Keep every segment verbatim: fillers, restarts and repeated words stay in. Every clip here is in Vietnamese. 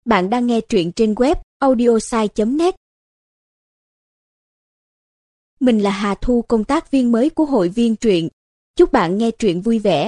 Bạn đang nghe truyện trên web audiosai chấm net. Mình là Hà Thu, công tác viên mới của hội viên truyện. Chúc bạn nghe truyện vui vẻ.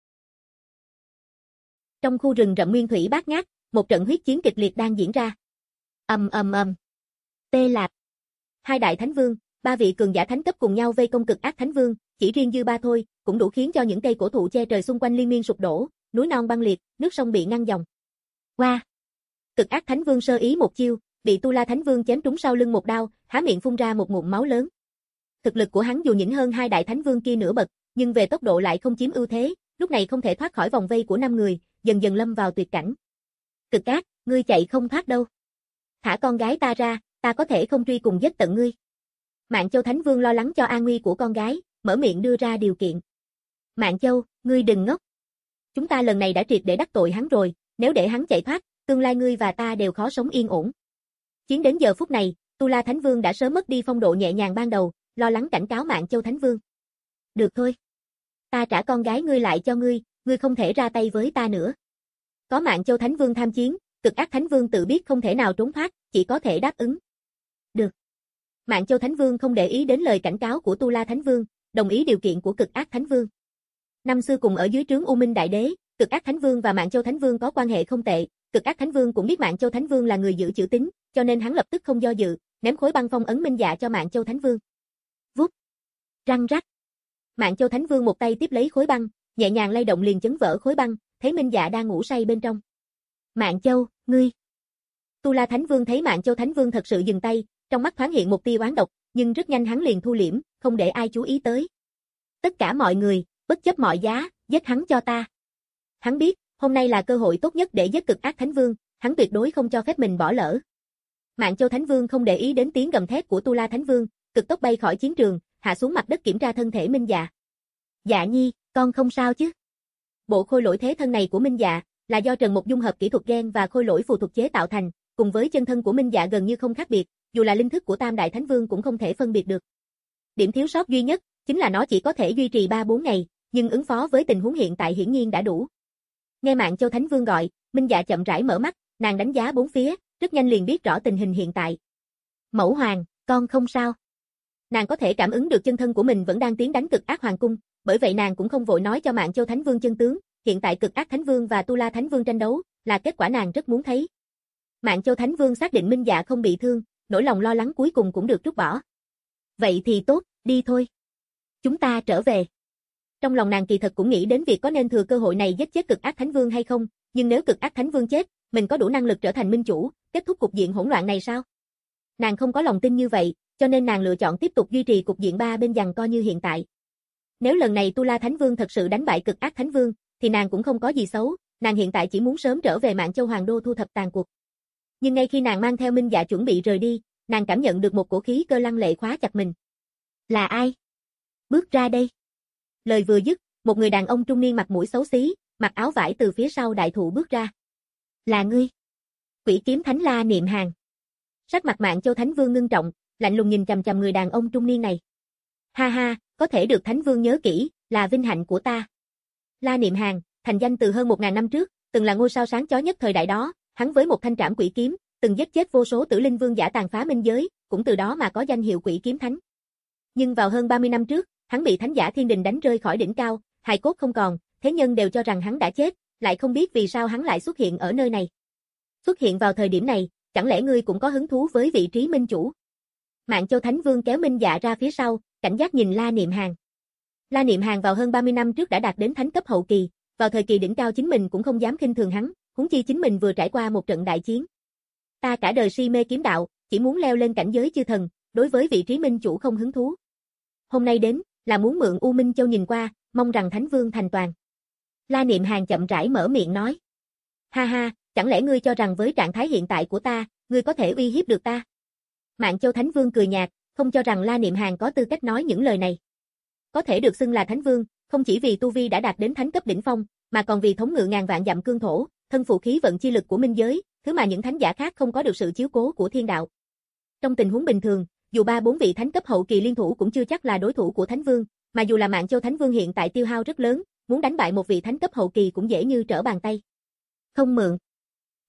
Trong khu rừng rậm nguyên thủy bát ngát, một trận huyết chiến kịch liệt đang diễn ra. Ầm ầm ầm. Tê Lạp. Hai đại thánh vương, ba vị cường giả thánh cấp cùng nhau vây công Cực Ác Thánh Vương, chỉ riêng dư ba thôi, cũng đủ khiến cho những cây cổ thụ che trời xung quanh liên miên sụp đổ, núi non băng liệt, nước sông bị ngăn dòng. Qua. Wow. Cực Ác Thánh Vương sơ ý một chiêu, bị Tu La Thánh Vương chém trúng sau lưng một đao, há miệng phun ra một ngụm máu lớn. Thực lực của hắn dù nhỉnh hơn hai đại thánh vương kia nửa bậc, nhưng về tốc độ lại không chiếm ưu thế, lúc này không thể thoát khỏi vòng vây của năm người, dần dần lâm vào tuyệt cảnh. Cực Ác, ngươi chạy không thoát đâu. Thả con gái ta ra, ta có thể không truy cùng giết tận ngươi. Mạn Châu Thánh Vương lo lắng cho an nguy của con gái, mở miệng đưa ra điều kiện. Mạn Châu, ngươi đừng ngốc. Chúng ta lần này đã triệt để đắc tội hắn rồi, nếu để hắn chạy thoát, tương lai ngươi và ta đều khó sống yên ổn. Chiến đến giờ phút này, Tu La Thánh Vương đã sớm mất đi phong độ nhẹ nhàng ban đầu, lo lắng cảnh cáo Mạn Châu Thánh Vương. Được thôi. Ta trả con gái ngươi lại cho ngươi, ngươi không thể ra tay với ta nữa. Có Mạn Châu Thánh Vương tham chiến, Cực Ác Thánh Vương tự biết không thể nào trốn thoát, chỉ có thể đáp ứng. Được. Mạn Châu Thánh Vương không để ý đến lời cảnh cáo của Tu La Thánh Vương, đồng ý điều kiện của Cực Ác Thánh Vương. Năm xưa cùng ở dưới trướng U Minh Đại Đế, Cực Ác Thánh Vương và Mạn Châu Thánh Vương có quan hệ không tệ, Cực Ác Thánh Vương cũng biết Mạn Châu Thánh Vương là người giữ chữ tín, cho nên hắn lập tức không do dự, ném khối băng phong ấn minh dạ cho Mạn Châu Thánh Vương. Vút. Răng rắc. Mạn Châu Thánh Vương một tay tiếp lấy khối băng, nhẹ nhàng lay động liền chấn vỡ khối băng, thấy minh dạ đang ngủ say bên trong. Mạn Châu, ngươi. Tu La Thánh Vương thấy Mạn Châu Thánh Vương thật sự dừng tay, trong mắt thoáng hiện một tia oán độc, nhưng rất nhanh hắn liền thu liễm, không để ai chú ý tới. Tất cả mọi người, bất chấp mọi giá, giết hắn cho ta. Hắn biết, hôm nay là cơ hội tốt nhất để giết Cực Ác Thánh Vương, hắn tuyệt đối không cho phép mình bỏ lỡ. Mạn Châu Thánh Vương không để ý đến tiếng gầm thét của Tu La Thánh Vương, cực tốc bay khỏi chiến trường, hạ xuống mặt đất kiểm tra thân thể Minh Dạ. Dạ Nhi, con không sao chứ? Bộ khôi lỗi thế thân này của Minh Dạ là do Trần Mục dung hợp kỹ thuật gen và khôi lỗi phù thuật chế tạo thành, cùng với chân thân của Minh Dạ gần như không khác biệt, dù là linh thức của Tam Đại Thánh Vương cũng không thể phân biệt được. Điểm thiếu sót duy nhất chính là nó chỉ có thể duy trì ba bốn ngày, nhưng ứng phó với tình huống hiện tại hiển nhiên đã đủ. Nghe Mạn Châu Thánh Vương gọi, Minh Dạ chậm rãi mở mắt, nàng đánh giá bốn phía, rất nhanh liền biết rõ tình hình hiện tại. Mẫu Hoàng, con không sao. Nàng có thể cảm ứng được chân thân của mình vẫn đang tiến đánh Cực Ác Hoàng cung, bởi vậy nàng cũng không vội nói cho Mạn Châu Thánh Vương chân tướng, hiện tại Cực Ác Thánh Vương và Tu La Thánh Vương tranh đấu, là kết quả nàng rất muốn thấy. Mạn Châu Thánh Vương xác định Minh Dạ không bị thương, nỗi lòng lo lắng cuối cùng cũng được trút bỏ. Vậy thì tốt, đi thôi. Chúng ta trở về. Trong lòng nàng kỳ thật cũng nghĩ đến việc có nên thừa cơ hội này giết chết Cực Ác Thánh Vương hay không, nhưng nếu Cực Ác Thánh Vương chết, mình có đủ năng lực trở thành minh chủ, kết thúc cục diện hỗn loạn này sao? Nàng không có lòng tin như vậy, cho nên nàng lựa chọn tiếp tục duy trì cục diện ba bên giằng co như hiện tại. Nếu lần này Tu La Thánh Vương thật sự đánh bại Cực Ác Thánh Vương, thì nàng cũng không có gì xấu, nàng hiện tại chỉ muốn sớm trở về Mạn Châu Hoàng đô thu thập tàn cuộc. Nhưng ngay khi nàng mang theo Minh Dạ chuẩn bị rời đi, nàng cảm nhận được một cổ khí cơ lăng lệ khóa chặt mình. Là ai? Bước ra đây. Lời vừa dứt, một người đàn ông trung niên mặt mũi xấu xí, mặc áo vải từ phía sau đại thụ bước ra. Là ngươi. Quỷ kiếm thánh La Niệm Hàn. Sắc mặt Mạn Châu Thánh Vương ngưng trọng, lạnh lùng nhìn chằm chằm người đàn ông trung niên này. Ha ha, có thể được Thánh Vương nhớ kỹ, là vinh hạnh của ta. La Niệm Hàn, thành danh từ hơn một ngàn năm trước, từng là ngôi sao sáng chói nhất thời đại đó, hắn với một thanh trảm quỷ kiếm, từng giết chết vô số tử linh vương giả tàn phá minh giới, cũng từ đó mà có danh hiệu Quỷ Kiếm Thánh. Nhưng vào hơn ba mươi năm trước, hắn bị thánh giả thiên đình đánh rơi khỏi đỉnh cao, hài cốt không còn, thế nhân đều cho rằng hắn đã chết, lại không biết vì sao hắn lại xuất hiện ở nơi này. Xuất hiện vào thời điểm này, chẳng lẽ ngươi cũng có hứng thú với vị trí minh chủ? Mạn Châu Thánh Vương kéo Minh Dạ ra phía sau, cảnh giác nhìn La Niệm Hàn. La Niệm Hàn vào hơn ba mươi năm trước đã đạt đến thánh cấp hậu kỳ, vào thời kỳ đỉnh cao chính mình cũng không dám khinh thường hắn, huống chi chính mình vừa trải qua một trận đại chiến. Ta cả đời si mê kiếm đạo, chỉ muốn leo lên cảnh giới chư thần, đối với vị trí minh chủ không hứng thú. Hôm nay đến, là muốn mượn U Minh Châu nhìn qua, mong rằng Thánh Vương thành toàn. La Niệm Hàn chậm rãi mở miệng nói. Ha ha, chẳng lẽ ngươi cho rằng với trạng thái hiện tại của ta, ngươi có thể uy hiếp được ta? Mạn Châu Thánh Vương cười nhạt, không cho rằng La Niệm Hàn có tư cách nói những lời này. Có thể được xưng là Thánh Vương, không chỉ vì tu vi đã đạt đến thánh cấp đỉnh phong, mà còn vì thống ngự ngàn vạn dặm cương thổ, thân phụ khí vận chi lực của minh giới, thứ mà những thánh giả khác không có được sự chiếu cố của thiên đạo. Trong tình huống bình thường, dù ba bốn vị thánh cấp hậu kỳ liên thủ cũng chưa chắc là đối thủ của Thánh Vương, mà dù là Mạn Châu Thánh Vương hiện tại tiêu hao rất lớn, muốn đánh bại một vị thánh cấp hậu kỳ cũng dễ như trở bàn tay. Không mượn.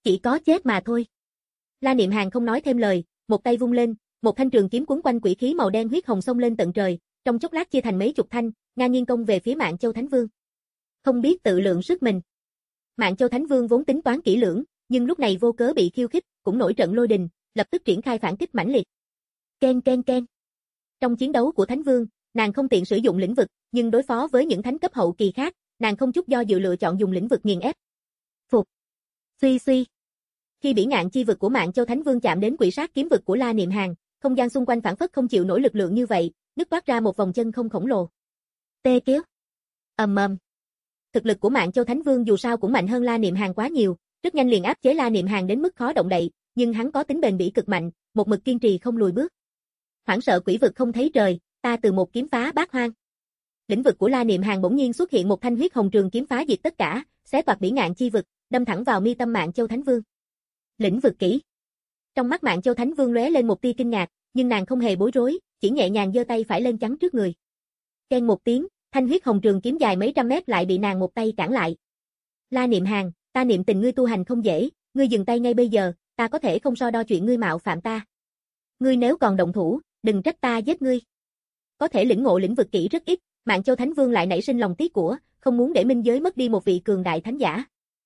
Chỉ có chết mà thôi. La Niệm Hàn không nói thêm lời, một tay vung lên, một thanh trường kiếm cuốn quanh quỷ khí màu đen huyết hồng xông lên tận trời, trong chốc lát chia thành mấy chục thanh, ngang nhiên công về phía Mạn Châu Thánh Vương. Không biết tự lượng sức mình. Mạn Châu Thánh Vương vốn tính toán kỹ lưỡng, nhưng lúc này vô cớ bị khiêu khích, cũng nổi trận lôi đình, lập tức triển khai phản kích mãnh liệt. Ken ken ken. Trong chiến đấu của Thánh Vương, nàng không tiện sử dụng lĩnh vực, nhưng đối phó với những thánh cấp hậu kỳ khác, nàng không chút do dự lựa chọn dùng lĩnh vực nghiền ép. Phục. Suy suy. Khi bỉ ngạn chi vực của Mạn Châu Thánh Vương chạm đến quỷ sát kiếm vực của La Niệm Hàn, không gian xung quanh phản phất không chịu nổi lực lượng như vậy, nứt toát ra một vòng chân không khổng lồ. Tê kéo. Ầm ầm. Thực lực của Mạn Châu Thánh Vương dù sao cũng mạnh hơn La Niệm Hàn quá nhiều, rất nhanh liền áp chế La Niệm Hàn đến mức khó động đậy, nhưng hắn có tính bền bỉ cực mạnh, một mực kiên trì không lùi bước. Hoảng sợ quỷ vực không thấy trời, ta từ một kiếm phá bát hoang. Lĩnh vực của La Niệm Hàn bỗng nhiên xuất hiện một thanh huyết hồng trường kiếm phá diệt tất cả, xé toạc bỉ ngạn chi vực, đâm thẳng vào mi tâm Mạn Châu Thánh Vương. Lĩnh vực kỹ. Trong mắt Mạn Châu Thánh Vương lóe lên một tia kinh ngạc, nhưng nàng không hề bối rối, chỉ nhẹ nhàng giơ tay phải lên chắn trước người. Keng một tiếng, thanh huyết hồng trường kiếm dài mấy trăm mét lại bị nàng một tay cản lại. La Niệm Hàn, ta niệm tình ngươi tu hành không dễ, ngươi dừng tay ngay bây giờ, ta có thể không so đo chuyện ngươi mạo phạm ta. Ngươi nếu còn động thủ, đừng trách ta giết ngươi. Có thể lĩnh ngộ lĩnh vực kỹ rất ít, Mạn Châu Thánh Vương lại nảy sinh lòng tiếc của, không muốn để minh giới mất đi một vị cường đại thánh giả.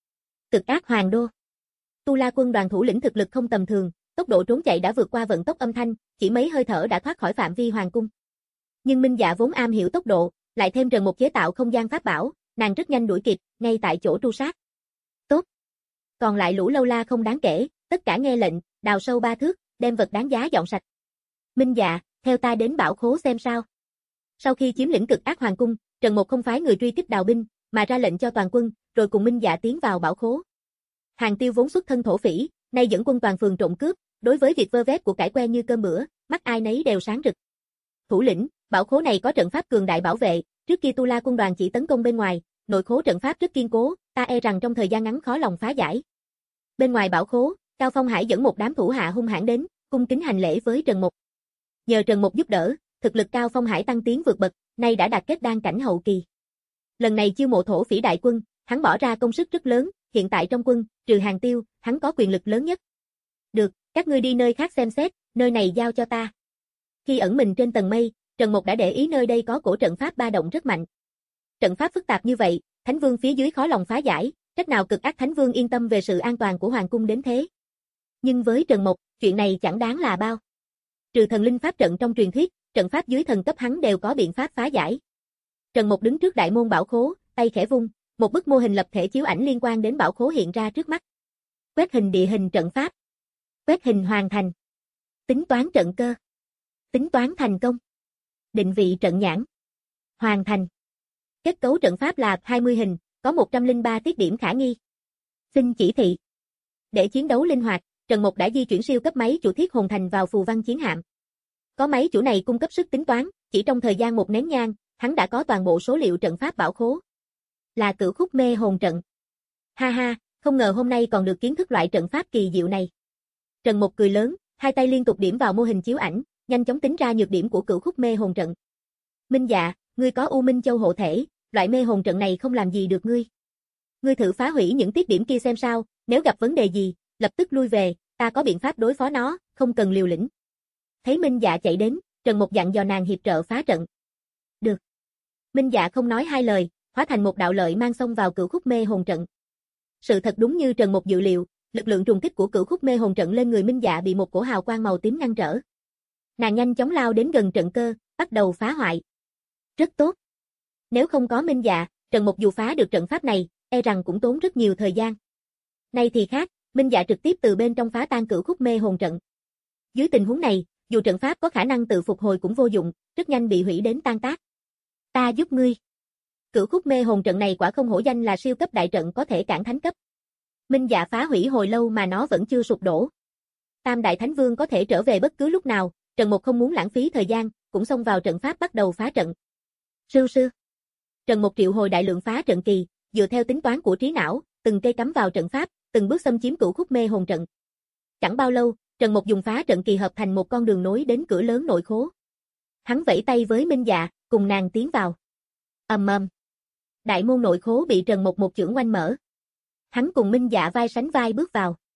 Cực ác hoàng đô. Tu La quân đoàn thủ lĩnh thực lực không tầm thường, tốc độ trốn chạy đã vượt qua vận tốc âm thanh, chỉ mấy hơi thở đã thoát khỏi phạm vi hoàng cung. Nhưng Minh Dạ vốn am hiểu tốc độ, lại thêm Trần Một chế tạo không gian pháp bảo, nàng rất nhanh đuổi kịp, ngay tại chỗ tru sát. Tốt. Còn lại lũ lâu la không đáng kể, tất cả nghe lệnh, đào sâu ba thước, đem vật đáng giá dọn sạch. Minh Dạ, theo ta đến bảo khố xem sao. Sau khi chiếm lĩnh cực ác hoàng cung, Trần Một không phái người truy kích đào binh, mà ra lệnh cho toàn quân, rồi cùng Minh Dạ tiến vào bảo khố. Hàng Tiêu vốn xuất thân thổ phỉ, nay dẫn quân toàn phường trộm cướp, đối với việc vơ vét của cải quen như cơm bữa, mắt ai nấy đều sáng rực. Thủ lĩnh, bảo khố này có trận pháp cường đại bảo vệ, trước kia Tu La quân đoàn chỉ tấn công bên ngoài, nội khố trận pháp rất kiên cố, ta e rằng trong thời gian ngắn khó lòng phá giải. Bên ngoài bảo khố, Cao Phong Hải dẫn một đám thủ hạ hung hãn đến, cung kính hành lễ với Trần Một. Nhờ Trần Một giúp đỡ, thực lực Cao Phong Hải tăng tiến vượt bậc, nay đã đạt kết đan cảnh hậu kỳ. Lần này chiêu mộ thổ phỉ đại quân, hắn bỏ ra công sức rất lớn, hiện tại trong quân, trừ Hàng Tiêu, hắn có quyền lực lớn nhất. Được, các ngươi đi nơi khác xem xét, nơi này giao cho ta. Khi ẩn mình trên tầng mây, Trần Một đã để ý nơi đây có cổ trận pháp ba động rất mạnh. Trận pháp phức tạp như vậy, Thánh Vương phía dưới khó lòng phá giải, trách nào cực ác Thánh Vương yên tâm về sự an toàn của hoàng cung đến thế. Nhưng với Trần Một, chuyện này chẳng đáng là bao. Trừ thần linh pháp trận trong truyền thuyết, trận pháp dưới thần cấp hắn đều có biện pháp phá giải. Trần Một đứng trước đại môn bảo khố, tay khẽ vung, một bức mô hình lập thể chiếu ảnh liên quan đến bảo khố hiện ra trước mắt. Quét hình địa hình trận pháp. Quét hình hoàn thành. Tính toán trận cơ. Tính toán thành công. Định vị trận nhãn. Hoàn thành. Kết cấu trận pháp là hai mươi hình, có một trăm lẻ ba tiết điểm khả nghi. Xin chỉ thị. Để chiến đấu linh hoạt, Trần Một đã di chuyển siêu cấp máy chủ thiết hồn thành vào phù văn chiến hạm. Có máy chủ này cung cấp sức tính toán, chỉ trong thời gian một nén nhang, hắn đã có toàn bộ số liệu trận pháp bảo khố. Là Cửu Khúc Mê Hồn trận. Ha ha, không ngờ hôm nay còn được kiến thức loại trận pháp kỳ diệu này. Trần Một cười lớn, hai tay liên tục điểm vào mô hình chiếu ảnh, nhanh chóng tính ra nhược điểm của Cửu Khúc Mê Hồn trận. Minh Dạ, ngươi có U Minh Châu hộ thể, loại mê hồn trận này không làm gì được ngươi. Ngươi thử phá hủy những tiết điểm kia xem sao, nếu gặp vấn đề gì, lập tức lui về, ta có biện pháp đối phó nó, không cần liều lĩnh. Thấy Minh Dạ chạy đến, Trần Một dặn dò nàng hiệp trợ phá trận. Được. Minh Dạ không nói hai lời, hóa thành một đạo lợi mang xông vào Cửu Khúc Mê Hồn trận. Sự thật đúng như Trần Một dự liệu, lực lượng trùng kích của Cửu Khúc Mê Hồn trận lên người Minh Dạ bị một cổ hào quang màu tím ngăn trở. Nàng nhanh chóng lao đến gần trận cơ, bắt đầu phá hoại. Rất tốt. Nếu không có Minh Dạ, Trần Một dù phá được trận pháp này, e rằng cũng tốn rất nhiều thời gian. Nay thì khác, Minh Dạ trực tiếp từ bên trong phá tan Cửu Khúc Mê Hồn trận. Dưới tình huống này, dù trận pháp có khả năng tự phục hồi cũng vô dụng, rất nhanh bị hủy đến tan tác. Ta giúp ngươi. Cửu Khúc Mê Hồn trận này quả không hổ danh là siêu cấp đại trận có thể cản thánh cấp. Minh Dạ phá hủy hồi lâu mà nó vẫn chưa sụp đổ. Tam Đại Thánh Vương có thể trở về bất cứ lúc nào, Trần Một không muốn lãng phí thời gian, cũng xông vào trận pháp bắt đầu phá trận. Sư sư. Trần Một triệu hồi đại lượng phá trận kỳ, dựa theo tính toán của trí não, từng cây cắm vào trận pháp, từng bước xâm chiếm Cửu Khúc Mê Hồn trận. Chẳng bao lâu, Trần Một dùng phá trận kỳ hợp thành một con đường nối đến cửa lớn nội khố. Hắn vẫy tay với Minh Dạ, cùng nàng tiến vào. Ầm ầm. Đại môn nội khố bị Trần Một một chưởng oanh mở. Hắn cùng Minh Dạ vai sánh vai bước vào.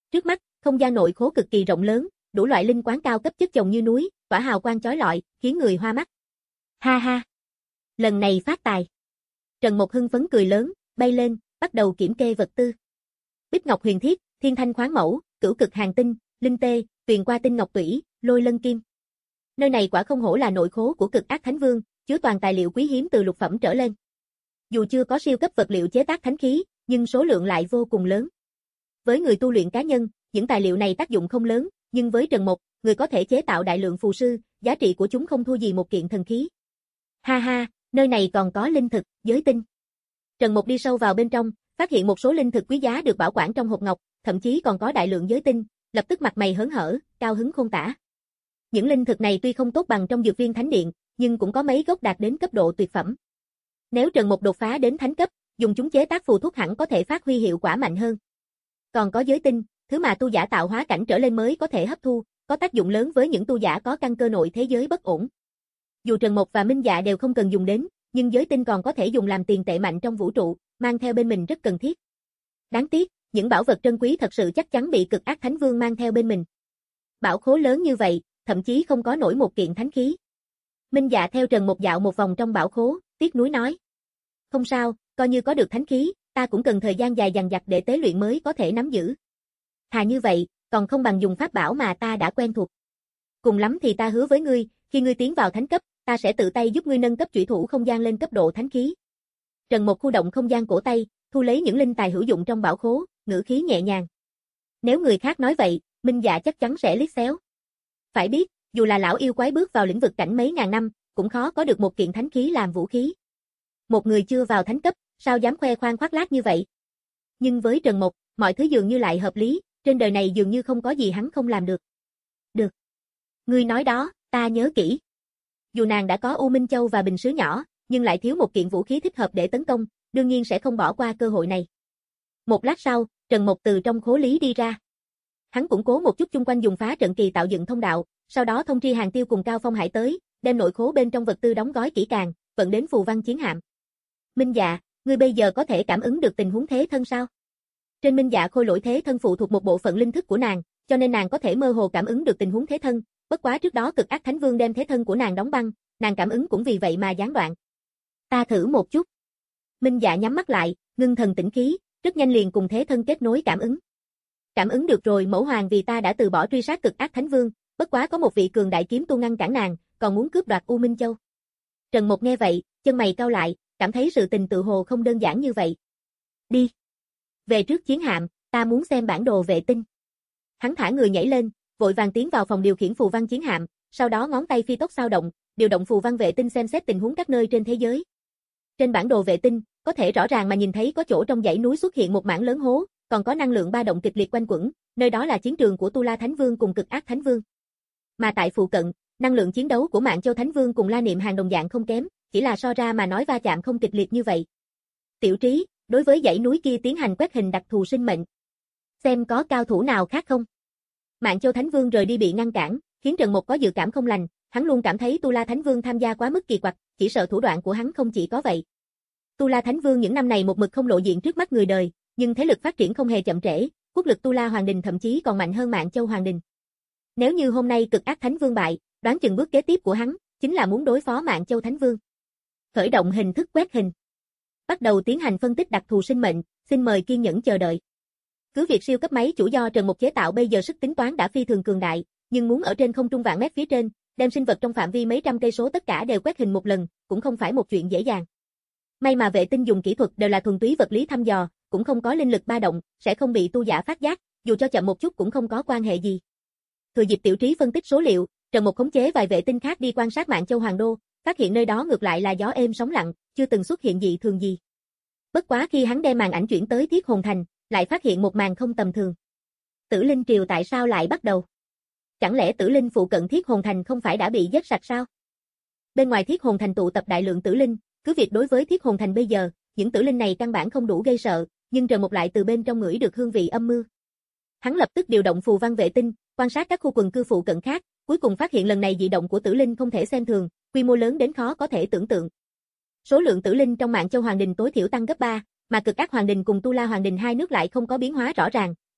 Trước mắt, không gian nội khố cực kỳ rộng lớn, đủ loại linh quán cao cấp chất chồng như núi, tỏa hào quang chói lọi, khiến người hoa mắt. Ha ha! Lần này phát tài. Trần Mộc hưng phấn cười lớn, bay lên, bắt đầu kiểm kê vật tư. Bích ngọc huyền thiết, thiên thanh khoáng mẫu, cửu cực hàng tinh, linh tê, tuyền qua tinh ngọc tủy, lôi lân kim. Nơi này quả không hổ là nội khố của Cực Ác Thánh Vương, chứa toàn tài liệu quý hiếm từ lục phẩm trở lên. Dù chưa có siêu cấp vật liệu chế tác thánh khí, nhưng số lượng lại vô cùng lớn. Với người tu luyện cá nhân, những tài liệu này tác dụng không lớn, nhưng với Trần Mộc, người có thể chế tạo đại lượng phù sư, giá trị của chúng không thua gì một kiện thần khí. Ha ha, nơi này còn có linh thực, giới tinh. Trần Mộc đi sâu vào bên trong, phát hiện một số linh thực quý giá được bảo quản trong hộp ngọc, thậm chí còn có đại lượng giới tinh, lập tức mặt mày hớn hở, cao hứng khôn tả. Những linh thực này tuy không tốt bằng trong dược viên thánh điện, nhưng cũng có mấy gốc đạt đến cấp độ tuyệt phẩm. Nếu Trần Mộc đột phá đến thánh cấp, dùng chúng chế tác phù thuốc hẳn có thể phát huy hiệu quả mạnh hơn. Còn có giới tinh, thứ mà tu giả tạo hóa cảnh trở lên mới có thể hấp thu, có tác dụng lớn với những tu giả có căn cơ nội thế giới bất ổn. Dù Trần Mộc và Minh Dạ đều không cần dùng đến, nhưng giới tinh còn có thể dùng làm tiền tệ mạnh trong vũ trụ, mang theo bên mình rất cần thiết. Đáng tiếc, những bảo vật trân quý thật sự chắc chắn bị Cực Ác Thánh Vương mang theo bên mình. Bảo khố lớn như vậy, thậm chí không có nổi một kiện thánh khí. Minh Dạ theo Trần Mộc dạo một vòng trong bảo khố, tiếc nuối nói. Không sao, coi như có được thánh khí, ta cũng cần thời gian dài dằng dặc để tế luyện mới có thể nắm giữ. Thà như vậy, còn không bằng dùng pháp bảo mà ta đã quen thuộc. Cùng lắm thì ta hứa với ngươi, khi ngươi tiến vào thánh cấp, ta sẽ tự tay giúp ngươi nâng cấp chủy thủ không gian lên cấp độ thánh khí. Trần Mộc khu động không gian cổ tay, thu lấy những linh tài hữu dụng trong bảo khố, ngữ khí nhẹ nhàng. Nếu người khác nói vậy, Minh Dạ chắc chắn sẽ liếc xéo. Phải biết, dù là lão yêu quái bước vào lĩnh vực cảnh mấy ngàn năm, cũng khó có được một kiện thánh khí làm vũ khí. Một người chưa vào thánh cấp, sao dám khoe khoang khoác lác như vậy? Nhưng với Trần Mộc, mọi thứ dường như lại hợp lý, trên đời này dường như không có gì hắn không làm được. Được. Ngươi nói đó, ta nhớ kỹ. Dù nàng đã có U Minh Châu và bình sứ nhỏ, nhưng lại thiếu một kiện vũ khí thích hợp để tấn công, đương nhiên sẽ không bỏ qua cơ hội này. Một lát sau, Trần Mộc từ trong khố lý đi ra. Hắn củng cố một chút chung quanh dùng phá trận kỳ tạo dựng thông đạo, sau đó thông tri Hàng Tiêu cùng Cao Phong Hải tới, đem nội khố bên trong vật tư đóng gói kỹ càng, vận đến phù văn chiến hạm. Minh Dạ, ngươi bây giờ có thể cảm ứng được tình huống thế thân sao? Trên Minh Dạ khôi lỗi thế thân phụ thuộc một bộ phận linh thức của nàng, cho nên nàng có thể mơ hồ cảm ứng được tình huống thế thân, bất quá trước đó Cực Ác Thánh Vương đem thế thân của nàng đóng băng, nàng cảm ứng cũng vì vậy mà gián đoạn. Ta thử một chút. Minh Dạ nhắm mắt lại, ngưng thần tĩnh khí, rất nhanh liền cùng thế thân kết nối cảm ứng. Cảm ứng được rồi, mẫu hoàng vì ta đã từ bỏ truy sát Cực Ác Thánh Vương, bất quá có một vị cường đại kiếm tu ngăn cản nàng, còn muốn cướp đoạt U Minh Châu. Trần Mộc nghe vậy, chân mày cau lại, cảm thấy sự tình tự hồ không đơn giản như vậy. Đi. Về trước chiến hạm, ta muốn xem bản đồ vệ tinh. Hắn thả người nhảy lên, vội vàng tiến vào phòng điều khiển phù văn chiến hạm, sau đó ngón tay phi tốc sao động, điều động phù văn vệ tinh xem xét tình huống các nơi trên thế giới. Trên bản đồ vệ tinh, có thể rõ ràng mà nhìn thấy có chỗ trong dãy núi xuất hiện một mảng lớn hố, còn có năng lượng ba động kịch liệt quanh quẩn, nơi đó là chiến trường của Tu La Thánh Vương cùng Cực Ác Thánh Vương. Mà tại phụ cận, năng lượng chiến đấu của Mạn Châu Thánh Vương cùng La Niệm Hàng đồng dạng không kém, chỉ là so ra mà nói va chạm không kịch liệt như vậy. Tiểu Trí, đối với dãy núi kia tiến hành quét hình đặc thù sinh mệnh. Xem có cao thủ nào khác không? Mạn Châu Thánh Vương rời đi bị ngăn cản, khiến Trần Mộc có dự cảm không lành, hắn luôn cảm thấy Tu La Thánh Vương tham gia quá mức kỳ quặc, chỉ sợ thủ đoạn của hắn không chỉ có vậy. Tu La Thánh Vương những năm này một mực không lộ diện trước mắt người đời, nhưng thế lực phát triển không hề chậm trễ, quốc lực Tu La Hoàng Đình thậm chí còn mạnh hơn Mạn Châu Hoàng Đình. Nếu như hôm nay Cực Ác Thánh Vương bại, đoán chừng bước kế tiếp của hắn chính là muốn đối phó Mạn Châu Thánh Vương. Khởi động hình thức quét hình. Bắt đầu tiến hành phân tích đặc thù sinh mệnh, xin mời kiên nhẫn chờ đợi. Cứ việc siêu cấp máy chủ do Trần Mộc chế tạo bây giờ sức tính toán đã phi thường cường đại, nhưng muốn ở trên không trung vạn mét phía trên, đem sinh vật trong phạm vi mấy trăm cây số tất cả đều quét hình một lần, cũng không phải một chuyện dễ dàng. May mà vệ tinh dùng kỹ thuật đều là thuần túy vật lý thăm dò, cũng không có linh lực ba động, sẽ không bị tu giả phát giác, dù cho chậm một chút cũng không có quan hệ gì. Thừa dịp Tiểu Trí phân tích số liệu, Trần Mộc khống chế vài vệ tinh khác đi quan sát Mạn Châu Hoàng Đô, phát hiện nơi đó ngược lại là gió êm sóng lặng, chưa từng xuất hiện dị thường gì. Bất quá khi hắn đem màn ảnh chuyển tới Thiết Hồn Thành, lại phát hiện một màn không tầm thường. Tử Linh Triều tại sao lại bắt đầu? Chẳng lẽ Tử Linh phụ cận Thiết Hồn Thành không phải đã bị giết sạch sao? Bên ngoài Thiết Hồn Thành tụ tập đại lượng Tử Linh, cứ việc đối với Thiết Hồn Thành bây giờ, những Tử Linh này căn bản không đủ gây sợ, nhưng Trần Mộc lại từ bên trong ngửi được hương vị âm mưu. Hắn lập tức điều động phù văn vệ tinh, quan sát các khu quần cư phụ cận khác, cuối cùng phát hiện lần này dị động của Tử Linh không thể xem thường, quy mô lớn đến khó có thể tưởng tượng. Số lượng Tử Linh trong Mạn Châu Hoàng Đình tối thiểu tăng gấp ba, mà Cực Ác Hoàng Đình cùng Tu La Hoàng Đình hai nước lại không có biến hóa rõ ràng,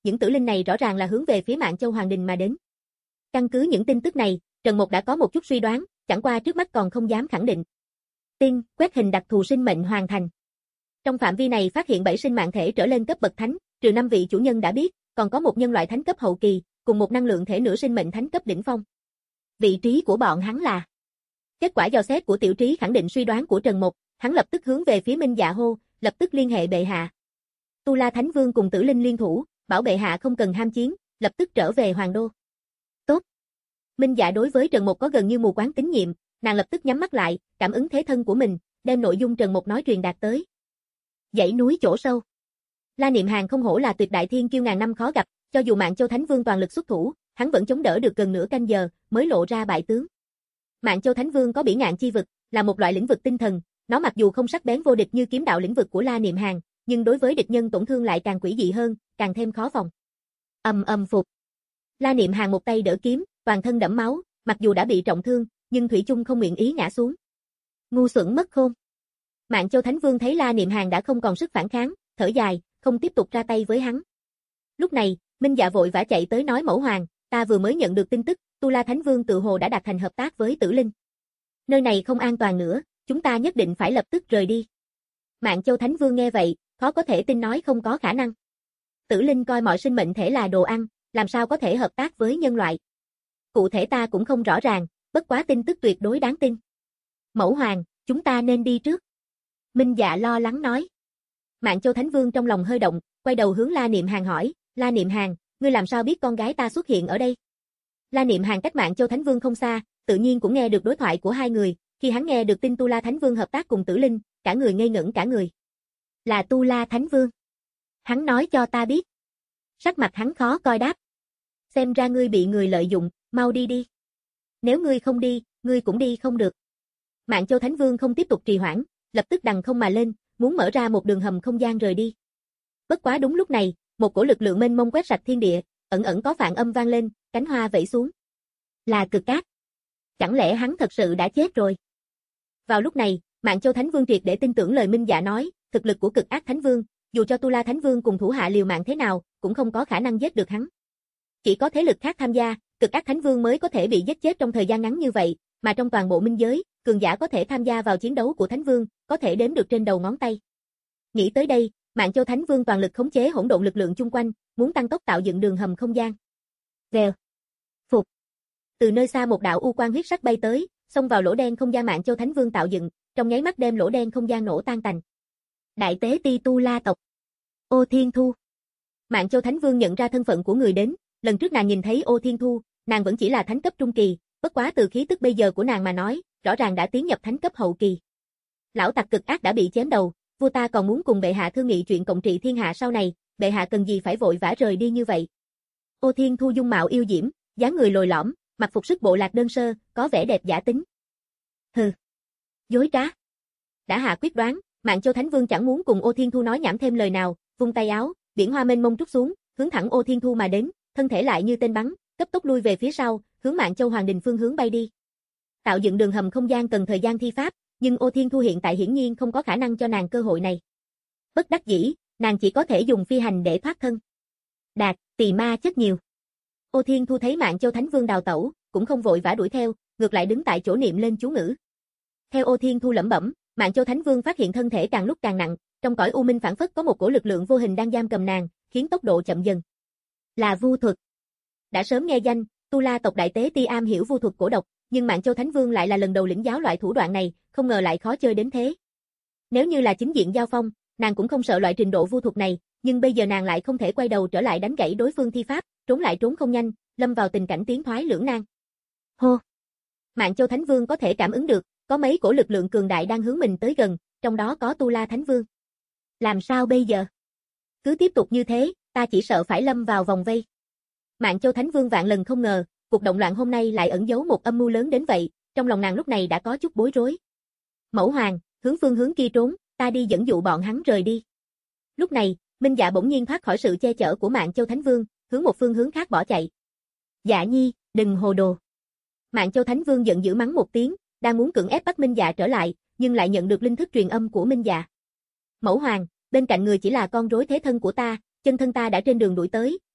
những tử linh này rõ ràng là hướng về phía Mạn Châu Hoàng Đình mà đến. Căn cứ những tin tức này, Trần Mục đã có một chút suy đoán, chẳng qua trước mắt còn không dám khẳng định. Tin, quét hình đặc thù sinh mệnh hoàn thành. Trong phạm vi này phát hiện bảy sinh mạng thể trở lên cấp bậc thánh, trừ năm vị chủ nhân đã biết, còn có một nhân loại thánh cấp hậu kỳ, cùng một năng lượng thể nửa sinh mệnh thánh cấp đỉnh phong. Vị trí của bọn hắn là. Kết quả dò xét của Tiểu Trí khẳng định suy đoán của Trần Mục, hắn lập tức hướng về phía Minh Dạ hô, lập tức liên hệ bệ hạ. Tu La Thánh Vương cùng Tử Linh liên thủ, bảo bệ hạ không cần ham chiến, lập tức trở về Hoàng Đô. Tốt. Minh Dạ đối với Trần Mục có gần như mù quáng tín nhiệm, nàng lập tức nhắm mắt lại, cảm ứng thế thân của mình, đem nội dung Trần Mục nói truyền đạt tới. Dãy núi chỗ sâu. La Niệm Hàn không hổ là tuyệt đại thiên kiêu ngàn năm khó gặp, cho dù Mạn Châu Thánh Vương toàn lực xuất thủ, hắn vẫn chống đỡ được gần nửa canh giờ, mới lộ ra bại tướng. Mạn Châu Thánh Vương có bỉ ngạn chi vực, là một loại lĩnh vực tinh thần, nó mặc dù không sắc bén vô địch như kiếm đạo lĩnh vực của La Niệm Hàn, nhưng đối với địch nhân tổn thương lại càng quỷ dị hơn, càng thêm khó phòng. Ầm ầm phục. La Niệm Hàn một tay đỡ kiếm, toàn thân đẫm máu, mặc dù đã bị trọng thương, nhưng thủy chung không nguyện ý ngã xuống. Ngu xuẩn mất khôn. Mạn Châu Thánh Vương thấy La Niệm Hàn đã không còn sức phản kháng, thở dài, không tiếp tục ra tay với hắn. Lúc này, Minh Dạ vội vã chạy tới nói Mẫu Hoàng, ta vừa mới nhận được tin tức, Tu La Thánh Vương tự hồ đã đạt thành hợp tác với Tử Linh. Nơi này không an toàn nữa, chúng ta nhất định phải lập tức rời đi. Mạn Châu Thánh Vương nghe vậy, khó có thể tin nói không có khả năng. Tử Linh coi mọi sinh mệnh thể là đồ ăn, làm sao có thể hợp tác với nhân loại. Cụ thể ta cũng không rõ ràng, bất quá tin tức tuyệt đối đáng tin. Mẫu Hoàng, chúng ta nên đi trước. Minh Dạ lo lắng nói. Mạn Châu Thánh Vương trong lòng hơi động, quay đầu hướng La Niệm Hàn hỏi, La Niệm Hàn, ngươi làm sao biết con gái ta xuất hiện ở đây? La Niệm Hàn cách Mạn Châu Thánh Vương không xa, tự nhiên cũng nghe được đối thoại của hai người, khi hắn nghe được tin Tu La Thánh Vương hợp tác cùng Tử Linh, cả người ngây ngẩn cả người. Là Tu La Thánh Vương. Hắn nói cho ta biết. Sắc mặt hắn khó coi đáp. Xem ra ngươi bị người lợi dụng, mau đi đi. Nếu ngươi không đi, ngươi cũng đi không được. Mạn Châu Thánh Vương không tiếp tục trì hoãn, lập tức đằng không mà lên, muốn mở ra một đường hầm không gian rời đi. Bất quá đúng lúc này, một cổ lực lượng mênh mông quét sạch thiên địa, ẩn ẩn có phản âm vang lên, cánh hoa vẫy xuống. Là Cực Ác. Chẳng lẽ hắn thật sự đã chết rồi? Vào lúc này, Mạn Châu Thánh Vương triệt để tin tưởng lời Minh Dạ nói, thực lực của Cực Ác Thánh Vương, dù cho Tu La Thánh Vương cùng thủ hạ liều mạng thế nào, cũng không có khả năng giết được hắn. Chỉ có thế lực khác tham gia, Cực Ác Thánh Vương mới có thể bị giết chết trong thời gian ngắn như vậy, mà trong toàn bộ minh giới, cường giả có thể tham gia vào chiến đấu của Thánh Vương, có thể đếm được trên đầu ngón tay. Nghĩ tới đây, Mạn Châu Thánh Vương toàn lực khống chế hỗn độn lực lượng chung quanh, muốn tăng tốc tạo dựng đường hầm không gian. Vèo. Phục. Từ nơi xa một đạo u quang huyết sắc bay tới, xông vào lỗ đen không gian Mạn Châu Thánh Vương tạo dựng, trong nháy mắt đem lỗ đen không gian nổ tan tành. Đại tế ti Tu La tộc. Ô Thiên Thu. Mạn Châu Thánh Vương nhận ra thân phận của người đến, lần trước nàng nhìn thấy Ô Thiên Thu, nàng vẫn chỉ là thánh cấp trung kỳ, bất quá từ khí tức bây giờ của nàng mà nói, rõ ràng đã tiến nhập thánh cấp hậu kỳ. Lão tặc Cực Ác đã bị chém đầu, vua ta còn muốn cùng bệ hạ thương nghị chuyện cộng trị thiên hạ sau này, bệ hạ cần gì phải vội vã rời đi như vậy. Ô Thiên Thu dung mạo yêu diễm, dáng người lồi lõm, mặc phục sức bộ lạc đơn sơ, có vẻ đẹp giả tính. Hừ. Dối trá. Đã hạ quyết đoán, Mạn Châu Thánh Vương chẳng muốn cùng Ô Thiên Thu nói nhảm thêm lời nào, vung tay áo, biển hoa mênh mông trút xuống, hướng thẳng Ô Thiên Thu mà đến, thân thể lại như tên bắn, cấp tốc lui về phía sau, hướng Mạn Châu Hoàng Đình phương hướng bay đi. Tạo dựng đường hầm không gian cần thời gian thi pháp, nhưng Ô Thiên Thu hiện tại hiển nhiên không có khả năng cho nàng cơ hội này. Bất đắc dĩ, nàng chỉ có thể dùng phi hành để thoát thân. Đạt, tỳ ma chất nhiều. Ô Thiên Thu thấy Mạn Châu Thánh Vương đào tẩu, cũng không vội vã đuổi theo, ngược lại đứng tại chỗ niệm lên chú ngữ. Theo Ô Thiên Thu lẩm bẩm, Mạn Châu Thánh Vương phát hiện thân thể càng lúc càng nặng, trong cõi u minh phản phất có một cổ lực lượng vô hình đang giam cầm nàng, khiến tốc độ chậm dần. Là vu thuật. Đã sớm nghe danh, Tu La tộc đại tế Ti am hiểu vu thuật cổ độc, nhưng Mạn Châu Thánh Vương lại là lần đầu lĩnh giáo loại thủ đoạn này, không ngờ lại khó chơi đến thế. Nếu như là chính diện giao phong, nàng cũng không sợ loại trình độ vu thuật này, nhưng bây giờ nàng lại không thể quay đầu trở lại đánh gãy đối phương thi pháp, trốn lại trốn không nhanh, lâm vào tình cảnh tiến thoái lưỡng nan. Hô. Mạn Châu Thánh Vương có thể cảm ứng được, có mấy cổ lực lượng cường đại đang hướng mình tới gần, trong đó có Tu La Thánh Vương. Làm sao bây giờ? Cứ tiếp tục như thế, ta chỉ sợ phải lâm vào vòng vây. Mạn Châu Thánh Vương vạn lần không ngờ, cuộc động loạn hôm nay lại ẩn giấu một âm mưu lớn đến vậy, trong lòng nàng lúc này đã có chút bối rối. Mẫu Hoàng, hướng phương hướng kia trốn, ta đi dẫn dụ bọn hắn rời đi. Lúc này, Minh Dạ bỗng nhiên thoát khỏi sự che chở của Mạn Châu Thánh Vương, hướng một phương hướng khác bỏ chạy. Dạ Nhi, đừng hồ đồ. Mạn Châu Thánh Vương giận dữ mắng một tiếng, đang muốn cưỡng ép bắt Minh Dạ trở lại, nhưng lại nhận được linh thức truyền âm của Minh Dạ. Mẫu Hoàng, bên cạnh người chỉ là con rối thế thân của ta, chân thân ta đã trên đường đuổi tới,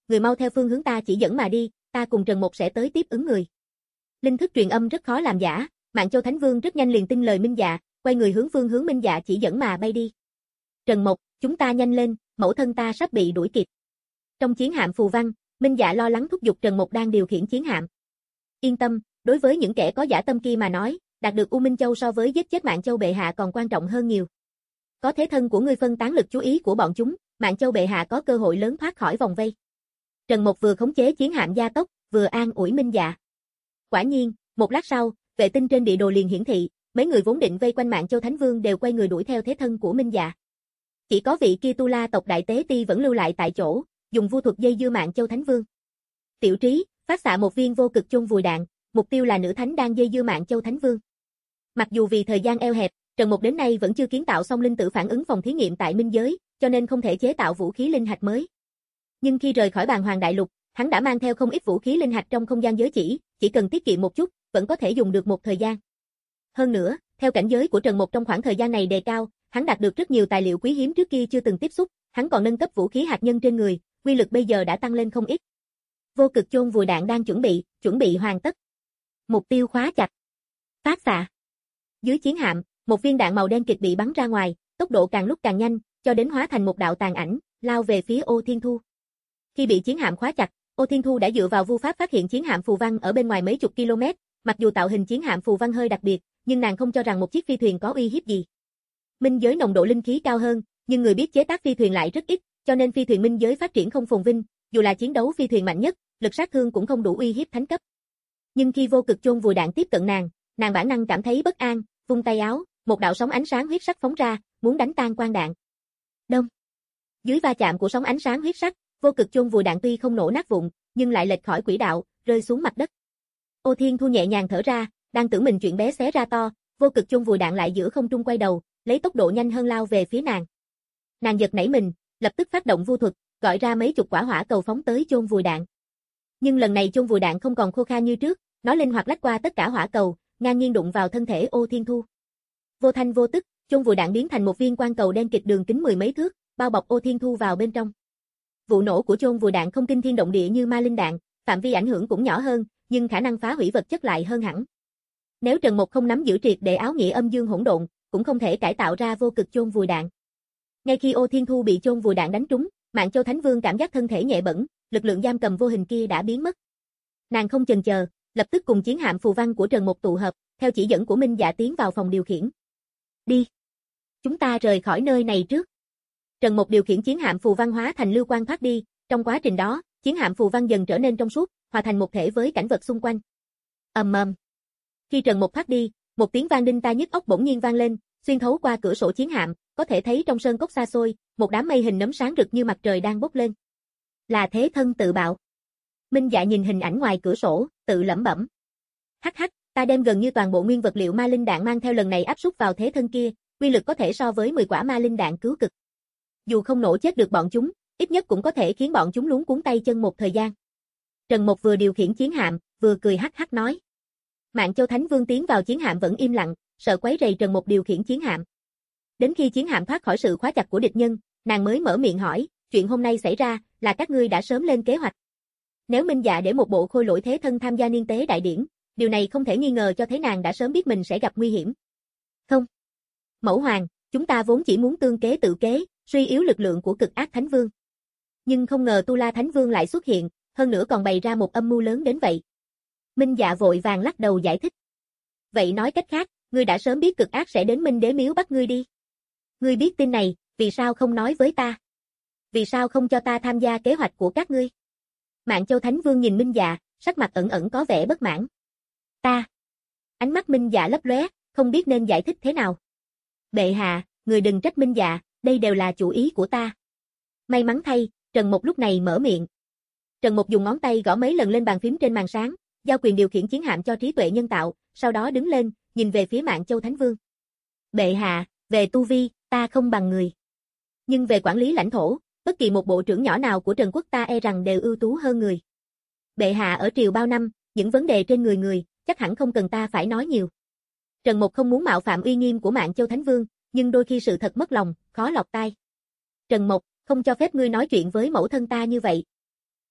người mau theo phương hướng ta chỉ dẫn mà đi, ta cùng Trần Mộc sẽ tới tiếp ứng người. Linh thức truyền âm rất khó làm giả, Mạn Châu Thánh Vương rất nhanh liền tin lời Minh Dạ, quay người hướng phương hướng Minh Dạ chỉ dẫn mà bay đi. Trần Mộc, chúng ta nhanh lên, mẫu thân ta sắp bị đuổi kịp. Trong chiến hạm phù văn, Minh Dạ lo lắng thúc giục Trần Mộc đang điều khiển chiến hạm. Yên tâm, đối với những kẻ có dã tâm kia mà nói, đạt được U Minh Châu so với giết chết Mạn Châu bệ hạ còn quan trọng hơn nhiều. Có thế thân của ngươi phân tán lực chú ý của bọn chúng, Mạn Châu bệ hạ có cơ hội lớn thoát khỏi vòng vây. Trần Mộc vừa khống chế chiến hạm gia tốc, vừa an ủi Minh Dạ. Quả nhiên, một lát sau, vệ tinh trên địa đồ liền hiển thị, mấy người vốn định vây quanh Mạn Châu Thánh Vương đều quay người đuổi theo thế thân của Minh Dạ. Chỉ có vị kia Tu La tộc đại tế ti vẫn lưu lại tại chỗ, dùng vu thuật dây dưa Mạn Châu Thánh Vương. Tiểu Trí, phát xạ một viên vô cực chôn vùi đạn, mục tiêu là nữ thánh đang dây dưa Mạn Châu Thánh Vương. Mặc dù vì thời gian eo hẹp, Trần Mộc đến nay vẫn chưa kiến tạo xong linh tử phản ứng phòng thí nghiệm tại Minh Giới, cho nên không thể chế tạo vũ khí linh hạch mới. Nhưng khi rời khỏi Bàn Hoàng Đại Lục, hắn đã mang theo không ít vũ khí linh hạch trong không gian giới chỉ, chỉ cần tiết kiệm một chút, vẫn có thể dùng được một thời gian. Hơn nữa, theo cảnh giới của Trần Mộc trong khoảng thời gian này đề cao, hắn đạt được rất nhiều tài liệu quý hiếm trước kia chưa từng tiếp xúc, hắn còn nâng cấp vũ khí hạt nhân trên người, uy lực bây giờ đã tăng lên không ít. Vô cực chôn vùi đạn đang chuẩn bị, chuẩn bị hoàn tất. Mục tiêu khóa chặt. Phát xạ. Dưới chiến hạm, một viên đạn màu đen kịch bị bắn ra ngoài, tốc độ càng lúc càng nhanh, cho đến hóa thành một đạo tàn ảnh, lao về phía Ô Thiên Thu. Khi bị chiến hạm khóa chặt, Ô Thiên Thu đã dựa vào vu pháp phát hiện chiến hạm phù văn ở bên ngoài mấy chục km, mặc dù tạo hình chiến hạm phù văn hơi đặc biệt, nhưng nàng không cho rằng một chiếc phi thuyền có uy hiếp gì. Minh Giới nồng độ linh khí cao hơn, nhưng người biết chế tác phi thuyền lại rất ít, cho nên phi thuyền Minh Giới phát triển không phồn vinh, dù là chiến đấu phi thuyền mạnh nhất, lực sát thương cũng không đủ uy hiếp thánh cấp. Nhưng khi vô cực chôn vùi đạn tiếp cận nàng, nàng bản năng cảm thấy bất an, vung tay áo, một đạo sóng ánh sáng huyết sắc phóng ra, muốn đánh tan quang đạn. Đông. Dưới va chạm của sóng ánh sáng huyết sắc, vô cực chôn vùi đạn tuy không nổ nát vụn, nhưng lại lệch khỏi quỹ đạo, rơi xuống mặt đất. Ô Thiên Thu nhẹ nhàng thở ra, đang tưởng mình chuyện bé xé ra to, vô cực chôn vùi đạn lại giữa không trung quay đầu, lấy tốc độ nhanh hơn lao về phía nàng. Nàng giật nảy mình, lập tức phát động vu thuật, gọi ra mấy chục quả hỏa cầu phóng tới chôn vùi đạn. Nhưng lần này chôn vùi đạn không còn khô khan như trước, nó linh hoạt lách qua tất cả hỏa cầu, ngang nhiên đụng vào thân thể Ô Thiên Thu. Vô thanh vô tức, chôn vùi đạn biến thành một viên quang cầu đen kịch đường kính mười mấy thước, bao bọc Ô Thiên Thu vào bên trong. Vụ nổ của chôn vùi đạn không kinh thiên động địa như ma linh đạn, phạm vi ảnh hưởng cũng nhỏ hơn, nhưng khả năng phá hủy vật chất lại hơn hẳn. Nếu Trần Mộc không nắm giữ triệt để áo nghĩa âm dương hỗn độn, cũng không thể cải tạo ra vô cực chôn vùi đạn. Ngay khi Ô Thiên Thu bị chôn vùi đạn đánh trúng, Mạn Châu Thánh Vương cảm giác thân thể nhẹ bẫng, lực lượng giam cầm vô hình kia đã biến mất. Nàng không chần chờ, lập tức cùng chiến hạm phù văn của Trần Mộc tụ hợp, theo chỉ dẫn của Minh Dạ tiến vào phòng điều khiển. Đi. Chúng ta rời khỏi nơi này trước. Trần Mộc điều khiển chiến hạm phù văn hóa thành lưu quang thoát đi, trong quá trình đó, chiến hạm phù văn dần trở nên trong suốt, hòa thành một thể với cảnh vật xung quanh. Ầm ầm. Khi Trần Mộc thoát đi, một tiếng vang đinh tai nhức óc bỗng nhiên vang lên, xuyên thấu qua cửa sổ chiến hạm, có thể thấy trong sơn cốc xa xôi, một đám mây hình nấm sáng rực như mặt trời đang bốc lên. Là thế thân tự bạo. Minh Dạ nhìn hình ảnh ngoài cửa sổ, tự lẩm bẩm. Hắc hắc, ta đem gần như toàn bộ nguyên vật liệu ma linh đạn mang theo lần này áp súc vào thế thân kia, uy lực có thể so với mười quả ma linh đạn cứu cực. Dù không nổ chết được bọn chúng, ít nhất cũng có thể khiến bọn chúng luống cuống tay chân một thời gian. Trần Mộc vừa điều khiển chiến hạm, vừa cười hắc hắc nói. Mạn Châu Thánh Vương tiến vào chiến hạm vẫn im lặng, sợ quấy rầy Trần Mộc điều khiển chiến hạm. Đến khi chiến hạm thoát khỏi sự khóa chặt của địch nhân, nàng mới mở miệng hỏi, chuyện hôm nay xảy ra, là các ngươi đã sớm lên kế hoạch. Nếu Minh Dạ để một bộ khôi lỗi thế thân tham gia niên tế đại điển, điều này không thể nghi ngờ cho thấy nàng đã sớm biết mình sẽ gặp nguy hiểm. Không. Mẫu hoàng, chúng ta vốn chỉ muốn tương kế tự kế, suy yếu lực lượng của cực ác Thánh Vương. Nhưng không ngờ Tu La Thánh Vương lại xuất hiện, hơn nữa còn bày ra một âm mưu lớn đến vậy. Minh Dạ vội vàng lắc đầu giải thích. Vậy nói cách khác, ngươi đã sớm biết cực ác sẽ đến Minh Đế Miếu bắt ngươi đi. Ngươi biết tin này, vì sao không nói với ta? Vì sao không cho ta tham gia kế hoạch của các ngươi? Mạn Châu Thánh Vương nhìn Minh Dạ, sắc mặt ẩn ẩn có vẻ bất mãn. Ta. Ánh mắt Minh Dạ lấp lóe, không biết nên giải thích thế nào. Bệ hạ, người đừng trách Minh Dạ, đây đều là chủ ý của ta. May mắn thay, Trần Mộc lúc này mở miệng. Trần Mộc dùng ngón tay gõ mấy lần lên bàn phím trên màn sáng, giao quyền điều khiển chiến hạm cho trí tuệ nhân tạo, sau đó đứng lên, nhìn về phía Mạn Châu Thánh Vương. Bệ hạ, về tu vi, ta không bằng người. Nhưng về quản lý lãnh thổ, bất kỳ một bộ trưởng nhỏ nào của Trần Quốc ta e rằng đều ưu tú hơn người. Bệ hạ ở triều bao năm, những vấn đề trên người người, chắc hẳn không cần ta phải nói nhiều. Trần Mộc không muốn mạo phạm uy nghiêm của Mạn Châu Thánh Vương, nhưng đôi khi sự thật mất lòng, khó lọt tai. Trần Mộc, không cho phép ngươi nói chuyện với mẫu thân ta như vậy.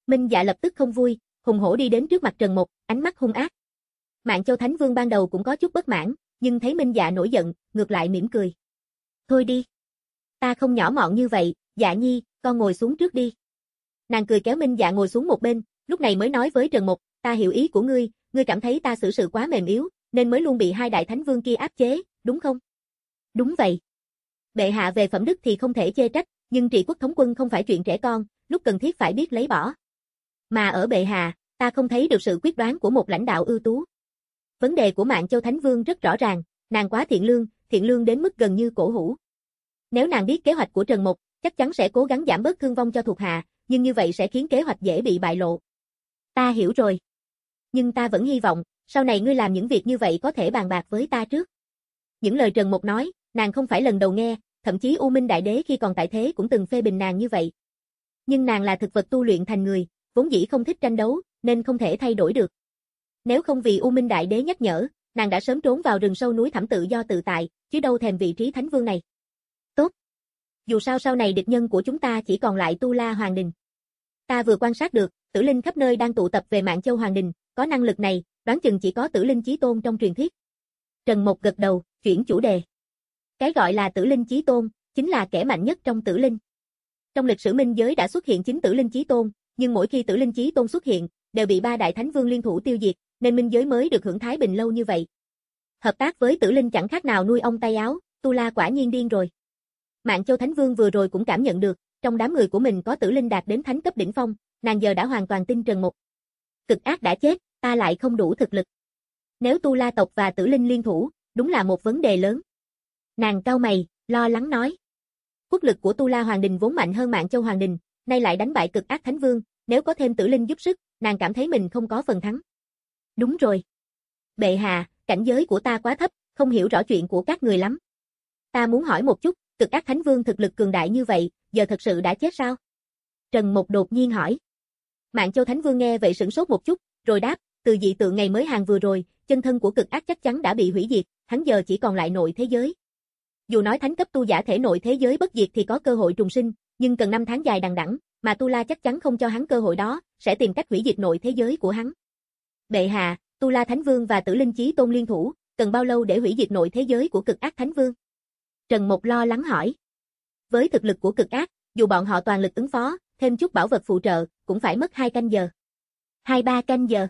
Minh Dạ lập tức không vui, hùng hổ đi đến trước mặt Trần Mục, ánh mắt hung ác. Mạn Châu Thánh Vương ban đầu cũng có chút bất mãn, nhưng thấy Minh Dạ nổi giận, ngược lại mỉm cười. Thôi đi. Ta không nhỏ mọn như vậy, Dạ Nhi, con ngồi xuống trước đi. Nàng cười kéo Minh Dạ ngồi xuống một bên, lúc này mới nói với Trần Mục, ta hiểu ý của ngươi, ngươi cảm thấy ta xử sự quá mềm yếu, nên mới luôn bị hai đại thánh vương kia áp chế, đúng không? Đúng vậy. Bệ hạ về phẩm đức thì không thể chê trách, nhưng trị quốc thống quân không phải chuyện trẻ con, lúc cần thiết phải biết lấy bỏ. Mà ở bệ hạ, ta không thấy được sự quyết đoán của một lãnh đạo ưu tú. Vấn đề của Mạn Châu Thánh Vương rất rõ ràng, nàng quá thiện lương, thiện lương đến mức gần như cổ hủ. Nếu nàng biết kế hoạch của Trần Mục, chắc chắn sẽ cố gắng giảm bớt thương vong cho thuộc hạ, nhưng như vậy sẽ khiến kế hoạch dễ bị bại lộ. Ta hiểu rồi. Nhưng ta vẫn hy vọng, sau này ngươi làm những việc như vậy có thể bàn bạc với ta trước. Những lời Trần Mục nói, nàng không phải lần đầu nghe, thậm chí U Minh Đại Đế khi còn tại thế cũng từng phê bình nàng như vậy. Nhưng nàng là thực vật tu luyện thành người, vốn dĩ không thích tranh đấu, nên không thể thay đổi được. Nếu không vì U Minh Đại Đế nhắc nhở, nàng đã sớm trốn vào rừng sâu núi thẳm tự do tự tại, chứ đâu thèm vị trí thánh vương này. Tốt. Dù sao sau này địch nhân của chúng ta chỉ còn lại Tu La Hoàng Đình. Ta vừa quan sát được, tử linh khắp nơi đang tụ tập về Mạn Châu Hoàng Đình, có năng lực này, đoán chừng chỉ có tử linh chí tôn trong truyền thuyết. Trần Mục gật đầu, chuyển chủ đề. Cái gọi là tử linh chí tôn, chính là kẻ mạnh nhất trong tử linh. Trong lịch sử minh giới đã xuất hiện chín tử linh chí tôn, nhưng mỗi khi tử linh chí tôn xuất hiện, đều bị ba đại thánh vương liên thủ tiêu diệt, nên minh giới mới được hưởng thái bình lâu như vậy. Hợp tác với tử linh chẳng khác nào nuôi ong tay áo, Tu La quả nhiên điên rồi. Mạn Châu Thánh Vương vừa rồi cũng cảm nhận được, trong đám người của mình có tử linh đạt đến thánh cấp đỉnh phong, nàng giờ đã hoàn toàn tin Trần Mục. Cực ác đã chết, ta lại không đủ thực lực. Nếu Tu La tộc và tử linh liên thủ, đúng là một vấn đề lớn. Nàng cau mày, lo lắng nói. Quốc lực của Tu La Hoàng Đình vốn mạnh hơn Mạn Châu Hoàng Đình, nay lại đánh bại cực ác Thánh Vương, nếu có thêm tử linh giúp sức, nàng cảm thấy mình không có phần thắng. Đúng rồi. Bệ hạ, cảnh giới của ta quá thấp, không hiểu rõ chuyện của các người lắm. Ta muốn hỏi một chút, cực ác Thánh Vương thực lực cường đại như vậy, giờ thật sự đã chết sao? Trần Mục đột nhiên hỏi. Mạn Châu Thánh Vương nghe vậy sửng sốt một chút, rồi đáp, từ dị tượng ngày mới hàng vừa rồi, chân thân của cực ác chắc chắn đã bị hủy diệt, hắn giờ chỉ còn lại nội thế giới. Dù nói thánh cấp tu giả thể nội thế giới bất diệt thì có cơ hội trùng sinh, nhưng cần năm tháng dài đằng đẵng, mà Tu La chắc chắn không cho hắn cơ hội đó, sẽ tìm cách hủy diệt nội thế giới của hắn. Bệ hạ, Tu La Thánh Vương và Tử Linh Chí Tôn liên thủ, cần bao lâu để hủy diệt nội thế giới của cực ác Thánh Vương? Trần Mục lo lắng hỏi. Với thực lực của cực ác, dù bọn họ toàn lực ứng phó, thêm chút bảo vật phụ trợ, cũng phải mất hai canh giờ. Hai ba canh giờ.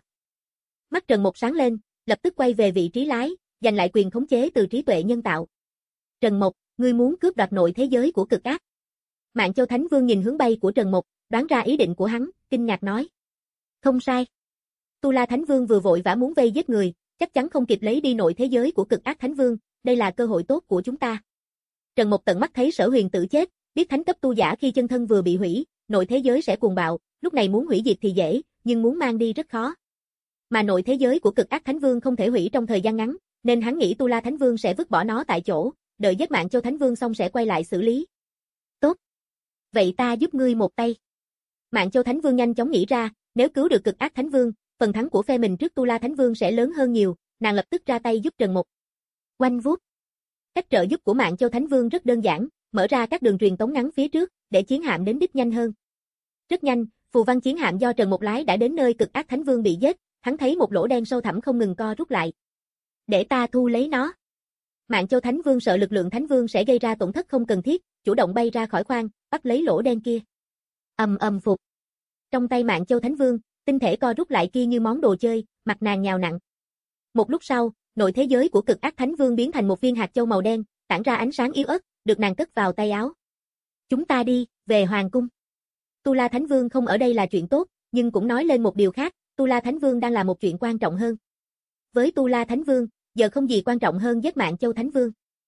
Mắt Trần Mục sáng lên, lập tức quay về vị trí lái, giành lại quyền khống chế từ trí tuệ nhân tạo. Trần Mục, ngươi muốn cướp đoạt nội thế giới của cực ác. Mạn Châu Thánh Vương nhìn hướng bay của Trần Mục, đoán ra ý định của hắn, kinh ngạc nói. Không sai. Tu La Thánh Vương vừa vội vã muốn vây giết người, chắc chắn không kịp lấy đi nội thế giới của cực ác Thánh Vương, đây là cơ hội tốt của chúng ta. Trần Mục tận mắt thấy Sở Huyền tự chết, biết thánh cấp tu giả khi chân thân vừa bị hủy, nội thế giới sẽ cuồng bạo, lúc này muốn hủy diệt thì dễ, nhưng muốn mang đi rất khó. Mà nội thế giới của cực ác Thánh Vương không thể hủy trong thời gian ngắn, nên hắn nghĩ Tu La Thánh Vương sẽ vứt bỏ nó tại chỗ, đợi giết Mạn Châu Thánh Vương xong sẽ quay lại xử lý. Tốt. Vậy ta giúp ngươi một tay. Mạn Châu Thánh Vương nhanh chóng nghĩ ra, nếu cứu được cực ác Thánh Vương, phần thắng của phe mình trước Tu La Thánh Vương sẽ lớn hơn nhiều, nàng lập tức ra tay giúp Trần Mục. Oanh vút. Cách trợ giúp của Mạn Châu Thánh Vương rất đơn giản, mở ra các đường truyền tống ngắn phía trước, để chiến hạm đến đích nhanh hơn. Rất nhanh, phù văn chiến hạm do Trần Mục lái đã đến nơi cực ác Thánh Vương bị giết, hắn thấy một lỗ đen sâu thẳm không ngừng co rút lại. Để ta thu lấy nó. Mạn Châu Thánh Vương sợ lực lượng Thánh Vương sẽ gây ra tổn thất không cần thiết, chủ động bay ra khỏi khoang, bắt lấy lỗ đen kia. Ầm ầm phục. Trong tay Mạn Châu Thánh Vương, tinh thể co rút lại kia như món đồ chơi, mặt nàng nhào nặng. Một lúc sau, nội thế giới của cực ác Thánh Vương biến thành một viên hạt châu màu đen, tản ra ánh sáng yếu ớt, được nàng cất vào tay áo. Chúng ta đi, về hoàng cung. Tu La Thánh Vương không ở đây là chuyện tốt, nhưng cũng nói lên một điều khác, Tu La Thánh Vương đang làm một chuyện quan trọng hơn. Với Tu La Thánh Vương, giờ không gì quan trọng hơn giết Mạn Châu Thánh Vương.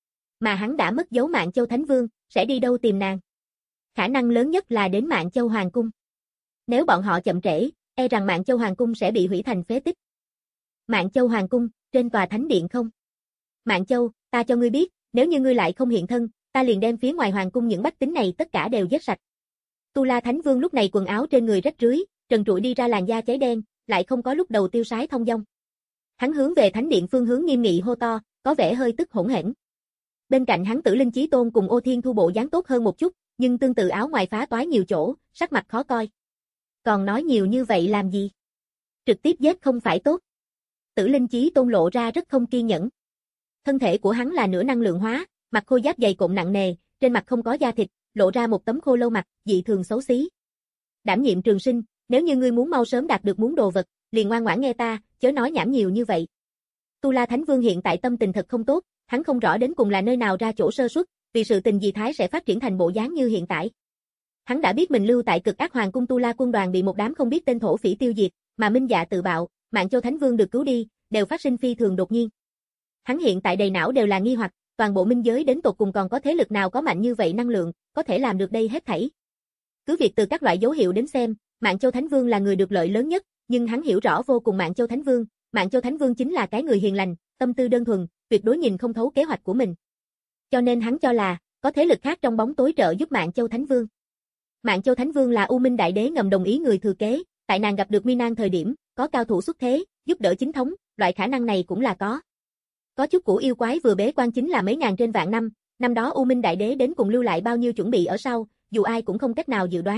Mà hắn đã mất dấu Mạn Châu Thánh Vương, sẽ đi đâu tìm nàng? Khả năng lớn nhất là đến Mạn Châu Hoàng cung. Nếu bọn họ chậm trễ, e rằng Mạn Châu Hoàng cung sẽ bị hủy thành phế tích. Mạn Châu Hoàng cung, trên tòa thánh điện không? Mạn Châu, ta cho ngươi biết, nếu như ngươi lại không hiện thân, ta liền đem phía ngoài hoàng cung những bách tính này tất cả đều giết sạch. Tu La Thánh Vương lúc này quần áo trên người rách rưới, trần trụi đi ra làn da cháy đen, lại không có lúc đầu tiêu sái thông dong. Hắn hướng về thánh điện phương hướng nghiêm nghị hô to, có vẻ hơi tức hỗn hển. Bên cạnh hắn Tử Linh Chí Tôn cùng Ô Thiên Thu bộ dáng tốt hơn một chút, nhưng tương tự áo ngoài phá toái nhiều chỗ, sắc mặt khó coi. Còn nói nhiều như vậy làm gì? Trực tiếp giết không phải tốt. Tử Linh Chí Tôn lộ ra rất không kiên nhẫn. Thân thể của hắn là nửa năng lượng hóa, mặt khôi giáp dày cộm nặng nề, trên mặt không có da thịt, lộ ra một tấm khô lâu mặt, dị thường xấu xí. Đảm Nhiệm Trường Sinh, nếu như ngươi muốn mau sớm đạt được muốn đồ vật, liền ngoan ngoãn nghe ta, chớ nói nhảm nhiều như vậy. Tu La Thánh Vương hiện tại tâm tình thật không tốt, hắn không rõ đến cùng là nơi nào ra chỗ sơ suất, vì sự tình gì Thái sẽ phát triển thành bộ dáng như hiện tại. Hắn đã biết mình lưu tại Cực Ác Hoàng cung Tu La quân đoàn bị một đám không biết tên thổ phỉ tiêu diệt, mà Minh Dạ tự bạo, Mạn Châu Thánh Vương được cứu đi, đều phát sinh phi thường đột nhiên. Hắn hiện tại đầy não đều là nghi hoặc, toàn bộ minh giới đến tột cùng còn có thế lực nào có mạnh như vậy năng lượng, có thể làm được đây hết thảy. Cứ việc từ các loại dấu hiệu đến xem, Mạn Châu Thánh Vương là người được lợi lớn nhất, nhưng hắn hiểu rõ vô cùng Mạn Châu Thánh Vương, Mạn Châu Thánh Vương chính là cái người hiền lành, tâm tư đơn thuần, tuyệt đối nhìn không thấu kế hoạch của mình. Cho nên hắn cho là, có thế lực khác trong bóng tối trợ giúp Mạn Châu Thánh Vương. Mạn Châu Thánh Vương là U Minh Đại Đế ngầm đồng ý người thừa kế, tại nàng gặp được nguy nan thời điểm, có cao thủ xuất thế, giúp đỡ chính thống, loại khả năng này cũng là có. Có chút củ yêu quái vừa bế quan chính là mấy ngàn trên vạn năm, năm đó U Minh Đại Đế đến cùng lưu lại bao nhiêu chuẩn bị ở sau, dù ai cũng không cách nào dự đoán.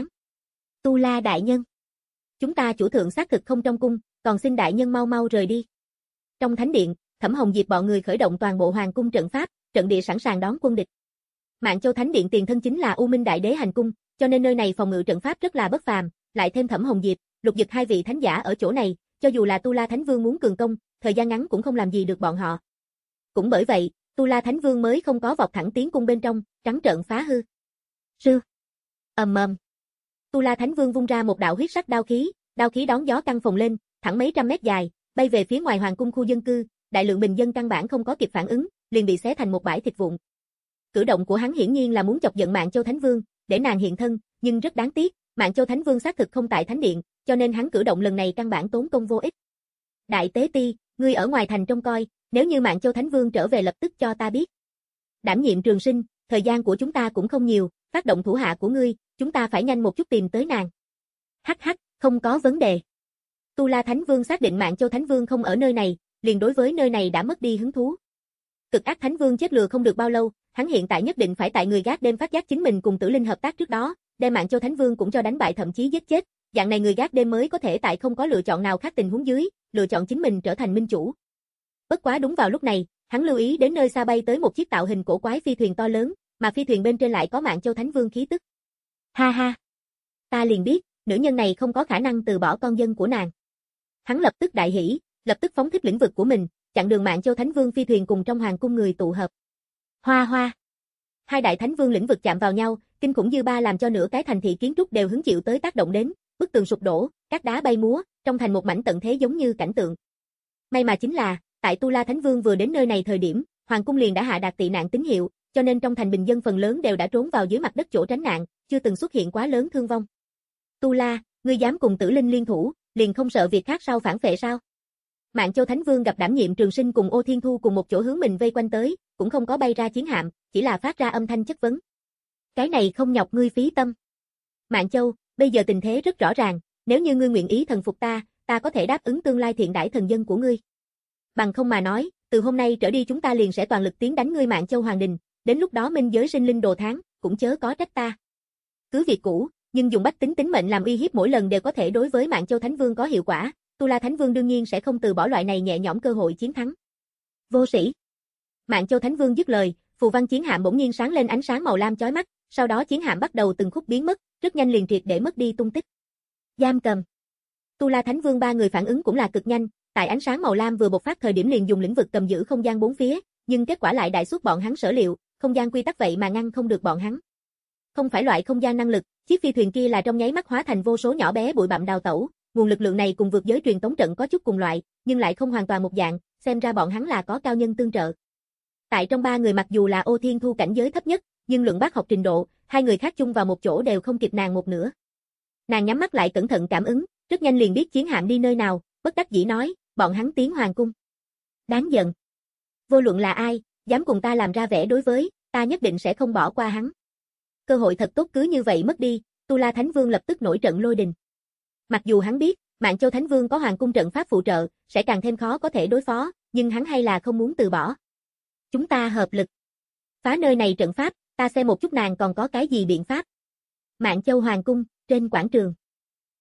Tu La đại nhân, chúng ta chủ thượng xác thực không trong cung, còn xin đại nhân mau mau rời đi. Trong thánh điện, Thẩm Hồng Diệp bọn người khởi động toàn bộ hoàng cung trận pháp, trận địa sẵn sàng đón quân địch. Mạn Châu Thánh Điện tiền thân chính là U Minh Đại Đế hành cung, cho nên nơi này phòng ngự trận pháp rất là bất phàm, lại thêm Thẩm Hồng Diệp, Lục Dực hai vị thánh giả ở chỗ này, cho dù là Tu La Thánh Vương muốn cường công, thời gian ngắn cũng không làm gì được bọn họ. Cũng bởi vậy, Tu La Thánh Vương mới không có vọt thẳng tiến cung bên trong, trắng trợn phá hư. Sư. Ầm ầm. Tu La Thánh Vương vung ra một đạo huyết sắc đao khí, đao khí đón gió căng phồng lên, thẳng mấy trăm mét dài, bay về phía ngoài hoàng cung khu dân cư, đại lượng bình dân căn bản không có kịp phản ứng, liền bị xé thành một bãi thịt vụn. Cử động của hắn hiển nhiên là muốn chọc giận Mạn Châu Thánh Vương, để nàng hiện thân, nhưng rất đáng tiếc, Mạn Châu Thánh Vương xác thực không tại thánh điện, cho nên hắn cử động lần này căn bản tốn công vô ích. Đại Tế Ti, ngươi ở ngoài thành trông coi, nếu như Mạn Châu Thánh Vương trở về lập tức cho ta biết. Đảm Nhiệm Trường Sinh, thời gian của chúng ta cũng không nhiều, phát động thủ hạ của ngươi, chúng ta phải nhanh một chút tìm tới nàng. Hắc hắc, không có vấn đề. Tu La Thánh Vương xác định Mạn Châu Thánh Vương không ở nơi này, liền đối với nơi này đã mất đi hứng thú. Cực Ác Thánh Vương chết lừa không được bao lâu, hắn hiện tại nhất định phải tại người gác đêm phát giác chính mình cùng Tử Linh hợp tác trước đó, đem Mạn Châu Thánh Vương cũng cho đánh bại thậm chí giết chết, dạng này người gác đêm mới có thể tại không có lựa chọn nào khác tình huống dưới, lựa chọn chính mình trở thành minh chủ. Bất quá đúng vào lúc này, hắn lưu ý đến nơi xa bay tới một chiếc tạo hình cổ quái phi thuyền to lớn, mà phi thuyền bên trên lại có Mạn Châu Thánh Vương khí tức. Ha ha, ta liền biết, nữ nhân này không có khả năng từ bỏ con dân của nàng. Hắn lập tức đại hỉ, lập tức phóng thích lĩnh vực của mình, chặn đường Mạn Châu Thánh Vương phi thuyền cùng trong hoàng cung người tụ hợp. Hoa hoa. Hai đại thánh vương lĩnh vực chạm vào nhau, kinh khủng dư ba làm cho nửa cái thành thị kiến trúc đều hứng chịu tới tác động đến, bức tường sụp đổ, các đá bay múa, trong thành một mảnh tận thế giống như cảnh tượng. May mà chính là, tại Tu La Thánh Vương vừa đến nơi này thời điểm, hoàng cung liền đã hạ đạt tị nạn tín hiệu, cho nên trong thành bình dân phần lớn đều đã trốn vào dưới mặt đất chỗ tránh nạn, chưa từng xuất hiện quá lớn thương vong. Tu La, ngươi dám cùng Tử Linh liên thủ, liền không sợ việc khác sau phản phệ sao? Mạn Châu Thánh Vương gặp Đảm Nhiệm Trường Sinh cùng Ô Thiên Thu cùng một chỗ hướng mình vây quanh tới, cũng không có bay ra chiến hạm, chỉ là phát ra âm thanh chất vấn. Cái này không nhọc ngươi phí tâm. Mạn Châu, bây giờ tình thế rất rõ ràng, nếu như ngươi nguyện ý thần phục ta, ta có thể đáp ứng tương lai thiện đãi thần dân của ngươi. Bằng không mà nói, từ hôm nay trở đi chúng ta liền sẽ toàn lực tiến đánh ngươi Mạn Châu Hoàng Đình, đến lúc đó minh giới sinh linh đồ tháng, cũng chớ có trách ta. Cứ việc cũ, nhưng dùng bách tính tính mệnh làm uy hiếp mỗi lần đều có thể đối với Mạn Châu Thánh Vương có hiệu quả, Tu La Thánh Vương đương nhiên sẽ không từ bỏ loại này nhẹ nhõm cơ hội chiến thắng. Vô sĩ. Mạn Châu Thánh Vương dứt lời, phù văn chiến hạm bỗng nhiên sáng lên ánh sáng màu lam chói mắt, sau đó chiến hạm bắt đầu từng khúc biến mất, rất nhanh liền triệt để mất đi tung tích. Giam cầm. Tu La Thánh Vương ba người phản ứng cũng là cực nhanh, tại ánh sáng màu lam vừa bộc phát thời điểm liền dùng lĩnh vực cầm giữ không gian bốn phía, nhưng kết quả lại đại suốt bọn hắn sở liệu, không gian quy tắc vậy mà ngăn không được bọn hắn. Không phải loại không gian năng lực, chiếc phi thuyền kia là trong nháy mắt hóa thành vô số nhỏ bé bụi bặm đào tẩu, nguồn lực lượng này cùng vượt giới truyền tống trận có chút cùng loại, nhưng lại không hoàn toàn một dạng, xem ra bọn hắn là có cao nhân tương trợ. Tại trong ba người mặc dù là Ô Thiên Thu cảnh giới thấp nhất, nhưng luận bác học trình độ, hai người khác chung vào một chỗ đều không kịp nàng một nửa. Nàng nhắm mắt lại cẩn thận cảm ứng, rất nhanh liền biết chiến hạm đi nơi nào, bất đắc dĩ nói, bọn hắn tiến hoàng cung. Đáng giận. Vô luận là ai, dám cùng ta làm ra vẻ đối với, ta nhất định sẽ không bỏ qua hắn. Cơ hội thật tốt cứ như vậy mất đi, Tu La Thánh Vương lập tức nổi trận lôi đình. Mặc dù hắn biết, Mạn Châu Thánh Vương có hoàng cung trận pháp phụ trợ, sẽ càng thêm khó có thể đối phó, nhưng hắn hay là không muốn từ bỏ. Chúng ta hợp lực. Phá nơi này trận pháp, ta xem một chút nàng còn có cái gì biện pháp. Mạn Châu Hoàng cung, trên quảng trường.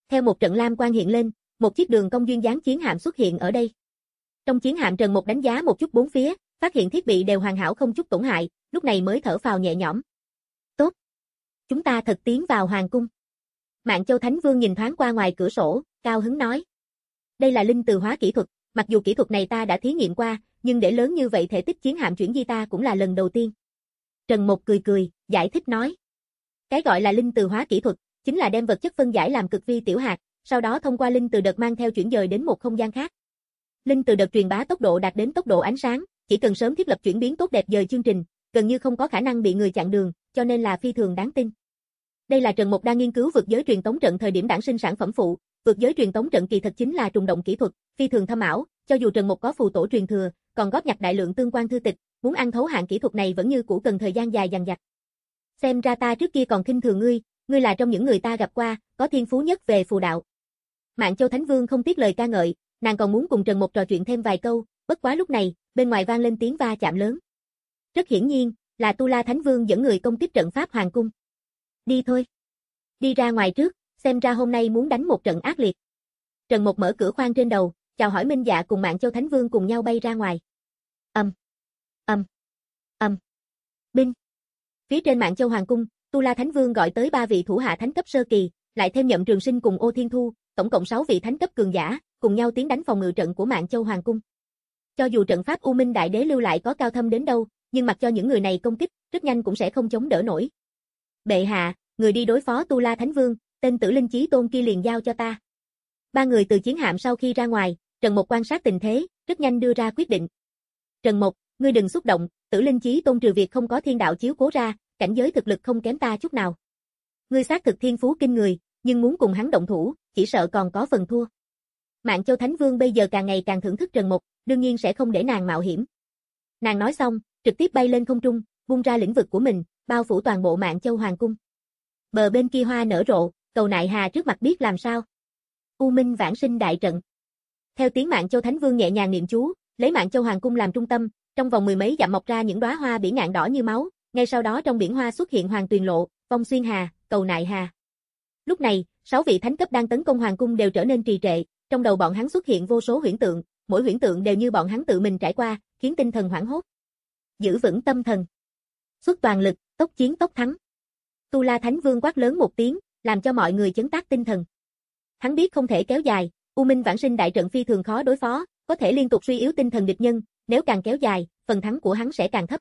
Theo một trận lam quang hiện lên, một chiếc đường cong duyên dáng chiến hạm xuất hiện ở đây. Trong chiến hạm Trần Mục đánh giá một chút bốn phía, phát hiện thiết bị đều hoàn hảo không chút tổn hại, lúc này mới thở phào nhẹ nhõm. Tốt. Chúng ta thật tiến vào hoàng cung. Mạn Châu Thánh Vương nhìn thoáng qua ngoài cửa sổ, cao hứng nói. Đây là linh từ hóa kỹ thuật, mặc dù kỹ thuật này ta đã thí nghiệm qua, nhưng để lớn như vậy thể tích chiến hạm chuyển di ta cũng là lần đầu tiên. Trần Mục cười cười, giải thích nói. Cái gọi là linh từ hóa kỹ thuật, chính là đem vật chất phân giải làm cực vi tiểu hạt, sau đó thông qua linh từ đợt mang theo chuyển dời đến một không gian khác. Linh từ đợt truyền bá tốc độ đạt đến tốc độ ánh sáng, chỉ cần sớm thiết lập chuyển biến tốt đẹp dời chương trình, gần như không có khả năng bị người chặn đường, cho nên là phi thường đáng tin. Đây là Trần Mục đang nghiên cứu vượt giới truyền tống trận thời điểm đản sinh sản phẩm phụ, vượt giới truyền tống trận kỳ thật chính là trùng động kỹ thuật, phi thường thâm ảo, cho dù Trần Mục có phù tổ truyền thừa, còn góp nhặt đại lượng tương quan thư tịch, muốn ăn thấu hạng kỹ thuật này vẫn như cũ cần thời gian dài dằng dặc. Xem ra ta trước kia còn khinh thường ngươi, ngươi là trong những người ta gặp qua, có thiên phú nhất về phù đạo. Mạn Châu Thánh Vương không tiếc lời ca ngợi, nàng còn muốn cùng Trần Mục trò chuyện thêm vài câu, bất quá lúc này, bên ngoài vang lên tiếng va chạm lớn. Rất hiển nhiên, là Tu La Thánh Vương dẫn người công kích trận pháp hoàng cung. Đi thôi. Đi ra ngoài trước, xem ra hôm nay muốn đánh một trận ác liệt. Trần Mục mở cửa khoang trên đầu, chào hỏi Minh Dạ cùng Mạn Châu Thánh Vương cùng nhau bay ra ngoài. Ầm, ầm, ầm. Binh. Phía trên Mạn Châu Hoàng cung, Tu La Thánh Vương gọi tới ba vị thủ hạ thánh cấp sơ kỳ, lại thêm Nhậm Trường Sinh cùng Ô Thiên Thu, tổng cộng sáu vị thánh cấp cường giả, cùng nhau tiến đánh phòng ngự trận của Mạn Châu Hoàng cung. Cho dù trận pháp U Minh Đại Đế lưu lại có cao thâm đến đâu, nhưng mặc cho những người này công kích, rất nhanh cũng sẽ không chống đỡ nổi. Bệ hạ, người đi đối phó Tu La Thánh Vương, tên Tử Linh Chí Tôn kia liền giao cho ta. Ba người từ chiến hạm sau khi ra ngoài, Trần Mục quan sát tình thế, rất nhanh đưa ra quyết định. Trần Mục, ngươi đừng xúc động, Tử Linh Chí Tôn trừ việc không có thiên đạo chiếu cố ra, cảnh giới thực lực không kém ta chút nào. Ngươi xác thực thiên phú kinh người, nhưng muốn cùng hắn động thủ, chỉ sợ còn có phần thua. Mạn Châu Thánh Vương bây giờ càng ngày càng thưởng thức Trần Mục, đương nhiên sẽ không để nàng mạo hiểm. Nàng nói xong, trực tiếp bay lên không trung, vung ra lĩnh vực của mình, bao phủ toàn bộ Mạn Châu Hoàng cung. Bờ bên kia hoa nở rộ, cầu nại hà trước mặt biết làm sao. U Minh vãng sinh đại trận. Theo tiếng Mạn Châu Thánh Vương nhẹ nhàng niệm chú, lấy Mạn Châu Hoàng cung làm trung tâm, trong vòng mười mấy dặm mọc ra những đóa hoa bỉ ngạn đỏ như máu, ngay sau đó trong biển hoa xuất hiện Hoàng Tuyền Lộ, Vong Xuyên Hà, Cầu Nại Hà. Lúc này, sáu vị thánh cấp đang tấn công hoàng cung đều trở nên trì trệ, trong đầu bọn hắn xuất hiện vô số huyễn tượng, mỗi huyễn tượng đều như bọn hắn tự mình trải qua, khiến tinh thần hoảng hốt. Giữ vững tâm thần. Xuất toàn lực, tốc chiến tốc thắng. Tu La Thánh Vương quát lớn một tiếng, làm cho mọi người chấn tác tinh thần. Hắn biết không thể kéo dài, U Minh vãng sinh đại trận phi thường khó đối phó, có thể liên tục suy yếu tinh thần địch nhân, nếu càng kéo dài, phần thắng của hắn sẽ càng thấp.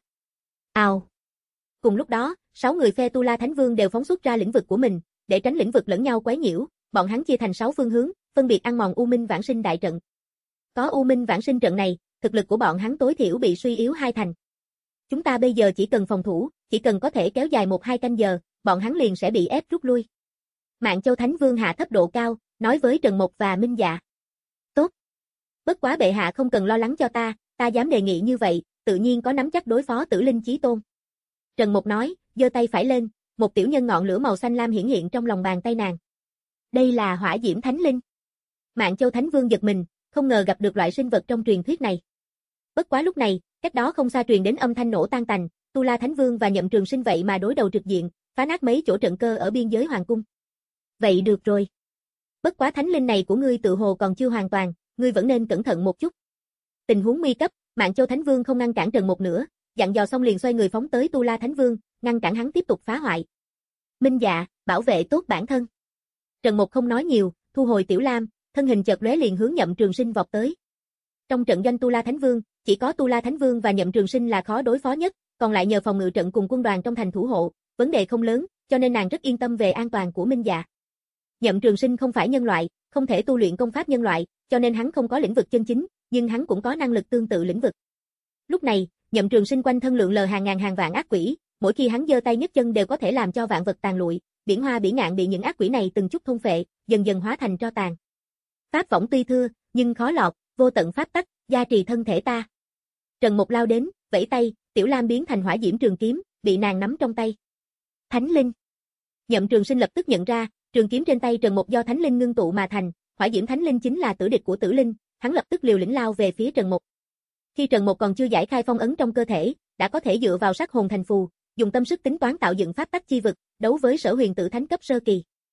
Ào. Cùng lúc đó, sáu người phe Tu La Thánh Vương đều phóng xuất ra lĩnh vực của mình, để tránh lĩnh vực lẫn nhau quấy nhiễu, bọn hắn chia thành sáu phương hướng, phân biệt ăn mòn U Minh vãng sinh đại trận. Có U Minh vãng sinh trận này, thực lực của bọn hắn tối thiểu bị suy yếu hai thành. Chúng ta bây giờ chỉ cần phòng thủ, chỉ cần có thể kéo dài một hai canh giờ, bọn hắn liền sẽ bị ép rút lui. Mạn Châu Thánh Vương hạ thấp độ cao, nói với Trần Mục và Minh Dạ. Tốt. Bất quá bệ hạ không cần lo lắng cho ta, ta dám đề nghị như vậy, tự nhiên có nắm chắc đối phó Tử Linh Chí Tôn. Trần Mục nói, giơ tay phải lên, một tiểu nhân ngọn lửa màu xanh lam hiển hiện trong lòng bàn tay nàng. Đây là Hỏa Diễm Thánh Linh. Mạn Châu Thánh Vương giật mình, không ngờ gặp được loại sinh vật trong truyền thuyết này. Bất quá lúc này, cách đó không xa truyền đến âm thanh nổ tan tành, Tu La Thánh Vương và Nhậm Trường Sinh vậy mà đối đầu trực diện, phá nát mấy chỗ trận cơ ở biên giới hoàng cung. Vậy được rồi. Bất quá thánh linh này của ngươi tự hồ còn chưa hoàn toàn, ngươi vẫn nên cẩn thận một chút. Tình huống nguy cấp, Mạn Châu Thánh Vương không ngăn cản Trần Mục nữa, dặn dò xong liền xoay người phóng tới Tu La Thánh Vương, ngăn cản hắn tiếp tục phá hoại. Minh Dạ, bảo vệ tốt bản thân. Trần Mục không nói nhiều, thu hồi Tiểu Lam, thân hình chợt lóe liền hướng Nhậm Trường Sinh vọt tới. Trong trận doanh Tu La Thánh Vương, chỉ có Tu La Thánh Vương và Nhậm Trường Sinh là khó đối phó nhất, còn lại nhờ phòng ngự trận cùng quân đoàn trong thành thủ hộ, vấn đề không lớn, cho nên nàng rất yên tâm về an toàn của Minh Dạ. Nhậm Trường Sinh không phải nhân loại, không thể tu luyện công pháp nhân loại, cho nên hắn không có lĩnh vực chân chính, nhưng hắn cũng có năng lực tương tự lĩnh vực. Lúc này, Nhậm Trường Sinh quanh thân lượng lờ hàng ngàn hàng vạn ác quỷ, mỗi khi hắn giơ tay nhấc chân đều có thể làm cho vạn vật tàn lụi, biển hoa bỉ ngạn bị những ác quỷ này từng chút thôn phệ, dần dần hóa thành tro tàn. Pháp võng tuy thưa, nhưng khó lọt, vô tận pháp tắc, gia trì thân thể ta. Trần Mục lao đến, vẫy tay, Tiểu Lam biến thành hỏa diễm trường kiếm, bị nàng nắm trong tay. Thánh linh. Nhậm Trường Sinh lập tức nhận ra, trường kiếm trên tay Trần Mục do thánh linh ngưng tụ mà thành, hỏa diễm thánh linh chính là tử địch của tử linh, hắn lập tức liều lĩnh lao về phía Trần Mục. Khi Trần Mục còn chưa giải khai phong ấn trong cơ thể, đã có thể dựa vào sát hồn thành phù, dùng tâm sức tính toán tạo dựng pháp tắc chi vực, đấu với Sở Huyền Tử thánh cấp sơ kỳ.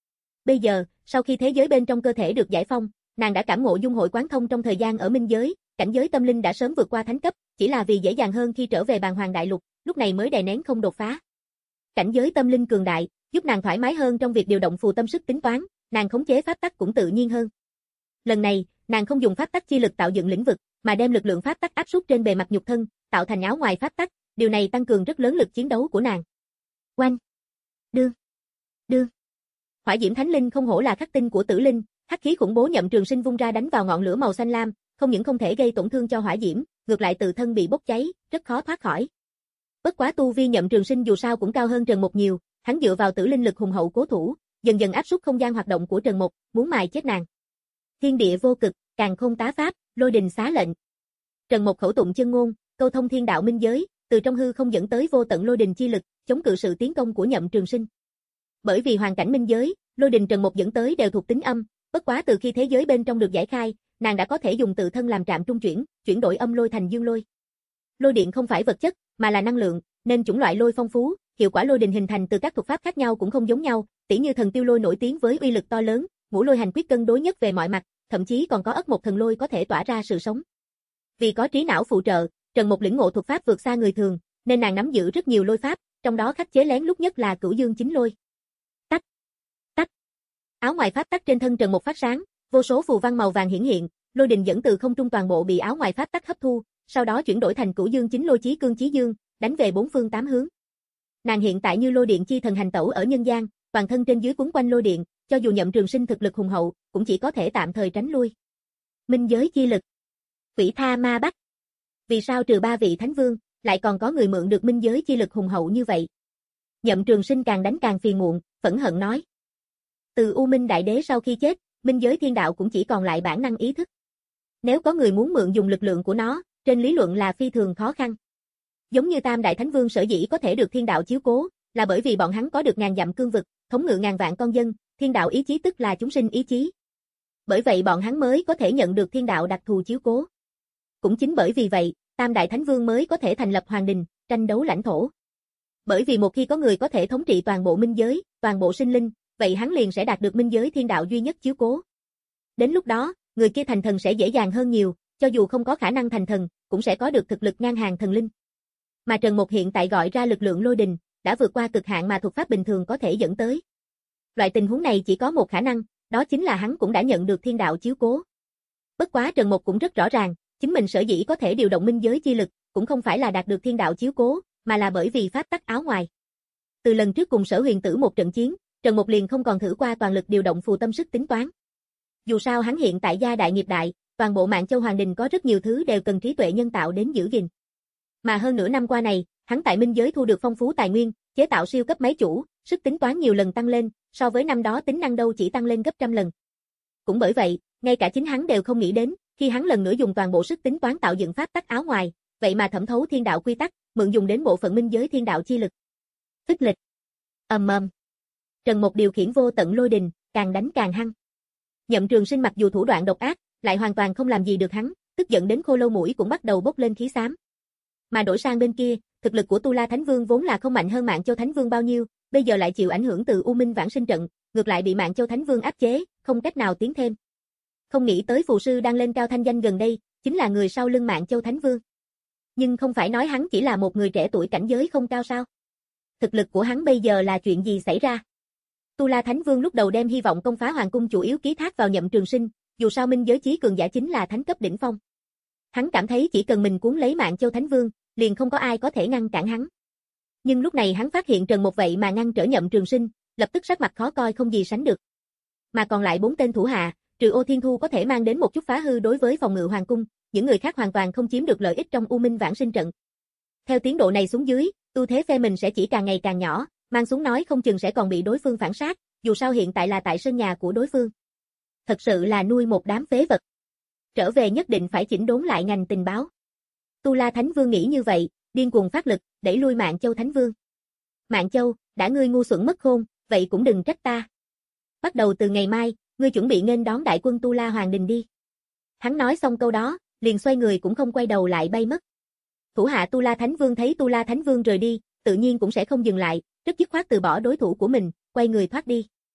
Bây giờ, sau khi thế giới bên trong cơ thể được giải phong, nàng đã cảm ngộ dung hội quán thông trong thời gian ở minh giới, cảnh giới tâm linh đã sớm vượt qua thánh cấp, chỉ là vì dễ dàng hơn khi trở về Bàn Hoàng Đại Lục, lúc này mới đè nén không đột phá. Cảnh giới tâm linh cường đại, giúp nàng thoải mái hơn trong việc điều động phù tâm sức tính toán, nàng khống chế pháp tắc cũng tự nhiên hơn. Lần này, nàng không dùng pháp tắc chi lực tạo dựng lĩnh vực, mà đem lực lượng pháp tắc áp suất trên bề mặt nhục thân, tạo thành áo ngoài pháp tắc, điều này tăng cường rất lớn lực chiến đấu của nàng. Oanh, đương, đương. Hỏa diễm thánh linh không hổ là khắc tinh của tử linh, hắc khí khủng bố Nhậm Trường Sinh vung ra đánh vào ngọn lửa màu xanh lam, không những không thể gây tổn thương cho hỏa diễm, ngược lại tự thân bị bốc cháy, rất khó thoát khỏi. Bất quá tu vi Nhậm Trường Sinh dù sao cũng cao hơn Trần Mục nhiều, hắn dựa vào tử linh lực hùng hậu cố thủ, dần dần áp suất không gian hoạt động của Trần Mục, muốn mài chết nàng. Thiên địa vô cực, càn khôn tá pháp, lôi đình xá lệnh. Trần Mục khẩu tụng chân ngôn, câu thông thiên đạo minh giới, từ trong hư không dẫn tới vô tận lôi đình chi lực, chống cự sự tiến công của Nhậm Trường Sinh. Bởi vì hoàn cảnh minh giới, lôi đình Trần Mục dẫn tới đều thuộc tính âm, bất quá từ khi thế giới bên trong được giải khai, nàng đã có thể dùng tự thân làm trạm trung chuyển, chuyển đổi âm lôi thành dương lôi. Lôi điện không phải vật chất, mà là năng lượng, nên chủng loại lôi phong phú, hiệu quả lôi đình hình thành từ các thuật pháp khác nhau cũng không giống nhau, tỉ như thần tiêu lôi nổi tiếng với uy lực to lớn, ngũ lôi hành quyết cân đối nhất về mọi mặt, thậm chí còn có ất một thần lôi có thể tỏa ra sự sống. Vì có trí não phụ trợ, Trần Mục lĩnh ngộ thuật pháp vượt xa người thường, nên nàng nắm giữ rất nhiều lôi pháp, trong đó khắc chế lén lút nhất là Cửu Dương Chính Lôi. Tách, tách. Áo ngoài pháp tắc trên thân Trần Mục phát sáng, vô số phù văn màu vàng hiển hiện, lôi đình dẫn từ không trung toàn bộ bị áo ngoài pháp tắc hấp thu, sau đó chuyển đổi thành Cửu Dương Chính Lôi chí cương chí dương, đánh về bốn phương tám hướng. Nàng hiện tại như lôi điện chi thần hành tẩu ở nhân gian, toàn thân trên dưới quấn quanh lôi điện, cho dù Nhậm Trường Sinh thực lực hùng hậu, cũng chỉ có thể tạm thời tránh lui. Minh giới chi lực. Quỷ Tha Ma Bách. Vì sao trừ ba vị thánh vương, lại còn có người mượn được minh giới chi lực hùng hậu như vậy? Nhậm Trường Sinh càng đánh càng phiền muộn, phẫn hận nói. Từ U Minh Đại Đế sau khi chết, minh giới thiên đạo cũng chỉ còn lại bản năng ý thức. Nếu có người muốn mượn dùng lực lượng của nó, trên lý luận là phi thường khó khăn. Giống như Tam Đại Thánh Vương sở dĩ có thể được thiên đạo chiếu cố, là bởi vì bọn hắn có được ngàn dặm cương vực, thống ngự ngàn vạn con dân, thiên đạo ý chí tức là chúng sinh ý chí. Bởi vậy bọn hắn mới có thể nhận được thiên đạo đặc thù chiếu cố. Cũng chính bởi vì vậy, Tam Đại Thánh Vương mới có thể thành lập hoàng đình, tranh đấu lãnh thổ. Bởi vì một khi có người có thể thống trị toàn bộ minh giới, toàn bộ sinh linh, vậy hắn liền sẽ đạt được minh giới thiên đạo duy nhất chiếu cố. Đến lúc đó, người kia thành thần sẽ dễ dàng hơn nhiều, cho dù không có khả năng thành thần, cũng sẽ có được thực lực ngang hàng thần linh. Mà Trần Mục hiện tại gọi ra lực lượng lôi đình, đã vượt qua cực hạn mà thuật pháp bình thường có thể dẫn tới. Loại tình huống này chỉ có một khả năng, đó chính là hắn cũng đã nhận được thiên đạo chiếu cố. Bất quá Trần Mục cũng rất rõ ràng, chính mình sở dĩ có thể điều động minh giới chi lực, cũng không phải là đạt được thiên đạo chiếu cố, mà là bởi vì pháp tắc áo ngoài. Từ lần trước cùng Sở Huyền Tử một trận chiến, Trần Mục liền không còn thử qua toàn lực điều động phù tâm sức tính toán. Dù sao hắn hiện tại gia đại nghiệp đại, toàn bộ Mạn Châu Hoàng Đình có rất nhiều thứ đều cần trí tuệ nhân tạo đến giữ gìn. Mà hơn nửa năm qua này, hắn tại minh giới thu được phong phú tài nguyên, chế tạo siêu cấp máy chủ, sức tính toán nhiều lần tăng lên, so với năm đó tính năng đâu chỉ tăng lên gấp trăm lần. Cũng bởi vậy, ngay cả chính hắn đều không nghĩ đến, khi hắn lần nữa dùng toàn bộ sức tính toán tạo dựng pháp tắc áo ngoài, vậy mà thẩm thấu thiên đạo quy tắc, mượn dùng đến bộ phận minh giới thiên đạo chi lực. Phích lịch. Ầm ầm. Trần Mục điều khiển vô tận lôi đình, càng đánh càng hăng. Nhậm Trường Sinh mặc dù thủ đoạn độc ác, lại hoàn toàn không làm gì được hắn, tức giận đến khô lâu mũi cũng bắt đầu bốc lên khí xám. Mà đổi sang bên kia, thực lực của Tu La Thánh Vương vốn là không mạnh hơn Mạn Châu Thánh Vương bao nhiêu, bây giờ lại chịu ảnh hưởng từ U Minh Vãng Sinh trận, ngược lại bị Mạn Châu Thánh Vương áp chế, không cách nào tiến thêm. Không nghĩ tới phù sư đang lên cao thanh danh gần đây, chính là người sau lưng Mạn Châu Thánh Vương. Nhưng không phải nói hắn chỉ là một người trẻ tuổi cảnh giới không cao sao? Thực lực của hắn bây giờ là chuyện gì xảy ra? Tu La Thánh Vương lúc đầu đem hy vọng công phá hoàng cung chủ yếu ký thác vào Nhậm Trường Sinh, dù sao minh giới chí cường giả chính là thánh cấp đỉnh phong. Hắn cảm thấy chỉ cần mình cuốn lấy Mạn Châu Thánh Vương, liền không có ai có thể ngăn cản hắn. Nhưng lúc này hắn phát hiện Trần Mục vậy mà ngăn trở Nhậm Trường Sinh, lập tức sắc mặt khó coi không gì sánh được. Mà còn lại bốn tên thủ hạ, trừ Ô Thiên Thu có thể mang đến một chút phá hư đối với phòng ngự hoàng cung, những người khác hoàn toàn không chiếm được lợi ích trong U Minh Vãng Sinh trận. Theo tiến độ này xuống dưới, ưu thế phe mình sẽ chỉ càng ngày càng nhỏ, mang xuống nói không chừng sẽ còn bị đối phương phản sát, dù sao hiện tại là tại sân nhà của đối phương. Thật sự là nuôi một đám phế vật. Trở về nhất định phải chỉnh đốn lại ngành tình báo. Tu La Thánh Vương nghĩ như vậy, điên cuồng phát lực, đẩy lui Mạn Châu Thánh Vương. Mạn Châu, đã ngươi ngu xuẩn mất khôn, vậy cũng đừng trách ta. Bắt đầu từ ngày mai, ngươi chuẩn bị nghênh đón đại quân Tu La Hoàng Đình đi. Hắn nói xong câu đó, liền xoay người cũng không quay đầu lại bay mất. Thủ hạ Tu La Thánh Vương thấy Tu La Thánh Vương rời đi, tự nhiên cũng sẽ không dừng lại, rất dứt khoát từ bỏ đối thủ của mình, quay người thoát đi.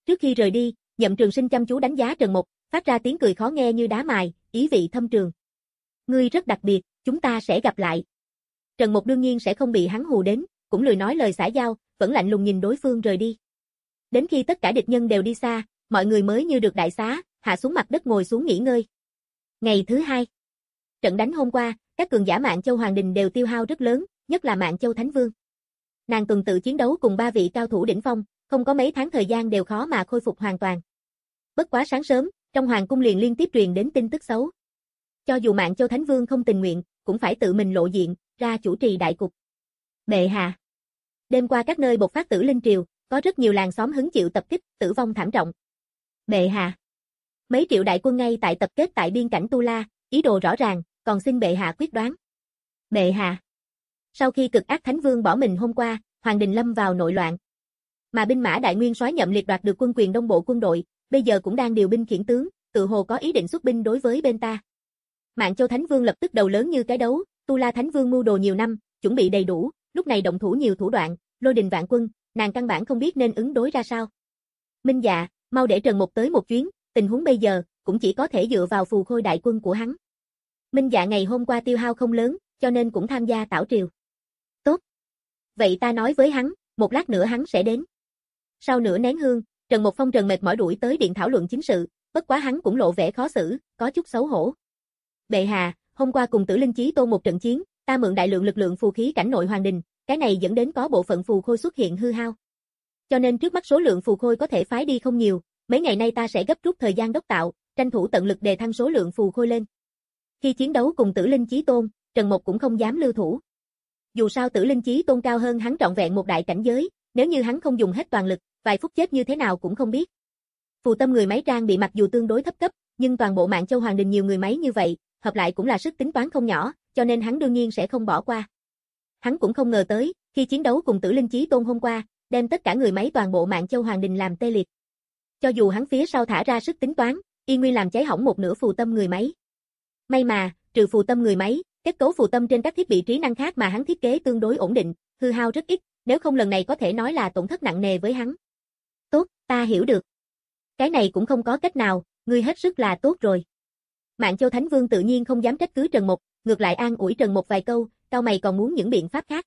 Trước khi rời đi, Nhậm Trường Sinh chăm chú đánh giá Trần Mục, phát ra tiếng cười khó nghe như đá mài, ý vị thâm trường. Ngươi rất đặc biệt, chúng ta sẽ gặp lại. Trần Mục đương nhiên sẽ không bị hắn hù đến, cũng lười nói lời xã giao, vẫn lạnh lùng nhìn đối phương rời đi. Đến khi tất cả địch nhân đều đi xa, mọi người mới như được đại xá, hạ xuống mặt đất ngồi xuống nghỉ ngơi. Ngày thứ hai. Trận đánh hôm qua, các cường giả Mạn Châu Hoàng Đình đều tiêu hao rất lớn, nhất là Mạn Châu Thánh Vương. Nàng tuần tự chiến đấu cùng ba vị cao thủ đỉnh phong, không có mấy tháng thời gian đều khó mà khôi phục hoàn toàn. Bất quá sáng sớm, trong hoàng cung liền liên tiếp truyền đến tin tức xấu. Cho dù Mạn Châu Thánh Vương không tình nguyện, cũng phải tự mình lộ diện, ra chủ trì đại cục. Bệ hạ. Đêm qua các nơi bộc phát tử linh triều, có rất nhiều làng xóm hứng chịu tập kích, tử vong thảm trọng. Bệ hạ. Mấy triệu đại quân ngay tại tập kết tại biên cảnh Tu La, ý đồ rõ ràng, còn xin bệ hạ quyết đoán. Bệ hạ. Sau khi Cực Ác Thánh Vương bỏ mình hôm qua, Hoàng Đình lâm vào nội loạn. Mà binh mã Đại Nguyên Soái Nhậm Liệt đoạt được quân quyền đông bộ quân đội, bây giờ cũng đang điều binh khiển tướng, tự hồ có ý định xuất binh đối với bên ta. Mạn Châu Thánh Vương lập tức đầu lớn như cái đấu, Tu La Thánh Vương mưu đồ nhiều năm, chuẩn bị đầy đủ, lúc này động thủ nhiều thủ đoạn, lôi đình vạn quân, nàng căn bản không biết nên ứng đối ra sao. Minh Dạ, mau để Trần Mục tới một chuyến, tình huống bây giờ cũng chỉ có thể dựa vào phù khôi đại quân của hắn. Minh Dạ ngày hôm qua tiêu hao không lớn, cho nên cũng tham gia tảo triều. Tốt. Vậy ta nói với hắn, một lát nữa hắn sẽ đến. Sau nửa nén hương, Trần Mục Phong trần mệt mỏi đuổi tới điện thảo luận chính sự, bất quá hắn cũng lộ vẻ khó xử, có chút xấu hổ. Bệ hạ, hôm qua cùng Tử Linh Chí Tôn một trận chiến, ta mượn đại lượng lực lượng phù khí cảnh nội hoàng đình, cái này dẫn đến có bộ phận phù khôi xuất hiện hư hao. Cho nên trước mắt số lượng phù khôi có thể phái đi không nhiều, mấy ngày nay ta sẽ gấp rút thời gian đốc tạo, tranh thủ tận lực đề thăng số lượng phù khôi lên. Khi chiến đấu cùng Tử Linh Chí Tôn, Trần Mục cũng không dám lưu thủ. Dù sao Tử Linh Chí Tôn cao hơn hắn trọn vẹn một đại cảnh giới, nếu như hắn không dùng hết toàn lực, vài phút chết như thế nào cũng không biết. Phù tâm người máy trang bị mặc dù tương đối thấp cấp, nhưng toàn bộ Mạn Châu Hoàng Đình nhiều người máy như vậy, hợp lại cũng là sức tính toán không nhỏ, cho nên hắn đương nhiên sẽ không bỏ qua. Hắn cũng không ngờ tới, khi chiến đấu cùng Tử Linh Chí Tôn hôm qua, đem tất cả người máy toàn bộ Mạn Châu Hoàng Đình làm tê liệt. Cho dù hắn phía sau thả ra sức tính toán, y nguyên làm cháy hỏng một nửa phù tâm người máy. May mà, trừ phù tâm người máy, kết cấu phù tâm trên các thiết bị trí năng khác mà hắn thiết kế tương đối ổn định, hư hao rất ít, nếu không lần này có thể nói là tổn thất nặng nề với hắn. Tốt, ta hiểu được. Cái này cũng không có cách nào, ngươi hết sức là tốt rồi. Mạn Châu Thánh Vương tự nhiên không dám trách cứ Trần Mục, ngược lại an ủi Trần Mục vài câu, cao mày còn muốn những biện pháp khác.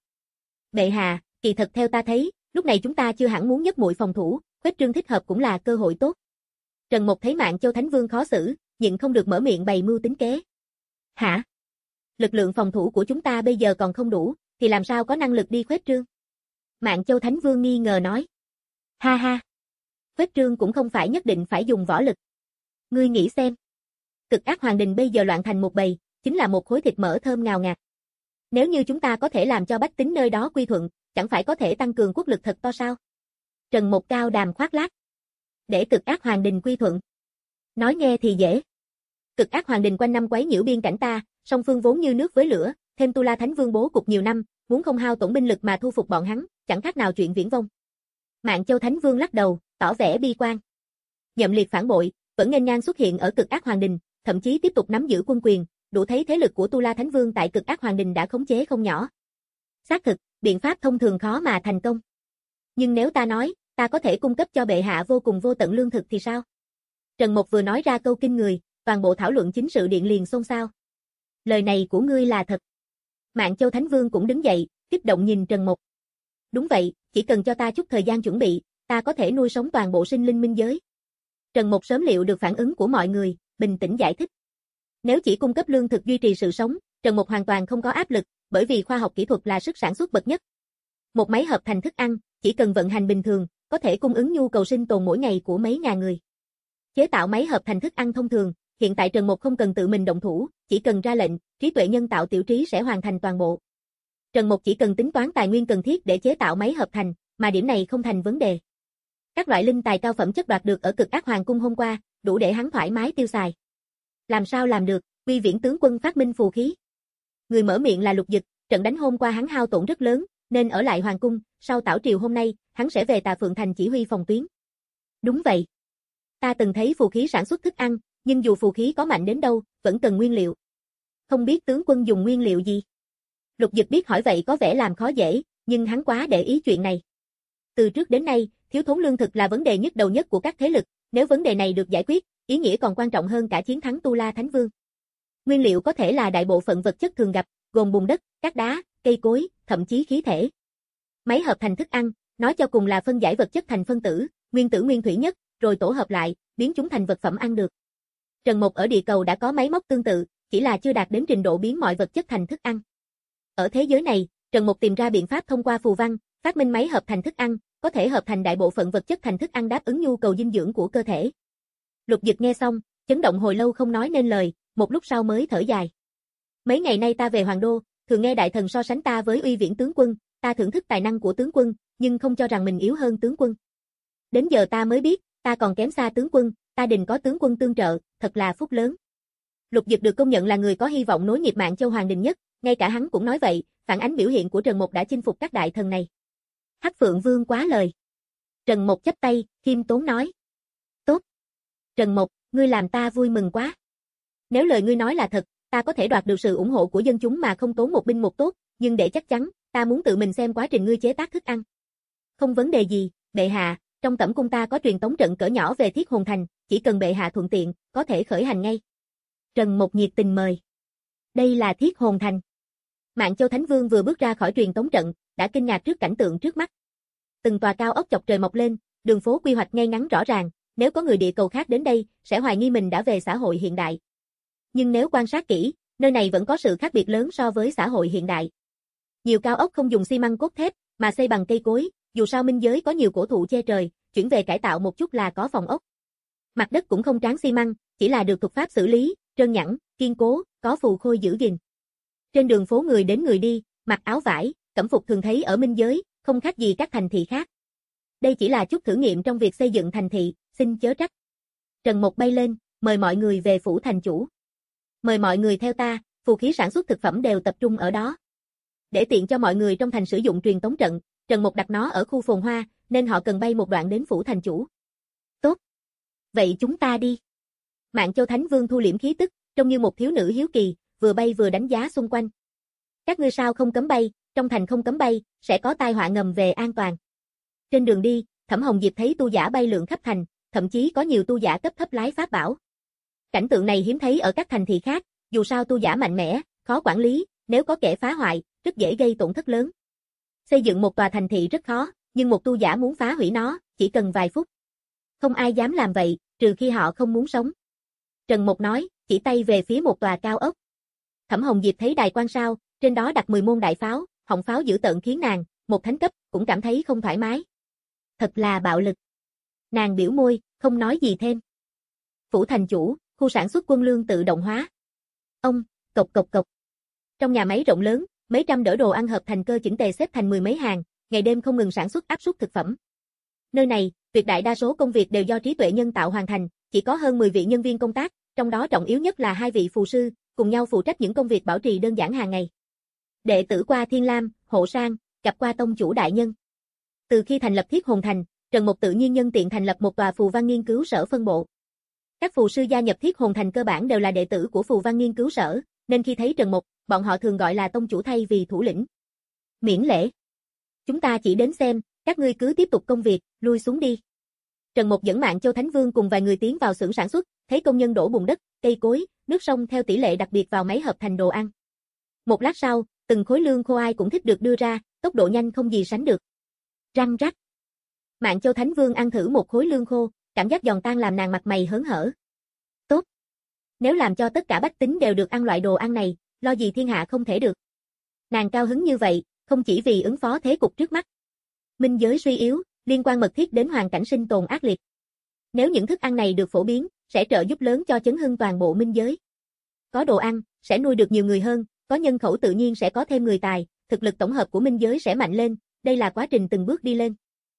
Bệ hạ, kỳ thật theo ta thấy, lúc này chúng ta chưa hẳn muốn nhất muội phòng thủ, khuếch trương thích hợp cũng là cơ hội tốt. Trần Mục thấy Mạn Châu Thánh Vương khó xử, nhịn không được mở miệng bày mưu tính kế. Hả? Lực lượng phòng thủ của chúng ta bây giờ còn không đủ, thì làm sao có năng lực đi khuếch trương? Mạn Châu Thánh Vương nghi ngờ nói. Ha ha. Khuếch trương cũng không phải nhất định phải dùng võ lực. Ngươi nghĩ xem. Cực Ác Hoàng Đình bây giờ loạn thành một bầy, chính là một khối thịt mỡ thơm ngào ngạt. Nếu như chúng ta có thể làm cho bách tính nơi đó quy thuận, chẳng phải có thể tăng cường quốc lực thật to sao? Trần Mục cao đàm khoác lác. Để Cực Ác Hoàng Đình quy thuận. Nói nghe thì dễ. Cực Ác Hoàng Đình quanh năm quấy nhiễu biên cảnh ta, song phương vốn như nước với lửa, thêm Tu La Thánh Vương bố cục nhiều năm, muốn không hao tổn binh lực mà thu phục bọn hắn, chẳng khác nào chuyện viển vông. Mạn Châu Thánh Vương lắc đầu, tỏ vẻ bi quan. Nhậm Liệt phản bội, vẫn nghênh ngang xuất hiện ở Cực Ác Hoàng Đình, thậm chí tiếp tục nắm giữ quân quyền, đủ thấy thế lực của Tu La Thánh Vương tại Cực Ác Hoàng Đình đã khống chế không nhỏ. Xác thực, biện pháp thông thường khó mà thành công. Nhưng nếu ta nói, ta có thể cung cấp cho bệ hạ vô cùng vô tận lương thực thì sao? Trần Mục vừa nói ra câu kinh người, toàn bộ thảo luận chính sự điện liền xôn xao. Lời này của ngươi là thật. Mạn Châu Thánh Vương cũng đứng dậy, kích động nhìn Trần Mục. Đúng vậy, chỉ cần cho ta chút thời gian chuẩn bị, ta có thể nuôi sống toàn bộ sinh linh minh giới. Trần Mục sớm liệu được phản ứng của mọi người, bình tĩnh giải thích. Nếu chỉ cung cấp lương thực duy trì sự sống, Trần Mục hoàn toàn không có áp lực, bởi vì khoa học kỹ thuật là sức sản xuất bậc nhất. Một máy hợp thành thức ăn, chỉ cần vận hành bình thường, có thể cung ứng nhu cầu sinh tồn mỗi ngày của mấy ngàn người. Chế tạo máy hợp thành thức ăn thông thường, hiện tại Trần Mục không cần tự mình động thủ, chỉ cần ra lệnh, trí tuệ nhân tạo tiểu trí sẽ hoàn thành toàn bộ. Trần Mục chỉ cần tính toán tài nguyên cần thiết để chế tạo máy hợp thành, mà điểm này không thành vấn đề. Các loại linh tài cao phẩm chất đoạt được ở Cực Ác Hoàng cung hôm qua, đủ để hắn thoải mái tiêu xài. Làm sao làm được, Uy Viễn tướng quân phát minh phù khí. Người mở miệng là Lục Dực, trận đánh hôm qua hắn hao tổn rất lớn, nên ở lại hoàng cung, sau tảo triều hôm nay, hắn sẽ về Tà Phượng thành chỉ huy phòng tuyến. Đúng vậy. Ta từng thấy phù khí sản xuất thức ăn, nhưng dù phù khí có mạnh đến đâu, vẫn cần nguyên liệu. Không biết tướng quân dùng nguyên liệu gì? Lục Dực biết hỏi vậy có vẻ làm khó dễ, nhưng hắn quá để ý chuyện này. Từ trước đến nay, thiếu thốn lương thực là vấn đề nhức đầu nhất của các thế lực, nếu vấn đề này được giải quyết, ý nghĩa còn quan trọng hơn cả chiến thắng Tu La Thánh Vương. Nguyên liệu có thể là đại bộ phận vật chất thường gặp, gồm bùn đất, cát đá, cây cối, thậm chí khí thể. Máy hợp thành thức ăn, nói cho cùng là phân giải vật chất thành phân tử, nguyên tử nguyên thủy nhất, rồi tổ hợp lại, biến chúng thành vật phẩm ăn được. Trần Mộc ở địa cầu đã có máy móc tương tự, chỉ là chưa đạt đến trình độ biến mọi vật chất thành thức ăn. Ở thế giới này, Trần Mộc tìm ra biện pháp thông qua phù văn, phát minh máy hợp thành thức ăn, có thể hợp thành đại bộ phận vật chất thành thức ăn đáp ứng nhu cầu dinh dưỡng của cơ thể. Lục Dực nghe xong, chấn động hồi lâu không nói nên lời, một lúc sau mới thở dài. Mấy ngày nay ta về Hoàng Đô, thường nghe đại thần so sánh ta với Uy Viễn tướng quân, ta thưởng thức tài năng của tướng quân, nhưng không cho rằng mình yếu hơn tướng quân. Đến giờ ta mới biết, ta còn kém xa tướng quân, ta đình có tướng quân tương trợ, thật là phúc lớn. Lục Dực được công nhận là người có hy vọng nối nghiệp Mạng Châu Hoàng Đình nhất, ngay cả hắn cũng nói vậy, phản ánh biểu hiện của Trần Mộc đã chinh phục các đại thần này. Hắc Phượng Vương quá lời. Trần Mộc chắp tay, khiêm tốn nói. Tốt. Trần Mộc, ngươi làm ta vui mừng quá. Nếu lời ngươi nói là thật, ta có thể đoạt được sự ủng hộ của dân chúng mà không tốn một binh một tốt, nhưng để chắc chắn, ta muốn tự mình xem quá trình ngươi chế tác thức ăn. Không vấn đề gì, bệ hạ, trong tẩm cung ta có truyền tống trận cỡ nhỏ về Thiết Hồn Thành, chỉ cần bệ hạ thuận tiện, có thể khởi hành ngay. Trần Mộc nhiệt tình mời. Đây là Thiết Hồn Thành. Mạng Châu Thánh Vương vừa bước ra khỏi truyền tống trận, đã kinh ngạc trước cảnh tượng trước mắt. Từng tòa cao ốc chọc trời mọc lên, đường phố quy hoạch ngay ngắn rõ ràng, nếu có người địa cầu khác đến đây, sẽ hoài nghi mình đã về xã hội hiện đại. Nhưng nếu quan sát kỹ, nơi này vẫn có sự khác biệt lớn so với xã hội hiện đại. Nhiều cao ốc không dùng xi măng cốt thép, mà xây bằng cây cối, dù sao minh giới có nhiều cổ thụ che trời, chuyển về cải tạo một chút là có phòng ốc. Mặt đất cũng không tráng xi măng, chỉ là được thuật pháp xử lý, trơn nhẵn, kiên cố, có phù khôi giữ gìn. Trên đường phố người đến người đi, mặc áo vải, cẩm phục thường thấy ở minh giới, không khác gì các thành thị khác. Đây chỉ là chút thử nghiệm trong việc xây dựng thành thị, xin chớ trách. Trần Mộc bay lên, mời mọi người về phủ thành chủ. Mời mọi người theo ta, phù khí sản xuất thực phẩm đều tập trung ở đó. Để tiện cho mọi người trong thành sử dụng truyền tống trận, Trần Mộc đặt nó ở khu phồn hoa, nên họ cần bay một đoạn đến phủ thành chủ. Tốt. Vậy chúng ta đi. Mạng Châu Thánh Vương thu liễm khí tức, trông như một thiếu nữ hiếu kỳ, vừa bay vừa đánh giá xung quanh. Các ngươi sao không cấm bay, trong thành không cấm bay, sẽ có tai họa ngầm về an toàn. Trên đường đi, Thẩm Hồng Diệp thấy tu giả bay lượn khắp thành, thậm chí có nhiều tu giả cấp thấp lái pháp bảo. Cảnh tượng này hiếm thấy ở các thành thị khác, dù sao tu giả mạnh mẽ, khó quản lý, nếu có kẻ phá hoại, rất dễ gây tổn thất lớn. Xây dựng một tòa thành thị rất khó, nhưng một tu giả muốn phá hủy nó, chỉ cần vài phút. Không ai dám làm vậy, trừ khi họ không muốn sống. Trần Mộc nói, chỉ tay về phía một tòa cao ốc. Thẩm Hồng Diệp thấy đài quan sao, trên đó đặt mười môn đại pháo, họng pháo dữ tợn khiến nàng, một thánh cấp, cũng cảm thấy không thoải mái. Thật là bạo lực. Nàng biểu môi, không nói gì thêm. Phủ thành chủ, khu sản xuất quân lương tự động hóa. Ông, cộc cộc cộc. Trong nhà máy rộng lớn, mấy trăm đỡ đồ ăn hợp thành cơ chỉnh tề xếp thành mười mấy hàng, ngày đêm không ngừng sản xuất áp suất thực phẩm. Nơi này, tuyệt đại đa số công việc đều do trí tuệ nhân tạo hoàn thành, chỉ có hơn mười vị nhân viên công tác, trong đó trọng yếu nhất là hai vị phù sư, cùng nhau phụ trách những công việc bảo trì đơn giản hàng ngày. Đệ tử qua Thiên Lam, Hộ Sang, gặp qua tông chủ đại nhân. Từ khi thành lập Thiết Hồn Thành, Trần Mộc tự nhiên nhân tiện thành lập một tòa phù văn nghiên cứu sở phân bộ. Các phù sư gia nhập Thiết Hồn Thành cơ bản đều là đệ tử của phù văn nghiên cứu sở, nên khi thấy Trần Mộc, bọn họ thường gọi là tông chủ thay vì thủ lĩnh. Miễn lễ. Chúng ta chỉ đến xem, các ngươi cứ tiếp tục công việc, lui xuống đi. Trần Mộc dẫn Mạng Châu Thánh Vương cùng vài người tiến vào xưởng sản xuất, thấy công nhân đổ bùn đất, cây cối, nước sông theo tỷ lệ đặc biệt vào máy hợp thành đồ ăn. Một lát sau, từng khối lương khô ai cũng thích được đưa ra, tốc độ nhanh không gì sánh được. Răng rắc. Mạng Châu Thánh Vương ăn thử một khối lương khô, cảm giác giòn tan làm nàng mặt mày hớn hở. Tốt. Nếu làm cho tất cả bách tính đều được ăn loại đồ ăn này, lo gì thiên hạ không thể được. Nàng cao hứng như vậy, không chỉ vì ứng phó thế cục trước mắt. Minh giới suy yếu, liên quan mật thiết đến hoàn cảnh sinh tồn ác liệt. Nếu những thức ăn này được phổ biến, sẽ trợ giúp lớn cho chấn hưng toàn bộ minh giới. Có đồ ăn, sẽ nuôi được nhiều người hơn, có nhân khẩu tự nhiên sẽ có thêm người tài, thực lực tổng hợp của minh giới sẽ mạnh lên, đây là quá trình từng bước đi lên.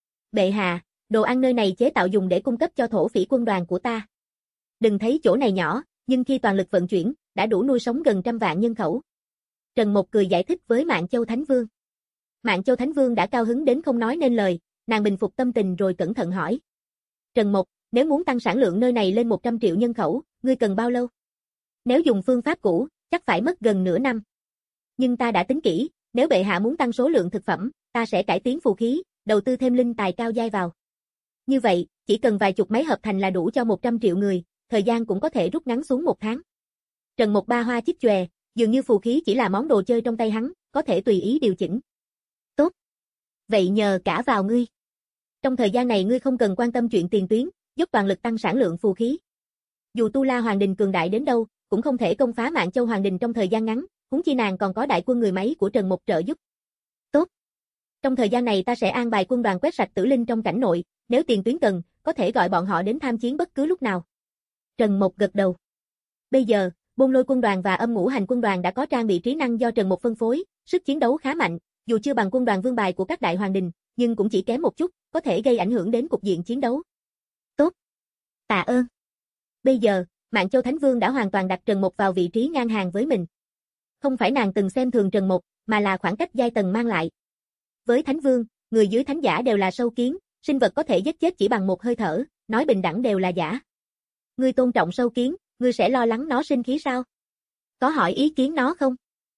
Bệ hạ, đồ ăn nơi này chế tạo dùng để cung cấp cho thổ phỉ quân đoàn của ta. Đừng thấy chỗ này nhỏ, nhưng khi toàn lực vận chuyển, đã đủ nuôi sống gần trăm vạn nhân khẩu. Trần Mộc cười giải thích với Mạng Châu Thánh Vương. Mạng Châu Thánh Vương đã cao hứng đến không nói nên lời, nàng bình phục tâm tình rồi cẩn thận hỏi. Trần Mộc, nếu muốn tăng sản lượng nơi này lên một trăm triệu nhân khẩu, ngươi cần bao lâu? Nếu dùng phương pháp cũ, chắc phải mất gần nửa năm. Nhưng ta đã tính kỹ, nếu bệ hạ muốn tăng số lượng thực phẩm, ta sẽ cải tiến phù khí, đầu tư thêm linh tài cao giai vào. Như vậy, chỉ cần vài chục máy hợp thành là đủ cho một trăm triệu người, thời gian cũng có thể rút ngắn xuống một tháng. Trần Mộc ba hoa chích chòe, dường như phù khí chỉ là món đồ chơi trong tay hắn, có thể tùy ý điều chỉnh. Tốt. Vậy nhờ cả vào ngươi. Trong thời gian này ngươi không cần quan tâm chuyện tiền tuyến, dốc toàn lực tăng sản lượng phù khí. Dù Tu La Hoàng Đình cường đại đến đâu, cũng không thể công phá Mạn Châu Hoàng Đình trong thời gian ngắn, huống chi nàng còn có đại quân người máy của Trần Mộc trợ giúp. Tốt. Trong thời gian này ta sẽ an bài quân đoàn quét sạch Tử Linh trong cảnh nội, nếu tiền tuyến cần, có thể gọi bọn họ đến tham chiến bất cứ lúc nào. Trần Mộc gật đầu. Bây giờ, Bôn Lôi quân đoàn và Âm Ngũ Hành quân đoàn đã có trang bị trí năng do Trần Mộc phân phối, sức chiến đấu khá mạnh, dù chưa bằng quân đoàn vương bài của các đại hoàng đình, nhưng cũng chỉ kém một chút, có thể gây ảnh hưởng đến cục diện chiến đấu. Tốt. Tạ ơn. Bây giờ, Mạn Châu Thánh Vương đã hoàn toàn đặt Trần Mộc vào vị trí ngang hàng với mình. Không phải nàng từng xem thường Trần Mộc, mà là khoảng cách giai tầng mang lại. Với Thánh Vương, người dưới thánh giả đều là sâu kiến, sinh vật có thể giết chết chỉ bằng một hơi thở, nói bình đẳng đều là giả. Ngươi tôn trọng sâu kiến, ngươi sẽ lo lắng nó sinh khí sao? Có hỏi ý kiến nó không?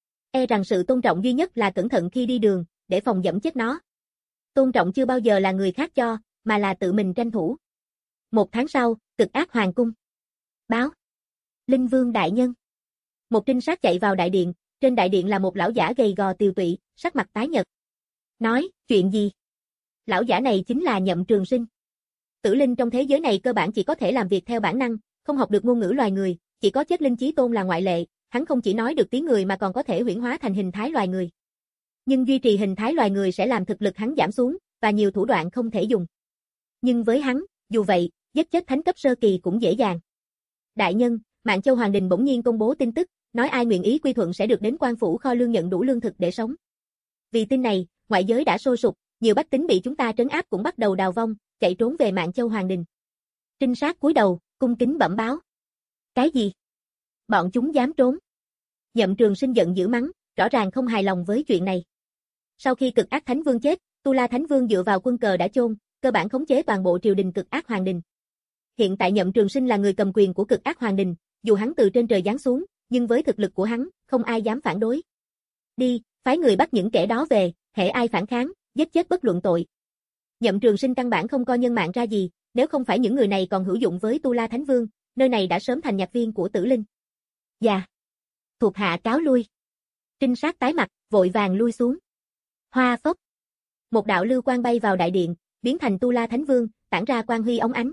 E rằng sự tôn trọng duy nhất là cẩn thận khi đi đường, để phòng dẫm chết nó. Tôn trọng chưa bao giờ là người khác cho, mà là tự mình tranh thủ. Một tháng sau, Cực Ác Hoàng cung. Báo. Linh Vương đại nhân. Một trinh sát chạy vào đại điện, trên đại điện là một lão giả gầy gò tiều tụy, sắc mặt tái nhợt. Nói, chuyện gì? Lão giả này chính là Nhậm Trường Sinh. Tử linh trong thế giới này cơ bản chỉ có thể làm việc theo bản năng, không học được ngôn ngữ loài người, chỉ có chết linh chí tôn là ngoại lệ, hắn không chỉ nói được tiếng người mà còn có thể huyễn hóa thành hình thái loài người. Nhưng duy trì hình thái loài người sẽ làm thực lực hắn giảm xuống, và nhiều thủ đoạn không thể dùng. Nhưng với hắn, dù vậy, giết chết thánh cấp sơ kỳ cũng dễ dàng. Đại nhân, Mạn Châu Hoàng Đình bỗng nhiên công bố tin tức, nói ai nguyện ý quy thuận sẽ được đến quan phủ kho lương nhận đủ lương thực để sống. Vì tin này, ngoại giới đã sôi sục, nhiều bách tính bị chúng ta trấn áp cũng bắt đầu đào vong, chạy trốn về Mạn Châu Hoàng Đình. Trinh sát cúi đầu, cung kính bẩm báo. Cái gì? Bọn chúng dám trốn? Nhậm Trường Sinh giận dữ mắng, rõ ràng không hài lòng với chuyện này. Sau khi Cực Ác Thánh Vương chết, Tu La Thánh Vương dựa vào quân cờ đã chôn, cơ bản khống chế toàn bộ triều đình Cực Ác Hoàng Đình. Hiện tại Nhậm Trường Sinh là người cầm quyền của Cực Ác Hoàng Đình, dù hắn từ trên trời giáng xuống, nhưng với thực lực của hắn, không ai dám phản đối. Đi, phái người bắt những kẻ đó về, hễ ai phản kháng, giết chết bất luận tội. Nhậm Trường Sinh căn bản không coi nhân mạng ra gì, nếu không phải những người này còn hữu dụng với Tu La Thánh Vương, nơi này đã sớm thành nhạc viên của Tử Linh. Dạ. Thuộc hạ cáo lui. Trinh sát tái mặt, vội vàng lui xuống. Hoa phốc. Một đạo lưu quang bay vào đại điện, biến thành Tu La Thánh Vương, tản ra quang huy óng ánh.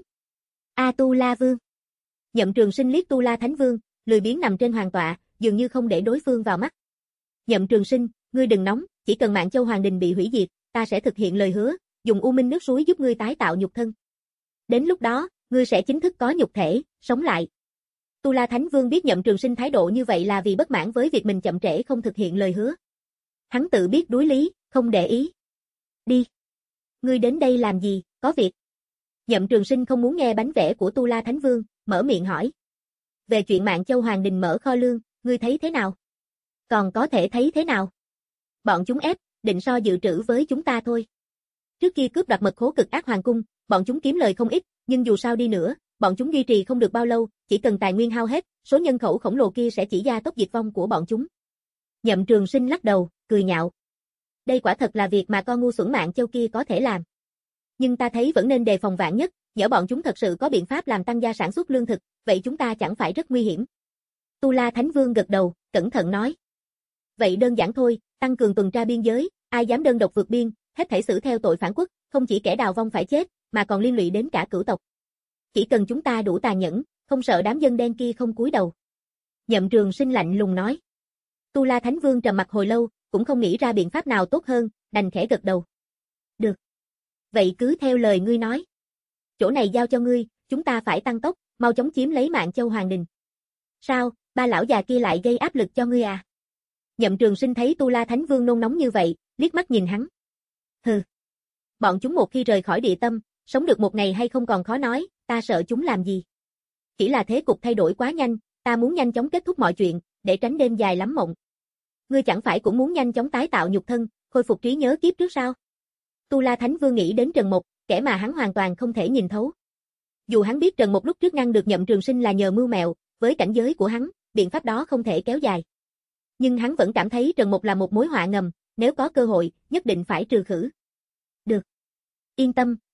A Tu La Vương. Nhậm Trường Sinh liếc Tu La Thánh Vương, lười biếng nằm trên hoàng tọa, dường như không để đối phương vào mắt. Nhậm Trường Sinh, ngươi đừng nóng, chỉ cần Mạn Châu Hoàng Đình bị hủy diệt, ta sẽ thực hiện lời hứa, dùng U Minh nước suối giúp ngươi tái tạo nhục thân. Đến lúc đó, ngươi sẽ chính thức có nhục thể, sống lại. Tu La Thánh Vương biết Nhậm Trường Sinh thái độ như vậy là vì bất mãn với việc mình chậm trễ không thực hiện lời hứa. Hắn tự biết đối lý, không để ý. Đi. Ngươi đến đây làm gì, có việc. Nhậm Trường Sinh không muốn nghe bánh vẽ của Tu La Thánh Vương, mở miệng hỏi. Về chuyện Mạn Châu Hoàng Đình mở kho lương, ngươi thấy thế nào? Còn có thể thấy thế nào? Bọn chúng ép, định so dự trữ với chúng ta thôi. Trước khi cướp đoạt mật khố Cực Ác Hoàng cung, bọn chúng kiếm lời không ít, nhưng dù sao đi nữa, bọn chúng duy trì không được bao lâu, chỉ cần tài nguyên hao hết, số nhân khẩu khổng lồ kia sẽ chỉ gia tốc diệt vong của bọn chúng. Nhậm Trường Sinh lắc đầu, cười nhạo. Đây quả thật là việc mà con ngu xuẩn Mạn Châu kia có thể làm. Nhưng ta thấy vẫn nên đề phòng vạn nhất, nhỡ bọn chúng thật sự có biện pháp làm tăng gia sản xuất lương thực, vậy chúng ta chẳng phải rất nguy hiểm. Tu La Thánh Vương gật đầu, cẩn thận nói. Vậy đơn giản thôi, tăng cường tuần tra biên giới, ai dám đơn độc vượt biên, hết thảy xử theo tội phản quốc, không chỉ kẻ đào vong phải chết, mà còn liên lụy đến cả cửu tộc. Chỉ cần chúng ta đủ tàn nhẫn, không sợ đám dân đen kia không cúi đầu. Nhậm Trường Sinh lạnh lùng nói. Tu La Thánh Vương trầm mặc hồi lâu, cũng không nghĩ ra biện pháp nào tốt hơn, đành khẽ gật đầu. Được. Vậy cứ theo lời ngươi nói. Chỗ này giao cho ngươi, chúng ta phải tăng tốc, mau chóng chiếm lấy Mạn Châu Hoàng Đình. Sao, ba lão già kia lại gây áp lực cho ngươi à? Nhậm Trường Sinh thấy Tu La Thánh Vương nôn nóng như vậy, liếc mắt nhìn hắn. Hừ. Bọn chúng một khi rời khỏi địa tâm, sống được một ngày hay không còn khó nói, ta sợ chúng làm gì. Chỉ là thế cục thay đổi quá nhanh, ta muốn nhanh chóng kết thúc mọi chuyện, để tránh đêm dài lắm mộng. Ngươi chẳng phải cũng muốn nhanh chóng tái tạo nhục thân, khôi phục trí nhớ kiếp trước sao? Tu La Thánh Vương nghĩ đến Trần Mộc, kẻ mà hắn hoàn toàn không thể nhìn thấu. Dù hắn biết Trần Mộc lúc trước ngăn được Nhậm Trường Sinh là nhờ mưu mẹo, với cảnh giới của hắn, biện pháp đó không thể kéo dài. Nhưng hắn vẫn cảm thấy Trần Mộc là một mối họa ngầm, nếu có cơ hội, nhất định phải trừ khử. Được. Yên tâm,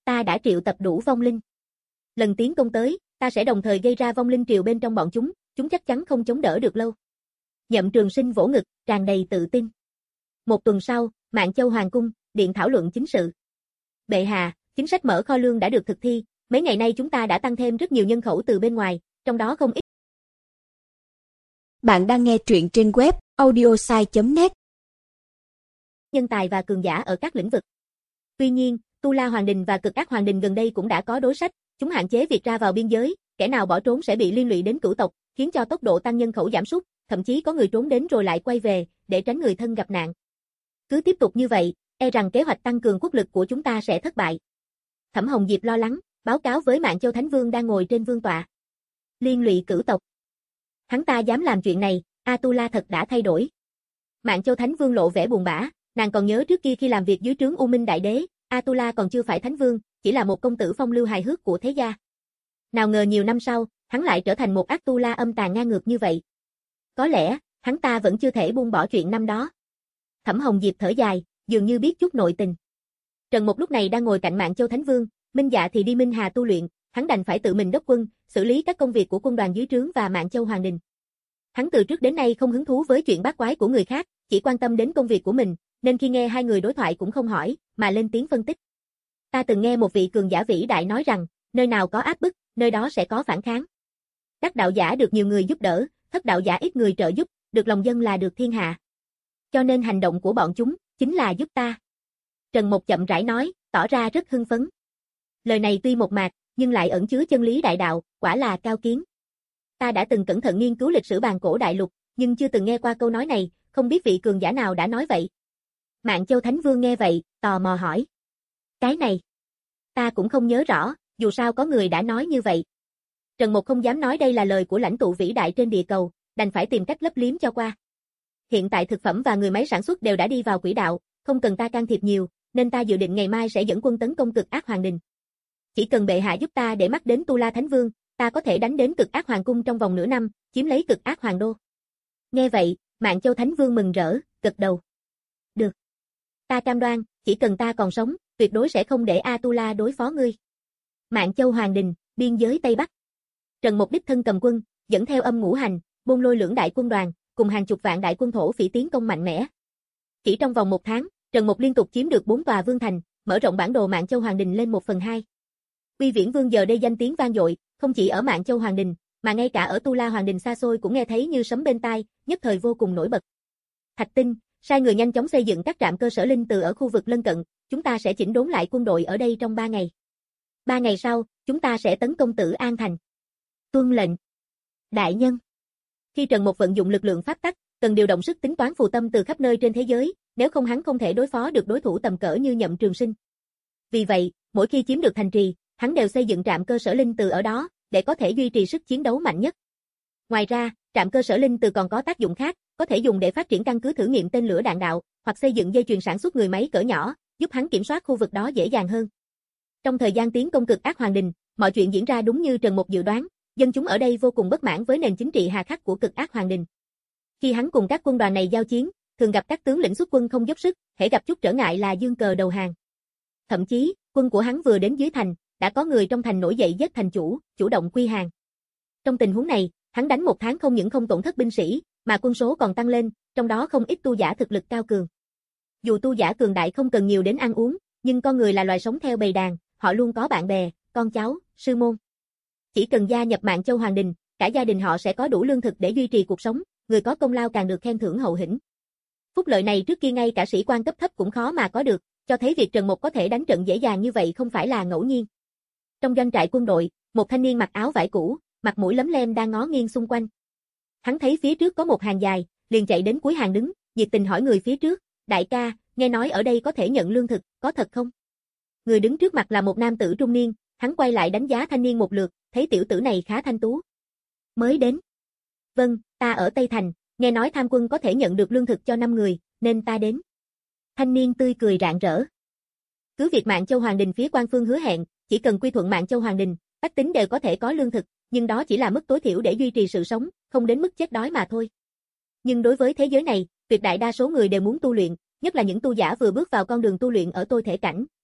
Ta đã triệu tập đủ vong linh. Lần tiến công tới, ta sẽ đồng thời gây ra vong linh triều bên trong bọn chúng, chúng chắc chắn không chống đỡ được lâu. Nhậm Trường Sinh vỗ ngực, tràn đầy tự tin. Một tuần sau, Mạn Châu Hoàng cung, điện thảo luận chính sự. Bệ hạ, chính sách mở kho lương đã được thực thi, mấy ngày nay chúng ta đã tăng thêm rất nhiều nhân khẩu từ bên ngoài, trong đó không ít. Bạn đang nghe truyện trên web audiosai chấm net. Nhân tài và cường giả ở các lĩnh vực. Tuy nhiên, Tu La Hoàng Đình và Cực Ác Hoàng Đình gần đây cũng đã có đối sách, chúng hạn chế việc ra vào biên giới, kẻ nào bỏ trốn sẽ bị liên lụy đến cửu tộc, khiến cho tốc độ tăng nhân khẩu giảm sút, thậm chí có người trốn đến rồi lại quay về, để tránh người thân gặp nạn. Cứ tiếp tục như vậy, e rằng kế hoạch tăng cường quốc lực của chúng ta sẽ thất bại. Thẩm Hồng Diệp lo lắng, báo cáo với Mạn Châu Thánh Vương đang ngồi trên vương tọa. Liên lụy cửu tộc. Hắn ta dám làm chuyện này, Atula thật đã thay đổi. Mạn Châu Thánh Vương lộ vẻ buồn bã, nàng còn nhớ trước kia khi làm việc dưới trướng U Minh Đại Đế, Atula còn chưa phải Thánh Vương, chỉ là một công tử phong lưu hài hước của thế gia. Nào ngờ nhiều năm sau, hắn lại trở thành một Atula âm tàn ngang ngược như vậy. Có lẽ, hắn ta vẫn chưa thể buông bỏ chuyện năm đó. Thẩm Hồng Diệp thở dài, dường như biết chút nội tình. Trần Mục lúc này đang ngồi cạnh Mạn Châu Thánh Vương, Minh Dạ thì đi Minh Hà tu luyện, hắn đành phải tự mình đốc quân, xử lý các công việc của quân đoàn dưới trướng và Mạn Châu Hoàng Đình. Hắn từ trước đến nay không hứng thú với chuyện bát quái của người khác, chỉ quan tâm đến công việc của mình, nên khi nghe hai người đối thoại cũng không hỏi, mà lên tiếng phân tích. Ta từng nghe một vị cường giả vĩ đại nói rằng, nơi nào có áp bức, nơi đó sẽ có phản kháng. Đắc đạo giả được nhiều người giúp đỡ, thất đạo giả ít người trợ giúp, được lòng dân là được thiên hạ. Cho nên hành động của bọn chúng, chính là giúp ta. Trần Mộc chậm rãi nói, tỏ ra rất hưng phấn. Lời này tuy một mạc, nhưng lại ẩn chứa chân lý đại đạo, quả là cao kiến. Ta đã từng cẩn thận nghiên cứu lịch sử bàn cổ đại lục, nhưng chưa từng nghe qua câu nói này, không biết vị cường giả nào đã nói vậy. Mạn Châu Thánh Vương nghe vậy, tò mò hỏi. Cái này, ta cũng không nhớ rõ, dù sao có người đã nói như vậy. Trần Mộc không dám nói đây là lời của lãnh tụ vĩ đại trên địa cầu, đành phải tìm cách lấp liếm cho qua. Hiện tại thực phẩm và người máy sản xuất đều đã đi vào quỹ đạo, không cần ta can thiệp nhiều, nên ta dự định ngày mai sẽ dẫn quân tấn công Cực Ác Hoàng Đình. Chỉ cần bệ hạ giúp ta để mắt đến Tu La Thánh Vương, ta có thể đánh đến Cực Ác Hoàng cung trong vòng nửa năm, chiếm lấy Cực Ác Hoàng đô. Nghe vậy, Mạn Châu Thánh Vương mừng rỡ, gật đầu. Được. Ta cam đoan, chỉ cần ta còn sống, tuyệt đối sẽ không để Atula đối phó ngươi. Mạn Châu Hoàng Đình, biên giới Tây Bắc. Trần Mộc đích thân cầm quân, dẫn theo Âm Ngũ Hành, Bôn Lôi lưỡng đại quân đoàn, cùng hàng chục vạn đại quân thổ phỉ tiến công mạnh mẽ. Chỉ trong vòng một tháng, Trần Mộc liên tục chiếm được bốn tòa vương thành, mở rộng bản đồ Mạn Châu Hoàng Đình lên một phần hai. Uy Viễn Vương giờ đây danh tiếng vang dội, không chỉ ở Mạn Châu Hoàng Đình, mà ngay cả ở Tu La Hoàng Đình xa xôi cũng nghe thấy như sấm bên tai, nhất thời vô cùng nổi bật. Thạch Tinh, sai người nhanh chóng xây dựng các trạm cơ sở linh từ ở khu vực lân cận, chúng ta sẽ chỉnh đốn lại quân đội ở đây trong ba ngày. Ba ngày sau, chúng ta sẽ tấn công Tử An Thành. Tuân lệnh. Đại nhân. Khi Trần Mộc vận dụng lực lượng pháp tắc, cần điều động sức tính toán phù tâm từ khắp nơi trên thế giới, nếu không hắn không thể đối phó được đối thủ tầm cỡ như Nhậm Trường Sinh. Vì vậy, mỗi khi chiếm được thành trì, hắn đều xây dựng trạm cơ sở linh từ ở đó, để có thể duy trì sức chiến đấu mạnh nhất. Ngoài ra, trạm cơ sở linh từ còn có tác dụng khác, có thể dùng để phát triển căn cứ thử nghiệm tên lửa đạn đạo, hoặc xây dựng dây chuyền sản xuất người máy cỡ nhỏ, giúp hắn kiểm soát khu vực đó dễ dàng hơn. Trong thời gian tiến công Cực Ác Hoàng Đình, mọi chuyện diễn ra đúng như Trần Mộc dự đoán, dân chúng ở đây vô cùng bất mãn với nền chính trị hà khắc của Cực Ác Hoàng Đình. Khi hắn cùng các quân đoàn này giao chiến, thường gặp các tướng lĩnh xuất quân không dốc sức, hễ gặp chút trở ngại là giương cờ đầu hàng. Thậm chí, quân của hắn vừa đến dưới thành, đã có người trong thành nổi dậy giết thành chủ, chủ động quy hàng. Trong tình huống này, hắn đánh một tháng không những không tổn thất binh sĩ, mà quân số còn tăng lên, trong đó không ít tu giả thực lực cao cường. Dù tu giả cường đại không cần nhiều đến ăn uống, nhưng con người là loài sống theo bầy đàn, họ luôn có bạn bè, con cháu, sư môn. Chỉ cần gia nhập Mạn Châu Hoàng Đình, cả gia đình họ sẽ có đủ lương thực để duy trì cuộc sống, người có công lao càng được khen thưởng hậu hĩnh. Phúc lợi này trước kia ngay cả sĩ quan cấp thấp cũng khó mà có được, cho thấy việc Trần Mộc có thể đánh trận dễ dàng như vậy không phải là ngẫu nhiên. Trong doanh trại quân đội, một thanh niên mặc áo vải cũ, mặt mũi lấm lem đang ngó nghiêng xung quanh. Hắn thấy phía trước có một hàng dài, liền chạy đến cuối hàng đứng, nhiệt tình hỏi người phía trước, đại ca, nghe nói ở đây có thể nhận lương thực, có thật không? Người đứng trước mặt là một nam tử trung niên, hắn quay lại đánh giá thanh niên một lượt, thấy tiểu tử này khá thanh tú. Mới đến. Vâng, ta ở Tây Thành, nghe nói tham quân có thể nhận được lương thực cho năm người, nên ta đến. Thanh niên tươi cười rạng rỡ. Cứ việc Mạn Châu Hoàng Đình phía quan phương hứa hẹn, chỉ cần quy thuận Mạn Châu Hoàng Đình, bách tính đều có thể có lương thực, nhưng đó chỉ là mức tối thiểu để duy trì sự sống, không đến mức chết đói mà thôi. Nhưng đối với thế giới này, tuyệt đại đa số người đều muốn tu luyện, nhất là những tu giả vừa bước vào con đường tu luyện ở tôi thể cảnh,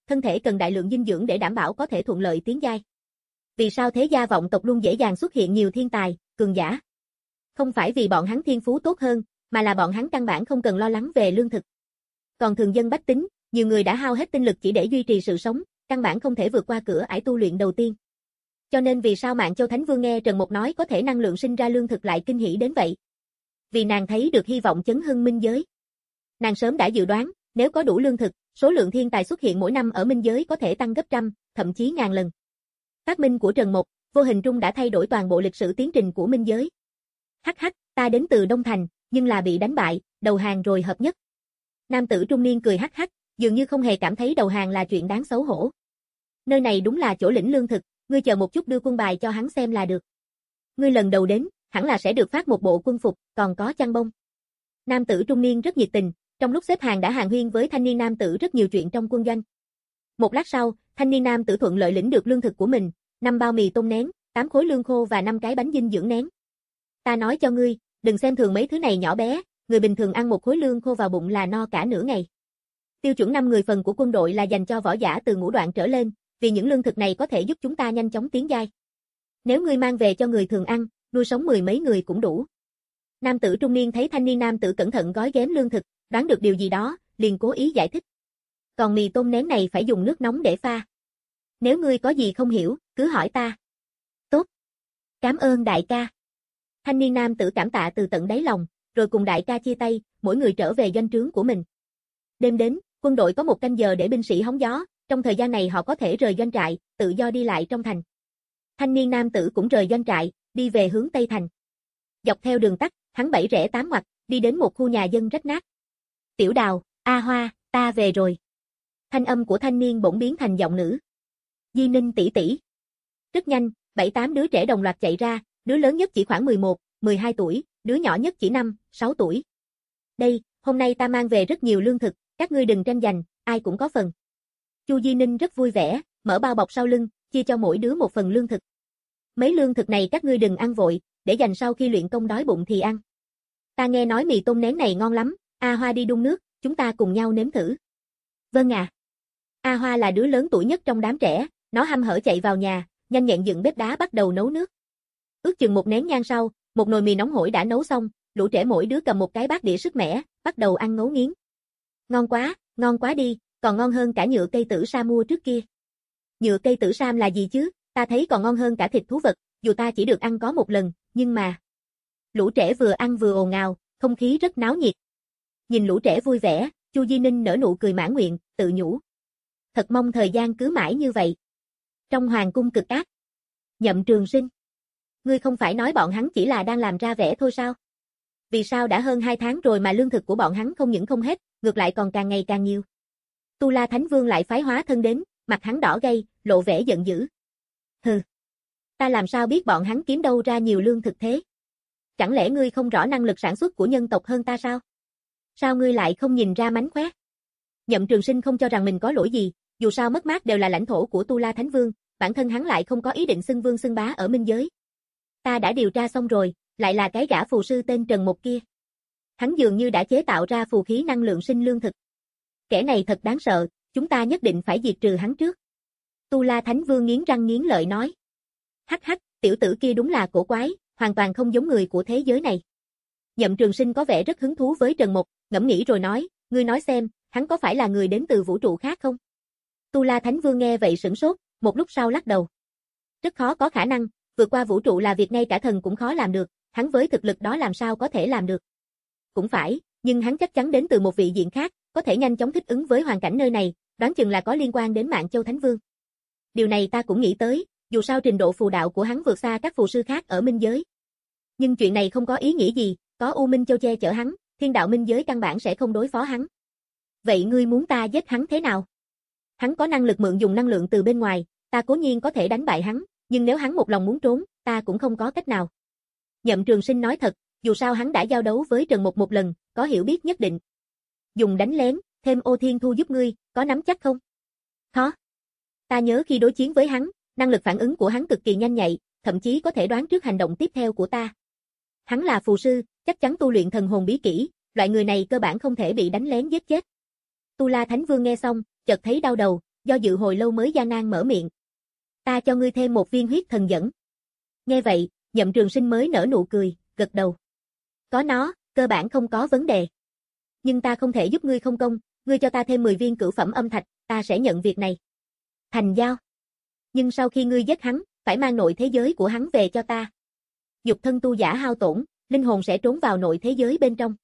thân thể cần đại lượng dinh dưỡng để đảm bảo có thể thuận lợi tiến giai. Vì sao thế gia vọng tộc luôn dễ dàng xuất hiện nhiều thiên tài, cường giả? Không phải vì bọn hắn thiên phú tốt hơn, mà là bọn hắn căn bản không cần lo lắng về lương thực. Còn thường dân bách tính, nhiều người đã hao hết tinh lực chỉ để duy trì sự sống, căn bản không thể vượt qua cửa ải tu luyện đầu tiên. Cho nên vì sao Mạn Châu Thánh Vương nghe Trần Mộc nói có thể năng lượng sinh ra lương thực lại kinh hỉ đến vậy? Vì nàng thấy được hy vọng chấn hưng minh giới. Nàng sớm đã dự đoán, nếu có đủ lương thực, số lượng thiên tài xuất hiện mỗi năm ở minh giới có thể tăng gấp trăm, thậm chí ngàn lần. Phát minh của Trần Mộc, vô hình trung đã thay đổi toàn bộ lịch sử tiến trình của minh giới. Hắc hắc, ta đến từ Đông Thành, nhưng là bị đánh bại, đầu hàng rồi hợp nhất. Nam tử trung niên cười hắc hắc, dường như không hề cảm thấy đầu hàng là chuyện đáng xấu hổ. Nơi này đúng là chỗ lĩnh lương thực, ngươi chờ một chút đưa quân bài cho hắn xem là được. Ngươi lần đầu đến, hẳn là sẽ được phát một bộ quân phục, còn có chăn bông. Nam tử trung niên rất nhiệt tình, trong lúc xếp hàng đã hàn huyên với thanh niên nam tử rất nhiều chuyện trong quân doanh. Một lát sau, thanh niên nam tử thuận lợi lĩnh được lương thực của mình, năm bao mì tôm nén, tám khối lương khô và năm cái bánh dinh dưỡng nén. Ta nói cho ngươi, đừng xem thường mấy thứ này nhỏ bé, người bình thường ăn một khối lương khô vào bụng là no cả nửa ngày. Tiêu chuẩn năm người phần của quân đội là dành cho võ giả từ ngũ đoạn trở lên, vì những lương thực này có thể giúp chúng ta nhanh chóng tiến giai. Nếu ngươi mang về cho người thường ăn, nuôi sống mười mấy người cũng đủ. Nam tử trung niên thấy thanh niên nam tử cẩn thận gói ghém lương thực, đoán được điều gì đó, liền cố ý giải thích. Còn mì tôm nén này phải dùng nước nóng để pha. Nếu ngươi có gì không hiểu, cứ hỏi ta. Tốt. Cảm ơn đại ca. Thanh niên nam tử cảm tạ từ tận đáy lòng, rồi cùng đại ca chia tay, mỗi người trở về doanh trướng của mình. Đêm đến, quân đội có một canh giờ để binh sĩ hóng gió, trong thời gian này họ có thể rời doanh trại, tự do đi lại trong thành. Thanh niên nam tử cũng rời doanh trại, đi về hướng Tây Thành. Dọc theo đường tắt, hắn bảy rẽ tám ngoặt, đi đến một khu nhà dân rách nát. Tiểu Đào, A Hoa, ta về rồi. Thanh âm của thanh niên bỗng biến thành giọng nữ. Di Ninh tỷ tỷ. Rất nhanh, bảy tám đứa trẻ đồng loạt chạy ra, đứa lớn nhất chỉ khoảng mười một, mười hai tuổi, đứa nhỏ nhất chỉ năm, sáu tuổi. Đây, hôm nay ta mang về rất nhiều lương thực, các ngươi đừng tranh giành, ai cũng có phần. Chu Di Ninh rất vui vẻ, mở bao bọc sau lưng, chia cho mỗi đứa một phần lương thực. Mấy lương thực này các ngươi đừng ăn vội, để dành sau khi luyện công đói bụng thì ăn. Ta nghe nói mì tôm nén này ngon lắm, A Hoa đi đun nước, chúng ta cùng nhau nếm thử. Vâng à. A Hoa là đứa lớn tuổi nhất trong đám trẻ, nó hăm hở chạy vào nhà, nhanh nhẹn dựng bếp đá bắt đầu nấu nước. Ước chừng một nén nhang sau, một nồi mì nóng hổi đã nấu xong, lũ trẻ mỗi đứa cầm một cái bát đĩa sứt mẻ, bắt đầu ăn ngấu nghiến. Ngon quá, ngon quá đi, còn ngon hơn cả nhựa cây tử sa mua trước kia. Nhựa cây tử sam là gì chứ, ta thấy còn ngon hơn cả thịt thú vật, dù ta chỉ được ăn có một lần, nhưng mà... Lũ trẻ vừa ăn vừa ồn ào, không khí rất náo nhiệt. Nhìn lũ trẻ vui vẻ, Chu Di Ninh nở nụ cười mãn nguyện, tự nhủ. Thật mong thời gian cứ mãi như vậy. Trong hoàng cung cực ác. Nhậm Trường Sinh. Ngươi không phải nói bọn hắn chỉ là đang làm ra vẻ thôi sao? Vì sao đã hơn hai tháng rồi mà lương thực của bọn hắn không những không hết, ngược lại còn càng ngày càng nhiều? Tu La Thánh Vương lại phái hóa thân đến, mặt hắn đỏ gay, lộ vẻ giận dữ. Hừ. Ta làm sao biết bọn hắn kiếm đâu ra nhiều lương thực thế? Chẳng lẽ ngươi không rõ năng lực sản xuất của nhân tộc hơn ta sao? Sao ngươi lại không nhìn ra mánh khóe? Nhậm Trường Sinh không cho rằng mình có lỗi gì, dù sao mất mát đều là lãnh thổ của Tu La Thánh Vương, bản thân hắn lại không có ý định xưng vương xưng bá ở minh giới. Ta đã điều tra xong rồi, lại là cái gã phù sư tên Trần Mộc kia. Hắn dường như đã chế tạo ra phù khí năng lượng sinh lương thực. Kẻ này thật đáng sợ, chúng ta nhất định phải diệt trừ hắn trước. Tu La Thánh Vương nghiến răng nghiến lợi nói. Hắc hắc, tiểu tử kia đúng là cổ quái, hoàn toàn không giống người của thế giới này. Nhậm Trường Sinh có vẻ rất hứng thú với Trần Mộc, ngẫm nghĩ rồi nói, ngươi nói xem, hắn có phải là người đến từ vũ trụ khác không? Tu La Thánh Vương nghe vậy sửng sốt, một lúc sau lắc đầu. Rất khó có khả năng, vượt qua vũ trụ là việc ngay cả thần cũng khó làm được, hắn với thực lực đó làm sao có thể làm được. Cũng phải, nhưng hắn chắc chắn đến từ một vị diện khác, có thể nhanh chóng thích ứng với hoàn cảnh nơi này, đoán chừng là có liên quan đến Mạn Châu Thánh Vương. Điều này ta cũng nghĩ tới, dù sao trình độ phù đạo của hắn vượt xa các phù sư khác ở minh giới. Nhưng chuyện này không có ý nghĩa gì, có U Minh Châu che chở hắn, thiên đạo minh giới căn bản sẽ không đối phó hắn. Vậy ngươi muốn ta giết hắn thế nào? Hắn có năng lực mượn dùng năng lượng từ bên ngoài, ta cố nhiên có thể đánh bại hắn, nhưng nếu hắn một lòng muốn trốn, ta cũng không có cách nào. Nhậm Trường Sinh nói thật, dù sao hắn đã giao đấu với Trần Mộc một lần, có hiểu biết nhất định. Dùng đánh lén, thêm Ô Thiên Thu giúp ngươi, có nắm chắc không? Khó. Ta nhớ khi đối chiến với hắn, năng lực phản ứng của hắn cực kỳ nhanh nhạy, thậm chí có thể đoán trước hành động tiếp theo của ta. Hắn là phù sư, chắc chắn tu luyện thần hồn bí kỹ, loại người này cơ bản không thể bị đánh lén giết chết. Tu La Thánh Vương nghe xong, chợt thấy đau đầu, do dự hồi lâu mới gian nan mở miệng. Ta cho ngươi thêm một viên huyết thần dẫn. Nghe vậy, Nhậm Trường Sinh mới nở nụ cười, gật đầu. Có nó, cơ bản không có vấn đề. Nhưng ta không thể giúp ngươi không công, ngươi cho ta thêm mười viên cửu phẩm âm thạch, ta sẽ nhận việc này. Thành giao. Nhưng sau khi ngươi giết hắn, phải mang nội thế giới của hắn về cho ta. Dục thân tu giả hao tổn, linh hồn sẽ trốn vào nội thế giới bên trong.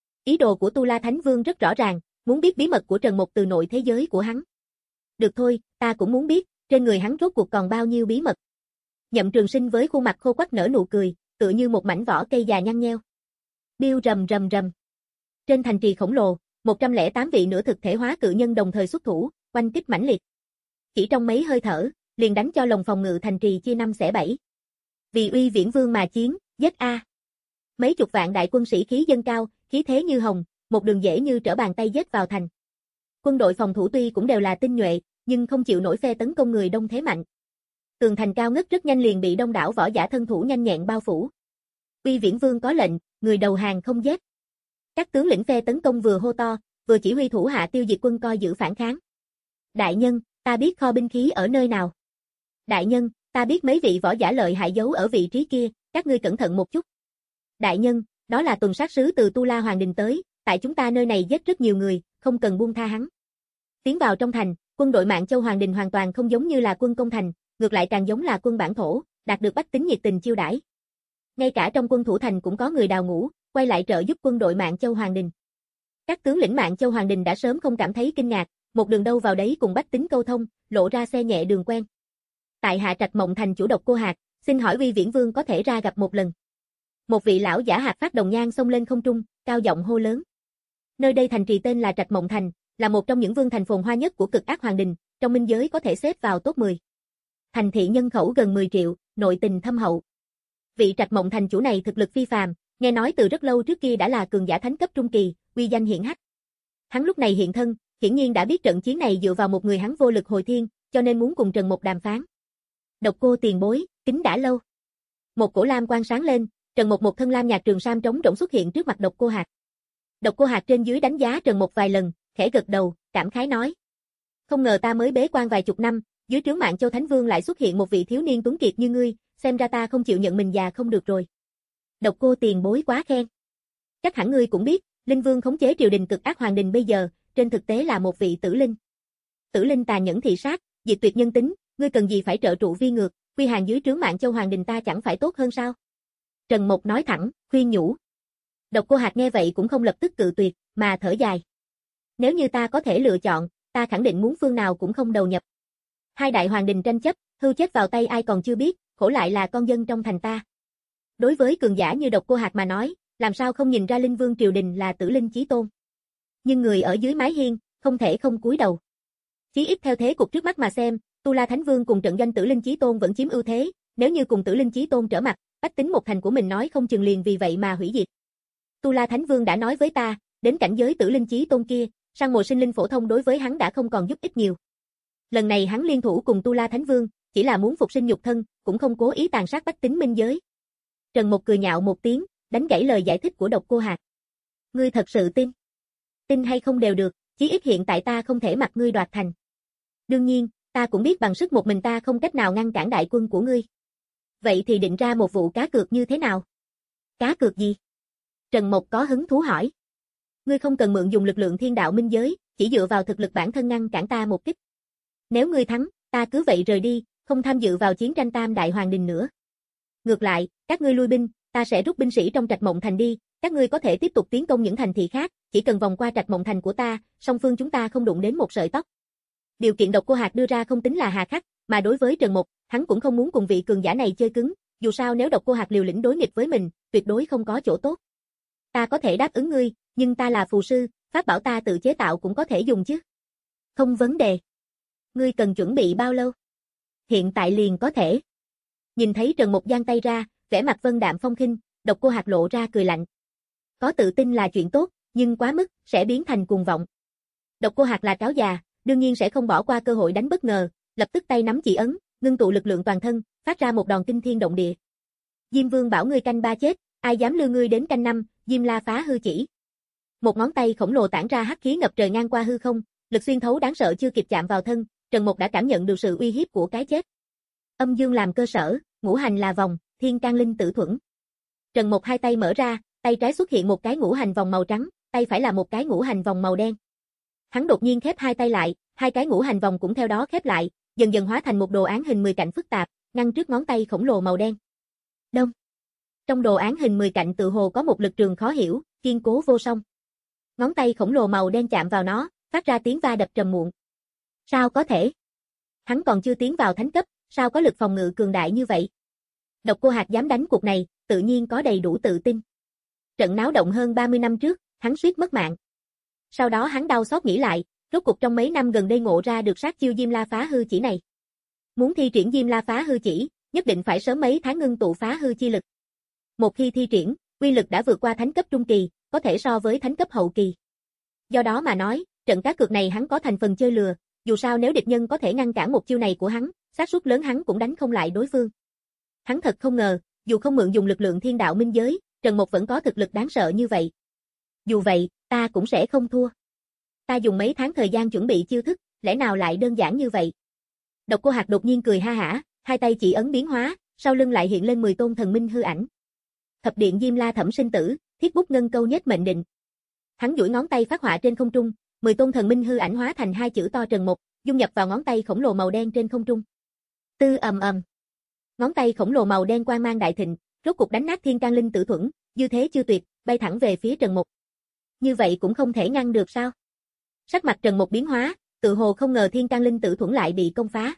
Ý đồ của Tu La Thánh Vương rất rõ ràng, muốn biết bí mật của Trần Mục từ nội thế giới của hắn. Được thôi, ta cũng muốn biết, trên người hắn rốt cuộc còn bao nhiêu bí mật. Nhậm Trường Sinh với khuôn mặt khô quắt nở nụ cười, tựa như một mảnh vỏ cây già nhăn nheo. Biêu rầm rầm rầm. Trên thành trì khổng lồ, một trăm lẻ tám vị nửa thực thể hóa cự nhân đồng thời xuất thủ, oanh kích mãnh liệt. Chỉ trong mấy hơi thở, liền đánh cho lồng phòng ngự thành trì chia năm xẻ bảy. Vì uy viễn vương mà chiến, giết a. Mấy chục vạn đại quân sĩ khí dâng cao, khí thế như hồng, một đường dễ như trở bàn tay giết vào thành. Quân đội phòng thủ tuy cũng đều là tinh nhuệ, nhưng không chịu nổi phe tấn công người đông thế mạnh. Tường thành cao ngất rất nhanh liền bị đông đảo võ giả thân thủ nhanh nhẹn bao phủ. Uy viễn vương có lệnh, người đầu hàng không giết. Các tướng lĩnh phe tấn công vừa hô to, vừa chỉ huy thủ hạ tiêu diệt quân coi giữ phản kháng. Đại nhân, ta biết kho binh khí ở nơi nào. Đại nhân, ta biết mấy vị võ giả lợi hại giấu ở vị trí kia, các ngươi cẩn thận một chút. Đại nhân, đó là tuần sát sứ từ Tu La Hoàng Đình tới, tại chúng ta nơi này giết rất nhiều người, không cần buông tha hắn. Tiến vào trong thành, quân đội Mạn Châu Hoàng Đình hoàn toàn không giống như là quân công thành, ngược lại càng giống là quân bản thổ, đạt được bách tính nhiệt tình chiêu đãi. Ngay cả trong quân thủ thành cũng có người đào ngũ, quay lại trợ giúp quân đội Mạn Châu Hoàng Đình. Các tướng lĩnh Mạn Châu Hoàng Đình đã sớm không cảm thấy kinh ngạc, một đường đâu vào đấy cùng bách tính câu thông, lộ ra xe nhẹ đường quen. Tại hạ Trạch Mộng Thành chủ Độc Cô Hạc, xin hỏi Uy Viễn Vương có thể ra gặp một lần. Một vị lão giả hạt phát đồng nhang xông lên không trung, cao giọng hô lớn. Nơi đây thành trì tên là Trạch Mộng Thành, là một trong những vương thành phồn hoa nhất của Cực Ác Hoàng Đình, trong minh giới có thể xếp vào top mười. Thành thị nhân khẩu gần mười triệu, nội tình thâm hậu. Vị Trạch Mộng Thành chủ này thực lực phi phàm, nghe nói từ rất lâu trước kia đã là cường giả thánh cấp trung kỳ, uy danh hiển hách. Hắn lúc này hiện thân, hiển nhiên đã biết trận chiến này dựa vào một người hắn vô lực hồi thiên, cho nên muốn cùng Trần Mục đàm phán. Độc Cô tiền bối, kính đã lâu. Một cổ lam quang sáng lên, Trần Mục một thân lam nhạt trường sam trống rỗng xuất hiện trước mặt Độc Cô Hạc. Độc Cô Hạc trên dưới đánh giá Trần Mục vài lần, khẽ gật đầu, cảm khái nói: "Không ngờ ta mới bế quan vài chục năm, dưới trướng Mạn Châu Thánh Vương lại xuất hiện một vị thiếu niên tuấn kiệt như ngươi, xem ra ta không chịu nhận mình già không được rồi." Độc Cô tiền bối quá khen. Chắc hẳn ngươi cũng biết, Linh Vương khống chế triều đình Cực Ác Hoàng Đình bây giờ, trên thực tế là một vị tử linh. Tử linh tàn nhẫn thị sát, diệt tuyệt nhân tính, ngươi cần gì phải trợ trụ vi ngược, quy hàng dưới trướng Mạn Châu Hoàng Đình ta chẳng phải tốt hơn sao? Trần Mục nói thẳng, khuyên nhủ. Độc Cô Hạc nghe vậy cũng không lập tức cự tuyệt, mà thở dài. Nếu như ta có thể lựa chọn, ta khẳng định muốn phương nào cũng không đầu nhập. Hai đại hoàng đình tranh chấp, hưu chết vào tay ai còn chưa biết, khổ lại là con dân trong thành ta. Đối với cường giả như Độc Cô Hạc mà nói, làm sao không nhìn ra Linh Vương triều đình là tử linh chí tôn. Nhưng người ở dưới mái hiên, không thể không cúi đầu. Chí ít theo thế cục trước mắt mà xem, Tu La Thánh Vương cùng trận doanh tử linh chí tôn vẫn chiếm ưu thế, nếu như cùng tử linh chí tôn trở mặt, bách tính một thành của mình nói không chừng liền vì vậy mà hủy diệt. Tu La Thánh Vương đã nói với ta, đến cảnh giới tử linh chí tôn kia, sang mộ sinh linh phổ thông đối với hắn đã không còn giúp ích nhiều. Lần này hắn liên thủ cùng Tu La Thánh Vương, chỉ là muốn phục sinh nhục thân, cũng không cố ý tàn sát bách tính minh giới. Trần Mục cười nhạo một tiếng, đánh gãy lời giải thích của Độc Cô Hạc. Ngươi thật sự tin? Tin hay không đều được, chí ít hiện tại ta không thể mặc ngươi đoạt thành. Đương nhiên, ta cũng biết bằng sức một mình ta không cách nào ngăn cản đại quân của ngươi. Vậy thì định ra một vụ cá cược như thế nào? Cá cược gì? Trần Mục có hứng thú hỏi. Ngươi không cần mượn dùng lực lượng thiên đạo minh giới, chỉ dựa vào thực lực bản thân ngăn cản ta một kích. Nếu ngươi thắng, ta cứ vậy rời đi, không tham dự vào chiến tranh Tam Đại Hoàng Đình nữa. Ngược lại, các ngươi lui binh, ta sẽ rút binh sĩ trong Trạch Mộng Thành đi, các ngươi có thể tiếp tục tiến công những thành thị khác, chỉ cần vòng qua Trạch Mộng Thành của ta, song phương chúng ta không đụng đến một sợi tóc. Điều kiện Độc Cô Hạc đưa ra không tính là hà khắc, mà đối với Trần Mục, hắn cũng không muốn cùng vị cường giả này chơi cứng, dù sao nếu Độc Cô Hạc liều lĩnh đối nghịch với mình, tuyệt đối không có chỗ tốt. Ta có thể đáp ứng ngươi, nhưng ta là phù sư, pháp bảo ta tự chế tạo cũng có thể dùng chứ. Không vấn đề. Ngươi cần chuẩn bị bao lâu? Hiện tại liền có thể. Nhìn thấy Trần Mục giang tay ra, vẻ mặt vân đạm phong khinh, Độc Cô Hạc lộ ra cười lạnh. Có tự tin là chuyện tốt, nhưng quá mức, sẽ biến thành cuồng vọng. Độc Cô Hạc là cáo già, đương nhiên sẽ không bỏ qua cơ hội đánh bất ngờ, lập tức tay nắm chỉ ấn, ngưng tụ lực lượng toàn thân, phát ra một đòn kinh thiên động địa. Diêm Vương bảo ngươi canh ba chết, ai dám lừa ngươi đến canh năm, Diêm La phá hư chỉ. Một ngón tay khổng lồ tản ra hắc khí ngập trời ngang qua hư không, lực xuyên thấu đáng sợ chưa kịp chạm vào thân, Trần Mục đã cảm nhận được sự uy hiếp của cái chết. Âm dương làm cơ sở, ngũ hành là vòng, thiên can linh tử thuẫn. Trần Mục hai tay mở ra, tay trái xuất hiện một cái ngũ hành vòng màu trắng, tay phải là một cái ngũ hành vòng màu đen. Hắn đột nhiên khép hai tay lại, hai cái ngũ hành vòng cũng theo đó khép lại, dần dần hóa thành một đồ án hình mười cạnh phức tạp, ngăn trước ngón tay khổng lồ màu đen. Đông. Trong đồ án hình mười cạnh tự hồ có một lực trường khó hiểu, kiên cố vô song. Ngón tay khổng lồ màu đen chạm vào nó, phát ra tiếng va đập trầm muộn. Sao có thể? Hắn còn chưa tiến vào thánh cấp, sao có lực phòng ngự cường đại như vậy? Độc Cô Hạc dám đánh cuộc này, tự nhiên có đầy đủ tự tin. Trận náo động hơn ba mươi năm trước, hắn suýt mất mạng. Sau đó hắn đau xót nghĩ lại, rốt cuộc trong mấy năm gần đây ngộ ra được sát chiêu Diêm La Phá Hư Chỉ này. Muốn thi triển Diêm La Phá Hư Chỉ, nhất định phải sớm mấy tháng ngưng tụ phá hư chi lực. Một khi thi triển, uy lực đã vượt qua thánh cấp trung kỳ, có thể so với thánh cấp hậu kỳ. Do đó mà nói, trận cá cược này hắn có thành phần chơi lừa, dù sao nếu địch nhân có thể ngăn cản một chiêu này của hắn, xác suất lớn hắn cũng đánh không lại đối phương. Hắn thật không ngờ, dù không mượn dùng lực lượng thiên đạo minh giới, Trần Mục vẫn có thực lực đáng sợ như vậy. Dù vậy, ta cũng sẽ không thua. Ta dùng mấy tháng thời gian chuẩn bị chiêu thức, lẽ nào lại đơn giản như vậy? Độc Cô Hạc đột nhiên cười ha hả, hai tay chỉ ấn biến hóa, sau lưng lại hiện lên mười tôn thần minh hư ảnh. Thập điện Diêm La Thẩm Sinh Tử, thiết bút ngân câu nhất mệnh định. Hắn duỗi ngón tay phát họa trên không trung, mười tôn thần minh hư ảnh hóa thành hai chữ to Trần Mục, dung nhập vào ngón tay khổng lồ màu đen trên không trung. Tư ầm ầm. Ngón tay khổng lồ màu đen quang mang đại thịnh, rốt cục đánh nát thiên can linh tử thuẫn, dư thế chưa tuyệt, bay thẳng về phía Trần Mục. Như vậy cũng không thể ngăn được sao? Sắc mặt Trần Mục biến hóa, tự hồ không ngờ thiên can linh tử thuẫn lại bị công phá.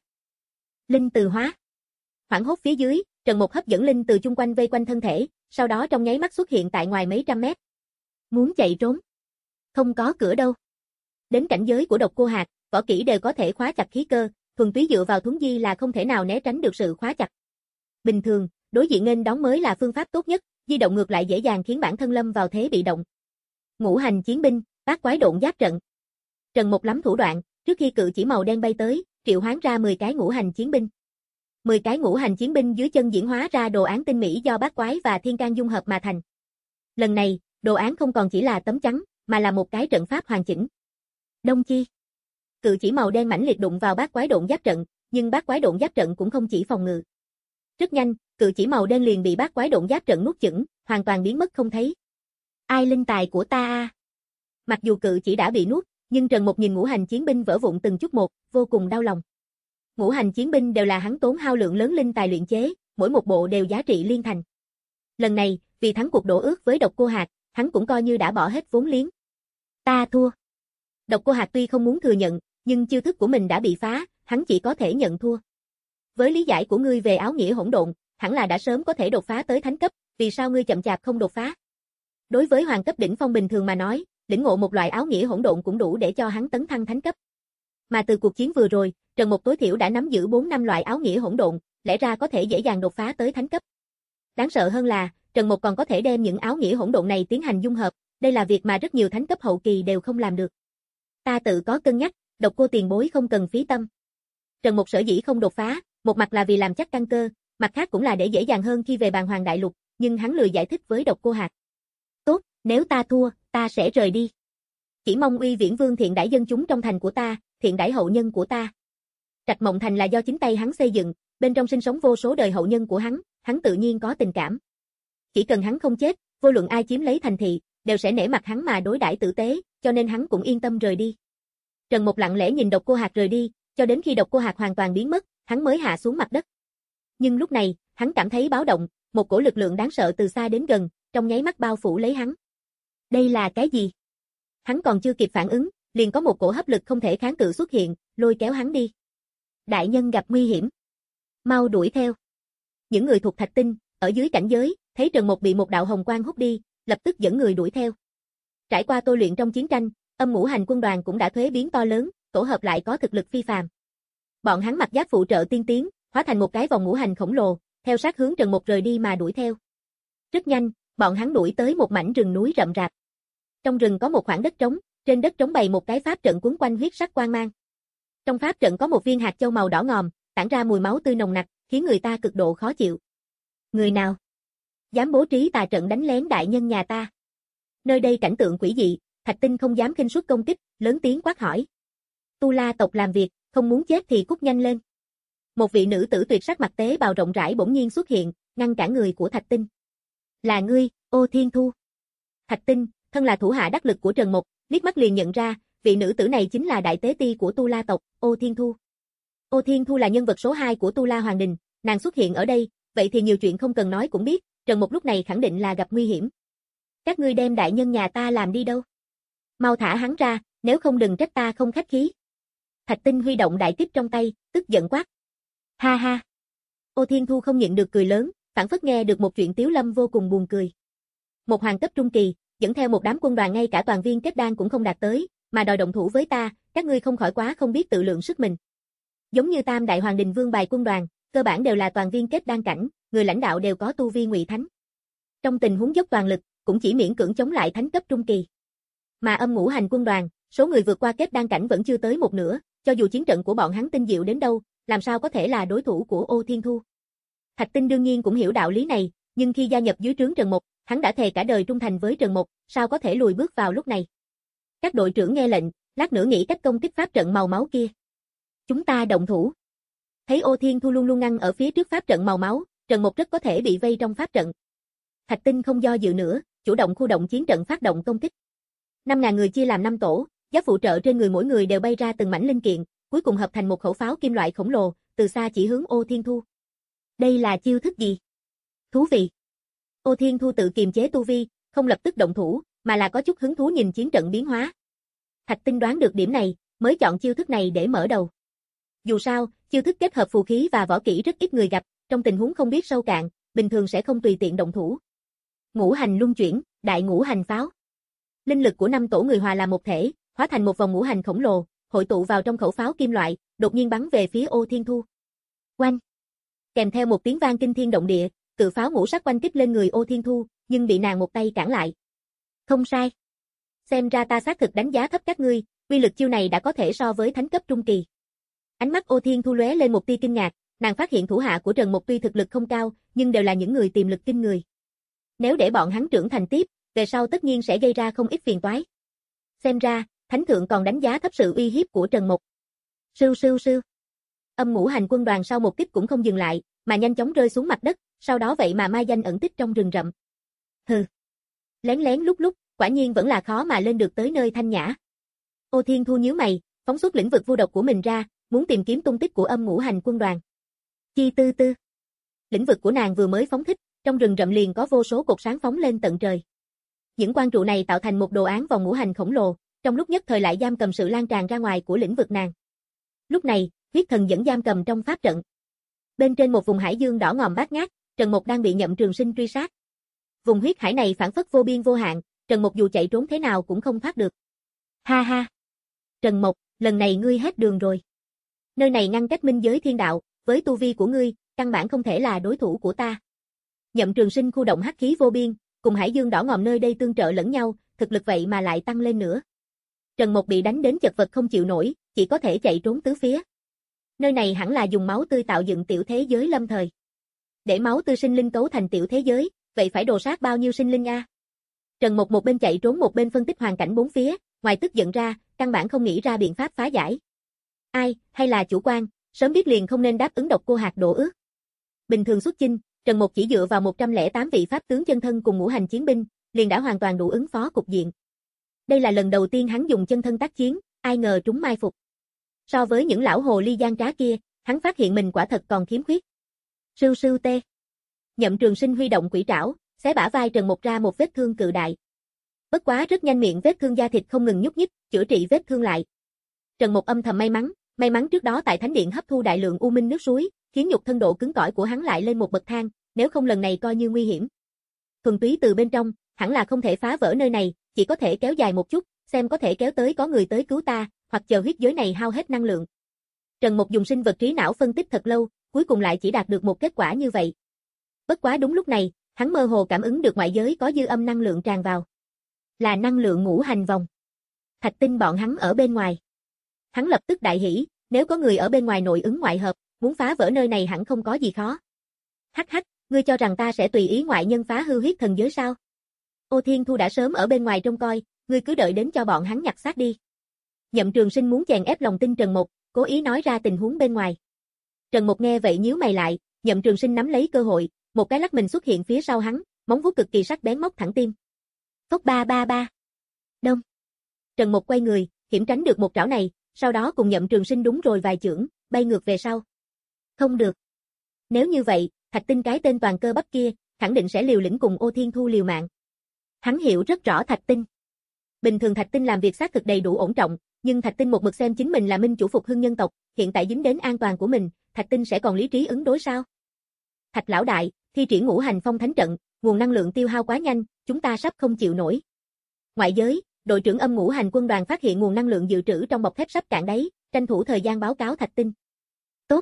Linh từ hóa. Hoảng hốt phía dưới, Trần Mục hấp dẫn linh từ chung quanh vây quanh thân thể, sau đó trong nháy mắt xuất hiện tại ngoài mấy trăm mét. Muốn chạy trốn? Không có cửa đâu. Đến cảnh giới của Độc Cô Hạc, võ kỹ đều có thể khóa chặt khí cơ, thuần túy dựa vào thuấn di là không thể nào né tránh được sự khóa chặt. Bình thường, đối diện nghênh đón mới là phương pháp tốt nhất, di động ngược lại dễ dàng khiến bản thân lâm vào thế bị động. Ngũ hành chiến binh, bát quái độn giáp trận. Trần Mục lắm thủ đoạn, trước khi cự chỉ màu đen bay tới, triệu hoán ra mười cái ngũ hành chiến binh. mười cái ngũ hành chiến binh dưới chân diễn hóa ra đồ án tinh mỹ do bát quái và thiên can dung hợp mà thành. Lần này, đồ án không còn chỉ là tấm chắn, mà là một cái trận pháp hoàn chỉnh. Đông chi. Cự chỉ màu đen mãnh liệt đụng vào bát quái độn giáp trận, nhưng bát quái độn giáp trận cũng không chỉ phòng ngự. Rất nhanh, cự chỉ màu đen liền bị bát quái độn giáp trận nuốt chửng, hoàn toàn biến mất không thấy. Ai linh tài của ta a? Mặc dù cự chỉ đã bị nuốt, nhưng Trần Mục nhìn ngũ hành chiến binh vỡ vụn từng chút một, vô cùng đau lòng. Ngũ hành chiến binh đều là hắn tốn hao lượng lớn linh tài luyện chế, mỗi một bộ đều giá trị liên thành. Lần này, vì thắng cuộc đổ ước với Độc Cô Hạc, hắn cũng coi như đã bỏ hết vốn liếng. Ta thua. Độc Cô Hạc tuy không muốn thừa nhận, nhưng chiêu thức của mình đã bị phá, hắn chỉ có thể nhận thua. Với lý giải của ngươi về áo nghĩa hỗn độn, hẳn là đã sớm có thể đột phá tới thánh cấp, vì sao ngươi chậm chạp không đột phá? Đối với hoàng cấp đỉnh phong bình thường mà nói, lĩnh ngộ một loại áo nghĩa hỗn độn cũng đủ để cho hắn tấn thăng thánh cấp. Mà từ cuộc chiến vừa rồi, Trần Mục tối thiểu đã nắm giữ bốn năm loại áo nghĩa hỗn độn, lẽ ra có thể dễ dàng đột phá tới thánh cấp. Đáng sợ hơn là, Trần Mục còn có thể đem những áo nghĩa hỗn độn này tiến hành dung hợp, đây là việc mà rất nhiều thánh cấp hậu kỳ đều không làm được. Ta tự có cân nhắc, Độc Cô tiền bối không cần phí tâm. Trần Mục sở dĩ không đột phá, một mặt là vì làm chắc căn cơ, mặt khác cũng là để dễ dàng hơn khi về Bàn Hoàng Đại Lục, nhưng hắn lười giải thích với Độc Cô Hạc. Tốt, nếu ta thua, ta sẽ rời đi. Chỉ mong Uy Viễn Vương thiện đãi dân chúng trong thành của ta, thiện đãi hậu nhân của ta. Trạch Mộng Thành là do chính tay hắn xây dựng, bên trong sinh sống vô số đời hậu nhân của hắn, hắn tự nhiên có tình cảm. Chỉ cần hắn không chết, vô luận ai chiếm lấy thành thị, đều sẽ nể mặt hắn mà đối đãi tử tế, cho nên hắn cũng yên tâm rời đi. Trần Mục lặng lẽ nhìn Độc Cô Hạc rời đi, cho đến khi Độc Cô Hạc hoàn toàn biến mất, hắn mới hạ xuống mặt đất. Nhưng lúc này, hắn cảm thấy báo động, một cổ lực lượng đáng sợ từ xa đến gần, trong nháy mắt bao phủ lấy hắn. Đây là cái gì? Hắn còn chưa kịp phản ứng, liền có một cổ hấp lực không thể kháng cự xuất hiện, lôi kéo hắn đi. Đại nhân gặp nguy hiểm. Mau đuổi theo. Những người thuộc Thạch Tinh, ở dưới cảnh giới, thấy Trần Mục bị một đạo hồng quang hút đi, lập tức dẫn người đuổi theo. Trải qua tôi luyện trong chiến tranh, Âm Ngũ Hành quân đoàn cũng đã thuế biến to lớn, tổ hợp lại có thực lực phi phàm. Bọn hắn mặc giáp phụ trợ tiên tiến, hóa thành một cái vòng ngũ hành khổng lồ, theo sát hướng Trần Mục rời đi mà đuổi theo. Rất nhanh, bọn hắn đuổi tới một mảnh rừng núi rậm rạp. Trong rừng có một khoảng đất trống, trên đất trống bày một cái pháp trận quấn quanh huyết sắc quang mang. Trong pháp trận có một viên hạt châu màu đỏ ngòm, tản ra mùi máu tươi nồng nặc, khiến người ta cực độ khó chịu. Người nào dám bố trí tà trận đánh lén đại nhân nhà ta? Nơi đây cảnh tượng quỷ dị, Thạch Tinh không dám khinh suất công kích, lớn tiếng quát hỏi. Tu La tộc làm việc, không muốn chết thì cút nhanh lên. Một vị nữ tử tuyệt sắc mặt tế bào rộng rãi bỗng nhiên xuất hiện, ngăn cản người của Thạch Tinh. Là ngươi, Ô Thiên Thu. Thạch Tinh, thân là thủ hạ đắc lực của Trần Mộc, liếc mắt liền nhận ra, vị nữ tử này chính là đại tế ti của Tu La tộc, Ô Thiên Thu. Ô Thiên Thu là nhân vật số hai của Tu La Hoàng Đình, nàng xuất hiện ở đây, vậy thì nhiều chuyện không cần nói cũng biết, Trần Mộc lúc này khẳng định là gặp nguy hiểm. Các ngươi đem đại nhân nhà ta làm đi đâu? Mau thả hắn ra, nếu không đừng trách ta không khách khí. Thạch Tinh huy động đại kích trong tay, tức giận quát. Ha ha. Ô Thiên Thu không nhịn được cười lớn, phảng phất nghe được một chuyện tiếu lâm vô cùng buồn cười. Một hoàng cấp trung kỳ, dẫn theo một đám quân đoàn ngay cả toàn viên kết đan cũng không đạt tới, mà đòi động thủ với ta, các ngươi không khỏi quá không biết tự lượng sức mình. Giống như Tam Đại Hoàng Đình Vương bài quân đoàn, cơ bản đều là toàn viên kết đan cảnh, người lãnh đạo đều có tu vi ngụy thánh. Trong tình huống dốc toàn lực, cũng chỉ miễn cưỡng chống lại thánh cấp trung kỳ. Mà Âm Ngũ Hành quân đoàn, số người vượt qua kết đan cảnh vẫn chưa tới một nửa, cho dù chiến trận của bọn hắn tinh diệu đến đâu, làm sao có thể là đối thủ của Ô Thiên Thu. Thạch Tinh đương nhiên cũng hiểu đạo lý này, nhưng khi gia nhập dưới trướng Trần Mộc, hắn đã thề cả đời trung thành với Trần Mộc, sao có thể lùi bước vào lúc này. Các đội trưởng nghe lệnh, lát nữa nghĩ cách công kích pháp trận màu máu kia. Chúng ta động thủ. Thấy Ô Thiên Thu luôn luôn ngăn ở phía trước pháp trận màu máu, Trần Mộc rất có thể bị vây trong pháp trận. Thạch Tinh không do dự nữa, chủ động khu động chiến trận phát động công kích. năm nghìn người chia làm năm tổ, giáp phụ trợ trên người mỗi người đều bay ra từng mảnh linh kiện, cuối cùng hợp thành một khẩu pháo kim loại khổng lồ, từ xa chỉ hướng Ô Thiên Thu. Đây là chiêu thức gì? Thú vị. Ô Thiên Thu tự kiềm chế tu vi, không lập tức động thủ, mà là có chút hứng thú nhìn chiến trận biến hóa. Thạch Tinh đoán được điểm này, mới chọn chiêu thức này để mở đầu. Dù sao, chiêu thức kết hợp phù khí và võ kỹ rất ít người gặp, trong tình huống không biết sâu cạn, bình thường sẽ không tùy tiện động thủ. Ngũ hành luân chuyển, đại ngũ hành pháo. Linh lực của năm tổ người hòa làm một thể, hóa thành một vòng ngũ hành khổng lồ, hội tụ vào trong khẩu pháo kim loại, đột nhiên bắn về phía Ô Thiên Thu. Oanh! Kèm theo một tiếng vang kinh thiên động địa, cự pháo ngũ sắc quanh kích lên người Ô Thiên Thu, nhưng bị nàng một tay cản lại. Không sai. Xem ra ta xác thực đánh giá thấp các ngươi, uy lực chiêu này đã có thể so với thánh cấp trung kỳ. Ánh mắt Ô Thiên Thu lóe lên một tia kinh ngạc, nàng phát hiện thủ hạ của Trần Mộc tuy thực lực không cao, nhưng đều là những người tiềm lực kinh người. Nếu để bọn hắn trưởng thành tiếp, về sau tất nhiên sẽ gây ra không ít phiền toái. Xem ra, Thánh thượng còn đánh giá thấp sự uy hiếp của Trần Mộc. Sưu sưu sưu. Âm Ngũ Hành quân đoàn sau một kích cũng không dừng lại, mà nhanh chóng rơi xuống mặt đất, sau đó vậy mà mai danh ẩn tích trong rừng rậm. Hừ. Lén lén lúc lúc, quả nhiên vẫn là khó mà lên được tới nơi thanh nhã. Ô Thiên Thu nhíu mày, phóng xuất lĩnh vực vô độc của mình ra, muốn tìm kiếm tung tích của Âm Ngũ Hành quân đoàn. Chi tư tư. Lĩnh vực của nàng vừa mới phóng thích, trong rừng rậm liền có vô số cột sáng phóng lên tận trời. Những quang trụ này tạo thành một đồ án vòng ngũ hành khổng lồ, trong lúc nhất thời lại giam cầm sự lan tràn ra ngoài của lĩnh vực nàng. Lúc này, huyết thần vẫn giam cầm trong pháp trận. Bên trên một vùng hải dương đỏ ngòm bát ngát, Trần Mộc đang bị Nhậm Trường Sinh truy sát. Vùng huyết hải này phảng phất vô biên vô hạn, Trần Mộc dù chạy trốn thế nào cũng không thoát được. Ha ha. Trần Mộc, lần này ngươi hết đường rồi. Nơi này ngăn cách minh giới thiên đạo, với tu vi của ngươi, căn bản không thể là đối thủ của ta. Nhậm Trường Sinh khu động hắc khí vô biên, cùng hải dương đỏ ngòm nơi đây tương trợ lẫn nhau, thực lực vậy mà lại tăng lên nữa. Trần Mộc bị đánh đến chật vật không chịu nổi, chỉ có thể chạy trốn tứ phía. Nơi này hẳn là dùng máu tươi tạo dựng tiểu thế giới lâm thời. Để máu tươi sinh linh cấu thành tiểu thế giới, vậy phải đồ sát bao nhiêu sinh linh a? Trần Mộc một bên chạy trốn một bên phân tích hoàn cảnh bốn phía, ngoài tức giận ra, căn bản không nghĩ ra biện pháp phá giải. Ai, hay là chủ quan, sớm biết liền không nên đáp ứng độc cô hạt đổ ước. Bình thường xuất chinh, Trần Mộc chỉ dựa vào một trăm lẻ tám vị pháp tướng chân thân cùng ngũ hành chiến binh, liền đã hoàn toàn đủ ứng phó cục diện. Đây là lần đầu tiên hắn dùng chân thân tác chiến, ai ngờ trúng mai phục. So với những lão hồ ly gian trá kia, hắn phát hiện mình quả thật còn khiếm khuyết. Sưu sưu tê. Nhậm Trường Sinh huy động quỷ trảo, xé bả vai Trần Mộc ra một vết thương cự đại. Bất quá rất nhanh miệng vết thương da thịt không ngừng nhúc nhích, chữa trị vết thương lại. Trần Mộc âm thầm may mắn, may mắn trước đó tại Thánh Điện hấp thu đại lượng u minh nước suối, khiến nhục thân độ cứng cỏi của hắn lại lên một bậc thang, nếu không lần này coi như nguy hiểm. Thuần túy từ bên trong, hẳn là không thể phá vỡ nơi này, chỉ có thể kéo dài một chút, xem có thể kéo tới có người tới cứu ta, hoặc chờ huyết giới này hao hết năng lượng. Trần Mộc dùng sinh vật trí não phân tích thật lâu, cuối cùng lại chỉ đạt được một kết quả như vậy. Bất quá đúng lúc này, hắn mơ hồ cảm ứng được ngoại giới có dư âm năng lượng tràn vào. Là năng lượng ngũ hành vòng. Thạch Tinh bọn hắn ở bên ngoài. Hắn lập tức đại hỉ, nếu có người ở bên ngoài nội ứng ngoại hợp, muốn phá vỡ nơi này hẳn không có gì khó. Hắc hắc, ngươi cho rằng ta sẽ tùy ý ngoại nhân phá hư huyết thần giới sao? Ô Thiên Thu đã sớm ở bên ngoài trông coi, ngươi cứ đợi đến cho bọn hắn nhặt xác đi. Nhậm Trường Sinh muốn chèn ép lòng tin Trần Mộc, cố ý nói ra tình huống bên ngoài. Trần Mục nghe vậy nhíu mày lại, Nhậm Trường Sinh nắm lấy cơ hội, một cái lắc mình xuất hiện phía sau hắn, móng vuốt cực kỳ sắc bén móc thẳng tim. Phốc ba ba ba. Đông. Trần Mục quay người, hiểm tránh được một trảo này, sau đó cùng Nhậm Trường Sinh đúng rồi vài chưởng, bay ngược về sau. Không được. Nếu như vậy, Thạch Tinh cái tên toàn cơ bắp kia, khẳng định sẽ liều lĩnh cùng Ô Thiên Thu liều mạng. Hắn hiểu rất rõ Thạch Tinh. Bình thường Thạch Tinh làm việc xác thực đầy đủ ổn trọng, nhưng Thạch Tinh một mực xem chính mình là minh chủ phục hưng nhân tộc, hiện tại dính đến an toàn của mình, Thạch Tinh sẽ còn lý trí ứng đối sao? Thạch lão đại, thi triển ngũ hành phong thánh trận, nguồn năng lượng tiêu hao quá nhanh, chúng ta sắp không chịu nổi. Ngoại giới, đội trưởng âm ngũ hành quân đoàn phát hiện nguồn năng lượng dự trữ trong bọc thép sắp cạn đáy, tranh thủ thời gian báo cáo Thạch Tinh. Tốt.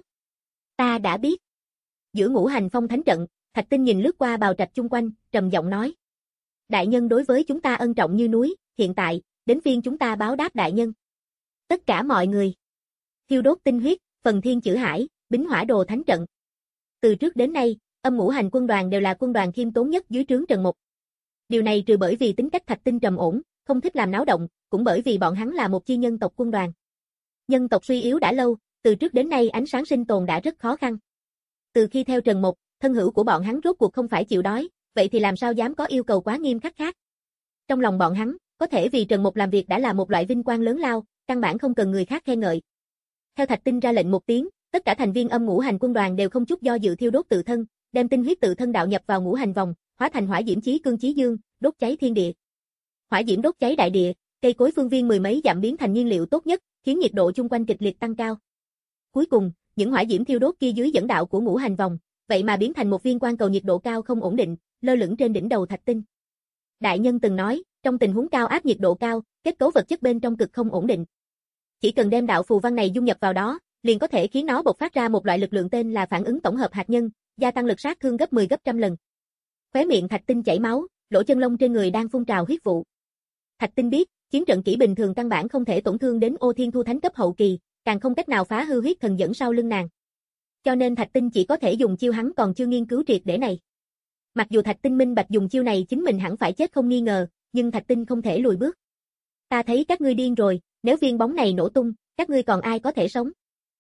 Ta đã biết. Giữa ngũ hành phong thánh trận, Thạch Tinh nhìn lướt qua bào trạch chung quanh, trầm giọng nói. Đại nhân đối với chúng ta ân trọng như núi, hiện tại, đến phiên chúng ta báo đáp đại nhân. Tất cả mọi người. Thiêu đốt tinh huyết, phần thiên chữ hải, bính hỏa đồ thánh trận. Từ trước đến nay, âm ngũ hành quân đoàn đều là quân đoàn khiêm tốn nhất dưới trướng Trần Mục. Điều này trừ bởi vì tính cách Thạch Tinh trầm ổn, không thích làm náo động, cũng bởi vì bọn hắn là một chi nhân tộc quân đoàn. Nhân tộc suy yếu đã lâu, từ trước đến nay ánh sáng sinh tồn đã rất khó khăn. Từ khi theo Trần Mục, thân hữu của bọn hắn rốt cuộc không phải chịu đói, vậy thì làm sao dám có yêu cầu quá nghiêm khắc khác. Trong lòng bọn hắn, có thể vì Trần Mục làm việc đã là một loại vinh quang lớn lao, căn bản không cần người khác khen ngợi. Theo Thạch Tinh ra lệnh một tiếng, tất cả thành viên âm ngũ hành quân đoàn đều không chút do dự thiêu đốt tự thân, đem tinh huyết tự thân đạo nhập vào ngũ hành vòng, hóa thành hỏa diễm chí cương chí dương, đốt cháy thiên địa. Hỏa diễm đốt cháy đại địa, cây cối phương viên mười mấy dặm biến thành nhiên liệu tốt nhất, khiến nhiệt độ chung quanh kịch liệt tăng cao. Cuối cùng, những hỏa diễm thiêu đốt kia dưới dẫn đạo của ngũ hành vòng, vậy mà biến thành một viên quang cầu nhiệt độ cao không ổn định, lơ lửng trên đỉnh đầu Thạch Tinh. Đại nhân từng nói, trong tình huống cao áp nhiệt độ cao, kết cấu vật chất bên trong cực không ổn định. Chỉ cần đem đạo phù văn này dung nhập vào đó, liền có thể khiến nó bộc phát ra một loại lực lượng tên là phản ứng tổng hợp hạt nhân, gia tăng lực sát thương gấp mười gấp trăm lần. Khóe miệng Thạch Tinh chảy máu, lỗ chân lông trên người đang phun trào huyết vụ. Thạch Tinh biết, chiến trận kỹ bình thường căn bản không thể tổn thương đến Ô Thiên Thu thánh cấp hậu kỳ, càng không cách nào phá hư huyết thần dẫn sau lưng nàng. Cho nên Thạch Tinh chỉ có thể dùng chiêu hắn còn chưa nghiên cứu triệt để này. Mặc dù Thạch Tinh minh bạch dùng chiêu này chính mình hẳn phải chết không nghi ngờ, nhưng Thạch Tinh không thể lùi bước. Ta thấy các ngươi điên rồi, nếu viên bóng này nổ tung, các ngươi còn ai có thể sống?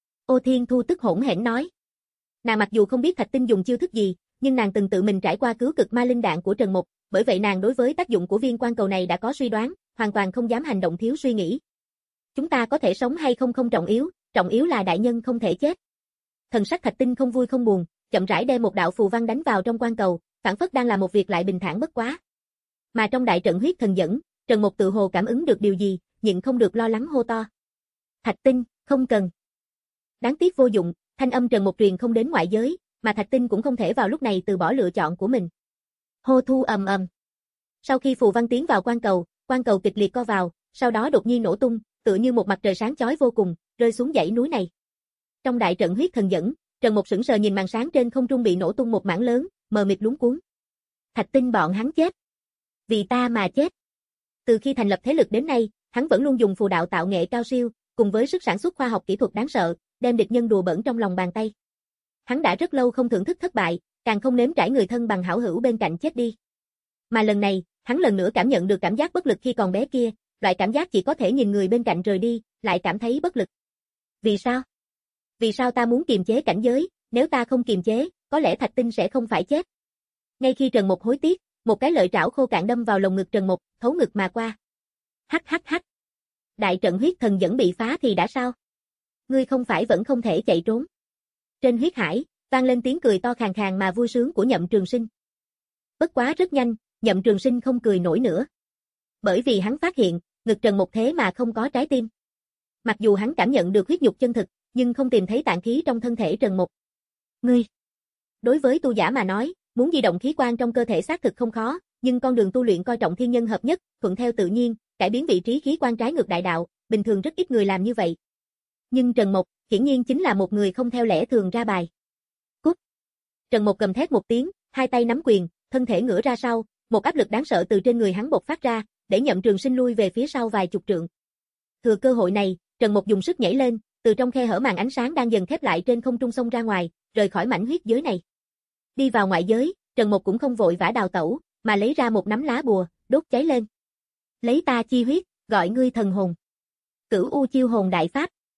Ô Thiên Thu tức hỗn hển nói. Nàng mặc dù không biết Thạch Tinh dùng chiêu thức gì, nhưng nàng từng tự mình trải qua cứu cực ma linh đạn của Trần Mục, bởi vậy nàng đối với tác dụng của viên quang cầu này đã có suy đoán, hoàn toàn không dám hành động thiếu suy nghĩ. Chúng ta có thể sống hay không không trọng yếu, trọng yếu là đại nhân không thể chết. Thần sắc Thạch Tinh không vui không buồn, chậm rãi đem một đạo phù văn đánh vào trong quang cầu, phản phất đang làm một việc lại bình thản bất quá. Mà trong đại trận huyết thần dẫn, Trần Mục tự hồ cảm ứng được điều gì, nhịn không được lo lắng hô to. Thạch Tinh, không cần. Đáng tiếc vô dụng, thanh âm Trần Mục truyền không đến ngoại giới, mà Thạch Tinh cũng không thể vào lúc này từ bỏ lựa chọn của mình. Hô thu ầm ầm. Sau khi phù văn tiến vào quang cầu, quang cầu kịch liệt co vào, sau đó đột nhiên nổ tung, tựa như một mặt trời sáng chói vô cùng, rơi xuống dãy núi này. Trong đại trận huyết thần dẫn, Trần Mục sững sờ nhìn màn sáng trên không trung bị nổ tung một mảng lớn, mờ mịt luống cuống. Thạch Tinh bọn hắn chết. Vì ta mà chết. Từ khi thành lập thế lực đến nay, hắn vẫn luôn dùng phù đạo tạo nghệ cao siêu, cùng với sức sản xuất khoa học kỹ thuật đáng sợ, đem địch nhân đùa bỡn trong lòng bàn tay. Hắn đã rất lâu không thưởng thức thất bại, càng không nếm trải người thân bằng hảo hữu bên cạnh chết đi. Mà lần này, hắn lần nữa cảm nhận được cảm giác bất lực khi còn bé kia, loại cảm giác chỉ có thể nhìn người bên cạnh rời đi, lại cảm thấy bất lực. Vì sao? Vì sao ta muốn kiềm chế cảnh giới, nếu ta không kiềm chế, có lẽ Thạch Tinh sẽ không phải chết. Ngay khi Trần Mục hối tiếc, một cái lợi trảo khô cạn đâm vào lồng ngực Trần Mục, thấu ngực mà qua. Hắc hắc hắc. Đại trận huyết thần dẫn bị phá thì đã sao? Ngươi không phải vẫn không thể chạy trốn. Trên huyết hải, vang lên tiếng cười to khàn khàn mà vui sướng của Nhậm Trường Sinh. Bất quá rất nhanh, Nhậm Trường Sinh không cười nổi nữa. Bởi vì hắn phát hiện, ngực Trần Mục thế mà không có trái tim. Mặc dù hắn cảm nhận được huyết nhục chân thực, nhưng không tìm thấy tạng khí trong thân thể Trần Mục. Ngươi! Đối với tu giả mà nói, muốn di động khí quan trong cơ thể xác thực không khó, nhưng con đường tu luyện coi trọng thiên nhân hợp nhất, thuận theo tự nhiên, cải biến vị trí khí quan trái ngược đại đạo, bình thường rất ít người làm như vậy. Nhưng Trần Mục, hiển nhiên chính là một người không theo lẽ thường ra bài. Cút! Trần Mục gầm thét một tiếng, hai tay nắm quyền, thân thể ngửa ra sau, một áp lực đáng sợ từ trên người hắn bộc phát ra, để Nhậm Trường Sinh lui về phía sau vài chục trượng. Thừa cơ hội này, Trần Mục dùng sức nhảy lên, từ trong khe hở màn ánh sáng đang dần khép lại trên không trung xông ra ngoài, rời khỏi mảnh huyết giới này. Đi vào ngoại giới, Trần Mục cũng không vội vã đào tẩu, mà lấy ra một nắm lá bùa, đốt cháy lên. Lấy ta chi huyết, gọi ngươi thần hồn. Cửu U chiêu hồn đại pháp.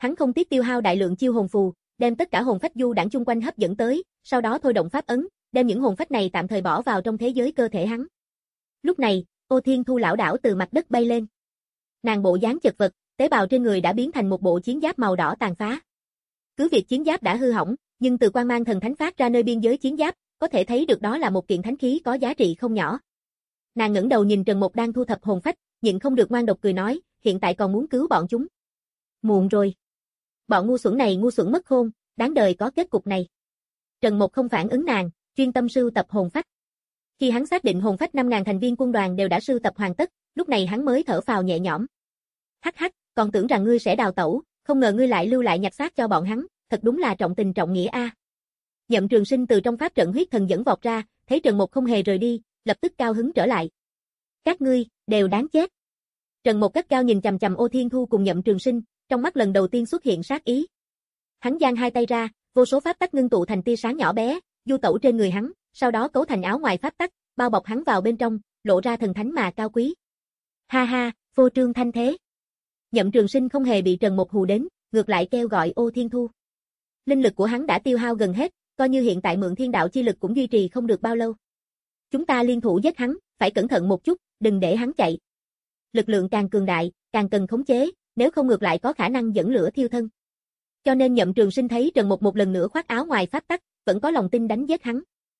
Hắn không tiếc tiêu hao đại lượng chiêu hồn phù, đem tất cả hồn phách du đãng chung quanh hấp dẫn tới, sau đó thôi động pháp ấn, đem những hồn phách này tạm thời bỏ vào trong thế giới cơ thể hắn. Lúc này, Ô Thiên Thu lảo đảo từ mặt đất bay lên. Nàng bộ dáng chật vật, tế bào trên người đã biến thành một bộ chiến giáp màu đỏ tàn phá. Cứ việc chiến giáp đã hư hỏng, nhưng từ quang mang thần thánh phát ra nơi biên giới chiến giáp, có thể thấy được đó là một kiện thánh khí có giá trị không nhỏ. Nàng ngẩng đầu nhìn Trần Mục đang thu thập hồn phách, nhịn không được ngoan độc cười nói, hiện tại còn muốn cứu bọn chúng. Muộn rồi. Bọn ngu xuẩn này ngu xuẩn mất khôn, đáng đời có kết cục này. Trần Mục không phản ứng nàng, chuyên tâm sưu tập hồn phách. Khi hắn xác định hồn phách năm nghìn thành viên quân đoàn đều đã sưu tập hoàn tất, lúc này hắn mới thở phào nhẹ nhõm. Hắc hắc, còn tưởng rằng ngươi sẽ đào tẩu, không ngờ ngươi lại lưu lại nhặt xác cho bọn hắn, thật đúng là trọng tình trọng nghĩa a. Nhậm Trường Sinh từ trong pháp trận huyết thần dẫn vọt ra, thấy Trần Mục không hề rời đi, lập tức cao hứng trở lại. Các ngươi đều đáng chết. Trần Mục cất cao nhìn chằm chằm Ô Thiên Thu cùng Nhậm Trường Sinh, trong mắt lần đầu tiên xuất hiện sát ý. Hắn giang hai tay ra, vô số pháp tắc ngưng tụ thành tia sáng nhỏ bé, du tẩu trên người hắn, sau đó cấu thành áo ngoài pháp tắc, bao bọc hắn vào bên trong, lộ ra thần thánh mà cao quý. Ha ha, vô trương thanh thế. Nhậm Trường Sinh không hề bị Trần Mục hù đến, ngược lại kêu gọi Ô Thiên Thu. Linh lực của hắn đã tiêu hao gần hết, coi như hiện tại mượn thiên đạo chi lực cũng duy trì không được bao lâu. Chúng ta liên thủ giết hắn, phải cẩn thận một chút, đừng để hắn chạy. Lực lượng càng cường đại, càng cần khống chế, nếu không ngược lại có khả năng dẫn lửa thiêu thân. Cho nên Nhậm Trường Sinh thấy Trần Mục một lần nữa khoác áo ngoài pháp tắc, vẫn có lòng tin đánh giết hắn.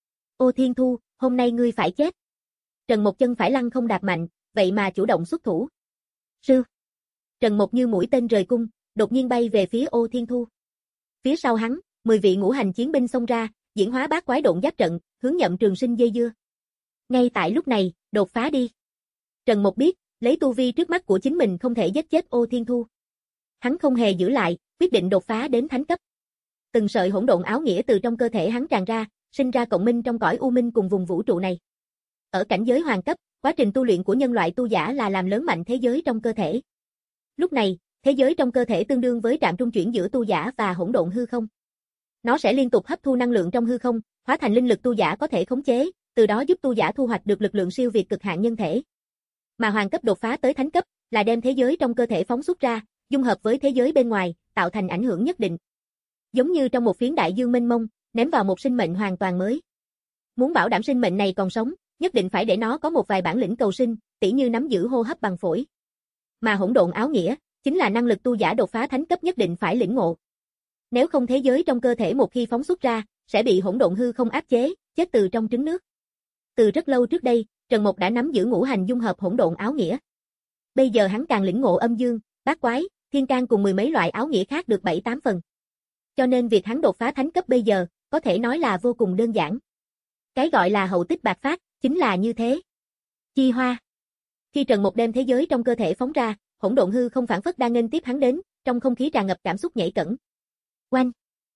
Ô Thiên Thu, hôm nay ngươi phải chết. Trần Mục chân phải lăng không đạp mạnh, vậy mà chủ động xuất thủ. Sư. Trần Mục như mũi tên rời cung, đột nhiên bay về phía Ô Thiên Thu. Phía sau hắn, mười vị ngũ hành chiến binh xông ra, diễn hóa bát quái độn giáp trận, hướng Nhậm Trường Sinh dây dưa. Ngay tại lúc này, đột phá đi. Trần Mục biết, lấy tu vi trước mắt của chính mình không thể giết chết Ô Thiên Thu. Hắn không hề giữ lại, quyết định đột phá đến thánh cấp. Từng sợi hỗn độn áo nghĩa từ trong cơ thể hắn tràn ra, sinh ra cộng minh trong cõi u minh cùng vùng vũ trụ này. Ở cảnh giới hoàng cấp, quá trình tu luyện của nhân loại tu giả là làm lớn mạnh thế giới trong cơ thể. Lúc này, thế giới trong cơ thể tương đương với trạm trung chuyển giữa tu giả và hỗn độn hư không. Nó sẽ liên tục hấp thu năng lượng trong hư không, hóa thành linh lực tu giả có thể khống chế, từ đó giúp tu giả thu hoạch được lực lượng siêu việt cực hạn nhân thể. Mà hoàng cấp đột phá tới thánh cấp, là đem thế giới trong cơ thể phóng xuất ra, dung hợp với thế giới bên ngoài, tạo thành ảnh hưởng nhất định. Giống như trong một phiến đại dương mênh mông, ném vào một sinh mệnh hoàn toàn mới. Muốn bảo đảm sinh mệnh này còn sống, nhất định phải để nó có một vài bản lĩnh cầu sinh, tỉ như nắm giữ hô hấp bằng phổi. Mà hỗn độn áo nghĩa, chính là năng lực tu giả đột phá thánh cấp nhất định phải lĩnh ngộ. Nếu không thế giới trong cơ thể một khi phóng xuất ra, sẽ bị hỗn độn hư không áp chế, chết từ trong trứng nước. Từ rất lâu trước đây, Trần Mục đã nắm giữ ngũ hành dung hợp hỗn độn áo nghĩa. Bây giờ hắn càng lĩnh ngộ âm dương, bát quái, thiên can cùng mười mấy loại áo nghĩa khác được bảy tám phần. Cho nên việc hắn đột phá thánh cấp bây giờ, có thể nói là vô cùng đơn giản. Cái gọi là hậu tích bạc phát, chính là như thế. Chi hoa. Khi Trần Mục đem thế giới trong cơ thể phóng ra, hỗn độn hư không phản phất đang nghênh tiếp hắn đến, trong không khí tràn ngập cảm xúc nhảy cẫng. Oanh.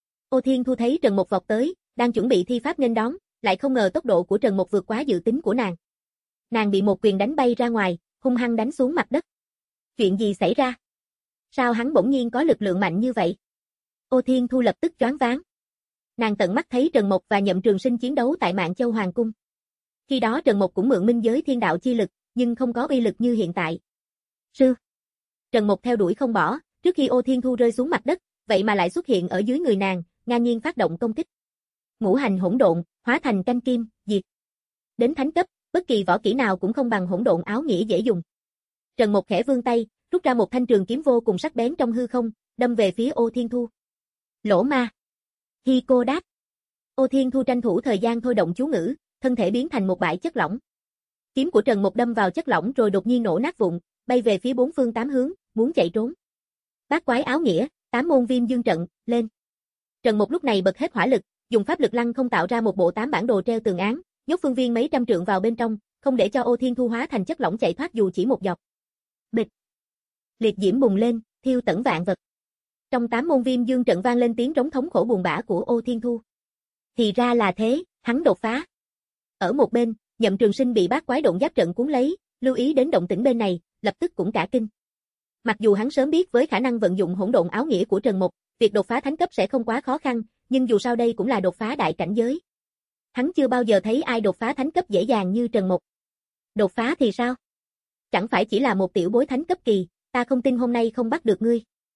Ô Thiên Thu thấy Trần Mục vọt tới, đang chuẩn bị thi pháp nghênh đón, lại không ngờ tốc độ của Trần Mục vượt quá dự tính của nàng. Nàng bị một quyền đánh bay ra ngoài, hung hăng đánh xuống mặt đất. Chuyện gì xảy ra? Sao hắn bỗng nhiên có lực lượng mạnh như vậy? Ô Thiên Thu lập tức choáng váng. Nàng tận mắt thấy Trần Mục và Nhậm Trường Sinh chiến đấu tại Mạn Châu Hoàng Cung. Khi đó Trần Mục cũng mượn minh giới thiên đạo chi lực, nhưng không có uy lực như hiện tại. Sư. Trần Mục theo đuổi không bỏ, trước khi Ô Thiên Thu rơi xuống mặt đất, vậy mà lại xuất hiện ở dưới người nàng, ngang nhiên phát động công kích. Ngũ hành hỗn độn, hóa thành canh kim, diệt. Đến thánh cấp, bất kỳ võ kỹ nào cũng không bằng hỗn độn áo nghĩa dễ dùng. Trần Mục khẽ vươn tay, rút ra một thanh trường kiếm vô cùng sắc bén trong hư không, đâm về phía Ô Thiên Thu. Lỗ ma. Hi cô đáp. Ô Thiên Thu tranh thủ thời gian thôi động chú ngữ, thân thể biến thành một bãi chất lỏng. Kiếm của Trần Mục đâm vào chất lỏng rồi đột nhiên nổ nát vụn, bay về phía bốn phương tám hướng, muốn chạy trốn. Bát quái áo nghĩa, tám môn viêm dương trận, lên. Trần Mục lúc này bật hết hỏa lực, dùng pháp lực lăng không tạo ra một bộ tám bản đồ treo tường án, nhốt phương viên mấy trăm trượng vào bên trong, không để cho Ô Thiên Thu hóa thành chất lỏng chạy thoát dù chỉ một giọt. Bịch. Liệt diễm bùng lên, thiêu tận vạn vật. Trong tám môn viêm dương trận vang lên tiếng trống thống khổ buồn bã của Ô Thiên Thu. Thì ra là thế, hắn đột phá. Ở một bên, Nhậm Trường Sinh bị bát quái độn giáp trận cuốn lấy, lưu ý đến động tĩnh bên này, lập tức cũng cả kinh. Mặc dù hắn sớm biết với khả năng vận dụng hỗn độn áo nghĩa của Trần Mục, việc đột phá thánh cấp sẽ không quá khó khăn, nhưng dù sao đây cũng là đột phá đại cảnh giới. Hắn chưa bao giờ thấy ai đột phá thánh cấp dễ dàng như Trần Mục. Đột phá thì sao? Chẳng phải chỉ là một tiểu bối thánh cấp kỳ, ta không tin hôm nay không bắt được ngươi.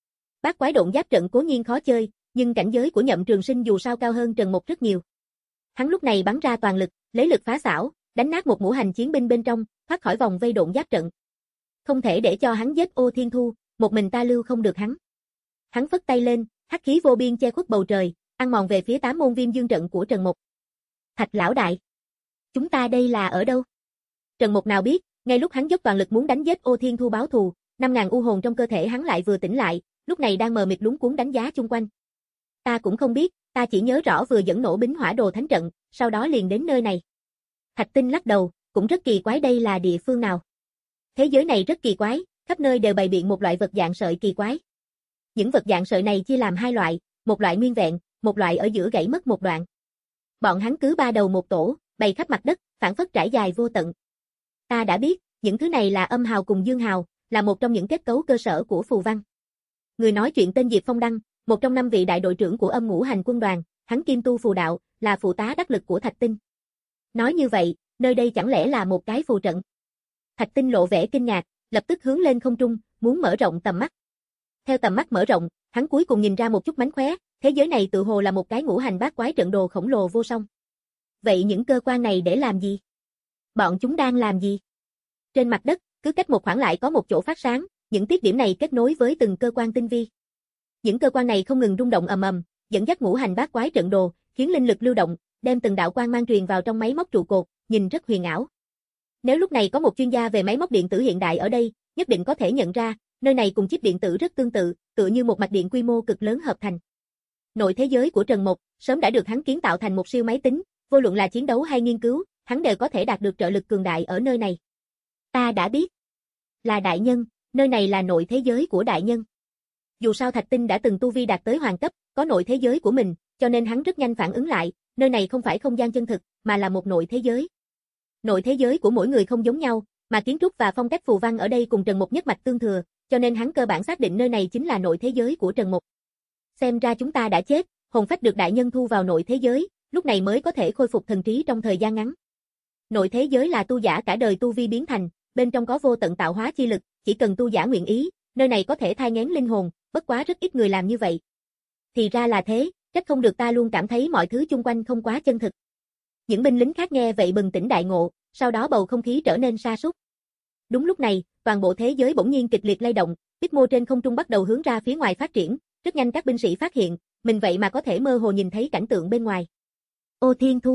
Bát quái độn giáp trận cố nhiên khó chơi, nhưng cảnh giới của Nhậm Trường Sinh dù sao cao hơn Trần Mục rất nhiều. Hắn lúc này bắn ra toàn lực, lấy lực phá xảo, đánh nát một ngũ hành chiến binh bên trong, thoát khỏi vòng vây độn giáp trận. Không thể để cho hắn giết Ô Thiên Thu, một mình ta lưu không được hắn. Hắn phất tay lên, hắc khí vô biên che khuất bầu trời, ăn mòn về phía tám môn Viêm Dương trận của Trần Mục. Thạch lão đại, chúng ta đây là ở đâu? Trần Mục nào biết, ngay lúc hắn dốc toàn lực muốn đánh giết Ô Thiên Thu báo thù, năm ngàn u hồn trong cơ thể hắn lại vừa tỉnh lại, lúc này đang mờ mịt luống cuống đánh giá chung quanh. Ta cũng không biết, ta chỉ nhớ rõ vừa dẫn nổ bính hỏa đồ thánh trận, sau đó liền đến nơi này. Thạch Tinh lắc đầu, cũng rất kỳ quái, đây là địa phương nào? Thế giới này rất kỳ quái, khắp nơi đều bày biện một loại vật dạng sợi kỳ quái. Những vật dạng sợi này chia làm hai loại, một loại nguyên vẹn, một loại ở giữa gãy mất một đoạn. Bọn hắn cứ ba đầu một tổ, bày khắp mặt đất, phản phất trải dài vô tận. Ta đã biết, những thứ này là âm hào cùng dương hào, là một trong những kết cấu cơ sở của phù văn. Người nói chuyện tên Diệp Phong Đăng, một trong năm vị đại đội trưởng của Âm Ngũ Hành quân đoàn, hắn kim tu phù đạo, là phụ tá đắc lực của Thạch Tinh. Nói như vậy, nơi đây chẳng lẽ là một cái phù trận? Thạch Tinh lộ vẻ kinh ngạc, lập tức hướng lên không trung, muốn mở rộng tầm mắt. Theo tầm mắt mở rộng, hắn cuối cùng nhìn ra một chút mánh khóe, thế giới này tự hồ là một cái ngũ hành bát quái trận đồ khổng lồ vô song. Vậy những cơ quan này để làm gì? Bọn chúng đang làm gì? Trên mặt đất, cứ cách một khoảng lại có một chỗ phát sáng, những tiết điểm này kết nối với từng cơ quan tinh vi. Những cơ quan này không ngừng rung động ầm ầm, dẫn dắt ngũ hành bát quái trận đồ, khiến linh lực lưu động, đem từng đạo quang mang truyền vào trong máy móc trụ cột, nhìn rất huyền ảo. Nếu lúc này có một chuyên gia về máy móc điện tử hiện đại ở đây, nhất định có thể nhận ra, nơi này cùng chip điện tử rất tương tự, tựa như một mạch điện quy mô cực lớn hợp thành. Nội thế giới của Trần Mục sớm đã được hắn kiến tạo thành một siêu máy tính, vô luận là chiến đấu hay nghiên cứu, hắn đều có thể đạt được trợ lực cường đại ở nơi này. Ta đã biết. Là đại nhân, nơi này là nội thế giới của đại nhân. Dù sao Thạch Tinh đã từng tu vi đạt tới hoàng cấp, có nội thế giới của mình, cho nên hắn rất nhanh phản ứng lại, nơi này không phải không gian chân thực, mà là một nội thế giới. Nội thế giới của mỗi người không giống nhau, mà kiến trúc và phong cách phù văn ở đây cùng Trần Mục nhất mạch tương thừa, cho nên hắn cơ bản xác định nơi này chính là nội thế giới của Trần Mục. Xem ra chúng ta đã chết, hồn phách được đại nhân thu vào nội thế giới, lúc này mới có thể khôi phục thần trí trong thời gian ngắn. Nội thế giới là tu giả cả đời tu vi biến thành, bên trong có vô tận tạo hóa chi lực, chỉ cần tu giả nguyện ý, nơi này có thể thai nghén linh hồn, bất quá rất ít người làm như vậy. Thì ra là thế, trách không được ta luôn cảm thấy mọi thứ chung quanh không quá chân thực. Những binh lính khác nghe vậy bừng tỉnh đại ngộ, sau đó bầu không khí trở nên sa sút. Đúng lúc này, toàn bộ thế giới bỗng nhiên kịch liệt lay động, Bích Mô trên không trung bắt đầu hướng ra phía ngoài phát triển, rất nhanh các binh sĩ phát hiện, mình vậy mà có thể mơ hồ nhìn thấy cảnh tượng bên ngoài. Ô Thiên Thu,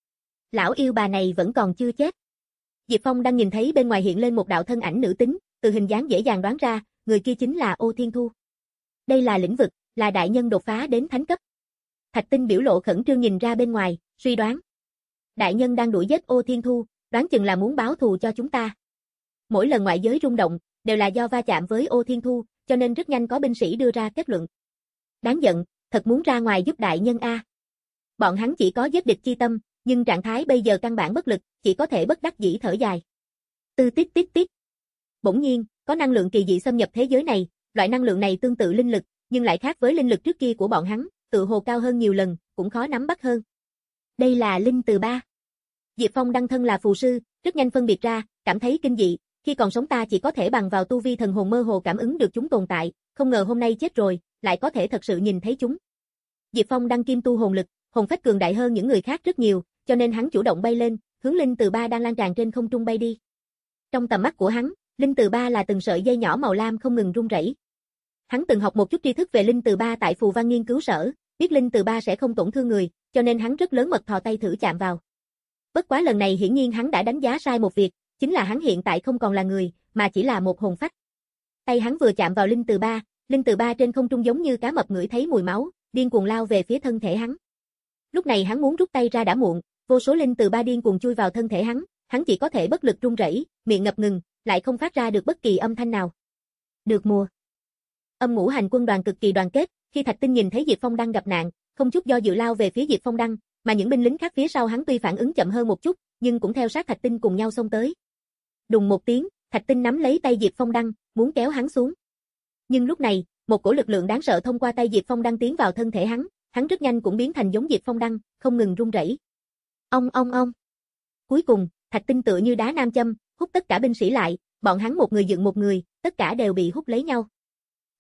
lão yêu bà này vẫn còn chưa chết. Diệp Phong đang nhìn thấy bên ngoài hiện lên một đạo thân ảnh nữ tính, từ hình dáng dễ dàng đoán ra, người kia chính là Ô Thiên Thu. Đây là lĩnh vực, là đại nhân đột phá đến thánh cấp. Thạch Tinh biểu lộ khẩn trương nhìn ra bên ngoài, suy đoán. Đại nhân đang đuổi giết Ô Thiên Thu, đoán chừng là muốn báo thù cho chúng ta. Mỗi lần ngoại giới rung động, đều là do va chạm với Ô Thiên Thu, cho nên rất nhanh có binh sĩ đưa ra kết luận. Đáng giận, thật muốn ra ngoài giúp đại nhân a. Bọn hắn chỉ có giết địch chi tâm, nhưng trạng thái bây giờ căn bản bất lực, chỉ có thể bất đắc dĩ thở dài. Tư tít tít tít. Bỗng nhiên, có năng lượng kỳ dị xâm nhập thế giới này, loại năng lượng này tương tự linh lực, nhưng lại khác với linh lực trước kia của bọn hắn, tự hồ cao hơn nhiều lần, cũng khó nắm bắt hơn. Đây là linh từ ba. Diệp Phong đăng thân là phù sư, rất nhanh phân biệt ra, cảm thấy kinh dị, khi còn sống ta chỉ có thể bằng vào tu vi thần hồn mơ hồ cảm ứng được chúng tồn tại, không ngờ hôm nay chết rồi, lại có thể thật sự nhìn thấy chúng. Diệp Phong đăng kim tu hồn lực, hồn phách cường đại hơn những người khác rất nhiều, cho nên hắn chủ động bay lên, hướng linh từ ba đang lan tràn trên không trung bay đi. Trong tầm mắt của hắn, linh từ ba là từng sợi dây nhỏ màu lam không ngừng rung rẩy. Hắn từng học một chút tri thức về linh từ ba tại phù văn nghiên cứu sở, biết linh từ ba sẽ không tổn thương người, cho nên hắn rất lớn mật thò tay thử chạm vào. Bất quá lần này hiển nhiên hắn đã đánh giá sai một việc, chính là hắn hiện tại không còn là người, mà chỉ là một hồn phách. Tay hắn vừa chạm vào linh từ ba, linh từ ba trên không trung giống như cá mập ngửi thấy mùi máu, điên cuồng lao về phía thân thể hắn. Lúc này hắn muốn rút tay ra đã muộn, vô số linh từ ba điên cuồng chui vào thân thể hắn, hắn chỉ có thể bất lực run rẩy, miệng ngập ngừng, lại không phát ra được bất kỳ âm thanh nào. Được mùa. Âm Ngũ Hành quân đoàn cực kỳ đoàn kết, khi Thạch Tinh nhìn thấy Diệp Phong đang gặp nạn, không chút do dự lao về phía Diệp Phong đăng, mà những binh lính khác phía sau hắn tuy phản ứng chậm hơn một chút, nhưng cũng theo sát Thạch Tinh cùng nhau xông tới. Đùng một tiếng, Thạch Tinh nắm lấy tay Diệp Phong đăng, muốn kéo hắn xuống. Nhưng lúc này, một cổ lực lượng đáng sợ thông qua tay Diệp Phong đăng tiến vào thân thể hắn, hắn rất nhanh cũng biến thành giống Diệp Phong đăng, không ngừng run rẩy. Ong ong ong. Cuối cùng, Thạch Tinh tựa như đá nam châm, hút tất cả binh sĩ lại, bọn hắn một người dựng một người, tất cả đều bị hút lấy nhau.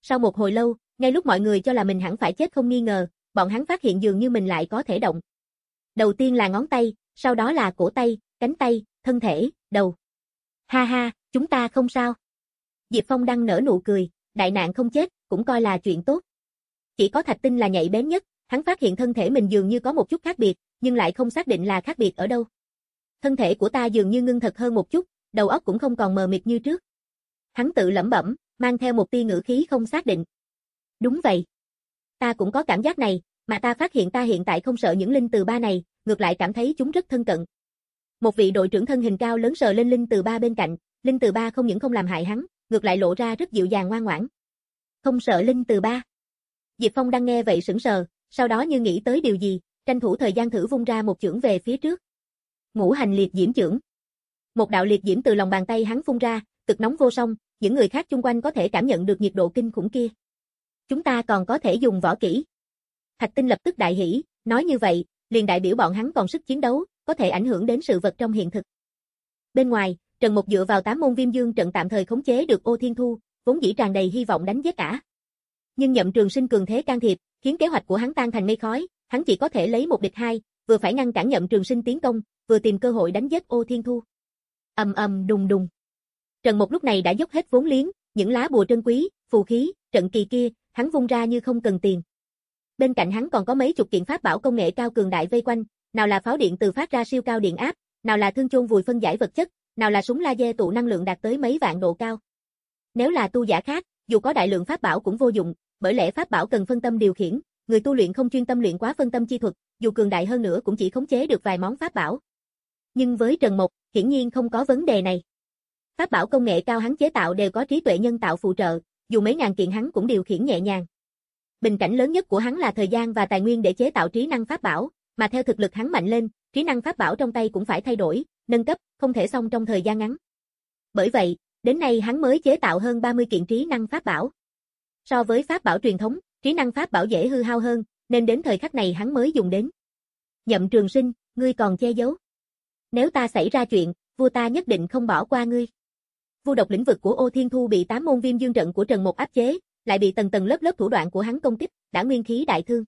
Sau một hồi lâu, ngay lúc mọi người cho là mình hẳn phải chết không nghi ngờ, bọn hắn phát hiện dường như mình lại có thể động. Đầu tiên là ngón tay, sau đó là cổ tay, cánh tay, thân thể, đầu. Ha ha, chúng ta không sao. Diệp Phong đang nở nụ cười, đại nạn không chết, cũng coi là chuyện tốt. Chỉ có Thạch Tinh là nhạy bén nhất, hắn phát hiện thân thể mình dường như có một chút khác biệt, nhưng lại không xác định là khác biệt ở đâu. Thân thể của ta dường như ngưng thật hơn một chút, đầu óc cũng không còn mờ mịt như trước. Hắn tự lẩm bẩm, mang theo một tia ngữ khí không xác định. Đúng vậy. Ta cũng có cảm giác này, mà ta phát hiện ta hiện tại không sợ những linh từ ba này, ngược lại cảm thấy chúng rất thân cận. Một vị đội trưởng thân hình cao lớn sờ lên linh từ ba bên cạnh, linh từ ba không những không làm hại hắn, ngược lại lộ ra rất dịu dàng ngoan ngoãn. Không sợ linh từ ba. Diệp Phong đang nghe vậy sững sờ, sau đó như nghĩ tới điều gì, tranh thủ thời gian thử vung ra một chưởng về phía trước. Ngũ hành liệt diễm chưởng. Một đạo liệt diễm từ lòng bàn tay hắn phun ra, cực nóng vô song, những người khác chung quanh có thể cảm nhận được nhiệt độ kinh khủng kia. Chúng ta còn có thể dùng võ kỹ. Thạch Tinh lập tức đại hỉ, nói như vậy, liền đại biểu bọn hắn còn sức chiến đấu, có thể ảnh hưởng đến sự vật trong hiện thực. Bên ngoài, Trần Mục dựa vào tám môn viêm dương trận tạm thời khống chế được Ô Thiên Thu, vốn dĩ tràn đầy hy vọng đánh giết cả. Nhưng Nhậm Trường Sinh cường thế can thiệp, khiến kế hoạch của hắn tan thành mây khói, hắn chỉ có thể lấy một địch hai, vừa phải ngăn cản Nhậm Trường Sinh tiến công, vừa tìm cơ hội đánh giết Ô Thiên Thu. Ầm ầm đùng đùng. Trần Mục lúc này đã dốc hết vốn liếng, những lá bùa trân quý, phù khí, trận kỳ kia, hắn vung ra như không cần tiền. Bên cạnh hắn còn có mấy chục kiện pháp bảo công nghệ cao cường đại vây quanh, nào là pháo điện từ phát ra siêu cao điện áp, nào là thương chôn vùi phân giải vật chất, nào là súng laser tụ năng lượng đạt tới mấy vạn độ cao. Nếu là tu giả khác, dù có đại lượng pháp bảo cũng vô dụng, bởi lẽ pháp bảo cần phân tâm điều khiển, người tu luyện không chuyên tâm luyện quá phân tâm chi thuật, dù cường đại hơn nữa cũng chỉ khống chế được vài món pháp bảo. Nhưng với Trần Mộc, hiển nhiên không có vấn đề này. Pháp bảo công nghệ cao hắn chế tạo đều có trí tuệ nhân tạo phụ trợ, dù mấy ngàn kiện hắn cũng điều khiển nhẹ nhàng. Bình cảnh lớn nhất của hắn là thời gian và tài nguyên để chế tạo trí năng pháp bảo, mà theo thực lực hắn mạnh lên, trí năng pháp bảo trong tay cũng phải thay đổi, nâng cấp, không thể xong trong thời gian ngắn. Bởi vậy, đến nay hắn mới chế tạo hơn ba mươi kiện trí năng pháp bảo. So với pháp bảo truyền thống, trí năng pháp bảo dễ hư hao hơn, nên đến thời khắc này hắn mới dùng đến. Nhậm Trường Sinh, ngươi còn che giấu. Nếu ta xảy ra chuyện, vua ta nhất định không bỏ qua ngươi. Vu độc lĩnh vực của Ô Thiên Thu bị tám môn viêm dương trận của Trần Mục áp chế, lại bị tầng tầng lớp lớp thủ đoạn của hắn công kích, đã nguyên khí đại thương.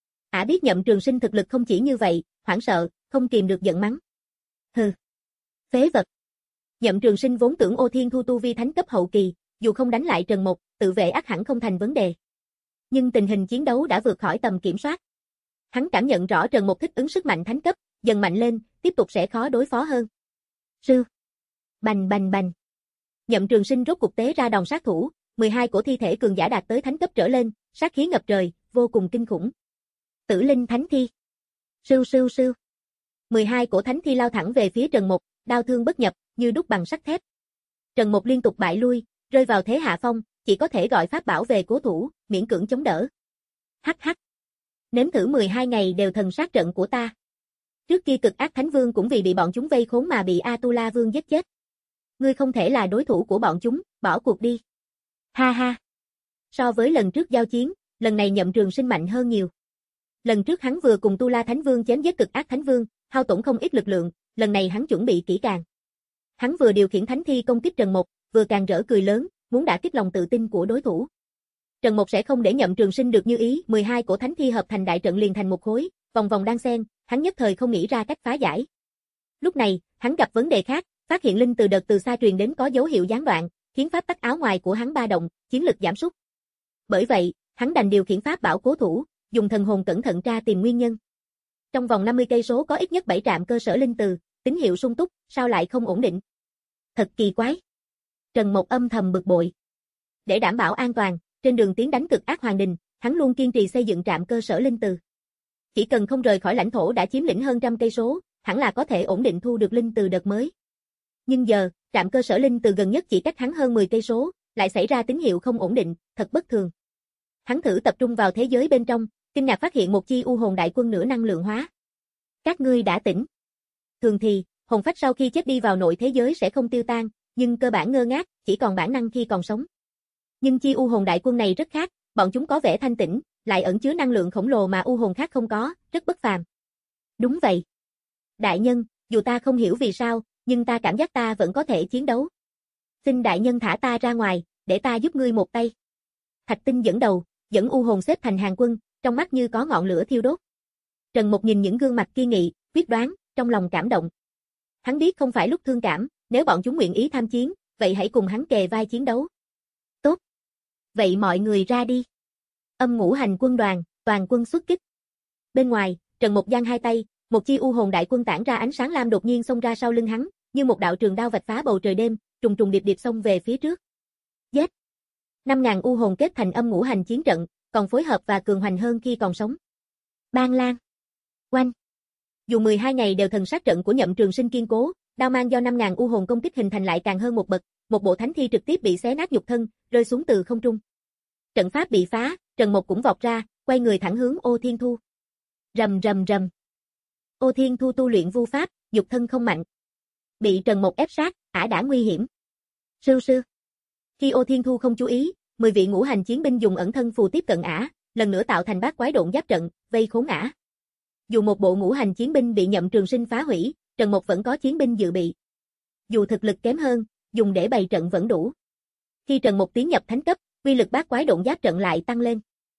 Ả biết Nhậm Trường Sinh thực lực không chỉ như vậy, hoảng sợ, không kìm được giận mắng. Hừ, phế vật. Nhậm Trường Sinh vốn tưởng Ô Thiên Thu tu vi thánh cấp hậu kỳ, dù không đánh lại Trần Mục, tự vệ ắt hẳn không thành vấn đề. Nhưng tình hình chiến đấu đã vượt khỏi tầm kiểm soát. Hắn cảm nhận rõ Trần Mục thích ứng sức mạnh thánh cấp, dần mạnh lên, tiếp tục sẽ khó đối phó hơn. Sư. Bành bành bành. Nhậm Trường Sinh rốt cục tế ra đòn sát thủ, mười hai cổ thi thể cường giả đạt tới thánh cấp trở lên, sát khí ngập trời, vô cùng kinh khủng. Tử linh thánh thi. Sưu sưu sưu. mười hai cổ thánh thi lao thẳng về phía Trần Mục, đao thương bất nhập, như đúc bằng sắt thép. Trần Mục liên tục bại lui, rơi vào thế hạ phong, chỉ có thể gọi pháp bảo về cố thủ, miễn cưỡng chống đỡ. Hắc hắc. Nếm thử mười hai ngày đều thần sát trận của ta. Trước kia Cực Ác Thánh Vương cũng vì bị bọn chúng vây khốn mà bị Atula Vương giết chết. Ngươi không thể là đối thủ của bọn chúng, bỏ cuộc đi. Ha ha. So với lần trước giao chiến, lần này Nhậm Trường Sinh mạnh hơn nhiều. Lần trước hắn vừa cùng Tu La Thánh Vương chém giết Cực Ác Thánh Vương, hao tổn không ít lực lượng, lần này hắn chuẩn bị kỹ càng. Hắn vừa điều khiển thánh thi công kích Trần Mục, vừa càng rỡ cười lớn, muốn đả kích lòng tự tin của đối thủ. Trần Mục sẽ không để Nhậm Trường Sinh được như ý, mười hai cổ thánh thi hợp thành đại trận liền thành một khối, vòng vòng đan xen, hắn nhất thời không nghĩ ra cách phá giải. Lúc này, hắn gặp vấn đề khác, phát hiện linh từ đợt từ xa truyền đến có dấu hiệu gián đoạn, khiến pháp tắc áo ngoài của hắn ba động, chiến lực giảm sút. Bởi vậy, hắn đành điều khiển pháp bảo cố thủ, dùng thần hồn cẩn thận tra tìm nguyên nhân. Trong vòng năm mươi cây số có ít nhất bảy trạm cơ sở linh từ, tín hiệu sung túc, sao lại không ổn định? Thật kỳ quái. Trần Mộc âm thầm bực bội. Để đảm bảo an toàn, trên đường tiến đánh Cực Ác Hoàng Đình, hắn luôn kiên trì xây dựng trạm cơ sở linh từ. Chỉ cần không rời khỏi lãnh thổ đã chiếm lĩnh hơn trăm cây số, hẳn là có thể ổn định thu được linh từ đợt mới. Nhưng giờ, trạm cơ sở linh từ gần nhất chỉ cách hắn hơn mười cây số, lại xảy ra tín hiệu không ổn định, thật bất thường. Hắn thử tập trung vào thế giới bên trong, kinh ngạc phát hiện một chi u hồn đại quân nửa năng lượng hóa. Các ngươi đã tỉnh. Thường thì, hồn phách sau khi chết đi vào nội thế giới sẽ không tiêu tan, nhưng cơ bản ngơ ngác, chỉ còn bản năng khi còn sống. Nhưng chi u hồn đại quân này rất khác, bọn chúng có vẻ thanh tĩnh, lại ẩn chứa năng lượng khổng lồ mà u hồn khác không có, rất bất phàm. Đúng vậy. Đại nhân, dù ta không hiểu vì sao, nhưng ta cảm giác ta vẫn có thể chiến đấu. Xin đại nhân thả ta ra ngoài, để ta giúp ngươi một tay. Thạch Tinh dẫn đầu, dẫn u hồn xếp thành hàng quân, trong mắt như có ngọn lửa thiêu đốt. Trần Mục nhìn những gương mặt kiên nghị, quyết đoán, trong lòng cảm động. Hắn biết không phải lúc thương cảm, nếu bọn chúng nguyện ý tham chiến, vậy hãy cùng hắn kề vai chiến đấu. Tốt. Vậy mọi người ra đi. Âm ngũ hành quân đoàn, toàn quân xuất kích. Bên ngoài, Trần Mục giang hai tay, một chi u hồn đại quân tản ra ánh sáng lam đột nhiên xông ra sau lưng hắn, như một đạo trường đao vạch phá bầu trời đêm, trùng trùng điệp điệp xông về phía trước. Giết! năm ngàn u hồn kết thành âm ngũ hành chiến trận, còn phối hợp và cường hoành hơn khi còn sống. Ban Lan. Oanh. Dù mười hai ngày đều thần sát trận của Nhậm Trường Sinh kiên cố, đao mang do năm ngàn u hồn công kích hình thành lại càng hơn một bậc, một bộ thánh thi trực tiếp bị xé nát nhục thân, rơi xuống từ không trung. Trận pháp bị phá, Trần Mộc cũng vọt ra, quay người thẳng hướng Ô Thiên Thu. Rầm rầm rầm. Ô Thiên Thu tu luyện vu pháp, nhục thân không mạnh. Bị Trần Mộc ép sát, ả đã nguy hiểm. Sưu sư. Khi Ô Thiên Thu không chú ý, mười vị ngũ hành chiến binh dùng ẩn thân phù tiếp cận ả, lần nữa tạo thành bát quái độn giáp trận, vây khốn ả. Dù một bộ ngũ hành chiến binh bị Nhậm Trường Sinh phá hủy, Trần Mộc vẫn có chiến binh dự bị. Dù thực lực kém hơn, dùng để bày trận vẫn đủ. Khi Trần Mộc tiến nhập thánh cấp, uy lực bát quái độn giáp trận lại tăng lên.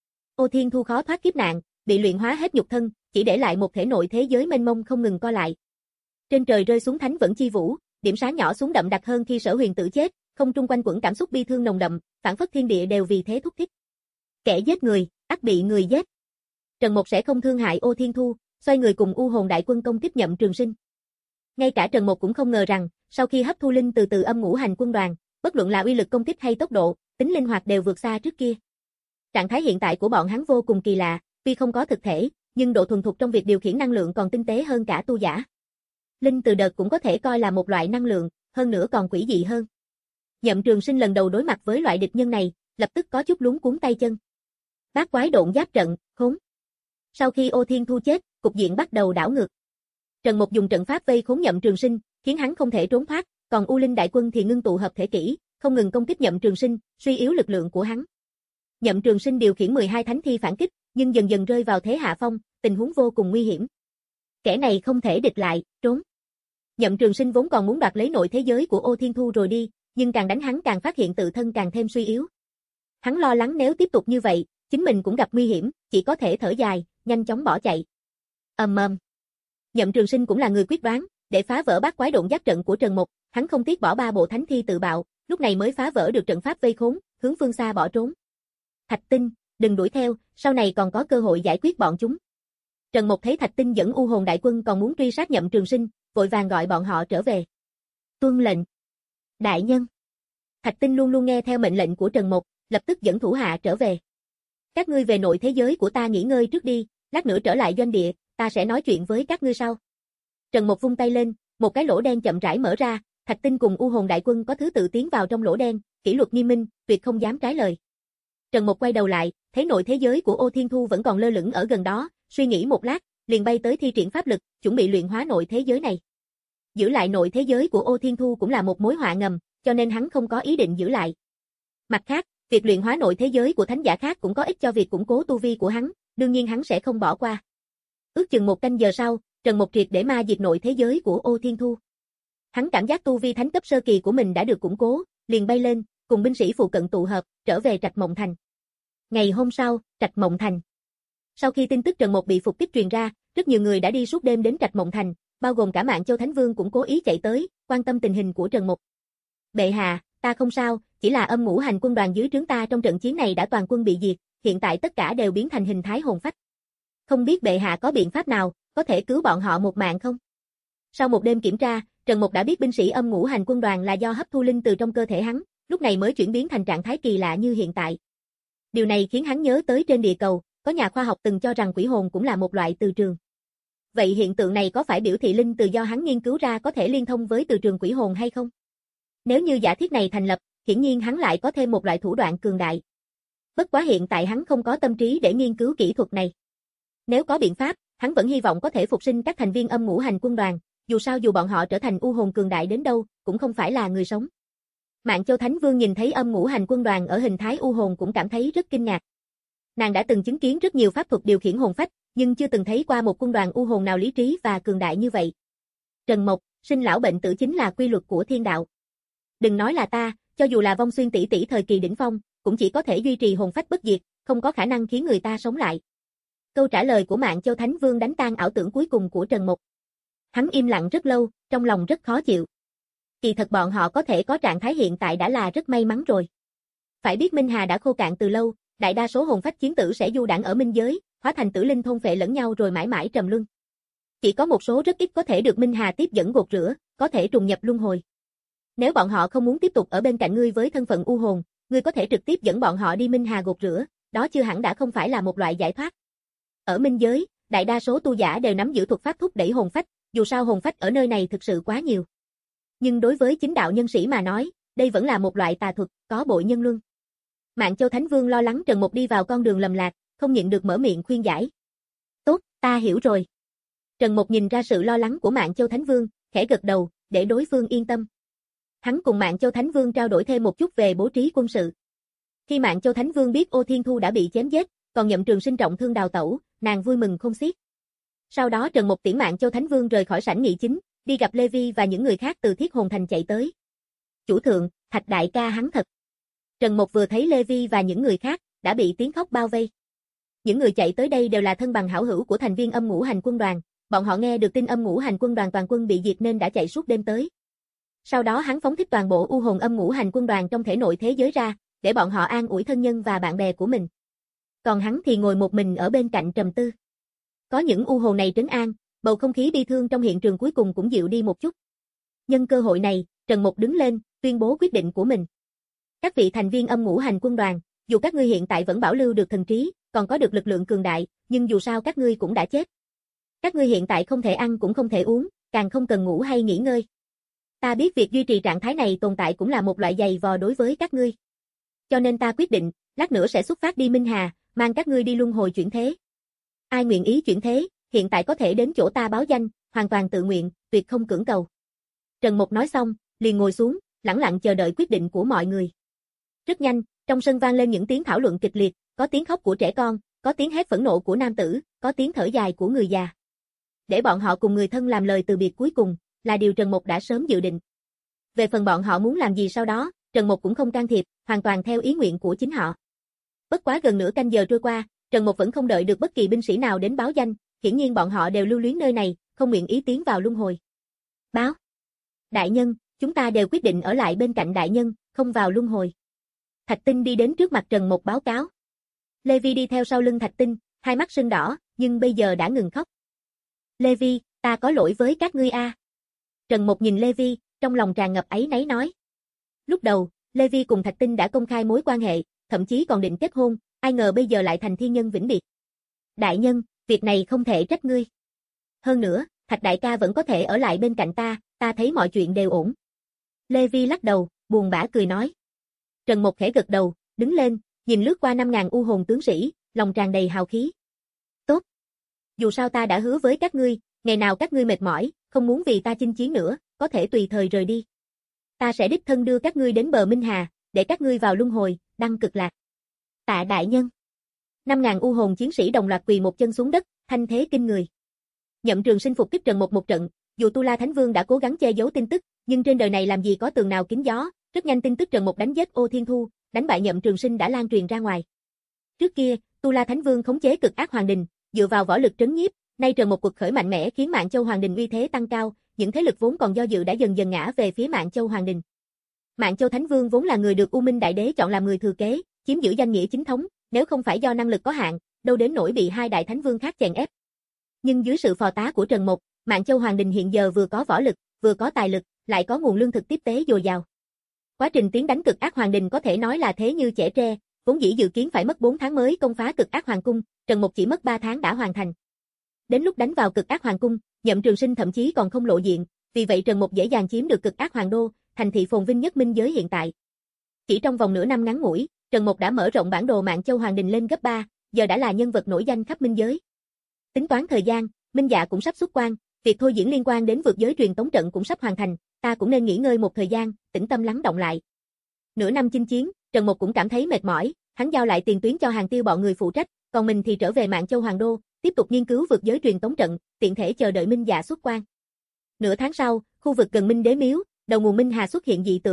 Ô Thiên Thu khó thoát kiếp nạn, bị luyện hóa hết nhục thân, chỉ để lại một thể nội thế giới mênh mông không ngừng co lại. Trên trời rơi xuống thánh vẫn chi vũ, điểm sáng nhỏ xuống đậm đặc hơn khi Sở Huyền Tử chết, không trung quanh quẩn cảm xúc bi thương nồng đậm, phản phất thiên địa đều vì thế thúc thích. Kẻ giết người, ắt bị người giết. Trần Mộc sẽ không thương hại Ô Thiên Thu, xoay người cùng u hồn đại quân công kích Nhậm Trường Sinh. Ngay cả Trần Mộc cũng không ngờ rằng, sau khi hấp thu linh từ từ âm ngũ hành quân đoàn, bất luận là uy lực công kích hay tốc độ, tính linh hoạt đều vượt xa trước kia. Trạng thái hiện tại của bọn hắn vô cùng kỳ lạ, tuy không có thực thể, nhưng độ thuần thục trong việc điều khiển năng lượng còn tinh tế hơn cả tu giả. Linh từ đợt cũng có thể coi là một loại năng lượng, hơn nữa còn quỷ dị hơn. Nhậm Trường Sinh lần đầu đối mặt với loại địch nhân này, lập tức có chút luống cuống tay chân. Bát quái độn giáp trận, khốn. Sau khi Ô Thiên Thu chết, cục diện bắt đầu đảo ngược. Trần Mộc dùng trận pháp vây khốn Nhậm Trường Sinh, khiến hắn không thể trốn thoát, còn U Linh đại quân thì ngưng tụ hợp thể kỹ, không ngừng công kích Nhậm Trường Sinh, suy yếu lực lượng của hắn. Nhậm Trường Sinh điều khiển mười hai thánh thi phản kích, nhưng dần dần rơi vào thế hạ phong, tình huống vô cùng nguy hiểm. Kẻ này không thể địch lại, trốn. Nhậm Trường Sinh vốn còn muốn đoạt lấy nội thế giới của Ô Thiên Thu rồi đi, nhưng càng đánh hắn càng phát hiện tự thân càng thêm suy yếu. Hắn lo lắng nếu tiếp tục như vậy, chính mình cũng gặp nguy hiểm, chỉ có thể thở dài, nhanh chóng bỏ chạy. Ầm ầm. Nhậm Trường Sinh cũng là người quyết đoán, để phá vỡ bát quái độn giáp trận của Trần Mộc, hắn không tiếc bỏ ba bộ thánh thi tự bạo, lúc này mới phá vỡ được trận pháp vây khốn, hướng phương xa bỏ trốn. Thạch Tinh, đừng đuổi theo, sau này còn có cơ hội giải quyết bọn chúng. Trần Mộc thấy Thạch Tinh dẫn u hồn đại quân còn muốn truy sát Nhậm Trường Sinh, vội vàng gọi bọn họ trở về. Tuân lệnh. Đại nhân. Thạch Tinh luôn luôn nghe theo mệnh lệnh của Trần Mộc, lập tức dẫn thủ hạ trở về. Các ngươi về nội thế giới của ta nghỉ ngơi trước đi, lát nữa trở lại doanh địa, ta sẽ nói chuyện với các ngươi sau. Trần Mộc vung tay lên, một cái lỗ đen chậm rãi mở ra, Thạch Tinh cùng u hồn đại quân có thứ tự tiến vào trong lỗ đen, kỷ luật nghiêm minh, tuyệt không dám trái lời. Trần Mộc quay đầu lại, thấy nội thế giới của Ô Thiên Thu vẫn còn lơ lửng ở gần đó, suy nghĩ một lát, liền bay tới thi triển pháp lực, chuẩn bị luyện hóa nội thế giới này. Giữ lại nội thế giới của Ô Thiên Thu cũng là một mối họa ngầm, cho nên hắn không có ý định giữ lại. Mặt khác, việc luyện hóa nội thế giới của thánh giả khác cũng có ích cho việc củng cố tu vi của hắn, đương nhiên hắn sẽ không bỏ qua. Ước chừng một canh giờ sau, Trần Mộc triệt để ma diệt nội thế giới của Ô Thiên Thu. Hắn cảm giác tu vi thánh cấp sơ kỳ của mình đã được củng cố, liền bay lên, cùng binh sĩ phụ cận tụ hợp, trở về Trạch Mộng Thành. Ngày hôm sau, Trạch Mộng Thành. Sau khi tin tức Trần Mộc bị phục kích truyền ra, rất nhiều người đã đi suốt đêm đến Trạch Mộng Thành, bao gồm cả Mạn Châu Thánh Vương cũng cố ý chạy tới, quan tâm tình hình của Trần Mộc. Bệ hạ, ta không sao, chỉ là âm ngũ hành quân đoàn dưới trướng ta trong trận chiến này đã toàn quân bị diệt, hiện tại tất cả đều biến thành hình thái hồn phách. Không biết bệ hạ có biện pháp nào, có thể cứu bọn họ một mạng không? Sau một đêm kiểm tra, Trần Mộc đã biết binh sĩ âm ngũ hành quân đoàn là do hấp thu linh từ trong cơ thể hắn, lúc này mới chuyển biến thành trạng thái kỳ lạ như hiện tại. Điều này khiến hắn nhớ tới trên địa cầu, có nhà khoa học từng cho rằng quỷ hồn cũng là một loại từ trường. Vậy hiện tượng này có phải biểu thị linh từ do hắn nghiên cứu ra có thể liên thông với từ trường quỷ hồn hay không? Nếu như giả thiết này thành lập, hiển nhiên hắn lại có thêm một loại thủ đoạn cường đại. Bất quá hiện tại hắn không có tâm trí để nghiên cứu kỹ thuật này. Nếu có biện pháp, hắn vẫn hy vọng có thể phục sinh các thành viên âm ngũ hành quân đoàn, dù sao dù bọn họ trở thành u hồn cường đại đến đâu, cũng không phải là người sống. Mạn Châu Thánh Vương nhìn thấy âm ngũ hành quân đoàn ở hình thái u hồn cũng cảm thấy rất kinh ngạc. Nàng đã từng chứng kiến rất nhiều pháp thuật điều khiển hồn phách, nhưng chưa từng thấy qua một quân đoàn u hồn nào lý trí và cường đại như vậy. Trần Mộc, sinh lão bệnh tử chính là quy luật của thiên đạo. Đừng nói là ta, cho dù là Vong Xuyên tỷ tỷ thời kỳ đỉnh phong, cũng chỉ có thể duy trì hồn phách bất diệt, không có khả năng khiến người ta sống lại. Câu trả lời của Mạn Châu Thánh Vương đánh tan ảo tưởng cuối cùng của Trần Mục. Hắn im lặng rất lâu, trong lòng rất khó chịu. Kỳ thật bọn họ có thể có trạng thái hiện tại đã là rất may mắn rồi. Phải biết Minh Hà đã khô cạn từ lâu, đại đa số hồn phách chiến tử sẽ du đãng ở minh giới, hóa thành tử linh thôn phệ lẫn nhau rồi mãi mãi trầm luân. Chỉ có một số rất ít có thể được Minh Hà tiếp dẫn gột rửa, có thể trùng nhập luân hồi. Nếu bọn họ không muốn tiếp tục ở bên cạnh ngươi với thân phận u hồn, ngươi có thể trực tiếp dẫn bọn họ đi Minh Hà gột rửa, đó chưa hẳn đã không phải là một loại giải thoát. Ở minh giới, đại đa số tu giả đều nắm giữ thuật pháp thúc đẩy hồn phách, dù sao hồn phách ở nơi này thực sự quá nhiều. Nhưng đối với chính đạo nhân sĩ mà nói, đây vẫn là một loại tà thuật, có bội nhân luân. Mạn Châu Thánh Vương lo lắng Trần Mục đi vào con đường lầm lạc, không nhịn được mở miệng khuyên giải. Tốt, ta hiểu rồi. Trần Mục nhìn ra sự lo lắng của Mạn Châu Thánh Vương, khẽ gật đầu, để đối phương yên tâm. Hắn cùng Mạn Châu Thánh Vương trao đổi thêm một chút về bố trí quân sự. Khi Mạn Châu Thánh Vương biết Ô Thiên Thu đã bị chém giết, còn Nhậm Trường Sinh trọng thương đào tẩu, nàng vui mừng không xiết. Sau đó Trần Mục tiễn Mạn Châu Thánh Vương rời khỏi sảnh nghị chính, đi gặp Lê Vi và những người khác từ Thiết Hồn Thành chạy tới. Chủ thượng, Thạch đại ca hắn thật. Trần Mục vừa thấy Lê Vi và những người khác, đã bị tiếng khóc bao vây. Những người chạy tới đây đều là thân bằng hảo hữu của thành viên Âm Ngũ Hành Quân đoàn, bọn họ nghe được tin Âm Ngũ Hành Quân đoàn toàn quân bị diệt nên đã chạy suốt đêm tới. Sau đó hắn phóng thích toàn bộ u hồn Âm Ngũ Hành Quân đoàn trong thể nội thế giới ra, để bọn họ an ủi thân nhân và bạn bè của mình. Còn hắn thì ngồi một mình ở bên cạnh trầm tư. Có những u hồn này trấn an, bầu không khí bi thương trong hiện trường cuối cùng cũng dịu đi một chút. Nhân cơ hội này, Trần Mục đứng lên, tuyên bố quyết định của mình. Các vị thành viên Âm Ngũ Hành Quân đoàn, dù các ngươi hiện tại vẫn bảo lưu được thần trí, còn có được lực lượng cường đại, nhưng dù sao các ngươi cũng đã chết. Các ngươi hiện tại không thể ăn cũng không thể uống, càng không cần ngủ hay nghỉ ngơi. Ta biết việc duy trì trạng thái này tồn tại cũng là một loại giày vò đối với các ngươi. Cho nên ta quyết định, lát nữa sẽ xuất phát đi Minh Hà, mang các ngươi đi luân hồi chuyển thế. Ai nguyện ý chuyển thế, hiện tại có thể đến chỗ ta báo danh, hoàn toàn tự nguyện, tuyệt không cưỡng cầu. Trần Mục nói xong, liền ngồi xuống, lẳng lặng chờ đợi quyết định của mọi người. Rất nhanh, trong sân vang lên những tiếng thảo luận kịch liệt, có tiếng khóc của trẻ con, có tiếng hét phẫn nộ của nam tử, có tiếng thở dài của người già. Để bọn họ cùng người thân làm lời từ biệt cuối cùng, là điều Trần Mục đã sớm dự định. Về phần bọn họ muốn làm gì sau đó, Trần Mục cũng không can thiệp, hoàn toàn theo ý nguyện của chính họ. Bất quá gần nửa canh giờ trôi qua, Trần Mục vẫn không đợi được bất kỳ binh sĩ nào đến báo danh, hiển nhiên bọn họ đều lưu luyến nơi này, không nguyện ý tiến vào luân hồi. Báo. Đại nhân, chúng ta đều quyết định ở lại bên cạnh đại nhân, không vào luân hồi. Thạch Tinh đi đến trước mặt Trần Mục báo cáo. Lê Vi đi theo sau lưng Thạch Tinh, hai mắt sưng đỏ, nhưng bây giờ đã ngừng khóc. Lê Vi, ta có lỗi với các ngươi a. Trần Mục nhìn Lê Vi, trong lòng tràn ngập áy náy nói. Lúc đầu, Lê Vi cùng Thạch Tinh đã công khai mối quan hệ, thậm chí còn định kết hôn, ai ngờ bây giờ lại thành thiên nhân vĩnh biệt. Đại nhân, việc này không thể trách ngươi. Hơn nữa, Thạch đại ca vẫn có thể ở lại bên cạnh ta, ta thấy mọi chuyện đều ổn. Lê Vi lắc đầu, buồn bã cười nói. Trần Mục khẽ gật đầu, đứng lên, nhìn lướt qua năm ngàn u hồn tướng sĩ, lòng tràn đầy hào khí. Tốt. Dù sao ta đã hứa với các ngươi, ngày nào các ngươi mệt mỏi, không muốn vì ta chinh chiến nữa, có thể tùy thời rời đi. Ta sẽ đích thân đưa các ngươi đến bờ Minh Hà, để các ngươi vào luân hồi, đăng cực lạc. Tạ đại nhân. năm ngàn u hồn chiến sĩ đồng loạt quỳ một chân xuống đất, thanh thế kinh người. Nhậm Trường Sinh phục kích Trần Mục một trận, dù Tu La Thánh Vương đã cố gắng che giấu tin tức, nhưng trên đời này làm gì có tường nào kín gió, rất nhanh tin tức Trần Mục đánh giết Ô Thiên Thu, đánh bại Nhậm Trường Sinh đã lan truyền ra ngoài. Trước kia, Tu La Thánh Vương khống chế Cực Ác Hoàng Đình, dựa vào võ lực trấn nhiếp, nay Trần Mục cuộc khởi mạnh mẽ khiến Mạn Châu Hoàng Đình uy thế tăng cao, những thế lực vốn còn do dự đã dần dần ngã về phía Mạn Châu Hoàng Đình. Mạn Châu Thánh Vương vốn là người được U Minh Đại Đế chọn làm người thừa kế, chiếm giữ danh nghĩa chính thống, nếu không phải do năng lực có hạn, đâu đến nỗi bị hai đại thánh vương khác chèn ép. Nhưng dưới sự phò tá của Trần Mục, Mạn Châu Hoàng Đình hiện giờ vừa có võ lực, vừa có tài lực, lại có nguồn lương thực tiếp tế dồi dào. Quá trình tiến đánh Cực Ác Hoàng Đình có thể nói là thế như chẻ tre, vốn dĩ dự kiến phải mất bốn tháng mới công phá Cực Ác Hoàng Cung, Trần Mục chỉ mất ba tháng đã hoàn thành. Đến lúc đánh vào Cực Ác Hoàng Cung, Nhậm Trường Sinh thậm chí còn không lộ diện, vì vậy Trần Mục dễ dàng chiếm được Cực Ác Hoàng Đô, thành thị phồn vinh nhất minh giới hiện tại. Chỉ trong vòng nửa năm ngắn ngủi, Trần Mục đã mở rộng bản đồ Mạn Châu Hoàng Đình lên gấp ba, giờ đã là nhân vật nổi danh khắp minh giới. Tính toán thời gian, Minh Dạ cũng sắp xuất quan, việc thôi diễn liên quan đến vượt giới truyền tống trận cũng sắp hoàn thành, ta cũng nên nghỉ ngơi một thời gian, tĩnh tâm lắng động lại. Nửa năm chinh chiến, Trần Mục cũng cảm thấy mệt mỏi, hắn giao lại tiền tuyến cho Hàng Tiêu bọn người phụ trách, còn mình thì trở về Mạn Châu Hoàng Đô, tiếp tục nghiên cứu vượt giới truyền tống trận, tiện thể chờ đợi Minh Dạ xuất quan. Nửa tháng sau, khu vực gần Minh Đế Miếu, đầu nguồn Minh Hà xuất hiện dị tượng,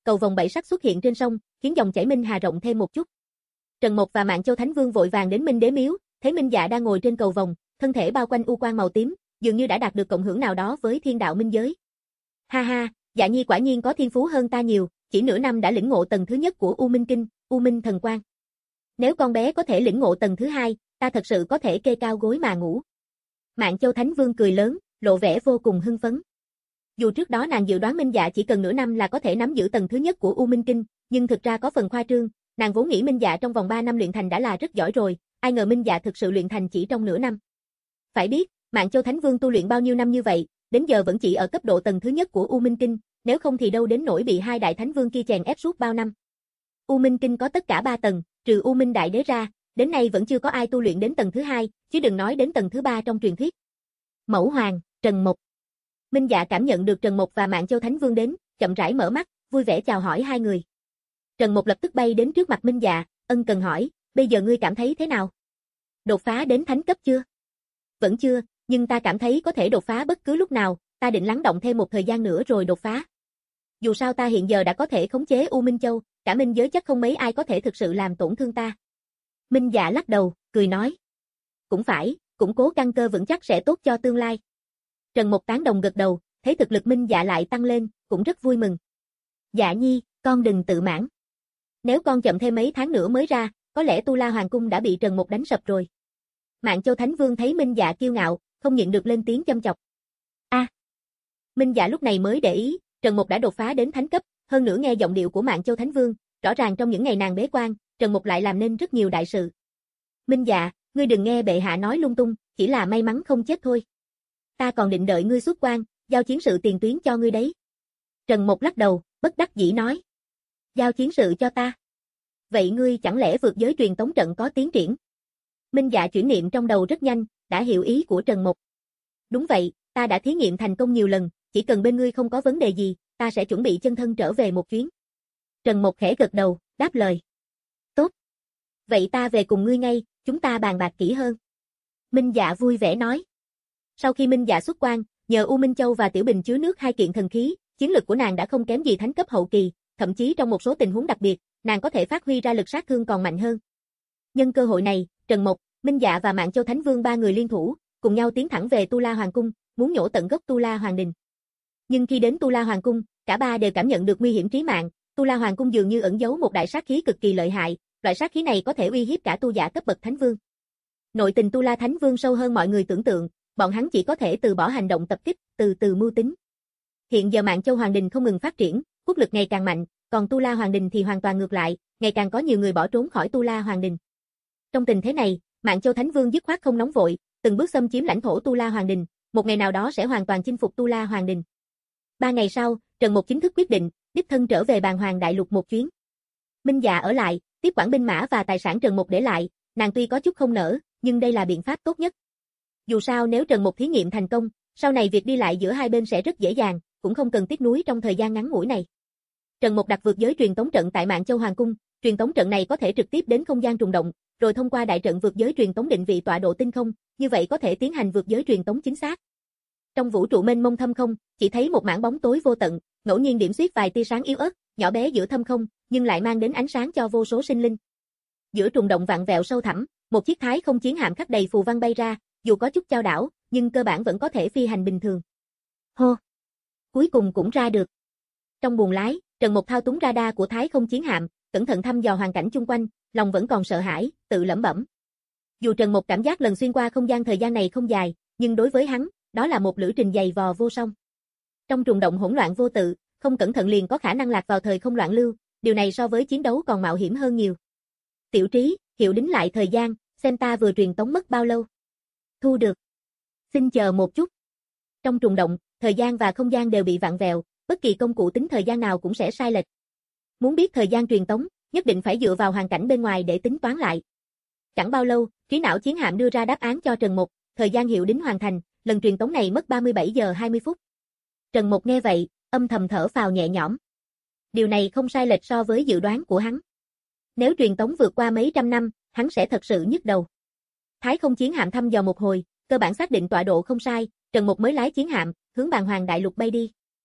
cầu vòng bảy sắc xuất hiện trên sông, khiến dòng chảy Minh Hà rộng thêm một chút. Trần Mộc và Mạn Châu Thánh Vương vội vàng đến Minh Đế Miếu, thấy Minh Dạ đang ngồi trên cầu vòng, thân thể bao quanh u quang màu tím, dường như đã đạt được cộng hưởng nào đó với thiên đạo minh giới. Ha ha, Dạ Nhi quả nhiên có thiên phú hơn ta nhiều, chỉ nửa năm đã lĩnh ngộ tầng thứ nhất của U Minh Kinh, U Minh Thần Quang. Nếu con bé có thể lĩnh ngộ tầng thứ hai, ta thật sự có thể kê cao gối mà ngủ. Mạn Châu Thánh Vương cười lớn, lộ vẻ vô cùng hưng phấn. Dù trước đó nàng dự đoán Minh Dạ chỉ cần nửa năm là có thể nắm giữ tầng thứ nhất của U Minh Kinh, nhưng thực ra có phần khoa trương, nàng vốn nghĩ Minh Dạ trong vòng ba năm luyện thành đã là rất giỏi rồi, ai ngờ Minh Dạ thực sự luyện thành chỉ trong nửa năm. Phải biết, Mạn Châu Thánh Vương tu luyện bao nhiêu năm như vậy, đến giờ vẫn chỉ ở cấp độ tầng thứ nhất của U Minh Kinh, nếu không thì đâu đến nỗi bị hai đại thánh vương kia chèn ép suốt bao năm. U Minh Kinh có tất cả ba tầng, trừ U Minh Đại Đế ra, đến nay vẫn chưa có ai tu luyện đến tầng thứ hai, chứ đừng nói đến tầng thứ ba trong truyền thuyết. Mẫu Hoàng, Trần Mộc. Minh Dạ cảm nhận được Trần Mộc và Mạn Châu Thánh Vương đến, chậm rãi mở mắt, vui vẻ chào hỏi hai người. Trần Mộc lập tức bay đến trước mặt Minh Dạ, ân cần hỏi, bây giờ ngươi cảm thấy thế nào? Đột phá đến thánh cấp chưa? Vẫn chưa, nhưng ta cảm thấy có thể đột phá bất cứ lúc nào, ta định lắng động thêm một thời gian nữa rồi đột phá. Dù sao ta hiện giờ đã có thể khống chế U Minh Châu, cả minh giới chắc không mấy ai có thể thực sự làm tổn thương ta. Minh Dạ lắc đầu, cười nói. Cũng phải, củng cố căn cơ vững chắc sẽ tốt cho tương lai. Trần Mộc tán đồng gật đầu, thấy thực lực Minh Dạ lại tăng lên, cũng rất vui mừng. Dạ Nhi, con đừng tự mãn. Nếu con chậm thêm mấy tháng nữa mới ra, có lẽ Tu La Hoàng Cung đã bị Trần Mộc đánh sập rồi. Mạn Châu Thánh Vương thấy Minh Dạ kiêu ngạo, không nhịn được lên tiếng châm chọc. A. À, Minh Dạ lúc này mới để ý, Trần Mộc đã đột phá đến thánh cấp, hơn nữa nghe giọng điệu của Mạn Châu Thánh Vương, rõ ràng trong những ngày nàng bế quan, Trần Mộc lại làm nên rất nhiều đại sự. Minh Dạ, ngươi đừng nghe bệ hạ nói lung tung, chỉ là may mắn không chết thôi. Ta còn định đợi ngươi xuất quan, giao chiến sự tiền tuyến cho ngươi đấy. Trần Mộc lắc đầu, bất đắc dĩ nói. Giao chiến sự cho ta. Vậy ngươi chẳng lẽ vượt giới truyền tống trận có tiến triển? Minh Dạ chuyển niệm trong đầu rất nhanh, đã hiểu ý của Trần Mộc. Đúng vậy, ta đã thí nghiệm thành công nhiều lần, chỉ cần bên ngươi không có vấn đề gì, ta sẽ chuẩn bị chân thân trở về một chuyến. Trần Mộc khẽ gật đầu, đáp lời. Tốt. Vậy ta về cùng ngươi ngay, chúng ta bàn bạc kỹ hơn. Minh Dạ vui vẻ nói. Sau khi Minh Dạ xuất quan, nhờ U Minh Châu và Tiểu Bình chứa nước hai kiện thần khí, chiến lực của nàng đã không kém gì thánh cấp hậu kỳ, thậm chí trong một số tình huống đặc biệt, nàng có thể phát huy ra lực sát thương còn mạnh hơn. Nhân cơ hội này, Trần Mộc, Minh Dạ và Mạn Châu Thánh Vương ba người liên thủ, cùng nhau tiến thẳng về Tu La Hoàng Cung, muốn nhổ tận gốc Tu La Hoàng Đình. Nhưng khi đến Tu La Hoàng Cung, cả ba đều cảm nhận được nguy hiểm trí mạng, Tu La Hoàng Cung dường như ẩn giấu một đại sát khí cực kỳ lợi hại, loại sát khí này có thể uy hiếp cả tu giả cấp bậc Thánh Vương. Nội tình Tu La Thánh Vương sâu hơn mọi người tưởng tượng, bọn hắn chỉ có thể từ bỏ hành động tập kích, từ từ mưu tính. Hiện giờ Mạn Châu Hoàng Đình không ngừng phát triển, quốc lực ngày càng mạnh, còn Tu La Hoàng Đình thì hoàn toàn ngược lại, ngày càng có nhiều người bỏ trốn khỏi Tu La Hoàng Đình. Trong tình thế này, Mạn Châu Thánh Vương dứt khoát không nóng vội, từng bước xâm chiếm lãnh thổ Tu La Hoàng Đình, một ngày nào đó sẽ hoàn toàn chinh phục Tu La Hoàng Đình. Ba ngày sau, Trần Mộc chính thức quyết định, đích thân trở về Bàn Hoàng Đại Lục một chuyến. Minh Dạ ở lại, tiếp quản binh mã và tài sản Trần Mộc để lại, nàng tuy có chút không nỡ, nhưng đây là biện pháp tốt nhất. Dù sao nếu Trần Mộc thí nghiệm thành công, sau này việc đi lại giữa hai bên sẽ rất dễ dàng, cũng không cần tiếc nuối trong thời gian ngắn ngủi này. Trần Mộc đặt vượt giới truyền tống trận tại Mạn Châu Hoàng Cung, truyền tống trận này có thể trực tiếp đến không gian trùng động, rồi thông qua đại trận vượt giới truyền tống định vị tọa độ tinh không, như vậy có thể tiến hành vượt giới truyền tống chính xác. Trong vũ trụ mênh mông thâm không, chỉ thấy một mảng bóng tối vô tận, ngẫu nhiên điểm xuyết vài tia sáng yếu ớt, nhỏ bé giữa thâm không, nhưng lại mang đến ánh sáng cho vô số sinh linh. Giữa trùng động vạn vẹo sâu thẳm, một chiếc thái không chiến hạm khắc đầy phù văn bay ra, dù có chút chao đảo, nhưng cơ bản vẫn có thể phi hành bình thường. Hô! Cuối cùng cũng ra được. Trong buồng lái, Trần Mộc thao túng radar của thái không chiến hạm, cẩn thận thăm dò hoàn cảnh chung quanh, lòng vẫn còn sợ hãi, tự lẩm bẩm. Dù Trần Mộc cảm giác lần xuyên qua không gian thời gian này không dài, nhưng đối với hắn, đó là một lữ trình dày vò vô song. Trong trùng động hỗn loạn vô tự, không cẩn thận liền có khả năng lạc vào thời không loạn lưu, điều này so với chiến đấu còn mạo hiểm hơn nhiều. Tiểu Trí, hiệu đính lại thời gian, xem ta vừa truyền tống mất bao lâu. Thu được. Xin chờ một chút. Trong trùng động, thời gian và không gian đều bị vặn vẹo, bất kỳ công cụ tính thời gian nào cũng sẽ sai lệch. Muốn biết thời gian truyền tống, nhất định phải dựa vào hoàn cảnh bên ngoài để tính toán lại. Chẳng bao lâu, trí não chiến hạm đưa ra đáp án cho Trần Mộc, thời gian hiệu đính hoàn thành, lần truyền tống này mất ba mươi bảy giờ hai mươi phút. Trần Mộc nghe vậy, âm thầm thở phào nhẹ nhõm. Điều này không sai lệch so với dự đoán của hắn. Nếu truyền tống vượt qua mấy trăm năm, hắn sẽ thật sự nhức đầu. Thái không chiến hạm thăm dò một hồi, cơ bản xác định tọa độ không sai, Trần Mộc mới lái chiến hạm, hướng Bàn Hoàng Đại Lục bay đi.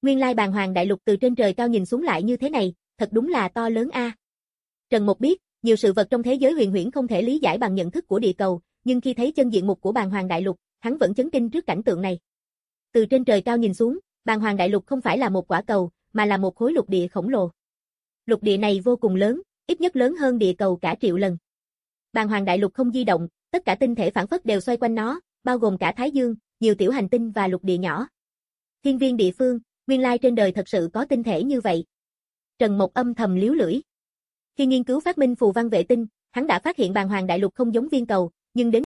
Nguyên lai Bàng Hoàng Đại Lục từ trên trời cao nhìn xuống lại như thế này, thật đúng là to lớn a. Trần Mục biết, nhiều sự vật trong thế giới huyền huyễn không thể lý giải bằng nhận thức của địa cầu, nhưng khi thấy chân diện mục của Bàng Hoàng Đại Lục, hắn vẫn chấn kinh trước cảnh tượng này. Từ trên trời cao nhìn xuống, Bàng Hoàng Đại Lục không phải là một quả cầu, mà là một khối lục địa khổng lồ. Lục địa này vô cùng lớn, ít nhất lớn hơn địa cầu cả triệu lần. Bàng Hoàng Đại Lục không di động, tất cả tinh thể phản phất đều xoay quanh nó, bao gồm cả Thái Dương, nhiều tiểu hành tinh và lục địa nhỏ. Thiên viên địa phương, nguyên lai trên đời thật sự có tinh thể như vậy. Trần Mộc âm thầm liếu lưỡi. Khi nghiên cứu phát minh phù văn vệ tinh, hắn đã phát hiện Bàng Hoàng Đại Lục không giống viên cầu, nhưng đến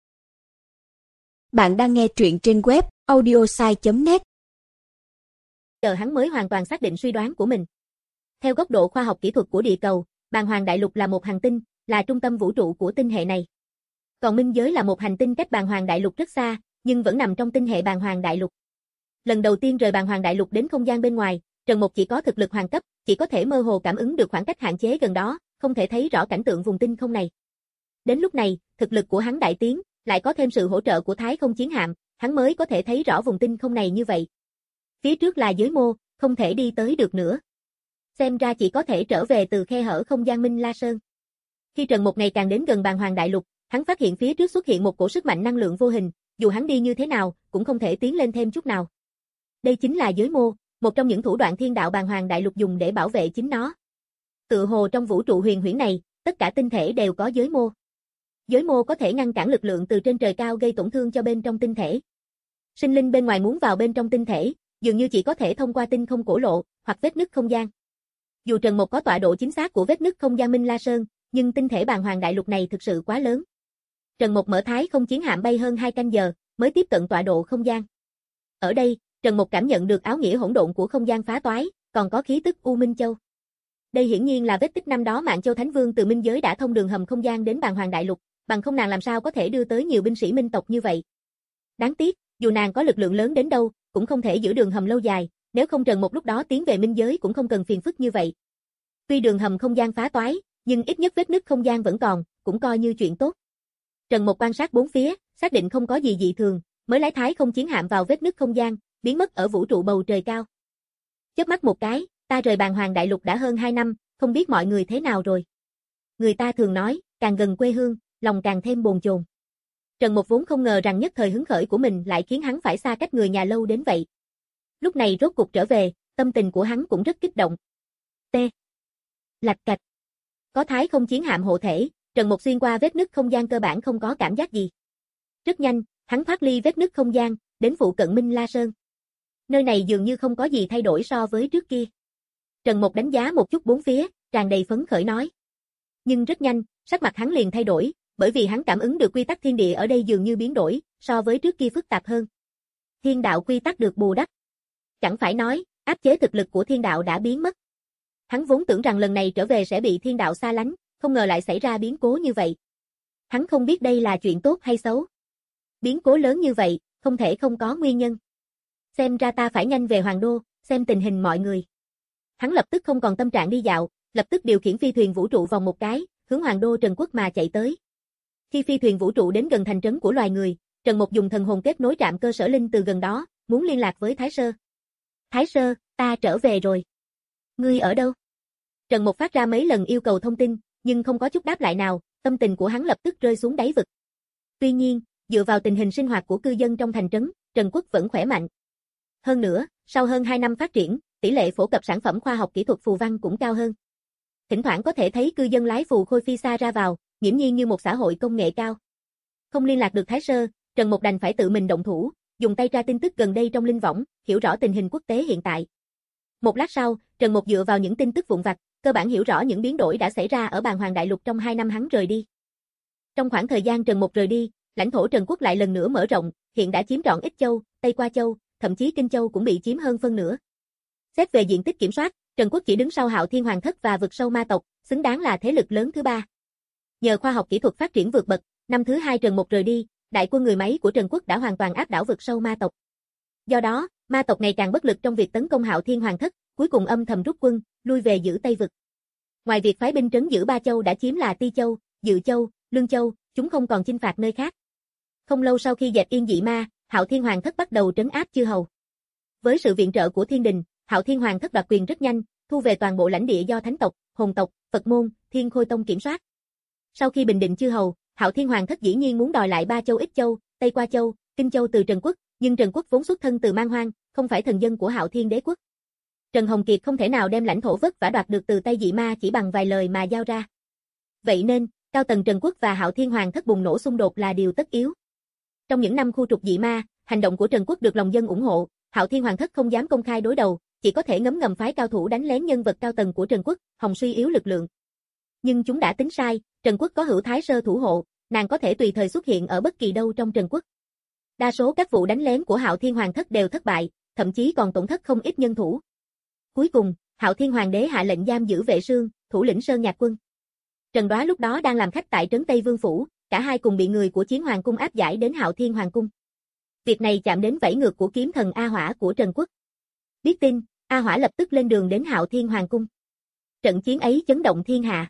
Bạn đang nghe truyện trên web audiosai chấm net. giờ hắn mới hoàn toàn xác định suy đoán của mình. Theo góc độ khoa học kỹ thuật của địa cầu, Bàng Hoàng Đại Lục là một hành tinh, là trung tâm vũ trụ của tinh hệ này. Còn minh giới là một hành tinh cách Bàng Hoàng Đại Lục rất xa, nhưng vẫn nằm trong tinh hệ Bàng Hoàng Đại Lục. Lần đầu tiên rời Bàng Hoàng Đại Lục đến không gian bên ngoài, Trần Mục chỉ có thực lực hoàng cấp, chỉ có thể mơ hồ cảm ứng được khoảng cách hạn chế gần đó, không thể thấy rõ cảnh tượng vùng tinh không này. Đến lúc này, thực lực của hắn đại tiến, lại có thêm sự hỗ trợ của Thái Không chiến hạm, hắn mới có thể thấy rõ vùng tinh không này như vậy. Phía trước là giới mô, không thể đi tới được nữa. Xem ra chỉ có thể trở về từ khe hở không gian Minh La Sơn. Khi Trần Mục ngày càng đến gần Bàng Hoàng Đại Lục, hắn phát hiện phía trước xuất hiện một cổ sức mạnh năng lượng vô hình, dù hắn đi như thế nào, cũng không thể tiến lên thêm chút nào. Đây chính là giới mô, một trong những thủ đoạn thiên đạo Bàng Hoàng Đại Lục dùng để bảo vệ chính nó. Tự hồ trong vũ trụ huyền huyễn này, tất cả tinh thể đều có giới mô. Giới mô có thể ngăn cản lực lượng từ trên trời cao gây tổn thương cho bên trong tinh thể. Sinh linh bên ngoài muốn vào bên trong tinh thể, dường như chỉ có thể thông qua tinh không cổ lộ, hoặc vết nứt không gian. Dù Trần Mộc có tọa độ chính xác của vết nứt không gian Minh La Sơn, nhưng tinh thể Bàng Hoàng Đại Lục này thực sự quá lớn. Trần Mộc mở Thái Không chiến hạm bay hơn hai canh giờ, mới tiếp cận tọa độ không gian. Ở đây, Trần Mộc cảm nhận được áo nghĩa hỗn độn của không gian phá toái, còn có khí tức U Minh Châu. Đây hiển nhiên là vết tích năm đó Mạn Châu Thánh Vương từ Minh giới đã thông đường hầm không gian đến Bàng Hoàng Đại Lục, bằng không nàng làm sao có thể đưa tới nhiều binh sĩ minh tộc như vậy. Đáng tiếc, dù nàng có lực lượng lớn đến đâu, cũng không thể giữ đường hầm lâu dài, nếu không Trần Mộc lúc đó tiến về Minh giới cũng không cần phiền phức như vậy. Tuy đường hầm không gian phá toái, nhưng ít nhất vết nứt không gian vẫn còn, cũng coi như chuyện tốt. Trần Mộc quan sát bốn phía, xác định không có gì dị thường, mới lái Thái Không chiến hạm vào vết nứt không gian, biến mất ở vũ trụ bầu trời cao. Chớp mắt một cái, ta rời Bàng Hoàng Đại Lục đã hơn hai năm, không biết mọi người thế nào rồi. Người ta thường nói, càng gần quê hương, lòng càng thêm bồn chồn. Trần Mộc vốn không ngờ rằng nhất thời hứng khởi của mình lại khiến hắn phải xa cách người nhà lâu đến vậy. Lúc này rốt cuộc trở về, tâm tình của hắn cũng rất kích động. T. Lạch cạch. Có Thái Không chiến hạm hộ thể, Trần Mộc xuyên qua vết nứt không gian cơ bản không có cảm giác gì. Rất nhanh, hắn thoát ly vết nứt không gian, đến phụ cận Minh La Sơn. Nơi này dường như không có gì thay đổi so với trước kia. Trần Mộc đánh giá một chút bốn phía, tràn đầy phấn khởi nói. Nhưng rất nhanh, sắc mặt hắn liền thay đổi, bởi vì hắn cảm ứng được quy tắc thiên địa ở đây dường như biến đổi, so với trước kia phức tạp hơn. Thiên đạo quy tắc được bù đắp. Chẳng phải nói, áp chế thực lực của thiên đạo đã biến mất. Hắn vốn tưởng rằng lần này trở về sẽ bị thiên đạo xa lánh, không ngờ lại xảy ra biến cố như vậy. Hắn không biết đây là chuyện tốt hay xấu. Biến cố lớn như vậy, không thể không có nguyên nhân. Xem ra ta phải nhanh về Hoàng Đô, xem tình hình mọi người. Hắn lập tức không còn tâm trạng đi dạo, lập tức điều khiển phi thuyền vũ trụ vòng một cái, hướng Hoàng Đô Trần Quốc mà chạy tới. Khi phi thuyền vũ trụ đến gần thành trấn của loài người, Trần Mộc dùng thần hồn kết nối trạm cơ sở linh từ gần đó, muốn liên lạc với Thái Sơ. Thái Sơ, ta trở về rồi. Ngươi ở đâu? Trần Mộc phát ra mấy lần yêu cầu thông tin, nhưng không có chút đáp lại nào, tâm tình của hắn lập tức rơi xuống đáy vực. Tuy nhiên, dựa vào tình hình sinh hoạt của cư dân trong thành trấn, Trần Quốc vẫn khỏe mạnh. Hơn nữa, sau hơn hai năm phát triển, tỷ lệ phổ cập sản phẩm khoa học kỹ thuật phù văn cũng cao hơn. Thỉnh thoảng có thể thấy cư dân lái phù khôi phi xa ra vào, nghiễm nhiên như một xã hội công nghệ cao. Không liên lạc được Thái Sơ, Trần Mộc đành phải tự mình động thủ, dùng tay tra tin tức gần đây trong linh võng, hiểu rõ tình hình quốc tế hiện tại. Một lát sau, Trần Mộc dựa vào những tin tức vụn vặt, cơ bản hiểu rõ những biến đổi đã xảy ra ở Bàng Hoàng Đại Lục trong hai năm hắn rời đi. Trong khoảng thời gian Trần Mộc rời đi, lãnh thổ Trần Quốc lại lần nữa mở rộng, hiện đã chiếm trọn Ích Châu, Tây Qua Châu, thậm chí Kinh Châu cũng bị chiếm hơn phân nửa. Xét về diện tích kiểm soát, Trần Quốc chỉ đứng sau Hạo Thiên Hoàng Thất và vực sâu ma tộc, xứng đáng là thế lực lớn thứ ba. Nhờ khoa học kỹ thuật phát triển vượt bậc, năm thứ hai Trần Mộc rời đi, đại quân người máy của Trần Quốc đã hoàn toàn áp đảo vực sâu ma tộc. Do đó, ma tộc ngày càng bất lực trong việc tấn công Hạo Thiên Hoàng Thất, cuối cùng âm thầm rút quân, lui về giữ Tây vực. Ngoài việc phái binh trấn giữ ba châu đã chiếm là Ti Châu, Dự Châu, Lương Châu, chúng không còn chinh phạt nơi khác. Không lâu sau khi dẹp yên dị ma, Hạo Thiên Hoàng Thất bắt đầu trấn áp chư hầu. Với sự viện trợ của thiên đình, Hạo Thiên Hoàng thất đoạt quyền rất nhanh, thu về toàn bộ lãnh địa do thánh tộc, hồn tộc, Phật môn, Thiên Khôi Tông kiểm soát. Sau khi bình định chư hầu, Hạo Thiên Hoàng thất dĩ nhiên muốn đòi lại ba châu Ích Châu, Tây Qua Châu, Kinh Châu từ Trần Quốc, nhưng Trần Quốc vốn xuất thân từ Man Hoang, không phải thần dân của Hạo Thiên Đế quốc. Trần Hồng Kiệt không thể nào đem lãnh thổ vất vả đoạt được từ tay dị ma chỉ bằng vài lời mà giao ra. Vậy nên, cao tầng Trần Quốc và Hạo Thiên Hoàng thất bùng nổ xung đột là điều tất yếu. Trong những năm khu trục dị ma, hành động của Trần Quốc được lòng dân ủng hộ, Hạo Thiên Hoàng thất không dám công khai đối đầu, chỉ có thể ngấm ngầm phái cao thủ đánh lén nhân vật cao tầng của Trần Quốc, hòng suy yếu lực lượng. Nhưng chúng đã tính sai, Trần Quốc có Hữu Thái Sơ thủ hộ, nàng có thể tùy thời xuất hiện ở bất kỳ đâu trong Trần Quốc. Đa số các vụ đánh lén của Hạo Thiên Hoàng thất đều thất bại, thậm chí còn tổn thất không ít nhân thủ. Cuối cùng, Hạo Thiên Hoàng đế hạ lệnh giam giữ Vệ Sương, thủ lĩnh Sơn Nhạc quân. Trần Đoá lúc đó đang làm khách tại trấn Tây Vương phủ, cả hai cùng bị người của Chiến Hoàng cung áp giải đến Hạo Thiên Hoàng cung. Việc này chạm đến vảy ngược của kiếm thần A Hỏa của Trần Quốc. Biết tin, A Hỏa lập tức lên đường đến Hạo Thiên Hoàng cung. Trận chiến ấy chấn động thiên hạ.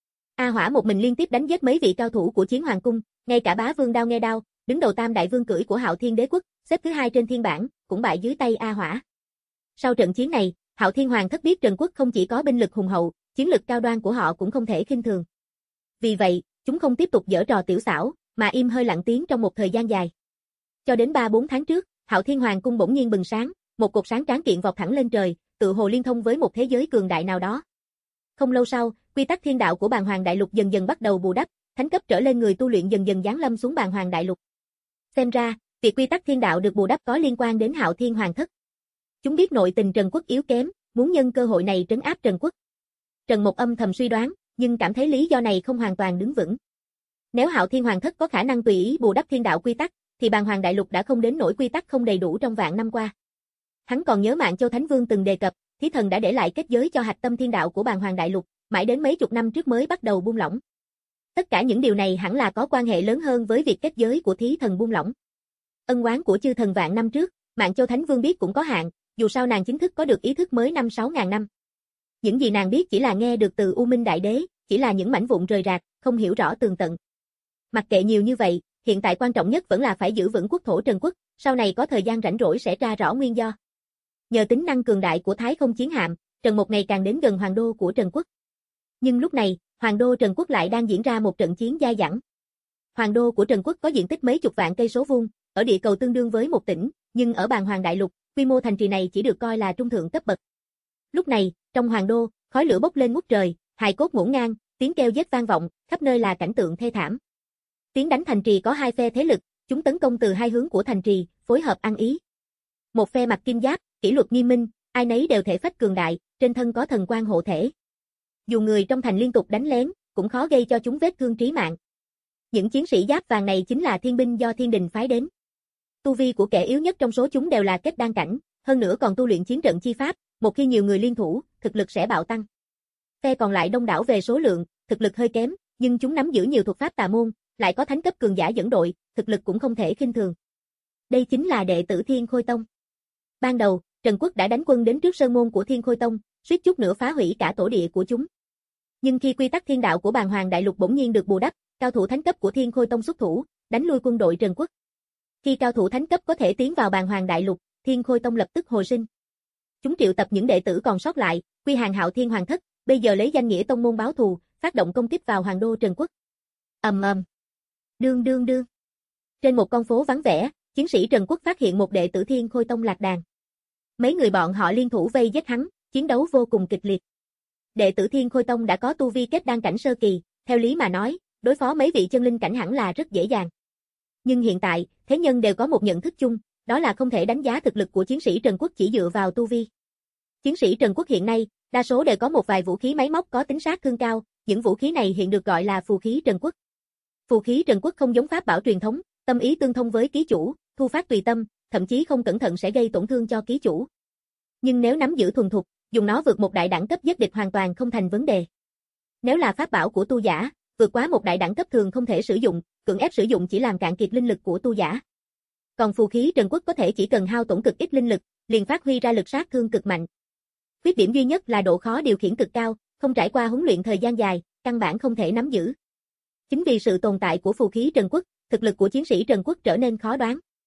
A Hỏa một mình liên tiếp đánh giết mấy vị cao thủ của Chiến Hoàng cung, ngay cả Bá Vương Đao Nghe Đao, đứng đầu tam đại vương cưỡi của Hạo Thiên Đế quốc, xếp thứ hai trên thiên bảng, cũng bại dưới tay A Hỏa. Sau trận chiến này, Hạo Thiên Hoàng thất biết Trần Quốc không chỉ có binh lực hùng hậu, chiến lực cao đoan của họ cũng không thể khinh thường. Vì vậy, chúng không tiếp tục giở trò tiểu xảo, mà im hơi lặng tiếng trong một thời gian dài. Cho đến ba bốn tháng trước, Hạo Thiên Hoàng cung bỗng nhiên bừng sáng, một cột sáng tráng kiện vọt thẳng lên trời, tự hồ liên thông với một thế giới cường đại nào đó. Không lâu sau, quy tắc thiên đạo của Bàn Hoàng Đại Lục dần dần bắt đầu bù đắp, thánh cấp trở lên người tu luyện dần dần giáng lâm xuống Bàn Hoàng Đại Lục. Xem ra, việc quy tắc thiên đạo được bù đắp có liên quan đến Hạo Thiên Hoàng thất. Chúng biết nội tình Trần Quốc yếu kém, muốn nhân cơ hội này trấn áp Trần Quốc. Trần Mộc âm thầm suy đoán, nhưng cảm thấy lý do này không hoàn toàn đứng vững. Nếu Hạo Thiên Hoàng thất có khả năng tùy ý bù đắp thiên đạo quy tắc, thì Bàn Hoàng Đại Lục đã không đến nỗi quy tắc không đầy đủ trong vạn năm qua. Hắn còn nhớ Mạn Châu Thánh Vương từng đề cập, Thí Thần đã để lại kết giới cho hạch tâm thiên đạo của Bàn Hoàng Đại Lục, mãi đến mấy chục năm trước mới bắt đầu buông lỏng. Tất cả những điều này hẳn là có quan hệ lớn hơn với việc kết giới của Thí Thần buông lỏng. Ân oán của chư thần vạn năm trước, Mạn Châu Thánh Vương biết cũng có hạn, dù sao nàng chính thức có được ý thức mới năm sáu ngàn năm. Những gì nàng biết chỉ là nghe được từ U Minh Đại Đế, chỉ là những mảnh vụn rời rạc, không hiểu rõ tường tận. Mặc kệ nhiều như vậy, hiện tại quan trọng nhất vẫn là phải giữ vững quốc thổ Trần Quốc, sau này có thời gian rảnh rỗi sẽ tra rõ nguyên do. Nhờ tính năng cường đại của Thái Không chiến hạm, Trần một ngày càng đến gần hoàng đô của Trần Quốc. Nhưng lúc này, hoàng đô Trần Quốc lại đang diễn ra một trận chiến dai dẳng. Hoàng đô của Trần Quốc có diện tích mấy chục vạn cây số vuông, ở địa cầu tương đương với một tỉnh, nhưng ở Bàn Hoàng Đại Lục, quy mô thành trì này chỉ được coi là trung thượng cấp bậc. Lúc này, trong hoàng đô, khói lửa bốc lên ngút trời, hài cốt ngổn ngang, tiếng kêu giết vang vọng, khắp nơi là cảnh tượng thê thảm. Tiến đánh thành trì có hai phe thế lực, chúng tấn công từ hai hướng của thành trì, phối hợp ăn ý. Một phe mặc kim giáp, kỷ luật nghiêm minh, ai nấy đều thể phách cường đại, trên thân có thần quang hộ thể. Dù người trong thành liên tục đánh lén, cũng khó gây cho chúng vết thương trí mạng. Những chiến sĩ giáp vàng này chính là thiên binh do thiên đình phái đến. Tu vi của kẻ yếu nhất trong số chúng đều là kết đan cảnh, hơn nữa còn tu luyện chiến trận chi pháp, một khi nhiều người liên thủ, thực lực sẽ bạo tăng. Phe còn lại đông đảo về số lượng, thực lực hơi kém, nhưng chúng nắm giữ nhiều thuật pháp tà môn, lại có thánh cấp cường giả dẫn đội, thực lực cũng không thể khinh thường. Đây chính là đệ tử Thiên Khôi Tông. Ban đầu, Trần Quốc đã đánh quân đến trước sơn môn của Thiên Khôi Tông, suýt chút nữa phá hủy cả tổ địa của chúng. Nhưng khi quy tắc thiên đạo của Bàn Hoàng Đại Lục bỗng nhiên được bù đắp, cao thủ thánh cấp của Thiên Khôi Tông xuất thủ, đánh lui quân đội Trần Quốc. Khi cao thủ thánh cấp có thể tiến vào Bàn Hoàng Đại Lục, Thiên Khôi Tông lập tức hồi sinh. Chúng triệu tập những đệ tử còn sót lại, quy hàng Hạo Thiên Hoàng thất, bây giờ lấy danh nghĩa tông môn báo thù, phát động công kích vào hoàng đô Trần Quốc. Ầm ầm. Đương đương đương. Trên một con phố vắng vẻ, chiến sĩ Trần Quốc phát hiện một đệ tử Thiên Khôi Tông lạc đàn. Mấy người bọn họ liên thủ vây giết hắn, chiến đấu vô cùng kịch liệt. Đệ tử Thiên Khôi Tông đã có tu vi kết đan cảnh sơ kỳ, theo lý mà nói, đối phó mấy vị chân linh cảnh hẳn là rất dễ dàng. Nhưng hiện tại, thế nhân đều có một nhận thức chung, đó là không thể đánh giá thực lực của chiến sĩ Trần Quốc chỉ dựa vào tu vi. Chiến sĩ Trần Quốc hiện nay, đa số đều có một vài vũ khí máy móc có tính sát thương cao, những vũ khí này hiện được gọi là phù khí Trần Quốc. Phù khí Trần Quốc không giống pháp bảo truyền thống, tâm ý tương thông với ký chủ, thu phát tùy tâm, thậm chí không cẩn thận sẽ gây tổn thương cho ký chủ. Nhưng nếu nắm giữ thuần thục, dùng nó vượt một đại đẳng cấp giết địch hoàn toàn không thành vấn đề. Nếu là pháp bảo của tu giả, vượt quá một đại đẳng cấp thường không thể sử dụng, cưỡng ép sử dụng chỉ làm cạn kiệt linh lực của tu giả. Còn phù khí Trần Quốc có thể chỉ cần hao tổn cực ít linh lực, liền phát huy ra lực sát thương cực mạnh. Khuyết điểm duy nhất là độ khó điều khiển cực cao, không trải qua huấn luyện thời gian dài, căn bản không thể nắm giữ. Chính vì sự tồn tại của phù khí Trần Quốc, thực lực của chiến sĩ Trần Quốc trở nên khó đoán.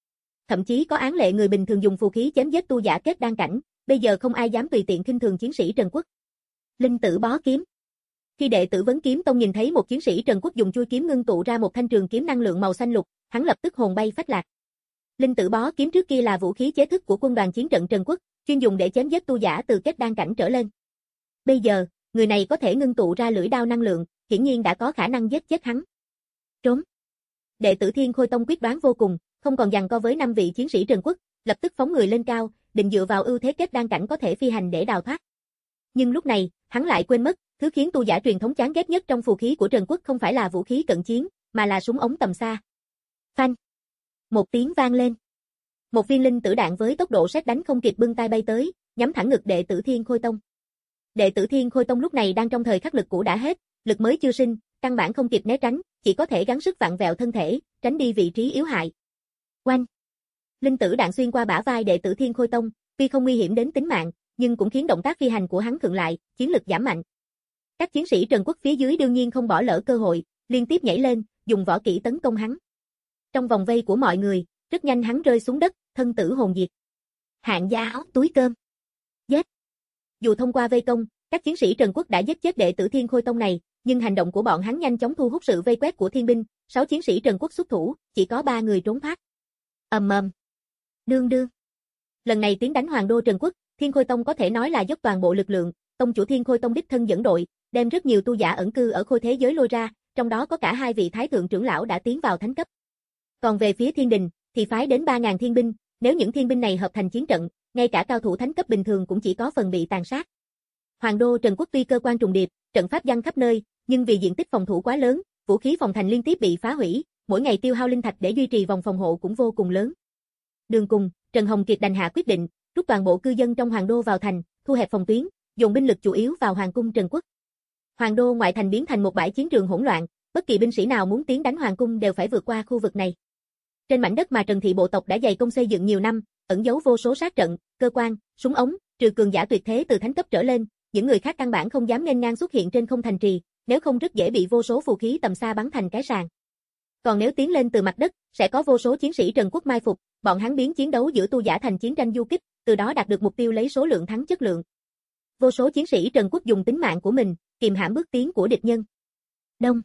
thậm chí có án lệ người bình thường dùng phù khí chém giết tu giả kết đan cảnh, bây giờ không ai dám tùy tiện khinh thường chiến sĩ Trần Quốc. Linh tử bó kiếm. Khi đệ tử Vấn Kiếm Tông nhìn thấy một chiến sĩ Trần Quốc dùng chui kiếm ngưng tụ ra một thanh trường kiếm năng lượng màu xanh lục, hắn lập tức hồn bay phách lạc. Linh tử bó kiếm trước kia là vũ khí chế thức của quân đoàn chiến trận Trần Quốc, chuyên dùng để chém giết tu giả từ kết đan cảnh trở lên. Bây giờ, người này có thể ngưng tụ ra lưỡi đao năng lượng, hiển nhiên đã có khả năng giết chết hắn. Trốn. Đệ tử Thiên Khôi Tông quyết đoán vô cùng, không còn giằng co với năm vị chiến sĩ Trần Quốc, lập tức phóng người lên cao, định dựa vào ưu thế kết đan cảnh có thể phi hành để đào thoát. Nhưng lúc này, hắn lại quên mất, thứ khiến tu giả truyền thống chán ghét nhất trong phù khí của Trần Quốc không phải là vũ khí cận chiến, mà là súng ống tầm xa. Phanh. Một tiếng vang lên. Một viên linh tử đạn với tốc độ sét đánh không kịp bưng tay bay tới, nhắm thẳng ngực đệ tử Thiên Khôi Tông. Đệ tử Thiên Khôi Tông lúc này đang trong thời khắc lực cũ đã hết, lực mới chưa sinh, căn bản không kịp né tránh, chỉ có thể gắng sức vặn vẹo thân thể, tránh đi vị trí yếu hại. Oanh! Linh tử đạn xuyên qua bả vai đệ tử Thiên Khôi Tông, tuy không nguy hiểm đến tính mạng, nhưng cũng khiến động tác phi hành của hắn khựng lại, chiến lực giảm mạnh. Các chiến sĩ Trần Quốc phía dưới đương nhiên không bỏ lỡ cơ hội, liên tiếp nhảy lên, dùng võ kỹ tấn công hắn. Trong vòng vây của mọi người, rất nhanh hắn rơi xuống đất, thân tử hồn diệt. Hạng gia áo túi cơm. Giết! Dù thông qua vây công, các chiến sĩ Trần Quốc đã giết chết đệ tử Thiên Khôi Tông này, nhưng hành động của bọn hắn nhanh chóng thu hút sự vây quét của thiên binh, sáu chiến sĩ Trần Quốc xuất thủ, chỉ có ba người trốn thoát. Ầm ầm. Đương đương. Lần này tiến đánh Hoàng đô Trần Quốc, Thiên Khôi Tông có thể nói là dốc toàn bộ lực lượng, tông chủ Thiên Khôi Tông đích thân dẫn đội, đem rất nhiều tu giả ẩn cư ở khôi thế giới lôi ra, trong đó có cả hai vị thái thượng trưởng lão đã tiến vào thánh cấp. Còn về phía Thiên Đình, thì phái đến ba nghìn thiên binh, nếu những thiên binh này hợp thành chiến trận, ngay cả cao thủ thánh cấp bình thường cũng chỉ có phần bị tàn sát. Hoàng đô Trần Quốc tuy cơ quan trùng điệp, trận pháp giăng khắp nơi, nhưng vì diện tích phòng thủ quá lớn, vũ khí phòng thành liên tiếp bị phá hủy, mỗi ngày tiêu hao linh thạch để duy trì vòng phòng hộ cũng vô cùng lớn. Đường cùng, Trần Hồng Kiệt đành hạ quyết định, rút toàn bộ cư dân trong Hoàng đô vào thành, thu hẹp phòng tuyến, dùng binh lực chủ yếu vào Hoàng cung Trần Quốc. Hoàng đô ngoại thành biến thành một bãi chiến trường hỗn loạn, bất kỳ binh sĩ nào muốn tiến đánh Hoàng cung đều phải vượt qua khu vực này. Trên mảnh đất mà Trần thị bộ tộc đã dày công xây dựng nhiều năm, ẩn giấu vô số sát trận, cơ quan, súng ống, trừ cường giả tuyệt thế từ thánh cấp trở lên, những người khác căn bản không dám nghênh ngang xuất hiện trên không thành trì, nếu không rất dễ bị vô số phù khí tầm xa bắn thành cái sàng. Còn nếu tiến lên từ mặt đất, sẽ có vô số chiến sĩ Trần Quốc mai phục, bọn hắn biến chiến đấu giữa tu giả thành chiến tranh du kích, từ đó đạt được mục tiêu lấy số lượng thắng chất lượng. Vô số chiến sĩ Trần Quốc dùng tính mạng của mình, kìm hãm bước tiến của địch nhân. Đông.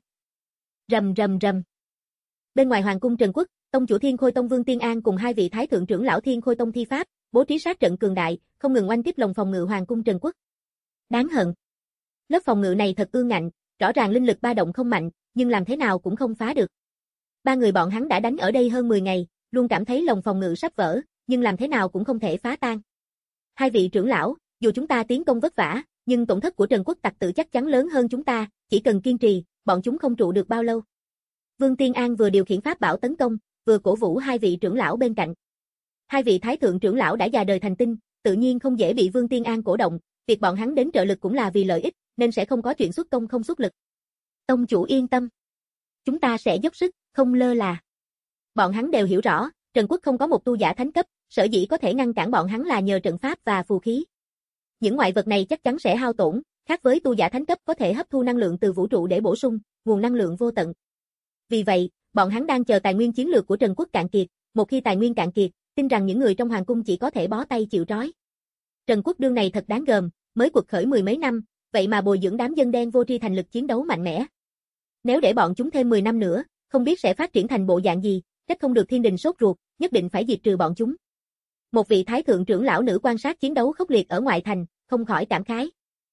Rầm rầm rầm. Bên ngoài Hoàng cung Trần Quốc, tông chủ Thiên Khôi Tông Vương Tiên An cùng hai vị thái thượng trưởng lão Thiên Khôi Tông thi pháp, bố trí sát trận cường đại, không ngừng oanh kích lồng phòng ngự Hoàng cung Trần Quốc. Đáng hận. Lớp phòng ngự này thật ương ngạnh, rõ ràng linh lực ba động không mạnh, nhưng làm thế nào cũng không phá được. Ba người bọn hắn đã đánh ở đây hơn mười ngày, luôn cảm thấy lồng phòng ngự sắp vỡ, nhưng làm thế nào cũng không thể phá tan. Hai vị trưởng lão, dù chúng ta tiến công vất vả, nhưng tổn thất của Trần Quốc tặc tử chắc chắn lớn hơn chúng ta, chỉ cần kiên trì, bọn chúng không trụ được bao lâu. Vương Tiên An vừa điều khiển pháp bảo tấn công, vừa cổ vũ hai vị trưởng lão bên cạnh. Hai vị thái thượng trưởng lão đã già đời thành tinh, tự nhiên không dễ bị Vương Tiên An cổ động, việc bọn hắn đến trợ lực cũng là vì lợi ích, nên sẽ không có chuyện xuất công không xuất lực. Tông chủ yên tâm. Chúng ta sẽ dốc sức, không lơ là. Bọn hắn đều hiểu rõ, Trần Quốc không có một tu giả thánh cấp, sở dĩ có thể ngăn cản bọn hắn là nhờ trận pháp và phù khí. Những ngoại vật này chắc chắn sẽ hao tổn, khác với tu giả thánh cấp có thể hấp thu năng lượng từ vũ trụ để bổ sung, nguồn năng lượng vô tận. Vì vậy, bọn hắn đang chờ tài nguyên chiến lược của Trần Quốc cạn kiệt, một khi tài nguyên cạn kiệt, tin rằng những người trong hoàng cung chỉ có thể bó tay chịu trói. Trần Quốc đương này thật đáng gờm, mới quật khởi mười mấy năm, vậy mà bồi dưỡng đám dân đen vô tri thành lực chiến đấu mạnh mẽ. Nếu để bọn chúng thêm mười năm nữa, không biết sẽ phát triển thành bộ dạng gì, trách không được Thiên Đình sốt ruột, nhất định phải diệt trừ bọn chúng. Một vị thái thượng trưởng lão nữ quan sát chiến đấu khốc liệt ở ngoại thành, không khỏi cảm khái.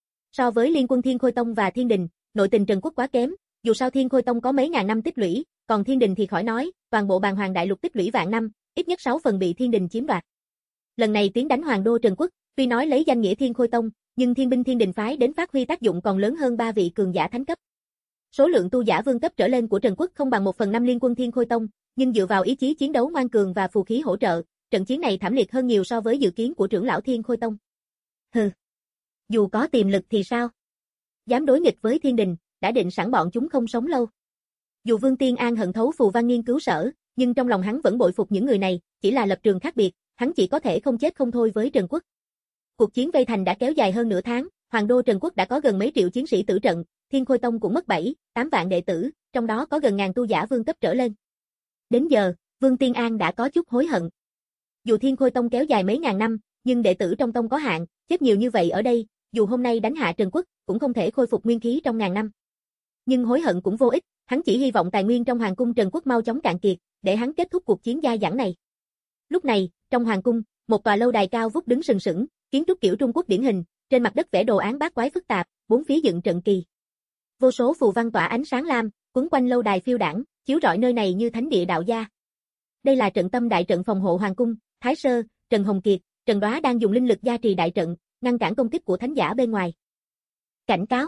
So với liên quân Thiên Khôi Tông và Thiên Đình, nội tình Trần Quốc quá kém, dù sao Thiên Khôi Tông có mấy ngàn năm tích lũy, còn Thiên Đình thì khỏi nói, toàn bộ Bàn Hoàng đại lục tích lũy vạn năm, ít nhất sáu phần bị Thiên Đình chiếm đoạt. Lần này tiến đánh Hoàng đô Trần Quốc, tuy nói lấy danh nghĩa Thiên Khôi Tông, nhưng thiên binh Thiên Đình phái đến phát huy tác dụng còn lớn hơn ba vị cường giả thánh cấp. Số lượng tu giả vương cấp trở lên của Trần Quốc không bằng một phần năm liên quân Thiên Khôi Tông, nhưng dựa vào ý chí chiến đấu ngoan cường và phù khí hỗ trợ, trận chiến này thảm liệt hơn nhiều so với dự kiến của trưởng lão Thiên Khôi Tông. Hừ, dù có tiềm lực thì sao? Dám đối nghịch với Thiên Đình, đã định sẵn bọn chúng không sống lâu. Dù Vương Tiên An hận thấu phù văn nghiên cứu sở, nhưng trong lòng hắn vẫn bội phục những người này, chỉ là lập trường khác biệt, hắn chỉ có thể không chết không thôi với Trần Quốc. Cuộc chiến vây thành đã kéo dài hơn nửa tháng, Hoàng đô Trần Quốc đã có gần mấy triệu chiến sĩ tử trận, Thiên Khôi Tông cũng mất bảy, tám vạn đệ tử, trong đó có gần ngàn tu giả vương cấp trở lên. Đến giờ, Vương Tiên An đã có chút hối hận. Dù Thiên Khôi Tông kéo dài mấy ngàn năm, nhưng đệ tử trong tông có hạn, chết nhiều như vậy ở đây, dù hôm nay đánh hạ Trần Quốc, cũng không thể khôi phục nguyên khí trong ngàn năm. Nhưng hối hận cũng vô ích, hắn chỉ hy vọng tài nguyên trong hoàng cung Trần Quốc mau chóng cạn kiệt, để hắn kết thúc cuộc chiến dai dẳng này. Lúc này, trong hoàng cung, một tòa lâu đài cao vút đứng sừng sững, kiến trúc kiểu Trung Quốc điển hình, trên mặt đất vẽ đồ án bát quái phức tạp, bốn phía dựng trận kỳ. Vô số phù văn tỏa ánh sáng lam, quấn quanh lâu đài phiêu đãng, chiếu rọi nơi này như thánh địa đạo gia. Đây là trận tâm đại trận phòng hộ hoàng cung, Thái Sơ, Trần Hồng Kiệt, Trần Đoá đang dùng linh lực gia trì đại trận, ngăn cản công kích của thánh giả bên ngoài. Cảnh cáo.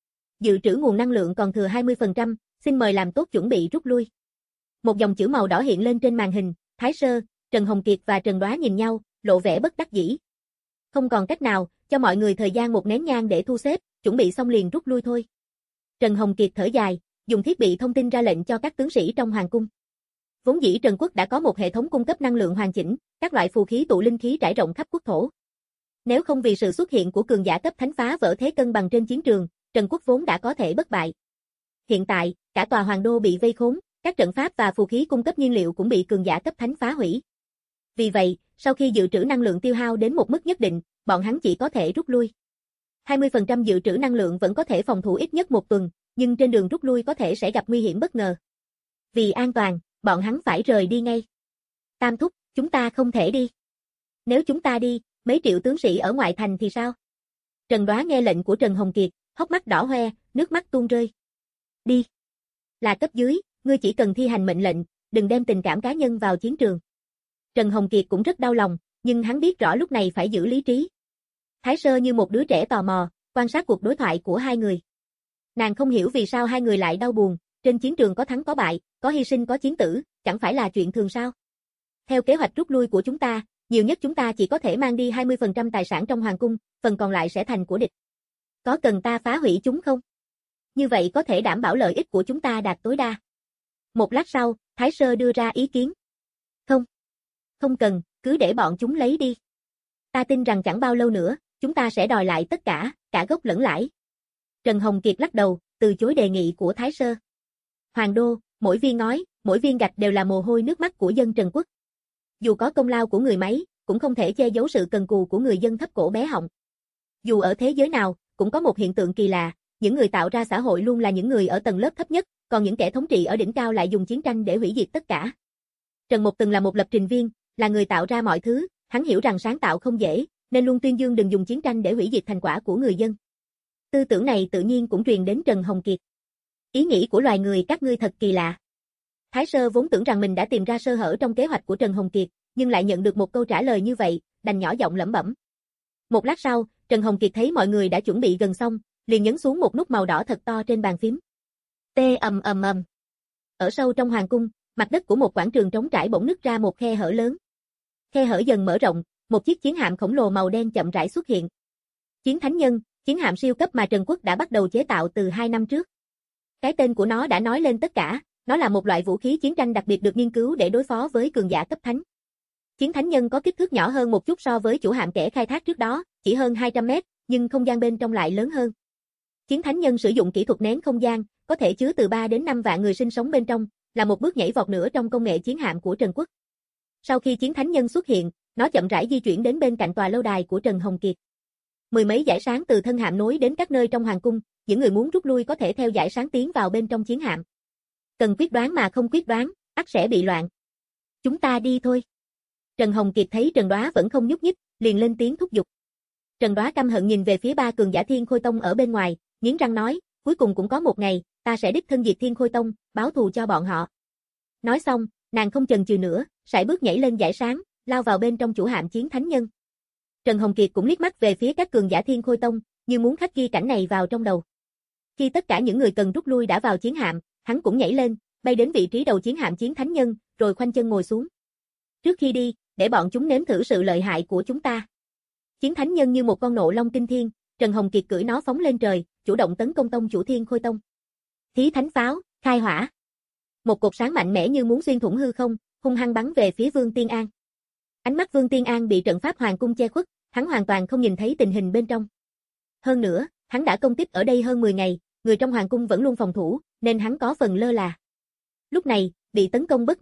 Dự trữ nguồn năng lượng còn thừa hai mươi phần trăm, xin mời làm tốt chuẩn bị rút lui. Một dòng chữ màu đỏ hiện lên trên màn hình, Thái Sơ, Trần Hồng Kiệt và Trần Đoá nhìn nhau, lộ vẻ bất đắc dĩ. Không còn cách nào, cho mọi người thời gian một nén nhang để thu xếp, chuẩn bị xong liền rút lui thôi. Trần Hồng Kiệt thở dài, dùng thiết bị thông tin ra lệnh cho các tướng sĩ trong hoàng cung. Vốn dĩ Trần Quốc đã có một hệ thống cung cấp năng lượng hoàn chỉnh, các loại phù khí tụ linh khí trải rộng khắp quốc thổ. Nếu không vì sự xuất hiện của cường giả cấp thánh phá vỡ thế cân bằng trên chiến trường, Trần Quốc vốn đã có thể bất bại. Hiện tại, cả tòa hoàng đô bị vây khốn, các trận pháp và phù khí cung cấp nhiên liệu cũng bị cường giả cấp thánh phá hủy. Vì vậy, sau khi dự trữ năng lượng tiêu hao đến một mức nhất định, bọn hắn chỉ có thể rút lui. hai mươi phần trăm dự trữ năng lượng vẫn có thể phòng thủ ít nhất một tuần, nhưng trên đường rút lui có thể sẽ gặp nguy hiểm bất ngờ. Vì an toàn, bọn hắn phải rời đi ngay. Tam thúc, chúng ta không thể đi. Nếu chúng ta đi, mấy triệu tướng sĩ ở ngoại thành thì sao? Trần Đoá nghe lệnh của Trần Hồng Kiệt, hốc mắt đỏ hoe, nước mắt tuôn rơi. Đi. Là cấp dưới, ngươi chỉ cần thi hành mệnh lệnh, đừng đem tình cảm cá nhân vào chiến trường. Trần Hồng Kiệt cũng rất đau lòng, nhưng hắn biết rõ lúc này phải giữ lý trí. Thái Sơ như một đứa trẻ tò mò, quan sát cuộc đối thoại của hai người. Nàng không hiểu vì sao hai người lại đau buồn, trên chiến trường có thắng có bại, có hy sinh có chiến tử, chẳng phải là chuyện thường sao? Theo kế hoạch rút lui của chúng ta, nhiều nhất chúng ta chỉ có thể mang đi hai mươi phần trăm tài sản trong hoàng cung, phần còn lại sẽ thành của địch. Có cần ta phá hủy chúng không? Như vậy có thể đảm bảo lợi ích của chúng ta đạt tối đa. Một lát sau, Thái Sơ đưa ra ý kiến. Không. Không cần, cứ để bọn chúng lấy đi. Ta tin rằng chẳng bao lâu nữa, chúng ta sẽ đòi lại tất cả, cả gốc lẫn lãi. Trần Hồng Kiệt lắc đầu, từ chối đề nghị của Thái Sơ. Hoàng đô, mỗi viên ngói, mỗi viên gạch đều là mồ hôi nước mắt của dân Trần Quốc. Dù có công lao của người máy, cũng không thể che giấu sự cần cù của người dân thấp cổ bé họng. Dù ở thế giới nào, cũng có một hiện tượng kỳ lạ, những người tạo ra xã hội luôn là những người ở tầng lớp thấp nhất, còn những kẻ thống trị ở đỉnh cao lại dùng chiến tranh để hủy diệt tất cả. Trần Mục từng là một lập trình viên, là người tạo ra mọi thứ, hắn hiểu rằng sáng tạo không dễ, nên luôn tuyên dương đừng dùng chiến tranh để hủy diệt thành quả của người dân. Tư tưởng này tự nhiên cũng truyền đến Trần Hồng Kiệt. Ý nghĩ của loài người các ngươi thật kỳ lạ. Thái Sơ vốn tưởng rằng mình đã tìm ra sơ hở trong kế hoạch của Trần Hồng Kiệt, nhưng lại nhận được một câu trả lời như vậy, đành nhỏ giọng lẩm bẩm. Một lát sau, Trần Hồng Kiệt thấy mọi người đã chuẩn bị gần xong, liền nhấn xuống một nút màu đỏ thật to trên bàn phím. Tê ầm ầm ầm. Ở sâu trong hoàng cung, mặt đất của một quảng trường trống trải bỗng nứt ra một khe hở lớn. Khe hở dần mở rộng, một chiếc chiến hạm khổng lồ màu đen chậm rãi xuất hiện. Chiến Thánh Nhân, chiến hạm siêu cấp mà Trần Quốc đã bắt đầu chế tạo từ hai năm trước. Cái tên của nó đã nói lên tất cả, nó là một loại vũ khí chiến tranh đặc biệt được nghiên cứu để đối phó với cường giả cấp thánh. Chiến Thánh Nhân có kích thước nhỏ hơn một chút so với chủ hạm kẻ khai thác trước đó, chỉ hơn hai trăm mét, nhưng không gian bên trong lại lớn hơn. Chiến Thánh Nhân sử dụng kỹ thuật nén không gian, có thể chứa từ ba đến năm vạn người sinh sống bên trong, là một bước nhảy vọt nữa trong công nghệ chiến hạm của Trần Quốc. Sau khi Chiến Thánh Nhân xuất hiện, nó chậm rãi di chuyển đến bên cạnh tòa lâu đài của Trần Hồng Kiệt. Mười mấy dải sáng từ thân hạm nối đến các nơi trong hoàng cung, những người muốn rút lui có thể theo dải sáng tiến vào bên trong chiến hạm. Cần quyết đoán mà không quyết đoán, ắt sẽ bị loạn. Chúng ta đi thôi. Trần Hồng Kiệt thấy Trần Đoá vẫn không nhúc nhích, liền lên tiếng thúc giục. Trần Đoá căm hận nhìn về phía ba cường giả Thiên Khôi Tông ở bên ngoài, nghiến răng nói, cuối cùng cũng có một ngày, ta sẽ đích thân diệt Thiên Khôi Tông, báo thù cho bọn họ. Nói xong, nàng không chần chừ nữa, sải bước nhảy lên dải sáng, lao vào bên trong chủ hạm Chiến Thánh Nhân. Trần Hồng Kiệt cũng liếc mắt về phía các cường giả Thiên Khôi Tông, như muốn khắc ghi cảnh này vào trong đầu. Khi tất cả những người cần rút lui đã vào chiến hạm, hắn cũng nhảy lên, bay đến vị trí đầu chiến hạm Chiến Thánh Nhân, rồi khoanh chân ngồi xuống. Trước khi đi, để bọn chúng nếm thử sự lợi hại của chúng ta. Chiến Thánh Nhân như một con nộ long kinh thiên, Trần Hồng Kiệt cưỡi nó phóng lên trời, chủ động tấn công tông chủ Thiên Khôi Tông. Thí Thánh Pháo, khai hỏa. Một cột sáng mạnh mẽ như muốn xuyên thủng hư không, hung hăng bắn về phía Vương Tiên An. Ánh mắt Vương Tiên An bị trận pháp hoàng cung che khuất, hắn hoàn toàn không nhìn thấy tình hình bên trong. Hơn nữa, hắn đã công kích ở đây hơn mười ngày, người trong hoàng cung vẫn luôn phòng thủ, nên hắn có phần lơ là. Lúc này, bị tấn công bất ngờ,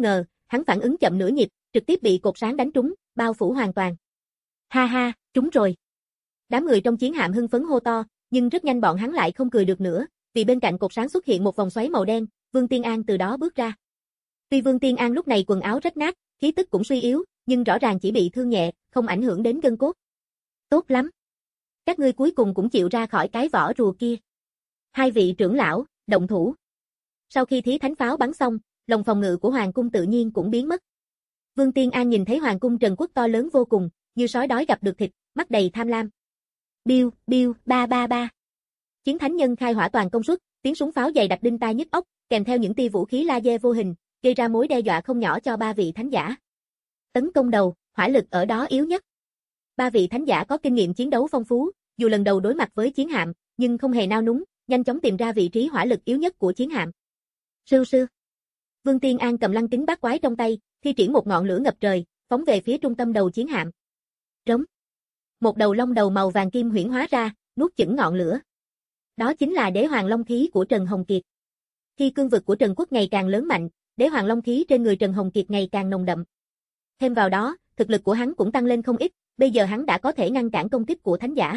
hắn phản ứng chậm nửa nhịp, trực tiếp bị cột sáng đánh trúng, bao phủ hoàn toàn. Ha ha, trúng rồi. Đám người trong chiến hạm hưng phấn hô to, nhưng rất nhanh bọn hắn lại không cười được nữa, vì bên cạnh cột sáng xuất hiện một vòng xoáy màu đen, Vương Tiên An từ đó bước ra. Tuy Vương Tiên An lúc này quần áo rách nát, khí tức cũng suy yếu, nhưng rõ ràng chỉ bị thương nhẹ, không ảnh hưởng đến gân cốt. Tốt lắm. Các ngươi cuối cùng cũng chịu ra khỏi cái vỏ rùa kia. Hai vị trưởng lão, động thủ. Sau khi thí thánh pháo bắn xong, lồng phòng ngự của hoàng cung tự nhiên cũng biến mất. Vương Tiên An nhìn thấy hoàng cung Trần Quốc to lớn vô cùng, như sói đói gặp được thịt, mắt đầy tham lam. Biu, biu, ba ba ba. Chiến thánh nhân khai hỏa toàn công suất, tiếng súng pháo dày đặc đinh tai nhức óc, kèm theo những tia vũ khí laser vô hình, gây ra mối đe dọa không nhỏ cho ba vị thánh giả. Tấn công đầu, hỏa lực ở đó yếu nhất. Ba vị thánh giả có kinh nghiệm chiến đấu phong phú, dù lần đầu đối mặt với chiến hạm, nhưng không hề nao núng, nhanh chóng tìm ra vị trí hỏa lực yếu nhất của chiến hạm. Sưu sư. Vương Tiên An cầm lăng kính bát quái trong tay, thi triển một ngọn lửa ngập trời, phóng về phía trung tâm đầu chiến hạm. Rống. Một đầu long đầu màu vàng kim huyễn hóa ra, nuốt chửng ngọn lửa. Đó chính là đế hoàng long khí của Trần Hồng Kiệt. Khi cương vực của Trần Quốc ngày càng lớn mạnh, đế hoàng long khí trên người Trần Hồng Kiệt ngày càng nồng đậm. Thêm vào đó, thực lực của hắn cũng tăng lên không ít, bây giờ hắn đã có thể ngăn cản công kích của thánh giả.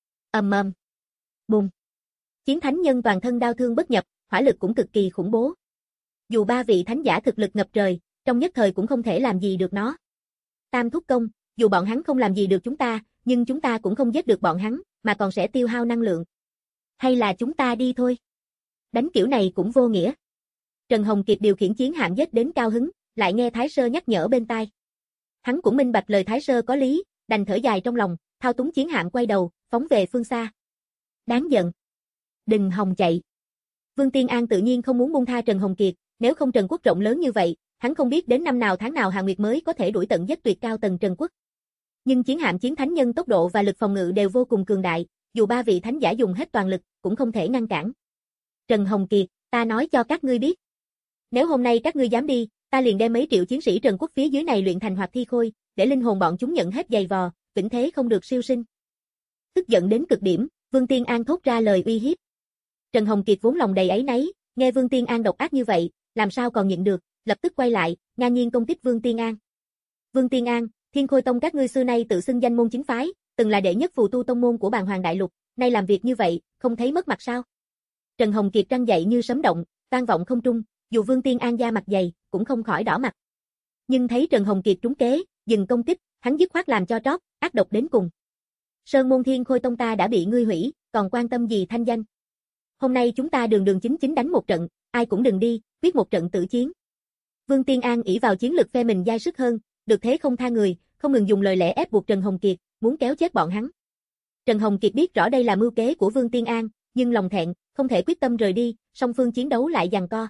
Ầm ầm. Bùng. Chiến thánh nhân toàn thân đau thương bất nhập, hỏa lực cũng cực kỳ khủng bố. Dù ba vị thánh giả thực lực ngập trời, trong nhất thời cũng không thể làm gì được nó. Tam thúc công, dù bọn hắn không làm gì được chúng ta, nhưng chúng ta cũng không giết được bọn hắn, mà còn sẽ tiêu hao năng lượng. Hay là chúng ta đi thôi? Đánh kiểu này cũng vô nghĩa. Trần Hồng Kiệt điều khiển chiến hạm giết đến cao hứng, lại nghe Thái Sơ nhắc nhở bên tai. Hắn cũng minh bạch lời Thái Sơ có lý, đành thở dài trong lòng, thao túng chiến hạm quay đầu, phóng về phương xa. Đáng giận. Đừng hòng chạy. Vương Tiên An tự nhiên không muốn buông tha Trần Hồng Kiệt, nếu không Trần Quốc rộng lớn như vậy, hắn không biết đến năm nào tháng nào Hàn Nguyệt mới có thể đuổi tận giết tuyệt cao tầng Trần Quốc. Nhưng chiến hạm chiến thánh nhân tốc độ và lực phòng ngự đều vô cùng cường đại, dù ba vị thánh giả dùng hết toàn lực, cũng không thể ngăn cản. Trần Hồng Kiệt, ta nói cho các ngươi biết. Nếu hôm nay các ngươi dám đi, ta liền đem mấy triệu chiến sĩ Trần Quốc phía dưới này luyện thành hoạt thi khôi, để linh hồn bọn chúng nhận hết giày vò, vĩnh thế không được siêu sinh. Tức giận đến cực điểm, Vương Tiên An thốt ra lời uy hiếp. Trần Hồng Kiệt vốn lòng đầy áy náy, nghe Vương Tiên An độc ác như vậy, làm sao còn nhịn được, lập tức quay lại, ngang nhiên công kích Vương Tiên An. Vương Tiên An, Thiên Khôi Tông các ngươi xưa nay tự xưng danh môn chính phái, từng là đệ nhất phù tu tông môn của Bàn Hoàng Đại Lục, nay làm việc như vậy, không thấy mất mặt sao? Trần Hồng Kiệt trăng dậy như sấm động, vang vọng không trung, dù Vương Tiên An da mặt dày, cũng không khỏi đỏ mặt. Nhưng thấy Trần Hồng Kiệt trúng kế, dừng công kích, hắn dứt khoát làm cho trót, ác độc đến cùng. Sơn môn Thiên Khôi Tông ta đã bị ngươi hủy, còn quan tâm gì thanh danh? Hôm nay chúng ta đường đường chính chính đánh một trận, ai cũng đừng đi, quyết một trận tử chiến. Vương Tiên An ỷ vào chiến lực phe mình dai sức hơn, được thế không tha người, không ngừng dùng lời lẽ ép buộc Trần Hồng Kiệt, muốn kéo chết bọn hắn. Trần Hồng Kiệt biết rõ đây là mưu kế của Vương Tiên An, nhưng lòng thẹn, không thể quyết tâm rời đi, song phương chiến đấu lại giằng co.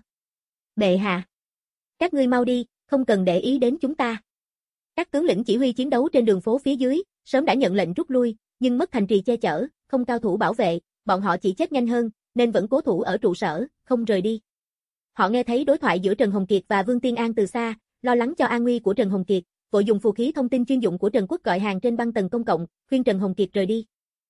Bệ hạ, các ngươi mau đi, không cần để ý đến chúng ta. Các tướng lĩnh chỉ huy chiến đấu trên đường phố phía dưới, sớm đã nhận lệnh rút lui, nhưng mất thành trì che chở, không cao thủ bảo vệ, bọn họ chỉ chết nhanh hơn, nên vẫn cố thủ ở trụ sở, không rời đi. Họ nghe thấy đối thoại giữa Trần Hồng Kiệt và Vương Tiên An từ xa, lo lắng cho an nguy của Trần Hồng Kiệt, vội dùng phù khí thông tin chuyên dụng của Trần Quốc gọi hàng trên băng tầng công cộng, khuyên Trần Hồng Kiệt rời đi.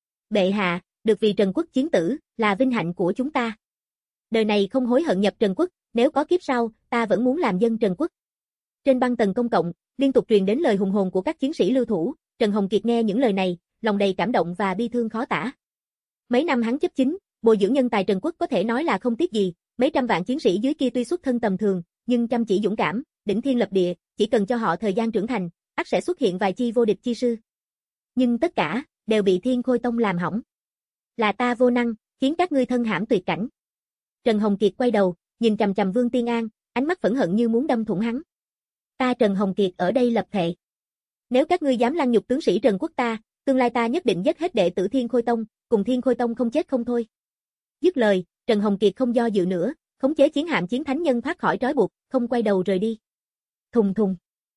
Bệ hạ, được vì Trần Quốc chiến tử, là vinh hạnh của chúng ta. Đời này không hối hận nhập Trần Quốc, nếu có kiếp sau, ta vẫn muốn làm dân Trần Quốc. Trên băng tầng công cộng, liên tục truyền đến lời hùng hồn của các chiến sĩ lưu thủ, Trần Hồng Kiệt nghe những lời này, lòng đầy cảm động và bi thương khó tả. Mấy năm hắn chấp chính, bồi dưỡng nhân tài Trần Quốc có thể nói là không tiếc gì, mấy trăm vạn chiến sĩ dưới kia tuy xuất thân tầm thường, nhưng chăm chỉ dũng cảm, đỉnh thiên lập địa, chỉ cần cho họ thời gian trưởng thành, ắt sẽ xuất hiện vài chi vô địch chi sư. Nhưng tất cả đều bị Thiên Khôi Tông làm hỏng. Là ta vô năng, khiến các ngươi thân hãm tuyệt cảnh. Trần Hồng Kiệt quay đầu, nhìn chằm chằm Vương Tiên An, ánh mắt phẫn hận như muốn đâm thủng hắn. Ta Trần Hồng Kiệt ở đây lập thệ. Nếu các ngươi dám lăng nhục tướng sĩ Trần Quốc ta, tương lai ta nhất định giết hết đệ tử Thiên Khôi Tông, cùng Thiên Khôi Tông không chết không thôi. Dứt lời, Trần Hồng Kiệt không do dự nữa, khống chế chiến hạm chiến thánh nhân thoát khỏi trói buộc, không quay đầu rời đi. Thùng thùng.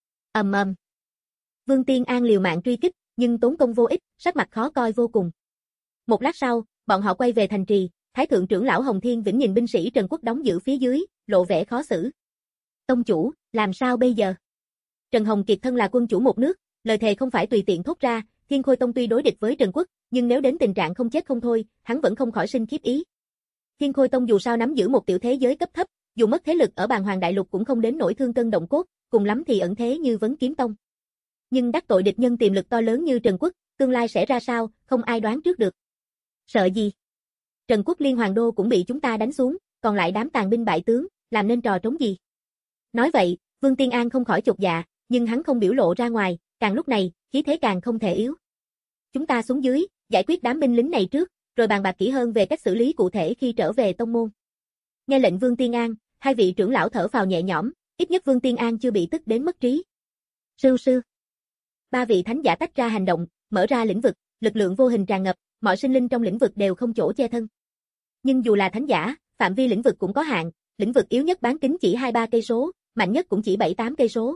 Ầm ầm. Vương Tiên An liều mạng truy kích, nhưng tốn công vô ích, sắc mặt khó coi vô cùng. Một lát sau, bọn họ quay về thành trì, Thái thượng trưởng lão Hồng Thiên Vĩnh nhìn binh sĩ Trần Quốc đóng giữ phía dưới, lộ vẻ khó xử. Tông chủ, làm sao bây giờ? Trần Hồng Kiệt thân là quân chủ một nước, lời thề không phải tùy tiện thốt ra, Thiên Khôi Tông tuy đối địch với Trần Quốc, nhưng nếu đến tình trạng không chết không thôi, hắn vẫn không khỏi sinh khiếp ý. Thiên Khôi Tông dù sao nắm giữ một tiểu thế giới cấp thấp, dù mất thế lực ở Bàn Hoàng Đại Lục cũng không đến nỗi thương cân động cốt, cùng lắm thì ẩn thế như Vấn Kiếm Tông. Nhưng đắc tội địch nhân tiềm lực to lớn như Trần Quốc, tương lai sẽ ra sao, không ai đoán trước được. Sợ gì? Trần Quốc Liên Hoàng Đô cũng bị chúng ta đánh xuống, còn lại đám tàn binh bại tướng, làm nên trò trống gì? Nói vậy, Vương Tiên An không khỏi chột dạ, nhưng hắn không biểu lộ ra ngoài, càng lúc này, khí thế càng không thể yếu. Chúng ta xuống dưới, giải quyết đám binh lính này trước, rồi bàn bạc kỹ hơn về cách xử lý cụ thể khi trở về tông môn. Nghe lệnh Vương Tiên An, hai vị trưởng lão thở phào nhẹ nhõm, ít nhất Vương Tiên An chưa bị tức đến mất trí. Sư sư. Ba vị thánh giả tách ra hành động, mở ra lĩnh vực, lực lượng vô hình tràn ngập, mọi sinh linh trong lĩnh vực đều không chỗ che thân. Nhưng dù là thánh giả, phạm vi lĩnh vực cũng có hạn, lĩnh vực yếu nhất bán kính chỉ hai ba cây số, mạnh nhất cũng chỉ bảy tám cây số.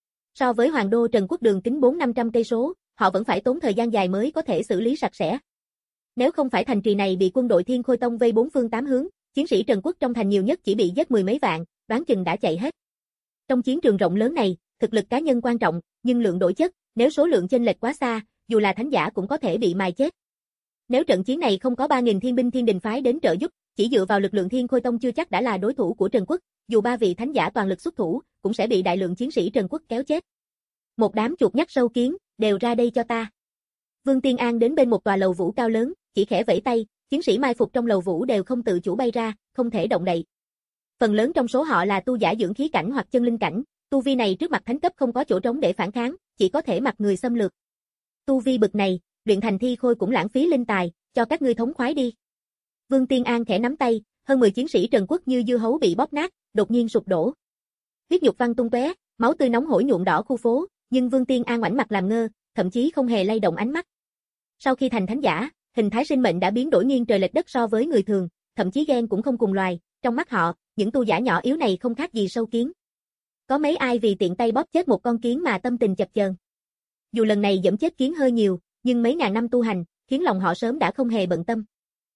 So với Hoàng đô Trần Quốc đường kính bốn năm trăm cây số, họ vẫn phải tốn thời gian dài mới có thể xử lý sạch sẽ. Nếu không phải thành trì này bị quân đội Thiên Khôi Tông vây bốn phương tám hướng, chiến sĩ Trần Quốc trong thành nhiều nhất chỉ bị giết mười mấy vạn, đoán chừng đã chạy hết. Trong chiến trường rộng lớn này, thực lực cá nhân quan trọng, nhưng lượng đổi chất, nếu số lượng chênh lệch quá xa, dù là thánh giả cũng có thể bị mài chết. Nếu trận chiến này không có ba nghìn thiên binh Thiên Đình phái đến trợ giúp, chỉ dựa vào lực lượng Thiên Khôi Tông chưa chắc đã là đối thủ của Trần Quốc, dù ba vị thánh giả toàn lực xuất thủ, cũng sẽ bị đại lượng chiến sĩ Trần Quốc kéo chết. Một đám chuột nhắt sâu kiến, đều ra đây cho ta. Vương Tiên An đến bên một tòa lầu vũ cao lớn, chỉ khẽ vẫy tay, chiến sĩ mai phục trong lầu vũ đều không tự chủ bay ra, không thể động đậy. Phần lớn trong số họ là tu giả dưỡng khí cảnh hoặc chân linh cảnh, tu vi này trước mặt thánh cấp không có chỗ trống để phản kháng, chỉ có thể mặc người xâm lược. Tu vi bực này, luyện thành thi khôi cũng lãng phí linh tài, cho các ngươi thống khoái đi. Vương Tiên An khẽ nắm tay, hơn mười chiến sĩ Trần Quốc như dưa hấu bị bóp nát, đột nhiên sụp đổ. Huyết nhục văng tung tóe, máu tươi nóng hổi nhuộm đỏ khu phố, nhưng Vương Tiên An ngoảnh mặt làm ngơ, thậm chí không hề lay động ánh mắt. Sau khi thành thánh giả, hình thái sinh mệnh đã biến đổi nghiêng trời lệch đất so với người thường, thậm chí gen cũng không cùng loài, trong mắt họ, những tu giả nhỏ yếu này không khác gì sâu kiến. Có mấy ai vì tiện tay bóp chết một con kiến mà tâm tình chập chờn. Dù lần này giẫm chết kiến hơi nhiều, nhưng mấy ngàn năm tu hành, khiến lòng họ sớm đã không hề bận tâm.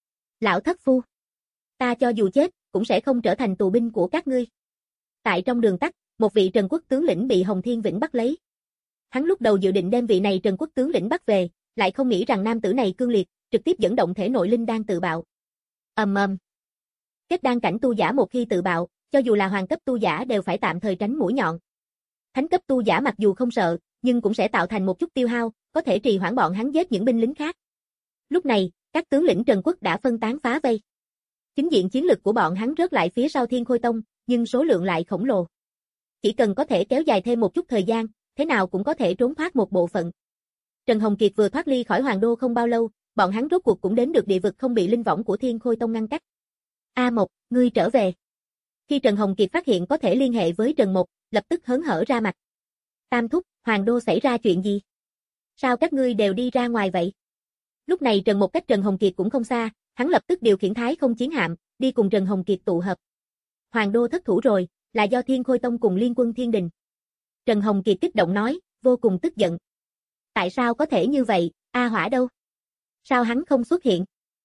Lão thất phu, ta cho dù chết, cũng sẽ không trở thành tù binh của các ngươi. Tại trong đường tắt, một vị Trần Quốc tướng lĩnh bị Hồng Thiên Vĩnh bắt lấy. Hắn lúc đầu dự định đem vị này Trần Quốc tướng lĩnh bắt về, lại không nghĩ rằng nam tử này cương liệt, trực tiếp dẫn động thể nội linh đan tự bạo. Ầm ầm. Kết đan cảnh tu giả một khi tự bạo, cho dù là hoàng cấp tu giả đều phải tạm thời tránh mũi nhọn. Thánh cấp tu giả mặc dù không sợ, nhưng cũng sẽ tạo thành một chút tiêu hao, có thể trì hoãn bọn hắn giết những binh lính khác. Lúc này, các tướng lĩnh Trần Quốc đã phân tán phá vây. Chính diện chiến lực của bọn hắn rớt lại phía sau Thiên Khôi Tông, nhưng số lượng lại khổng lồ. Chỉ cần có thể kéo dài thêm một chút thời gian, thế nào cũng có thể trốn thoát một bộ phận. Trần Hồng Kiệt vừa thoát ly khỏi Hoàng Đô không bao lâu, bọn hắn rốt cuộc cũng đến được địa vực không bị linh võng của Thiên Khôi Tông ngăn cách. A Mộc, ngươi trở về. Khi Trần Hồng Kiệt phát hiện có thể liên hệ với Trần Mộc, lập tức hớn hở ra mặt. Tam thúc, Hoàng Đô xảy ra chuyện gì? Sao các ngươi đều đi ra ngoài vậy? Lúc này Trần Mộc cách Trần Hồng Kiệt cũng không xa, hắn lập tức điều khiển Thái Không chiến hạm, đi cùng Trần Hồng Kiệt tụ hợp. Hoàng Đô thất thủ rồi, là do Thiên Khôi Tông cùng Liên Quân Thiên Đình. Trần Hồng Kiệt kích động nói, vô cùng tức giận. Tại sao có thể như vậy, A Hỏa đâu? Sao hắn không xuất hiện?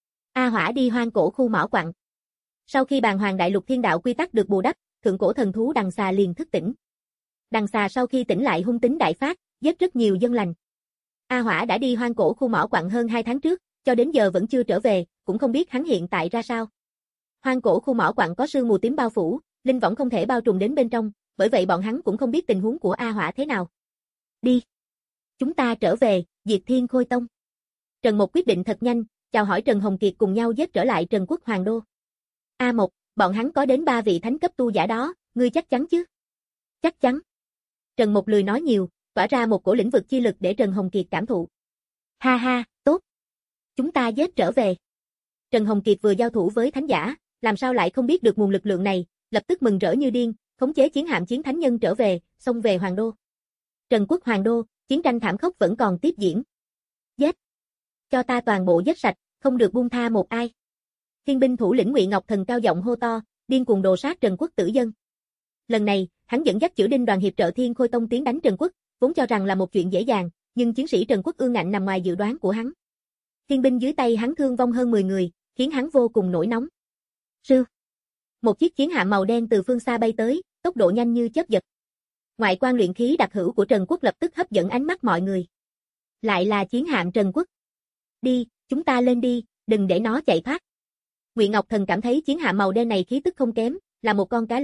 A Hỏa đi hoang cổ khu mỏ quặng. Sau khi bàn hoàng đại lục thiên đạo quy tắc được bù đắp, thượng cổ thần thú đằng xà liền thức tỉnh. Đằng xà sau khi tỉnh lại hung tính đại phát, giết rất nhiều dân lành. A Hỏa đã đi hoang cổ khu mỏ quặng hơn hai tháng trước, cho đến giờ vẫn chưa trở về, cũng không biết hắn hiện tại ra sao. Hoang cổ khu mỏ quặng có sương mù tím bao phủ, linh võng không thể bao trùm đến bên trong, bởi vậy bọn hắn cũng không biết tình huống của A Hỏa thế nào. Đi. Chúng ta trở về, diệt Thiên Khôi Tông. Trần Mộc quyết định thật nhanh, chào hỏi Trần Hồng Kiệt cùng nhau giết trở lại Trần Quốc Hoàng Đô. A Mộc, bọn hắn có đến ba vị thánh cấp tu giả đó, ngươi chắc chắn chứ? Chắc chắn. Trần Mộc lười nói nhiều, tỏa ra một cổ lĩnh vực chi lực để Trần Hồng Kiệt cảm thụ. Ha ha, tốt. Chúng ta giết trở về. Trần Hồng Kiệt vừa giao thủ với thánh giả, làm sao lại không biết được nguồn lực lượng này, lập tức mừng rỡ như điên, khống chế chiến hạm chiến thánh nhân trở về, xông về Hoàng Đô. Trần Quốc Hoàng Đô, chiến tranh thảm khốc vẫn còn tiếp diễn. Giết. Cho ta toàn bộ giết sạch, không được buông tha một ai. Thiên binh thủ lĩnh Ngụy Ngọc Thần cao giọng hô to, điên cuồng đồ sát Trần Quốc tử dân. Lần này, hắn dẫn dắt Chữ Đinh đoàn hiệp trợ Thiên Khôi Tông tiến đánh Trần Quốc, vốn cho rằng là một chuyện dễ dàng, nhưng chiến sĩ Trần Quốc ương ngạnh nằm ngoài dự đoán của hắn. Thiên binh dưới tay hắn thương vong hơn mười người, khiến hắn vô cùng nổi nóng. Sư. Một chiếc chiến hạm màu đen từ phương xa bay tới, tốc độ nhanh như chớp giật. Ngoại quan luyện khí đặc hữu của Trần Quốc lập tức hấp dẫn ánh mắt mọi người. Lại là chiến hạm Trần Quốc. Đi, chúng ta lên đi, đừng để nó chạy thoát. Ngụy Ngọc Thần cảm thấy chiến hạm màu đen này khí tức không kém, là một con cá lớn,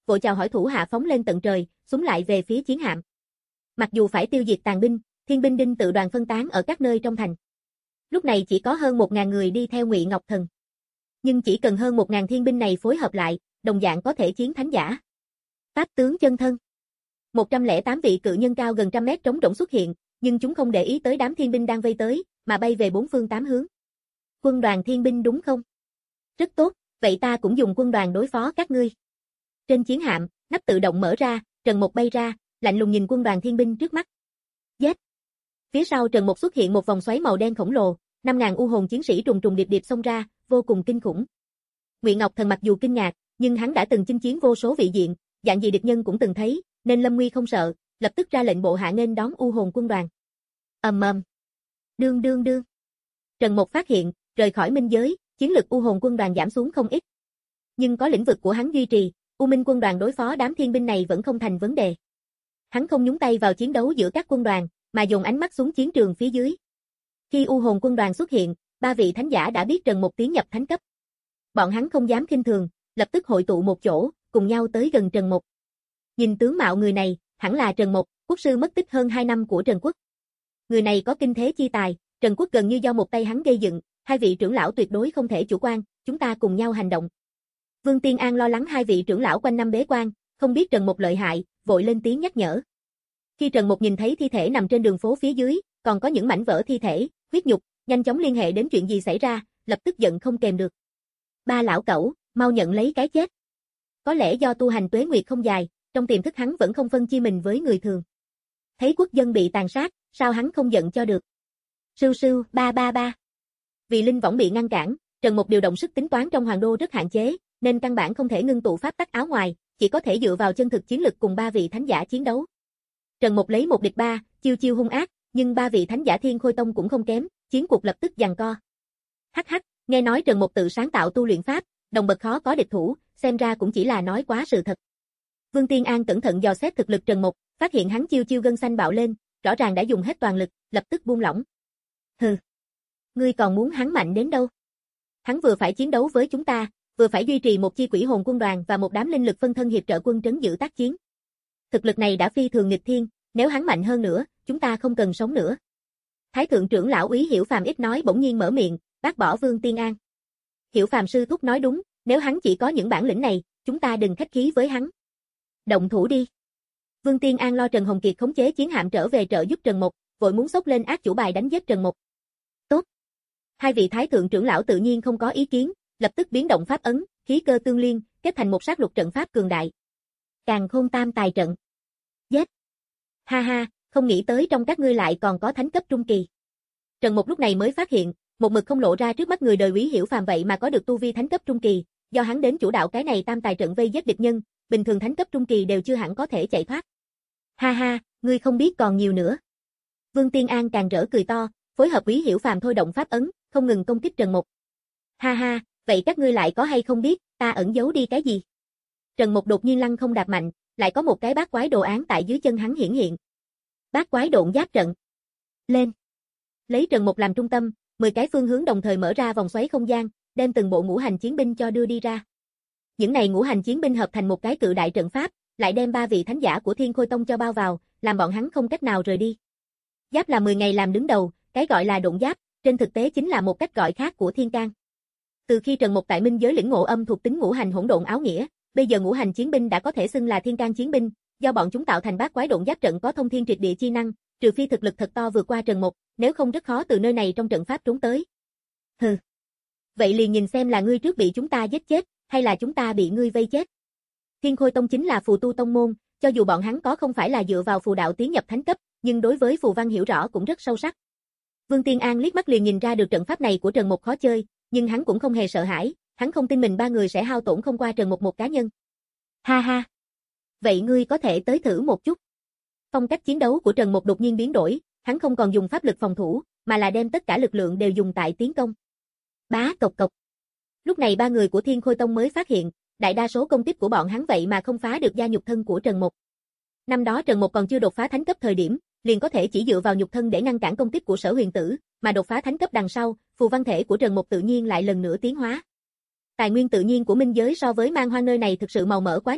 vội chào hỏi thủ hạ phóng lên tận trời, súng lại về phía chiến hạm. Mặc dù phải tiêu diệt tàn binh, thiên binh đinh tự đoàn phân tán ở các nơi trong thành. Lúc này chỉ có hơn một ngàn người đi theo Ngụy Ngọc Thần. Nhưng chỉ cần hơn một ngàn thiên binh này phối hợp lại, đồng dạng có thể chiến thánh giả. Pháp tướng chân thân. một trăm lẻ tám vị cự nhân cao gần trăm mét trống rỗng xuất hiện, nhưng chúng không để ý tới đám thiên binh đang vây tới, mà bay về bốn phương tám hướng. Quân đoàn thiên binh đúng không? Rất tốt, vậy ta cũng dùng quân đoàn đối phó các ngươi. Trên chiến hạm, nắp tự động mở ra, Trần Mục bay ra, lạnh lùng nhìn quân đoàn thiên binh trước mắt. Giết! Phía sau Trần Mục xuất hiện một vòng xoáy màu đen khổng lồ, năm ngàn u hồn chiến sĩ trùng trùng điệp điệp xông ra, vô cùng kinh khủng. Ngụy Ngọc Thần mặc dù kinh ngạc, nhưng hắn đã từng chinh chiến vô số vị diện, dạng gì địch nhân cũng từng thấy, nên lâm nguy không sợ, lập tức ra lệnh bộ hạ nghênh đón u hồn quân đoàn. Ầm ầm. Đương đương đương. Trần Mục phát hiện, rời khỏi minh giới, chiến lực u hồn quân đoàn giảm xuống không ít. Nhưng có lĩnh vực của hắn duy trì, U Minh quân đoàn đối phó đám thiên binh này vẫn không thành vấn đề. Hắn không nhúng tay vào chiến đấu giữa các quân đoàn, mà dùng ánh mắt xuống chiến trường phía dưới. Khi u hồn quân đoàn xuất hiện, ba vị thánh giả đã biết Trần Mục tiến nhập thánh cấp. Bọn hắn không dám khinh thường, lập tức hội tụ một chỗ, cùng nhau tới gần Trần Mục. Nhìn tướng mạo người này, hẳn là Trần Mục, quốc sư mất tích hơn hai năm của Trần Quốc. Người này có kinh thế chi tài, Trần Quốc gần như do một tay hắn gây dựng, hai vị trưởng lão tuyệt đối không thể chủ quan, chúng ta cùng nhau hành động. Vương Tiên An lo lắng hai vị trưởng lão quanh năm bế quan, không biết Trần Mục lợi hại, vội lên tiếng nhắc nhở. Khi Trần Mục nhìn thấy thi thể nằm trên đường phố phía dưới, còn có những mảnh vỡ thi thể, huyết nhục, nhanh chóng liên hệ đến chuyện gì xảy ra, lập tức giận không kèm được. Ba lão cẩu, mau nhận lấy cái chết. Có lẽ do tu hành tuế nguyệt không dài, trong tiềm thức hắn vẫn không phân chia mình với người thường. Thấy quốc dân bị tàn sát, sao hắn không giận cho được. Sưu sưu, ba ba ba. Vì linh võng bị ngăn cản, Trần Mục điều động sức tính toán trong hoàng đô rất hạn chế, nên căn bản không thể ngưng tụ pháp tắc áo ngoài, chỉ có thể dựa vào chân thực chiến lực cùng ba vị thánh giả chiến đấu. Trần Mục lấy một địch ba, chiêu chiêu hung ác, nhưng ba vị thánh giả Thiên Khôi Tông cũng không kém, chiến cuộc lập tức giằng co. Hắc hắc, nghe nói Trần Mục tự sáng tạo tu luyện pháp, đồng bậc khó có địch thủ, xem ra cũng chỉ là nói quá sự thật. Vương Tiên An cẩn thận dò xét thực lực Trần Mục, phát hiện hắn chiêu chiêu gân xanh bạo lên, rõ ràng đã dùng hết toàn lực, lập tức buông lỏng. Hừ, ngươi còn muốn hắn mạnh đến đâu? Hắn vừa phải chiến đấu với chúng ta, vừa phải duy trì một chi quỷ hồn quân đoàn và một đám linh lực phân thân hiệp trợ quân trấn giữ tác chiến. Thực lực này đã phi thường nghịch thiên, nếu hắn mạnh hơn nữa, chúng ta không cần sống nữa. Thái thượng trưởng lão Úy Hiểu Phàm ít nói bỗng nhiên mở miệng, bác bỏ Vương Tiên An. Hiểu Phàm sư thúc nói đúng, nếu hắn chỉ có những bản lĩnh này, chúng ta đừng khách khí với hắn. Động thủ đi. Vương Tiên An lo Trần Hồng Kiệt khống chế chiến hạm trở về trợ giúp Trần Mục, vội muốn xốc lên ác chủ bài đánh giết Trần Mục. Tốt. Hai vị thái thượng trưởng lão tự nhiên không có ý kiến, lập tức biến động pháp ấn, khí cơ tương liên, kết thành một sát lục trận pháp cường đại. Càn Khôn Tam Tài trận. Giết. Ha ha, không nghĩ tới trong các ngươi lại còn có thánh cấp trung kỳ. Trần Mục lúc này mới phát hiện, một mực không lộ ra trước mắt người đời Úy Hiểu Phàm vậy mà có được tu vi thánh cấp trung kỳ, do hắn đến chủ đạo cái này tam tài trận vây giết địch nhân, bình thường thánh cấp trung kỳ đều chưa hẳn có thể chạy thoát. Ha ha, ngươi không biết còn nhiều nữa. Vương Tiên An càng rỡ cười to, phối hợp Úy Hiểu Phàm thôi động pháp ấn, không ngừng công kích Trần Mục. Ha ha, vậy các ngươi lại có hay không biết, ta ẩn giấu đi cái gì? Trần Mục đột nhiên lăng không đạp mạnh, lại có một cái bát quái đồ án tại dưới chân hắn hiển hiện. Bát quái độn giáp trận. Lên. Lấy Trần Mục làm trung tâm, mười cái phương hướng đồng thời mở ra vòng xoáy không gian, đem từng bộ ngũ hành chiến binh cho đưa đi ra. Những này ngũ hành chiến binh hợp thành một cái cự đại trận pháp, lại đem ba vị thánh giả của Thiên Khôi Tông cho bao vào, làm bọn hắn không cách nào rời đi. Giáp là mười ngày làm đứng đầu, cái gọi là độn giáp, trên thực tế chính là một cách gọi khác của Thiên Can. Từ khi Trần Mục tại minh giới lĩnh ngộ âm thuộc tính ngũ hành hỗn độn áo nghĩa, bây giờ ngũ hành chiến binh đã có thể xưng là Thiên Can chiến binh, do bọn chúng tạo thành bát quái độn giáp trận có thông thiên triệt địa chi năng, trừ phi thực lực thật to vượt qua Trần Mục, nếu không rất khó từ nơi này trong trận pháp trốn tới. Hừ. Vậy liền nhìn xem là ngươi trước bị chúng ta giết chết, hay là chúng ta bị ngươi vây chết. Thiên Khôi Tông chính là phù tu tông môn, cho dù bọn hắn có không phải là dựa vào phù đạo tiến nhập thánh cấp, nhưng đối với phù văn hiểu rõ cũng rất sâu sắc. Vương Tiên An liếc mắt liền nhìn ra được trận pháp này của Trần Mục khó chơi, nhưng hắn cũng không hề sợ hãi, hắn không tin mình ba người sẽ hao tổn không qua Trần Mục một cá nhân. Ha ha. Vậy ngươi có thể tới thử một chút. Phong cách chiến đấu của Trần Mục đột nhiên biến đổi, hắn không còn dùng pháp lực phòng thủ, mà là đem tất cả lực lượng đều dùng tại tiến công. Bá cộc cộc. Lúc này ba người của Thiên Khôi Tông mới phát hiện, đại đa số công kích của bọn hắn vậy mà không phá được da nhục thân của Trần Mục. Năm đó Trần Mục còn chưa đột phá thánh cấp thời điểm, liền có thể chỉ dựa vào nhục thân để ngăn cản công kích của Sở Huyền Tử, mà đột phá thánh cấp đằng sau, phù văn thể của Trần Mục tự nhiên lại lần nữa tiến hóa. Tài nguyên tự nhiên của minh giới so với man hoang nơi này thực sự màu mỡ quá nhiều,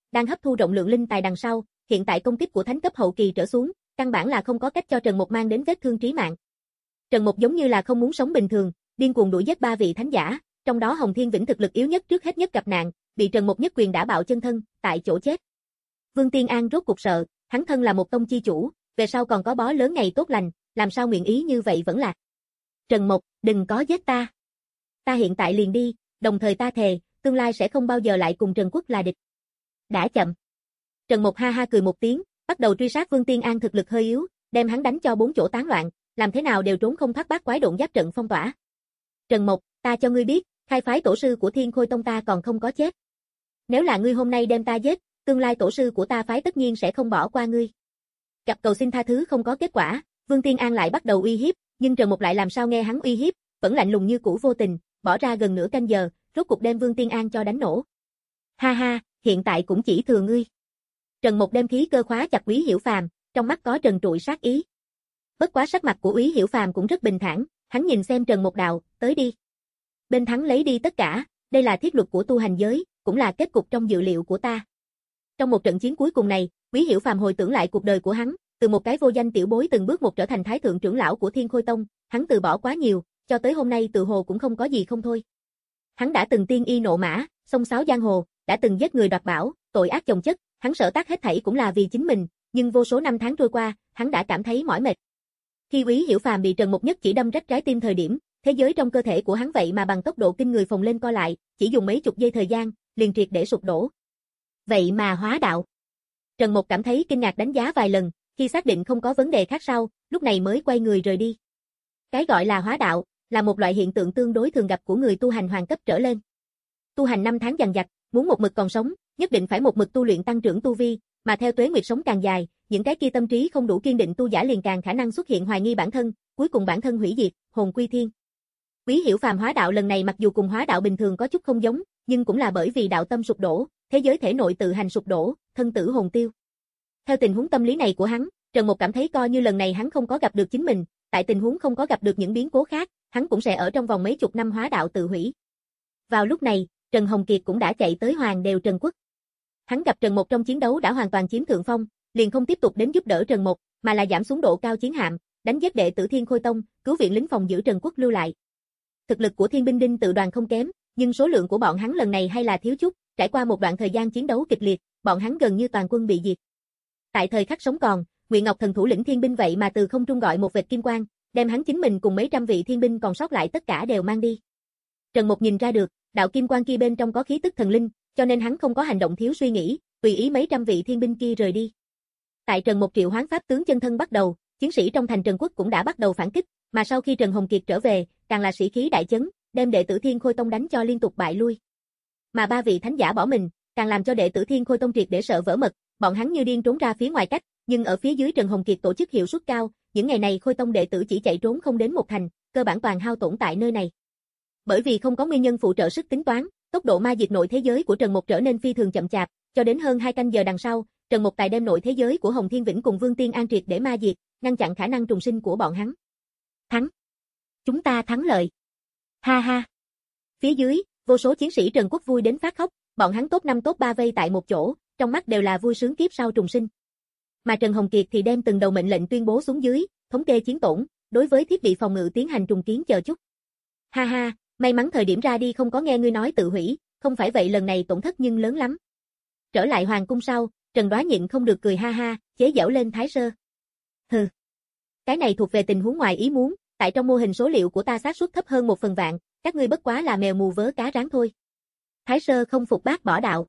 đang hấp thu rộng lượng linh tài đằng sau, hiện tại công kích của thánh cấp hậu kỳ trở xuống, căn bản là không có cách cho Trần Mục mang đến vết thương trí mạng. Trần Mục giống như là không muốn sống bình thường, điên cuồng đuổi giết ba vị thánh giả, trong đó Hồng Thiên Vĩnh thực lực yếu nhất trước hết nhất gặp nạn, bị Trần Mục nhất quyền đả bạo chân thân, tại chỗ chết. Vương Tiên An rốt cuộc sợ, hắn thân là một tông chi chủ, về sau còn có bó lớn ngày tốt lành, làm sao nguyện ý như vậy vẫn là. Trần Mục, đừng có giết ta. Ta hiện tại liền đi, đồng thời ta thề, tương lai sẽ không bao giờ lại cùng Trần Quốc là địch. Đã chậm. Trần Mục ha ha cười một tiếng, bắt đầu truy sát Vương Tiên An thực lực hơi yếu, đem hắn đánh cho bốn chỗ tán loạn, làm thế nào đều trốn không thoát bát quái độn giáp trận phong tỏa. Trần Mục, ta cho ngươi biết, khai phái tổ sư của Thiên Khôi Tông ta còn không có chết. Nếu là ngươi hôm nay đem ta giết, tương lai tổ sư của ta phái tất nhiên sẽ không bỏ qua ngươi. Gặp cầu xin tha thứ không có kết quả, Vương Tiên An lại bắt đầu uy hiếp, nhưng Trần Mục lại làm sao nghe hắn uy hiếp, vẫn lạnh lùng như cũ vô tình, bỏ ra gần nửa canh giờ, rốt cục đem Vương Tiên An cho đánh nổ. Ha ha, hiện tại cũng chỉ thừa ngươi. Trần Mục đem khí cơ khóa chặt Úy Hiểu Phàm, trong mắt có trần trụi sát ý. Bất quá sắc mặt của Úy Hiểu Phàm cũng rất bình thản, hắn nhìn xem Trần Mục đạo, tới đi. Bên thắng lấy đi tất cả, đây là thiết luật của tu hành giới, cũng là kết cục trong dự liệu của ta. Trong một trận chiến cuối cùng này, Úy Hiểu Phàm hồi tưởng lại cuộc đời của hắn, từ một cái vô danh tiểu bối từng bước một trở thành thái thượng trưởng lão của Thiên Khôi Tông, hắn từ bỏ quá nhiều, cho tới hôm nay tự hồ cũng không có gì không thôi. Hắn đã từng tiên y nộ mã, xông xáo giang hồ, đã từng giết người đoạt bảo, tội ác chồng chất, hắn sở tác hết thảy cũng là vì chính mình, nhưng vô số năm tháng trôi qua, hắn đã cảm thấy mỏi mệt. Khi Úy Hiểu Phàm bị Trần Mục nhất chỉ đâm rách trái tim thời điểm, thế giới trong cơ thể của hắn vậy mà bằng tốc độ kinh người phồng lên co lại, chỉ dùng mấy chục giây thời gian, liền triệt để sụp đổ. Vậy mà hóa đạo. Trần Mục cảm thấy kinh ngạc đánh giá vài lần, khi xác định không có vấn đề khác sau, lúc này mới quay người rời đi. Cái gọi là hóa đạo, là một loại hiện tượng tương đối thường gặp của người tu hành hoàng cấp trở lên. Tu hành năm tháng dằng dặc, muốn một mực còn sống, nhất định phải một mực tu luyện tăng trưởng tu vi, mà theo tuế nguyệt sống càng dài, những cái kia tâm trí không đủ kiên định tu giả liền càng khả năng xuất hiện hoài nghi bản thân, cuối cùng bản thân hủy diệt, hồn quy thiên. Úy Hiểu Phàm hóa đạo lần này mặc dù cùng hóa đạo bình thường có chút không giống, nhưng cũng là bởi vì đạo tâm sụp đổ, thế giới thể nội tự hành sụp đổ, thân tử hồn tiêu. Theo tình huống tâm lý này của hắn, Trần Mục cảm thấy coi như lần này hắn không có gặp được chính mình, tại tình huống không có gặp được những biến cố khác, hắn cũng sẽ ở trong vòng mấy chục năm hóa đạo tự hủy. Vào lúc này, Trần Hồng Kiệt cũng đã chạy tới Hoàng Đều Trần Quốc. Hắn gặp Trần Mục trong chiến đấu đã hoàn toàn chiếm thượng phong, liền không tiếp tục đến giúp đỡ Trần Mục, mà là giảm xuống độ cao chiến hạm, đánh giết đệ tử Thiên Khôi Tông, cứu viện lính phòng giữ Trần Quốc lưu lại. Thực lực của Thiên binh đinh tự đoàn không kém, nhưng số lượng của bọn hắn lần này hay là thiếu chút, trải qua một đoạn thời gian chiến đấu kịch liệt, bọn hắn gần như toàn quân bị diệt. Tại thời khắc sống còn, Ngụy Ngọc Thần thủ lĩnh thiên binh vậy mà từ không trung gọi một vệt kim quang, đem hắn chính mình cùng mấy trăm vị thiên binh còn sót lại tất cả đều mang đi. Trần Mục nhìn ra được, đạo kim quang kia bên trong có khí tức thần linh, cho nên hắn không có hành động thiếu suy nghĩ, tùy ý mấy trăm vị thiên binh kia rời đi. Tại Trần Mục triệu hoán pháp tướng chân thân bắt đầu, chiến sĩ trong thành Trần Quốc cũng đã bắt đầu phản kích, mà sau khi Trần Hồng Kiệt trở về, càng là sĩ khí đại chấn, đem đệ tử Thiên Khôi Tông đánh cho liên tục bại lui. Mà ba vị thánh giả bỏ mình, càng làm cho đệ tử Thiên Khôi Tông triệt để sợ vỡ mật, bọn hắn như điên trốn ra phía ngoài cách, nhưng ở phía dưới Trần Hồng Kiệt tổ chức hiệu suất cao, những ngày này Khôi Tông đệ tử chỉ chạy trốn không đến một thành, cơ bản toàn hao tổn tại nơi này. Bởi vì không có nguyên nhân phụ trợ sức tính toán, tốc độ ma diệt nội thế giới của Trần Mục trở nên phi thường chậm chạp, cho đến hơn hai canh giờ đằng sau, Trần Mục tài đem nội thế giới của Hồng Thiên Vĩnh cùng Vương Tiên An triệt để ma diệt, ngăn chặn khả năng trùng sinh của bọn hắn. Thắng! Chúng ta thắng lợi! Ha ha! Phía dưới, vô số chiến sĩ Trần Quốc vui đến phát khóc, bọn hắn top năm top ba vây tại một chỗ, trong mắt đều là vui sướng kiếp sau trùng sinh. Mà Trần Hồng Kiệt thì đem từng đầu mệnh lệnh tuyên bố xuống dưới, thống kê chiến tổn, đối với thiết bị phòng ngự tiến hành trùng kiến chờ chút. Ha ha, may mắn thời điểm ra đi không có nghe ngươi nói tự hủy, không phải vậy lần này tổn thất nhưng lớn lắm. Trở lại hoàng cung sau, Trần Đoá nhịn không được cười ha ha, chế giễu lên Thái Sơ. Hừ. Cái này thuộc về tình huống ngoài ý muốn, tại trong mô hình số liệu của ta xác suất thấp hơn một phần vạn, các ngươi bất quá là mèo mù vớ cá rán thôi. Thái Sơ không phục bác bỏ đạo.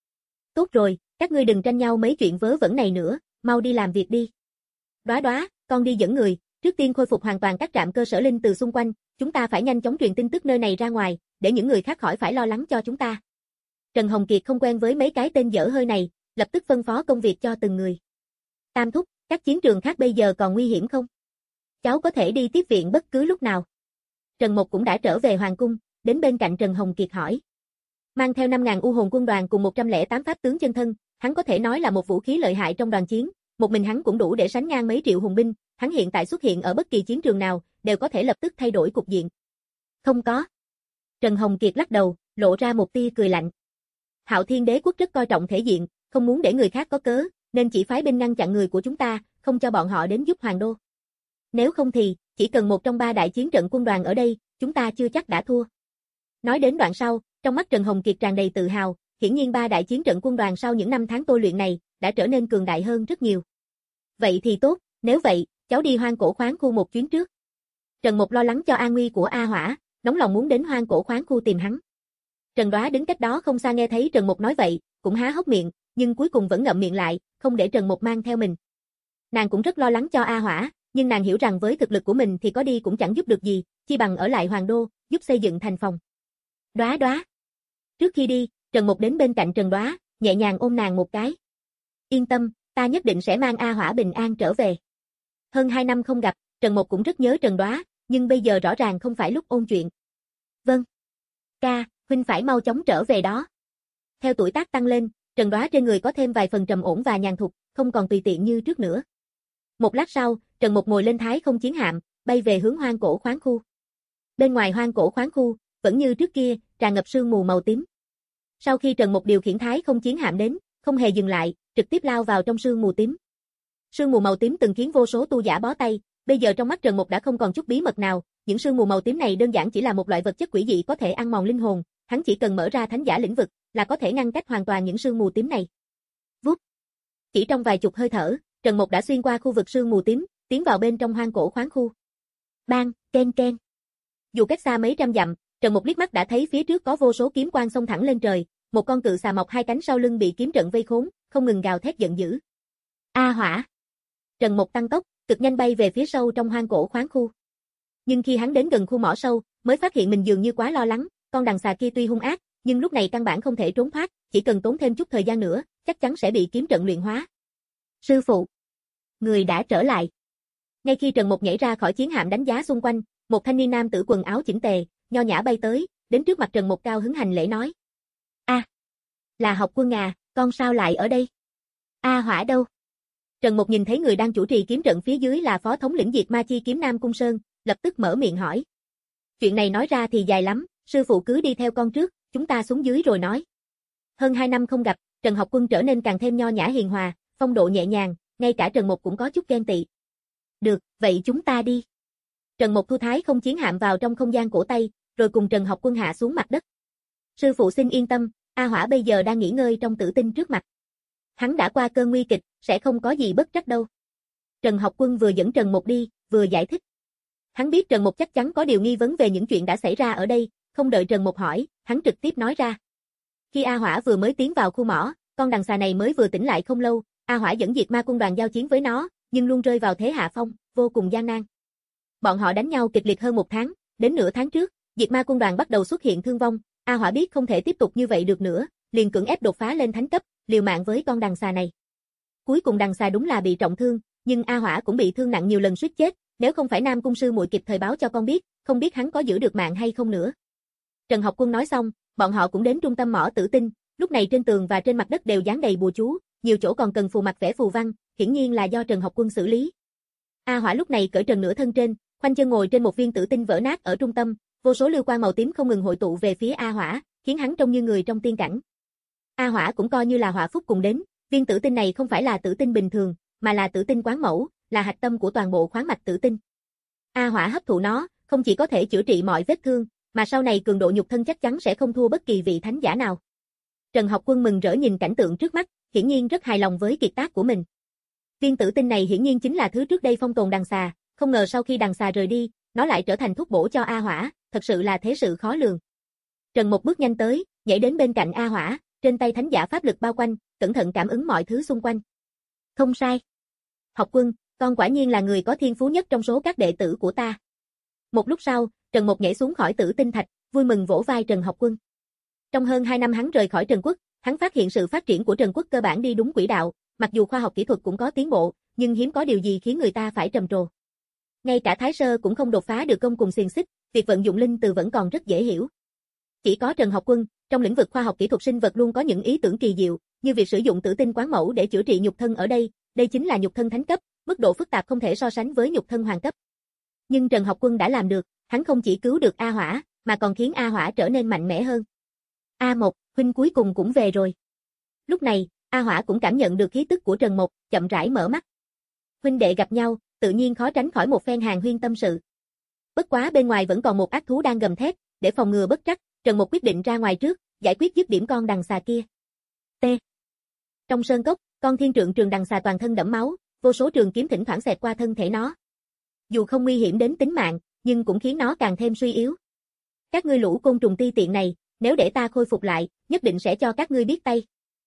Tốt rồi, các ngươi đừng tranh nhau mấy chuyện vớ vẩn này nữa, mau đi làm việc đi. Đoá Đoá, con đi dẫn người, trước tiên khôi phục hoàn toàn các trạm cơ sở linh từ xung quanh, chúng ta phải nhanh chóng truyền tin tức nơi này ra ngoài, để những người khác khỏi phải lo lắng cho chúng ta. Trần Hồng Kiệt không quen với mấy cái tên dở hơi này, lập tức phân phó công việc cho từng người. Tam thúc, các chiến trường khác bây giờ còn nguy hiểm không? Cháu có thể đi tiếp viện bất cứ lúc nào. Trần Mục cũng đã trở về hoàng cung, đến bên cạnh Trần Hồng Kiệt hỏi. Mang theo năm nghìn u hồn quân đoàn cùng một trăm lẻ tám pháp tướng chân thân, hắn có thể nói là một vũ khí lợi hại trong đoàn chiến, một mình hắn cũng đủ để sánh ngang mấy triệu hùng binh, hắn hiện tại xuất hiện ở bất kỳ chiến trường nào, đều có thể lập tức thay đổi cục diện. Không có. Trần Hồng Kiệt lắc đầu, lộ ra một tia cười lạnh. Hạo Thiên Đế quốc rất coi trọng thể diện, không muốn để người khác có cớ, nên chỉ phái binh ngăn chặn người của chúng ta, không cho bọn họ đến giúp Hoàng đô. Nếu không thì, chỉ cần một trong ba đại chiến trận quân đoàn ở đây, chúng ta chưa chắc đã thua. Nói đến đoạn sau, trong mắt Trần Hồng Kiệt tràn đầy tự hào, hiển nhiên ba đại chiến trận quân đoàn sau những năm tháng tôi luyện này, đã trở nên cường đại hơn rất nhiều. Vậy thì tốt, nếu vậy, cháu đi Hoang Cổ Khoáng Khu một chuyến trước. Trần Mục lo lắng cho an nguy của A Hỏa, nóng lòng muốn đến Hoang Cổ Khoáng Khu tìm hắn. Trần Đoá đứng cách đó không xa nghe thấy Trần Mục nói vậy, cũng há hốc miệng, nhưng cuối cùng vẫn ngậm miệng lại, không để Trần Mục mang theo mình. Nàng cũng rất lo lắng cho A Hỏa, nhưng nàng hiểu rằng với thực lực của mình thì có đi cũng chẳng giúp được gì, chi bằng ở lại Hoàng đô, giúp xây dựng thành phòng. Đoá Đoá. Trước khi đi, Trần Mục đến bên cạnh Trần Đoá, nhẹ nhàng ôm nàng một cái. Yên tâm, ta nhất định sẽ mang A Hỏa bình an trở về. Hơn hai năm không gặp, Trần Mục cũng rất nhớ Trần Đoá, nhưng bây giờ rõ ràng không phải lúc ôn chuyện. Vâng. Ca, huynh phải mau chóng trở về đó. Theo tuổi tác tăng lên, Trần Đoá trên người có thêm vài phần trầm ổn và nhàn thục, không còn tùy tiện như trước nữa. Một lát sau, Trần Mục ngồi lên Thái Không chiến hạm, bay về hướng Hoang Cổ Khoáng Khu. Bên ngoài Hoang Cổ Khoáng Khu, vẫn như trước kia, tràn ngập sương mù màu tím. Sau khi Trần Mục điều khiển Thái Không chiến hạm đến, không hề dừng lại, trực tiếp lao vào trong sương mù tím. Sương mù màu tím từng khiến vô số tu giả bó tay, bây giờ trong mắt Trần Mục đã không còn chút bí mật nào, những sương mù màu tím này đơn giản chỉ là một loại vật chất quỷ dị có thể ăn mòn linh hồn, hắn chỉ cần mở ra thánh giả lĩnh vực, là có thể ngăn cách hoàn toàn những sương mù tím này. Vút. Chỉ trong vài chục hơi thở, Trần Mục đã xuyên qua khu vực sương mù tím, tiến vào bên trong Hoang Cổ Khoáng Khu. Bang, ken ken. Dù cách xa mấy trăm dặm, Trần Mục liếc mắt đã thấy phía trước có vô số kiếm quang xông thẳng lên trời, một con cự xà mọc hai cánh sau lưng bị kiếm trận vây khốn, không ngừng gào thét giận dữ. A Hỏa. Trần Mục tăng tốc, cực nhanh bay về phía sâu trong Hoang Cổ Khoáng Khu. Nhưng khi hắn đến gần khu mỏ sâu, mới phát hiện mình dường như quá lo lắng, con đằng xà kia tuy hung ác, nhưng lúc này căn bản không thể trốn thoát, chỉ cần tốn thêm chút thời gian nữa, chắc chắn sẽ bị kiếm trận luyện hóa. Sư phụ, người đã trở lại. Ngay khi Trần Mục nhảy ra khỏi chiến hạm đánh giá xung quanh, một thanh niên nam tử quần áo chỉnh tề, nho nhã bay tới, đến trước mặt Trần Mục cao hứng hành lễ nói: "A, là Học Quân à, con sao lại ở đây? A Hỏa đâu?" Trần Mục nhìn thấy người đang chủ trì kiếm trận phía dưới là phó thống lĩnh Diệt Ma Chi kiếm Nam Cung Sơn, lập tức mở miệng hỏi: "Chuyện này nói ra thì dài lắm, sư phụ cứ đi theo con trước, chúng ta xuống dưới rồi nói." Hơn hai năm không gặp, Trần Học Quân trở nên càng thêm nho nhã hiền hòa, phong độ nhẹ nhàng, ngay cả Trần Mục cũng có chút ghen tị. "Được, vậy chúng ta đi." Trần Mục thu Thái Không chiến hạm vào trong không gian cổ tay, rồi cùng Trần Học Quân hạ xuống mặt đất. "Sư phụ xin yên tâm, A Hỏa bây giờ đang nghỉ ngơi trong tử tinh trước mặt. Hắn đã qua cơn nguy kịch, sẽ không có gì bất trắc đâu." Trần Học Quân vừa dẫn Trần Mục đi, vừa giải thích. Hắn biết Trần Mục chắc chắn có điều nghi vấn về những chuyện đã xảy ra ở đây, không đợi Trần Mục hỏi, hắn trực tiếp nói ra. Khi A Hỏa vừa mới tiến vào khu mỏ, con đằng xà này mới vừa tỉnh lại không lâu, A Hỏa dẫn Diệt Ma quân đoàn giao chiến với nó, nhưng luôn rơi vào thế hạ phong, vô cùng gian nan. Bọn họ đánh nhau kịch liệt hơn một tháng, đến nửa tháng trước, Diệt Ma quân đoàn bắt đầu xuất hiện thương vong, A Hỏa biết không thể tiếp tục như vậy được nữa, liền cưỡng ép đột phá lên thánh cấp, liều mạng với con đằng xà này. Cuối cùng đằng xà đúng là bị trọng thương, nhưng A Hỏa cũng bị thương nặng nhiều lần suýt chết, nếu không phải Nam cung sư muội kịp thời báo cho con biết, không biết hắn có giữ được mạng hay không nữa. Trần Học Quân nói xong, bọn họ cũng đến trung tâm mỏ tử tinh, lúc này trên tường và trên mặt đất đều dán đầy bùa chú, nhiều chỗ còn cần phù mặt vẽ phù văn, hiển nhiên là do Trần Học Quân xử lý. A Hỏa lúc này cởi trần nửa thân trên, khoanh chân ngồi trên một viên tử tinh vỡ nát ở trung tâm, vô số lưu quang màu tím không ngừng hội tụ về phía A Hỏa, khiến hắn trông như người trong tiên cảnh. A Hỏa cũng coi như là họa phúc cùng đến, viên tử tinh này không phải là tử tinh bình thường, mà là tử tinh quán mẫu, là hạch tâm của toàn bộ khoáng mạch tử tinh. A Hỏa hấp thụ nó, không chỉ có thể chữa trị mọi vết thương, mà sau này cường độ nhục thân chắc chắn sẽ không thua bất kỳ vị thánh giả nào. Trần Học Quân mừng rỡ nhìn cảnh tượng trước mắt, hiển nhiên rất hài lòng với kiệt tác của mình. Viên tử tinh này hiển nhiên chính là thứ trước đây phong tồn đằng xà, không ngờ sau khi đằng xà rời đi, nó lại trở thành thuốc bổ cho A Hỏa, thật sự là thế sự khó lường. Trần Mục bước nhanh tới, nhảy đến bên cạnh A Hỏa, trên tay thánh giả pháp lực bao quanh, cẩn thận cảm ứng mọi thứ xung quanh. Không sai. Học Quân, con quả nhiên là người có thiên phú nhất trong số các đệ tử của ta. Một lúc sau, Trần Mục nhảy xuống khỏi tử tinh thạch, vui mừng vỗ vai Trần Học Quân. Trong hơn hai năm hắn rời khỏi Trần Quốc, hắn phát hiện sự phát triển của Trần Quốc cơ bản đi đúng quỹ đạo, mặc dù khoa học kỹ thuật cũng có tiến bộ, nhưng hiếm có điều gì khiến người ta phải trầm trồ. Ngay cả Thái Sơ cũng không đột phá được công cùng xiềng xích, việc vận dụng linh từ vẫn còn rất dễ hiểu. Chỉ có Trần Học Quân, trong lĩnh vực khoa học kỹ thuật sinh vật luôn có những ý tưởng kỳ diệu, như việc sử dụng tử tinh quán mẫu để chữa trị nhục thân ở đây, đây chính là nhục thân thánh cấp, mức độ phức tạp không thể so sánh với nhục thân hoàng cấp. Nhưng Trần Học Quân đã làm được, hắn không chỉ cứu được A Hỏa, mà còn khiến A Hỏa trở nên mạnh mẽ hơn. A một, huynh cuối cùng cũng về rồi. Lúc này, A Hỏa cũng cảm nhận được khí tức của Trần Mộc, chậm rãi mở mắt. Huynh đệ gặp nhau, tự nhiên khó tránh khỏi một phen hàn huyên tâm sự. Bất quá bên ngoài vẫn còn một ác thú đang gầm thét, để phòng ngừa bất trắc, Trần Mộc quyết định ra ngoài trước, giải quyết dứt điểm con đằng xà kia. T. Trong sơn cốc, con thiên trượng trường đằng xà toàn thân đẫm máu, vô số trường kiếm thỉnh thoảng xẹt qua thân thể nó. Dù không nguy hiểm đến tính mạng, nhưng cũng khiến nó càng thêm suy yếu. Các ngươi lũ côn trùng ti tiện này, nếu để ta khôi phục lại, nhất định sẽ cho các ngươi biết tay.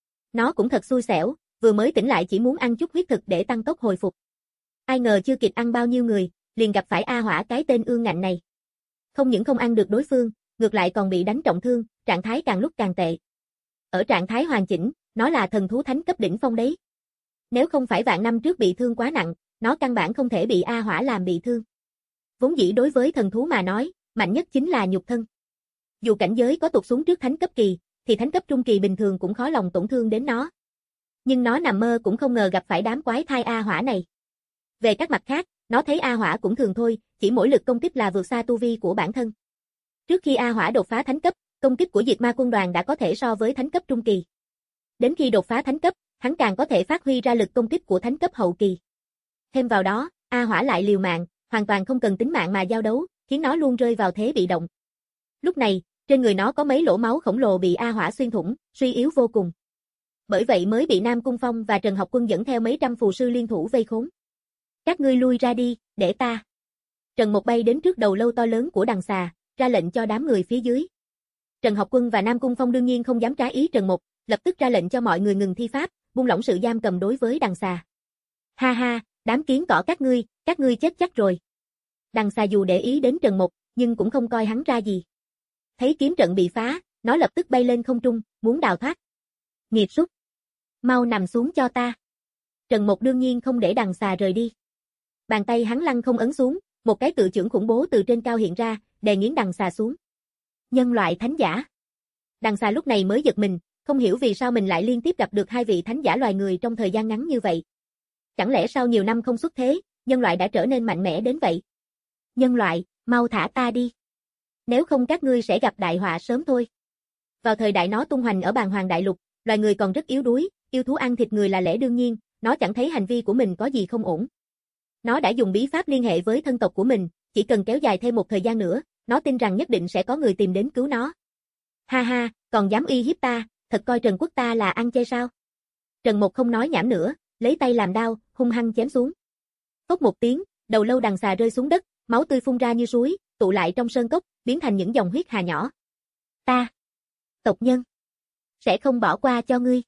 Nó cũng thật xui xẻo, vừa mới tỉnh lại chỉ muốn ăn chút huyết thực để tăng tốc hồi phục. Ai ngờ chưa kịp ăn bao nhiêu người, liền gặp phải A Hỏa cái tên ương ngạnh này. Không những không ăn được đối phương, ngược lại còn bị đánh trọng thương, trạng thái càng lúc càng tệ. Ở trạng thái hoàn chỉnh, nó là thần thú thánh cấp đỉnh phong đấy. Nếu không phải vạn năm trước bị thương quá nặng, nó căn bản không thể bị A Hỏa làm bị thương. Vốn dĩ đối với thần thú mà nói, mạnh nhất chính là nhục thân. Dù cảnh giới có tụt xuống trước thánh cấp kỳ, thì thánh cấp trung kỳ bình thường cũng khó lòng tổn thương đến nó. Nhưng nó nằm mơ cũng không ngờ gặp phải đám quái thai A Hỏa này. Về các mặt khác, nó thấy A Hỏa cũng thường thôi, chỉ mỗi lực công kích là vượt xa tu vi của bản thân. Trước khi A Hỏa đột phá thánh cấp, công kích của Diệt Ma quân đoàn đã có thể so với thánh cấp trung kỳ. Đến khi đột phá thánh cấp, hắn càng có thể phát huy ra lực công kích của thánh cấp hậu kỳ. Thêm vào đó, A Hỏa lại liều mạng, hoàn toàn không cần tính mạng mà giao đấu, khiến nó luôn rơi vào thế bị động. Lúc này, trên người nó có mấy lỗ máu khổng lồ bị A Hỏa xuyên thủng, suy yếu vô cùng. Bởi vậy mới bị Nam Cung Phong và Trần Học Quân dẫn theo mấy trăm phù sư liên thủ vây khốn. Các ngươi lui ra đi, để ta. Trần Mộc bay đến trước đầu lâu to lớn của đằng xà, ra lệnh cho đám người phía dưới. Trần Học Quân và Nam Cung Phong đương nhiên không dám trái ý Trần Mộc, lập tức ra lệnh cho mọi người ngừng thi pháp, buông lỏng sự giam cầm đối với đằng xà. Ha ha, đám kiến cỏ các ngươi, các ngươi chết chắc rồi. Đằng xà dù để ý đến Trần Mộc, nhưng cũng không coi hắn ra gì. Thấy kiếm trận bị phá, nó lập tức bay lên không trung, muốn đào thoát. Nghiệt súc, mau nằm xuống cho ta. Trần Mộc đương nhiên không để đằng xà rời đi. Bàn tay hắn lăng không ấn xuống, một cái cự chưởng khủng bố từ trên cao hiện ra, đè nghiến đằng xà xuống. Nhân loại thánh giả. Đằng xà lúc này mới giật mình, không hiểu vì sao mình lại liên tiếp gặp được hai vị thánh giả loài người trong thời gian ngắn như vậy. Chẳng lẽ sau nhiều năm không xuất thế, nhân loại đã trở nên mạnh mẽ đến vậy? Nhân loại, mau thả ta đi. Nếu không các ngươi sẽ gặp đại họa sớm thôi. Vào thời đại nó tung hoành ở Bàn Hoàng Đại Lục, loài người còn rất yếu đuối, yêu thú ăn thịt người là lẽ đương nhiên, nó chẳng thấy hành vi của mình có gì không ổn. Nó đã dùng bí pháp liên hệ với thân tộc của mình, chỉ cần kéo dài thêm một thời gian nữa, nó tin rằng nhất định sẽ có người tìm đến cứu nó. Ha ha, còn dám uy hiếp ta, thật coi Trần Quốc ta là ăn chay sao? Trần Mộc không nói nhảm nữa, lấy tay làm đao, hung hăng chém xuống. Phốc một tiếng, đầu lâu đằng xà rơi xuống đất, máu tươi phun ra như suối, tụ lại trong sơn cốc, biến thành những dòng huyết hà nhỏ. Ta, tộc nhân, sẽ không bỏ qua cho ngươi.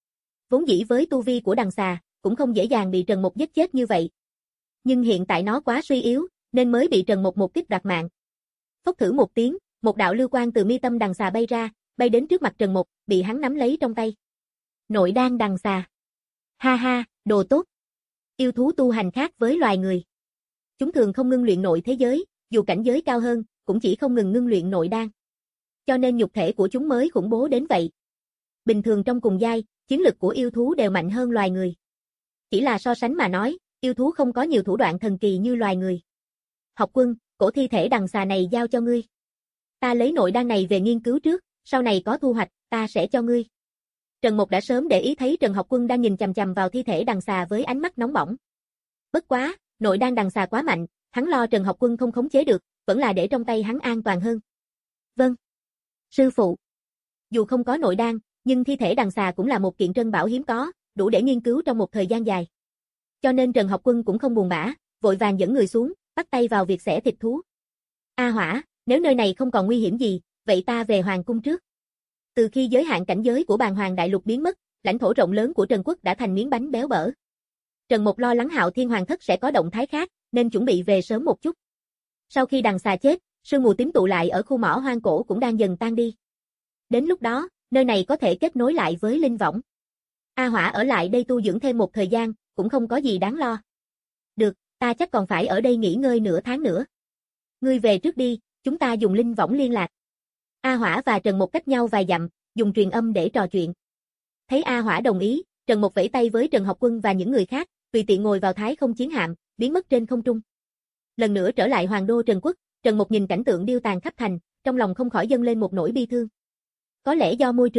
Vốn dĩ với tu vi của đằng xà, cũng không dễ dàng bị Trần Mộc giết chết như vậy. Nhưng hiện tại nó quá suy yếu, nên mới bị Trần Mộc một kích đoạt mạng. Phốc thử một tiếng, một đạo lưu quang từ mi tâm đằng xà bay ra, bay đến trước mặt Trần Mộc, bị hắn nắm lấy trong tay. Nội đan đằng xà. Ha ha, đồ tốt. Yêu thú tu hành khác với loài người. Chúng thường không ngưng luyện nội thế giới, dù cảnh giới cao hơn, cũng chỉ không ngừng ngưng luyện nội đan. Cho nên nhục thể của chúng mới khủng bố đến vậy. Bình thường trong cùng giai, chiến lực của yêu thú đều mạnh hơn loài người. Chỉ là so sánh mà nói, yêu thú không có nhiều thủ đoạn thần kỳ như loài người. Học Quân, cổ thi thể đằng xà này giao cho ngươi. Ta lấy nội đan này về nghiên cứu trước, sau này có thu hoạch, ta sẽ cho ngươi. Trần Mộc đã sớm để ý thấy Trần Học Quân đang nhìn chằm chằm vào thi thể đằng xà với ánh mắt nóng bỏng. Bất quá, nội đan đằng xà quá mạnh, hắn lo Trần Học Quân không khống chế được, vẫn là để trong tay hắn an toàn hơn. Vâng. Sư phụ. Dù không có nội đan, nhưng thi thể đằng xà cũng là một kiện trân bảo hiếm có, đủ để nghiên cứu trong một thời gian dài. Cho nên Trần Học Quân cũng không buồn bã, vội vàng dẫn người xuống, bắt tay vào việc xẻ thịt thú. A Hỏa, nếu nơi này không còn nguy hiểm gì, vậy ta về hoàng cung trước. Từ khi giới hạn cảnh giới của Bàn Hoàng Đại Lục biến mất, lãnh thổ rộng lớn của Trần Quốc đã thành miếng bánh béo bở. Trần Mộc lo lắng Hạo Thiên Hoàng thất sẽ có động thái khác, nên chuẩn bị về sớm một chút. Sau khi đằng xà chết, sương mù tím tụ lại ở khu mỏ hoang cổ cũng đang dần tan đi. Đến lúc đó, nơi này có thể kết nối lại với linh võng. A Hỏa ở lại đây tu dưỡng thêm một thời gian, cũng không có gì đáng lo. Được, ta chắc còn phải ở đây nghỉ ngơi nửa tháng nữa. Ngươi về trước đi, chúng ta dùng linh võng liên lạc. A Hỏa và Trần Mộc cách nhau vài dặm, dùng truyền âm để trò chuyện. Thấy A Hỏa đồng ý, Trần Mộc vẫy tay với Trần Học Quân và những người khác, tùy tiện ngồi vào thái không chiến hạm, biến mất trên không trung. Lần nữa trở lại hoàng đô Trần Quốc, Trần Mộc nhìn cảnh tượng điêu tàn khắp thành, trong lòng không khỏi dâng lên một nỗi bi thương. Có lẽ do môi trường,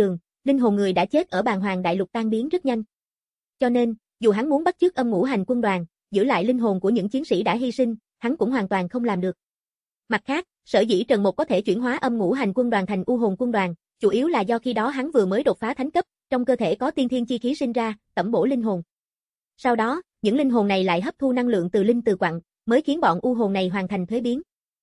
linh hồn người đã chết ở Bàng Hoàng Đại Lục tan biến rất nhanh. Cho nên, dù hắn muốn bắt chước âm ngũ hành quân đoàn, giữ lại linh hồn của những chiến sĩ đã hy sinh, hắn cũng hoàn toàn không làm được. Mặt khác, sở dĩ Trần Mục có thể chuyển hóa âm ngũ hành quân đoàn thành u hồn quân đoàn, chủ yếu là do khi đó hắn vừa mới đột phá thánh cấp, trong cơ thể có tiên thiên chi khí sinh ra, tẩm bổ linh hồn. Sau đó, những linh hồn này lại hấp thu năng lượng từ linh từ quặng, mới khiến bọn u hồn này hoàn thành thuế biến.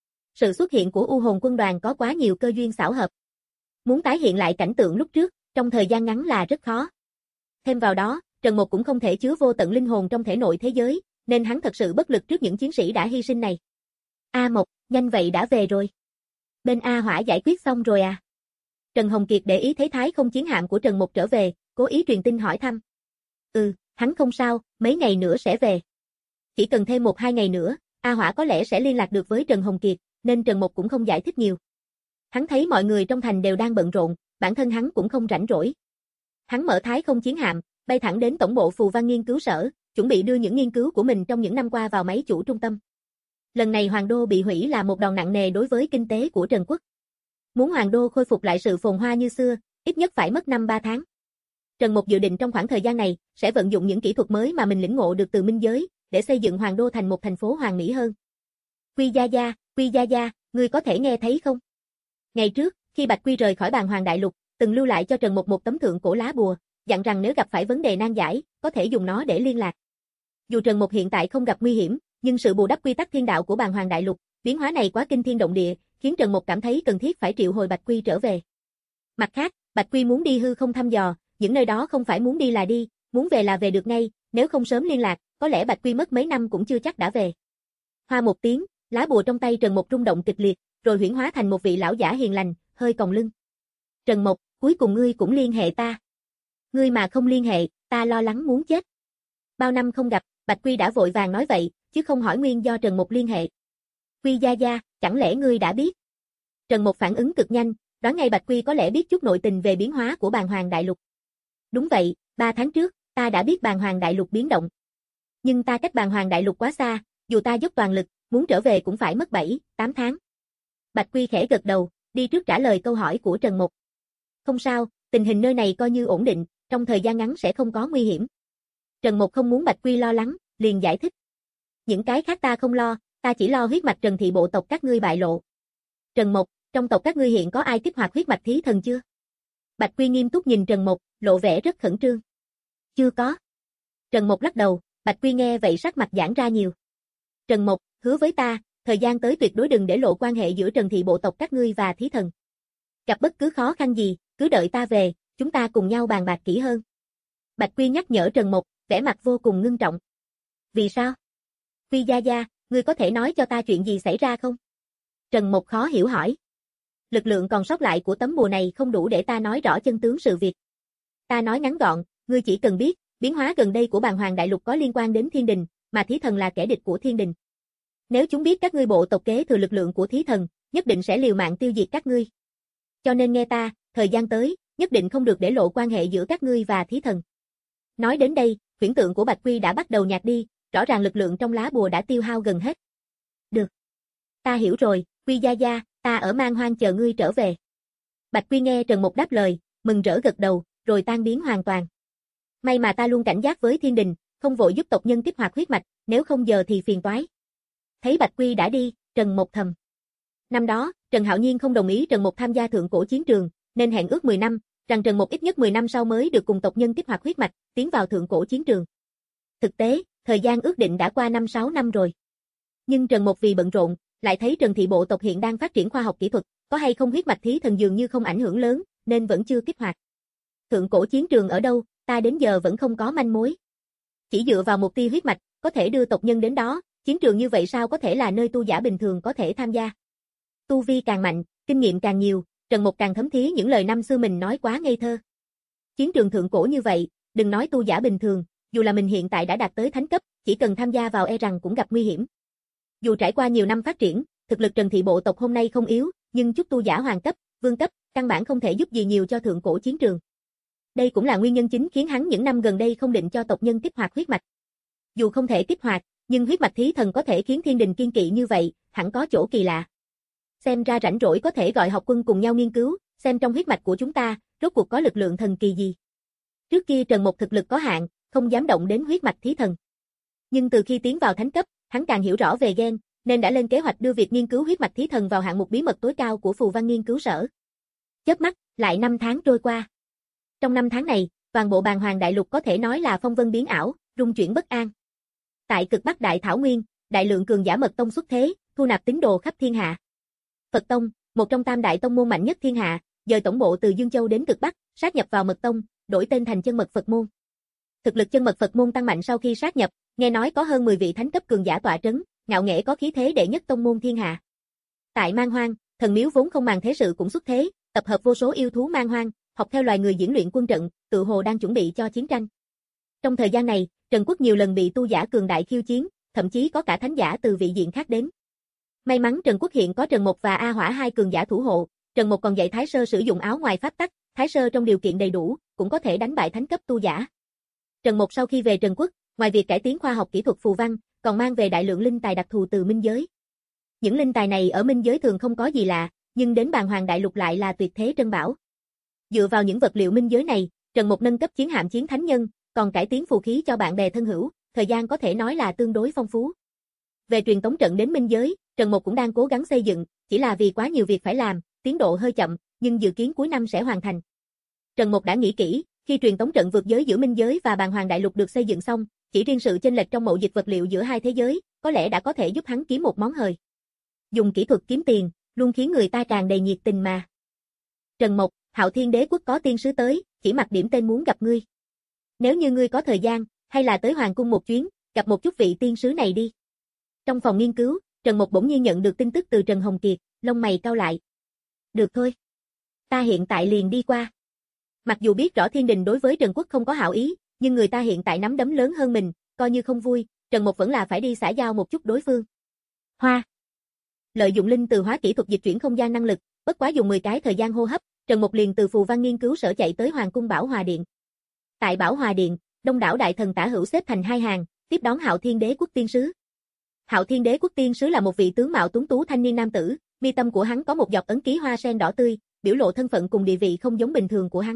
Sự xuất hiện của u hồn quân đoàn có quá nhiều cơ duyên xảo hợp. Muốn tái hiện lại cảnh tượng lúc trước, trong thời gian ngắn là rất khó. Thêm vào đó, Trần Mục cũng không thể chứa vô tận linh hồn trong thể nội thế giới, nên hắn thật sự bất lực trước những chiến sĩ đã hy sinh này. A Mộc, nhanh vậy đã về rồi. Bên A Hỏa giải quyết xong rồi à? Trần Hồng Kiệt để ý thấy thái không chiến hạm của Trần Mục trở về, cố ý truyền tin hỏi thăm. Ừ, hắn không sao, mấy ngày nữa sẽ về. Chỉ cần thêm một hai ngày nữa, A Hỏa có lẽ sẽ liên lạc được với Trần Hồng Kiệt, nên Trần Mục cũng không giải thích nhiều. Hắn thấy mọi người trong thành đều đang bận rộn, bản thân hắn cũng không rảnh rỗi. Hắn mở thái không chiến hạm, bay thẳng đến tổng bộ Phù Văn nghiên cứu sở, chuẩn bị đưa những nghiên cứu của mình trong những năm qua vào máy chủ trung tâm. Lần này Hoàng Đô bị hủy là một đòn nặng nề đối với kinh tế của Trần Quốc. Muốn Hoàng Đô khôi phục lại sự phồn hoa như xưa, ít nhất phải mất năm ba tháng. Trần Mục dự định trong khoảng thời gian này, sẽ vận dụng những kỹ thuật mới mà mình lĩnh ngộ được từ minh giới, để xây dựng Hoàng Đô thành một thành phố hoàn mỹ hơn. Quy Gia Gia, Quy Gia Gia, ngươi có thể nghe thấy không? Ngày trước, khi Bạch Quy rời khỏi Bàng Hoàng Đại Lục, từng lưu lại cho Trần Mục một tấm thượng cổ lá bùa, dặn rằng nếu gặp phải vấn đề nan giải, có thể dùng nó để liên lạc. Dù Trần Mục hiện tại không gặp nguy hiểm, nhưng sự bù đắp quy tắc thiên đạo của Bàng Hoàng Đại Lục, biến hóa này quá kinh thiên động địa, khiến Trần Mục cảm thấy cần thiết phải triệu hồi Bạch Quy trở về. Mặt khác, Bạch Quy muốn đi hư không thăm dò, những nơi đó không phải muốn đi là đi, muốn về là về được ngay, nếu không sớm liên lạc, có lẽ Bạch Quy mất mấy năm cũng chưa chắc đã về. Hoa một tiếng, lá bùa trong tay Trần Mục rung động kịch liệt, rồi huyễn hóa thành một vị lão giả hiền lành, hơi còng lưng. Trần Mục, cuối cùng ngươi cũng liên hệ ta. Ngươi mà không liên hệ, ta lo lắng muốn chết. Bao năm không gặp, Bạch Quy đã vội vàng nói vậy, chứ không hỏi nguyên do Trần Mục liên hệ. Quy Gia Gia, chẳng lẽ ngươi đã biết? Trần Mục phản ứng cực nhanh, đoán ngay Bạch Quy có lẽ biết chút nội tình về biến hóa của Bàng Hoàng Đại Lục. Đúng vậy, ba tháng trước, ta đã biết Bàng Hoàng Đại Lục biến động. Nhưng ta cách Bàng Hoàng Đại Lục quá xa, dù ta dốc toàn lực, muốn trở về cũng phải mất bảy, tám tháng. Bạch Quy khẽ gật đầu, đi trước trả lời câu hỏi của Trần Mục. Không sao, tình hình nơi này coi như ổn định, trong thời gian ngắn sẽ không có nguy hiểm. Trần Mục không muốn Bạch Quy lo lắng, liền giải thích. Những cái khác ta không lo, ta chỉ lo huyết mạch Trần thị bộ tộc các ngươi bại lộ. Trần Mục, trong tộc các ngươi hiện có ai kích hoạt huyết mạch thí thần chưa? Bạch Quy nghiêm túc nhìn Trần Mục, lộ vẻ rất khẩn trương. Chưa có. Trần Mục lắc đầu, Bạch Quy nghe vậy sắc mặt giãn ra nhiều. Trần Mục, hứa với ta, thời gian tới tuyệt đối đừng để lộ quan hệ giữa Trần thị bộ tộc các ngươi và thí thần. Gặp bất cứ khó khăn gì, cứ đợi ta về, chúng ta cùng nhau bàn bạc kỹ hơn. Bạch Quy nhắc nhở Trần Mục, vẻ mặt vô cùng ngưng trọng. Vì sao? Quy Gia Gia, ngươi có thể nói cho ta chuyện gì xảy ra không? Trần Mục khó hiểu hỏi. Lực lượng còn sót lại của tấm bùa này không đủ để ta nói rõ chân tướng sự việc. Ta nói ngắn gọn, ngươi chỉ cần biết, biến hóa gần đây của Bàng Hoàng Đại Lục có liên quan đến Thiên Đình, mà Thí Thần là kẻ địch của Thiên Đình. Nếu chúng biết các ngươi bộ tộc kế thừa lực lượng của Thí Thần, nhất định sẽ liều mạng tiêu diệt các ngươi. Cho nên nghe ta, thời gian tới, nhất định không được để lộ quan hệ giữa các ngươi và Thí Thần. Nói đến đây, huyễn tượng của Bạch Quy đã bắt đầu nhạt đi, rõ ràng lực lượng trong lá bùa đã tiêu hao gần hết. Được. Ta hiểu rồi, Quy Gia Gia, ta ở Man Hoang chờ ngươi trở về. Bạch Quy nghe Trần Mục đáp lời, mừng rỡ gật đầu, rồi tan biến hoàn toàn. May mà ta luôn cảnh giác với Thiên Đình, không vội giúp tộc nhân kích hoạt huyết mạch, nếu không giờ thì phiền toái. Thấy Bạch Quy đã đi, Trần Mục thầm. Năm đó, Trần Hạo Nhiên không đồng ý Trần Mục tham gia thượng cổ chiến trường, nên hẹn ước mười năm, rằng Trần Mục ít nhất mười năm sau mới được cùng tộc nhân kích hoạt huyết mạch, tiến vào thượng cổ chiến trường. Thực tế, thời gian ước định đã qua năm sáu năm rồi. Nhưng Trần Mục vì bận rộn, lại thấy Trần thị bộ tộc hiện đang phát triển khoa học kỹ thuật, có hay không huyết mạch thí thần dường như không ảnh hưởng lớn, nên vẫn chưa kích hoạt. Thượng cổ chiến trường ở đâu, ta đến giờ vẫn không có manh mối. Chỉ dựa vào một tia huyết mạch, có thể đưa tộc nhân đến đó, chiến trường như vậy sao có thể là nơi tu giả bình thường có thể tham gia. Tu vi càng mạnh, kinh nghiệm càng nhiều, Trần Mục càng thấm thía những lời năm xưa mình nói quá ngây thơ. Chiến trường thượng cổ như vậy, đừng nói tu giả bình thường, dù là mình hiện tại đã đạt tới thánh cấp, chỉ cần tham gia vào e rằng cũng gặp nguy hiểm. Dù trải qua nhiều năm phát triển, thực lực Trần thị bộ tộc hôm nay không yếu, nhưng chút tu giả hoàng cấp, vương cấp, căn bản không thể giúp gì nhiều cho thượng cổ chiến trường. Đây cũng là nguyên nhân chính khiến hắn những năm gần đây không định cho tộc nhân kích hoạt huyết mạch. Dù không thể kích hoạt, nhưng huyết mạch thí thần có thể khiến Thiên Đình kiên kỵ như vậy, hẳn có chỗ kỳ lạ. Xem ra rảnh rỗi có thể gọi học quân cùng nhau nghiên cứu, xem trong huyết mạch của chúng ta, rốt cuộc có lực lượng thần kỳ gì. Trước kia Trần Mục thực lực có hạn, không dám động đến huyết mạch thí thần. Nhưng từ khi tiến vào thánh cấp, hắn càng hiểu rõ về gen, nên đã lên kế hoạch đưa việc nghiên cứu huyết mạch thí thần vào hạng mục bí mật tối cao của Phù Văn nghiên cứu sở. Chớp mắt, lại năm tháng trôi qua. Trong năm tháng này, toàn bộ Bàng Hoàng Đại Lục có thể nói là phong vân biến ảo, rung chuyển bất an. Tại cực Bắc Đại Thảo Nguyên, đại lượng cường giả Mật Tông xuất thế, thu nạp tín đồ khắp thiên hạ. Phật Tông, một trong tam đại tông môn mạnh nhất thiên hạ, dời tổng bộ từ Dương Châu đến cực Bắc, sát nhập vào Mật Tông, đổi tên thành Chân Mật Phật môn. Thực lực Chân Mật Phật môn tăng mạnh sau khi sát nhập, nghe nói có hơn mười vị thánh cấp cường giả tọa trấn, ngạo nghễ có khí thế đệ nhất tông môn thiên hạ. Tại Man Hoang, thần miếu vốn không màng thế sự cũng xuất thế, tập hợp vô số yêu thú Man Hoang, học theo loài người diễn luyện quân trận, tự hồ đang chuẩn bị cho chiến tranh. Trong thời gian này, Trần Quốc nhiều lần bị tu giả cường đại khiêu chiến, thậm chí có cả thánh giả từ vị diện khác đến. May mắn Trần Quốc hiện có Trần Mộc và A Hỏa hai cường giả thủ hộ, Trần Mộc còn dạy Thái Sơ sử dụng áo ngoài pháp tắc, Thái Sơ trong điều kiện đầy đủ, cũng có thể đánh bại thánh cấp tu giả. Trần Mộc sau khi về Trần Quốc, ngoài việc cải tiến khoa học kỹ thuật phù văn, còn mang về đại lượng linh tài đặc thù từ minh giới. Những linh tài này ở minh giới thường không có gì lạ, nhưng đến Bàng Hoàng Đại Lục lại là tuyệt thế trân bảo. Dựa vào những vật liệu minh giới này, Trần Mộc nâng cấp chiến hạm chiến thánh nhân, còn cải tiến phù khí cho bạn bè thân hữu, thời gian có thể nói là tương đối phong phú. Về truyền tống trận đến minh giới, Trần Mộc cũng đang cố gắng xây dựng, chỉ là vì quá nhiều việc phải làm, tiến độ hơi chậm, nhưng dự kiến cuối năm sẽ hoàn thành. Trần Mộc đã nghĩ kỹ, khi truyền tống trận vượt giới giữa minh giới và Bàng Hoàng Đại Lục được xây dựng xong, chỉ riêng sự chênh lệch trong mậu dịch vật liệu giữa hai thế giới, có lẽ đã có thể giúp hắn kiếm một món hời. Dùng kỹ thuật kiếm tiền, luôn khiến người ta tràn đầy nhiệt tình mà. Trần Mộc, Hạo Thiên Đế quốc có tiên sứ tới, chỉ mặc điểm tên muốn gặp ngươi. Nếu như ngươi có thời gian, hay là tới Hoàng cung một chuyến, gặp một chút vị tiên sứ này đi. Trong phòng nghiên cứu, Trần Mộc bỗng nhiên nhận được tin tức từ Trần Hồng Kiệt, lông mày cau lại. Được thôi. Ta hiện tại liền đi qua. Mặc dù biết rõ Thiên Đình đối với Trần Quốc không có hảo ý, nhưng người ta hiện tại nắm đấm lớn hơn mình, coi như không vui, Trần Mộc vẫn là phải đi xã giao một chút đối phương. Hoa. Lợi dụng linh từ hóa kỹ thuật dịch chuyển không gian năng lực, bất quá dùng mười cái thời gian hô hấp, Trần Mộc liền từ Phù Văn nghiên cứu sở chạy tới Hoàng cung Bảo Hòa Điện. Tại Bảo Hòa Điện, đông đảo đại thần tả hữu xếp thành hai hàng, tiếp đón Hạo Thiên Đế quốc tiên sứ. Hạo Thiên Đế quốc tiên sứ là một vị tướng mạo tuấn tú thanh niên nam tử, mi tâm của hắn có một giọt ấn ký hoa sen đỏ tươi, biểu lộ thân phận cùng địa vị không giống bình thường của hắn.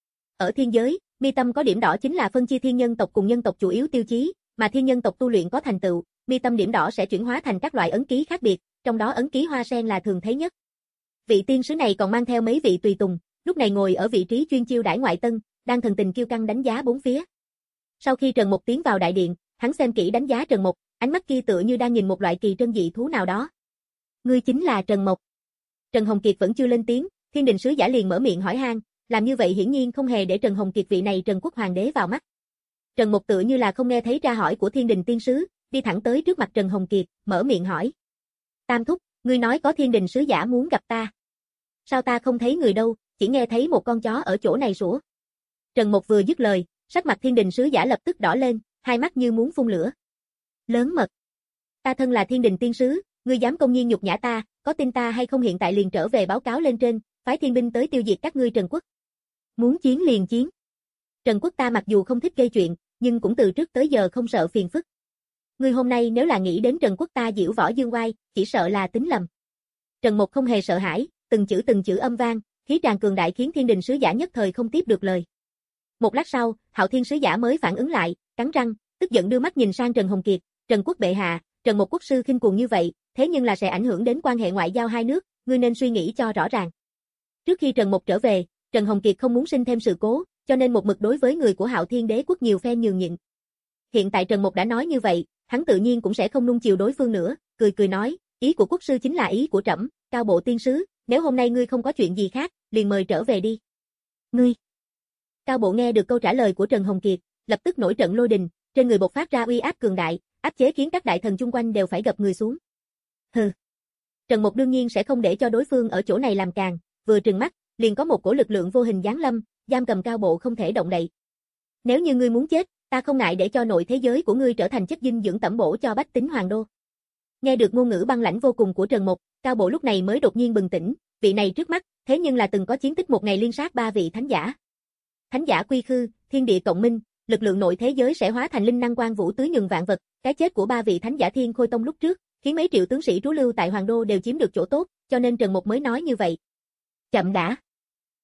Ở thiên giới, mi tâm có điểm đỏ chính là phân chia thiên nhân tộc cùng nhân tộc chủ yếu tiêu chí, mà thiên nhân tộc tu luyện có thành tựu, mi tâm điểm đỏ sẽ chuyển hóa thành các loại ấn ký khác biệt, trong đó ấn ký hoa sen là thường thấy nhất. Vị tiên sứ này còn mang theo mấy vị tùy tùng, lúc này ngồi ở vị trí chuyên chiêu đãi ngoại tân, đang thần tình kiêu căng đánh giá bốn phía. Sau khi Trần Mộc tiến vào đại điện, hắn xem kỹ đánh giá Trần Mộc, ánh mắt kia tựa như đang nhìn một loại kỳ trân dị thú nào đó. Ngươi chính là Trần Mộc. Trần Hồng Kiệt vẫn chưa lên tiếng, Thiên Đình sứ giả liền mở miệng hỏi han, làm như vậy hiển nhiên không hề để Trần Hồng Kiệt vị này Trần Quốc hoàng đế vào mắt. Trần Mộc tựa như là không nghe thấy tra hỏi của Thiên Đình tiên sứ, đi thẳng tới trước mặt Trần Hồng Kiệt, mở miệng hỏi. Tam thúc, ngươi nói có Thiên Đình sứ giả muốn gặp ta. Sao ta không thấy người đâu, chỉ nghe thấy một con chó ở chỗ này sủa. Trần Mộc vừa dứt lời, sắc mặt Thiên Đình sứ giả lập tức đỏ lên, hai mắt như muốn phun lửa. Lớn mật. Ta thân là Thiên Đình tiên sứ, ngươi dám công nhiên nhục nhã ta, có tin ta hay không hiện tại liền trở về báo cáo lên trên, phái thiên binh tới tiêu diệt các ngươi Trần Quốc. Muốn chiến liền chiến. Trần Quốc ta mặc dù không thích gây chuyện, nhưng cũng từ trước tới giờ không sợ phiền phức. Ngươi hôm nay nếu là nghĩ đến Trần Quốc ta diễu võ dương oai, chỉ sợ là tính lầm. Trần Mộc không hề sợ hãi, từng chữ từng chữ âm vang, khí tràng cường đại khiến Thiên Đình sứ giả nhất thời không tiếp được lời. Một lát sau, Hạo Thiên sứ giả mới phản ứng lại, cắn răng, tức giận đưa mắt nhìn sang Trần Hồng Kiệt, Trần Quốc bệ hạ, Trần Mộc quốc sư khinh cuồng như vậy, thế nhưng là sẽ ảnh hưởng đến quan hệ ngoại giao hai nước, ngươi nên suy nghĩ cho rõ ràng. Trước khi Trần Mộc trở về, Trần Hồng Kiệt không muốn sinh thêm sự cố, cho nên một mực đối với người của Hạo Thiên Đế quốc nhiều phen nhường nhịn. Hiện tại Trần Mộc đã nói như vậy, hắn tự nhiên cũng sẽ không nung chiều đối phương nữa, cười cười nói, ý của quốc sư chính là ý của trẫm, Cao Bộ tiên sứ, nếu hôm nay ngươi không có chuyện gì khác, liền mời trở về đi. Ngươi. Cao Bộ nghe được câu trả lời của Trần Hồng Kiệt, lập tức nổi trận lôi đình, trên người bộc phát ra uy áp cường đại, áp chế khiến các đại thần chung quanh đều phải gập người xuống. Hừ. Trần Mộc đương nhiên sẽ không để cho đối phương ở chỗ này làm càn, vừa trừng mắt, liền có một cổ lực lượng vô hình giáng lâm, giam cầm Cao Bộ không thể động đậy. Nếu như ngươi muốn chết, ta không ngại để cho nội thế giới của ngươi trở thành chất dinh dưỡng tẩm bổ cho bách tính hoàng đô. Nghe được ngôn ngữ băng lãnh vô cùng của Trần Mộc, Cao Bộ lúc này mới đột nhiên bừng tỉnh, vị này trước mắt, thế nhưng là từng có chiến tích một ngày liên sát ba vị thánh giả. Thánh giả quy khư, thiên địa cộng minh, lực lượng nội thế giới sẽ hóa thành linh năng quang vũ tưới nhường vạn vật, cái chết của ba vị thánh giả Thiên Khôi Tông lúc trước, khiến mấy triệu tướng sĩ trú lưu tại hoàng đô đều chiếm được chỗ tốt, cho nên Trần Mộc mới nói như vậy. Chậm đã.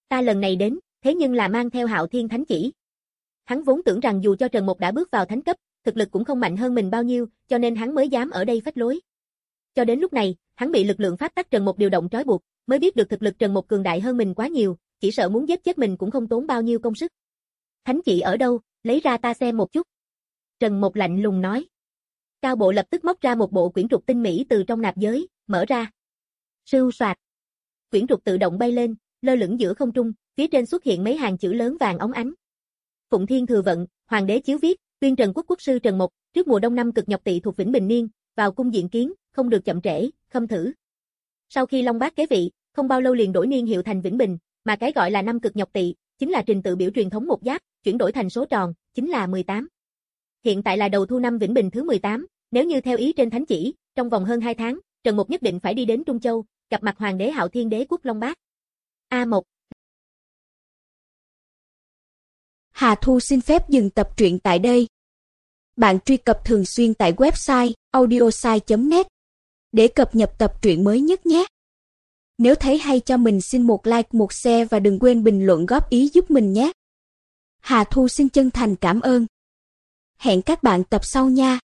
Ta lần này đến, thế nhưng là mang theo Hạo Thiên Thánh Chỉ. Hắn vốn tưởng rằng dù cho Trần Mục đã bước vào thánh cấp, thực lực cũng không mạnh hơn mình bao nhiêu, cho nên hắn mới dám ở đây phách lối. Cho đến lúc này, hắn bị lực lượng pháp tắc Trần Mục điều động trói buộc, mới biết được thực lực Trần Mục cường đại hơn mình quá nhiều, chỉ sợ muốn giết chết mình cũng không tốn bao nhiêu công sức. Thánh chỉ ở đâu, lấy ra ta xem một chút. Trần Mục lạnh lùng nói. Cao Bộ lập tức móc ra một bộ quyển trục tinh mỹ từ trong nạp giới, mở ra. Sưu soạt. Quyển trục tự động bay lên, lơ lửng giữa không trung, phía trên xuất hiện mấy hàng chữ lớn vàng óng ánh. Phụng Thiên Thừa Vận, Hoàng đế chiếu viết, tuyên Trần Quốc quốc sư Trần Mục, trước mùa đông năm cực nhọc tỵ thuộc Vĩnh Bình Niên, vào cung diện kiến, không được chậm trễ, khâm thử. Sau khi Long Bác kế vị, không bao lâu liền đổi niên hiệu thành Vĩnh Bình, mà cái gọi là năm cực nhọc tỵ, chính là trình tự biểu truyền thống một giáp, chuyển đổi thành số tròn, chính là mười tám. Hiện tại là đầu thu năm Vĩnh Bình thứ mười tám, nếu như theo ý trên thánh chỉ, trong vòng hơn hai tháng, Trần Mục nhất định phải đi đến Trung Châu, gặp mặt Hoàng đế Hạo Thiên Đế quốc Long Bác. A một. Hà Thu xin phép dừng tập truyện tại đây. Bạn truy cập thường xuyên tại website audiosai chấm net để cập nhật tập truyện mới nhất nhé. Nếu thấy hay cho mình xin một like, một share và đừng quên bình luận góp ý giúp mình nhé. Hà Thu xin chân thành cảm ơn. Hẹn các bạn tập sau nha.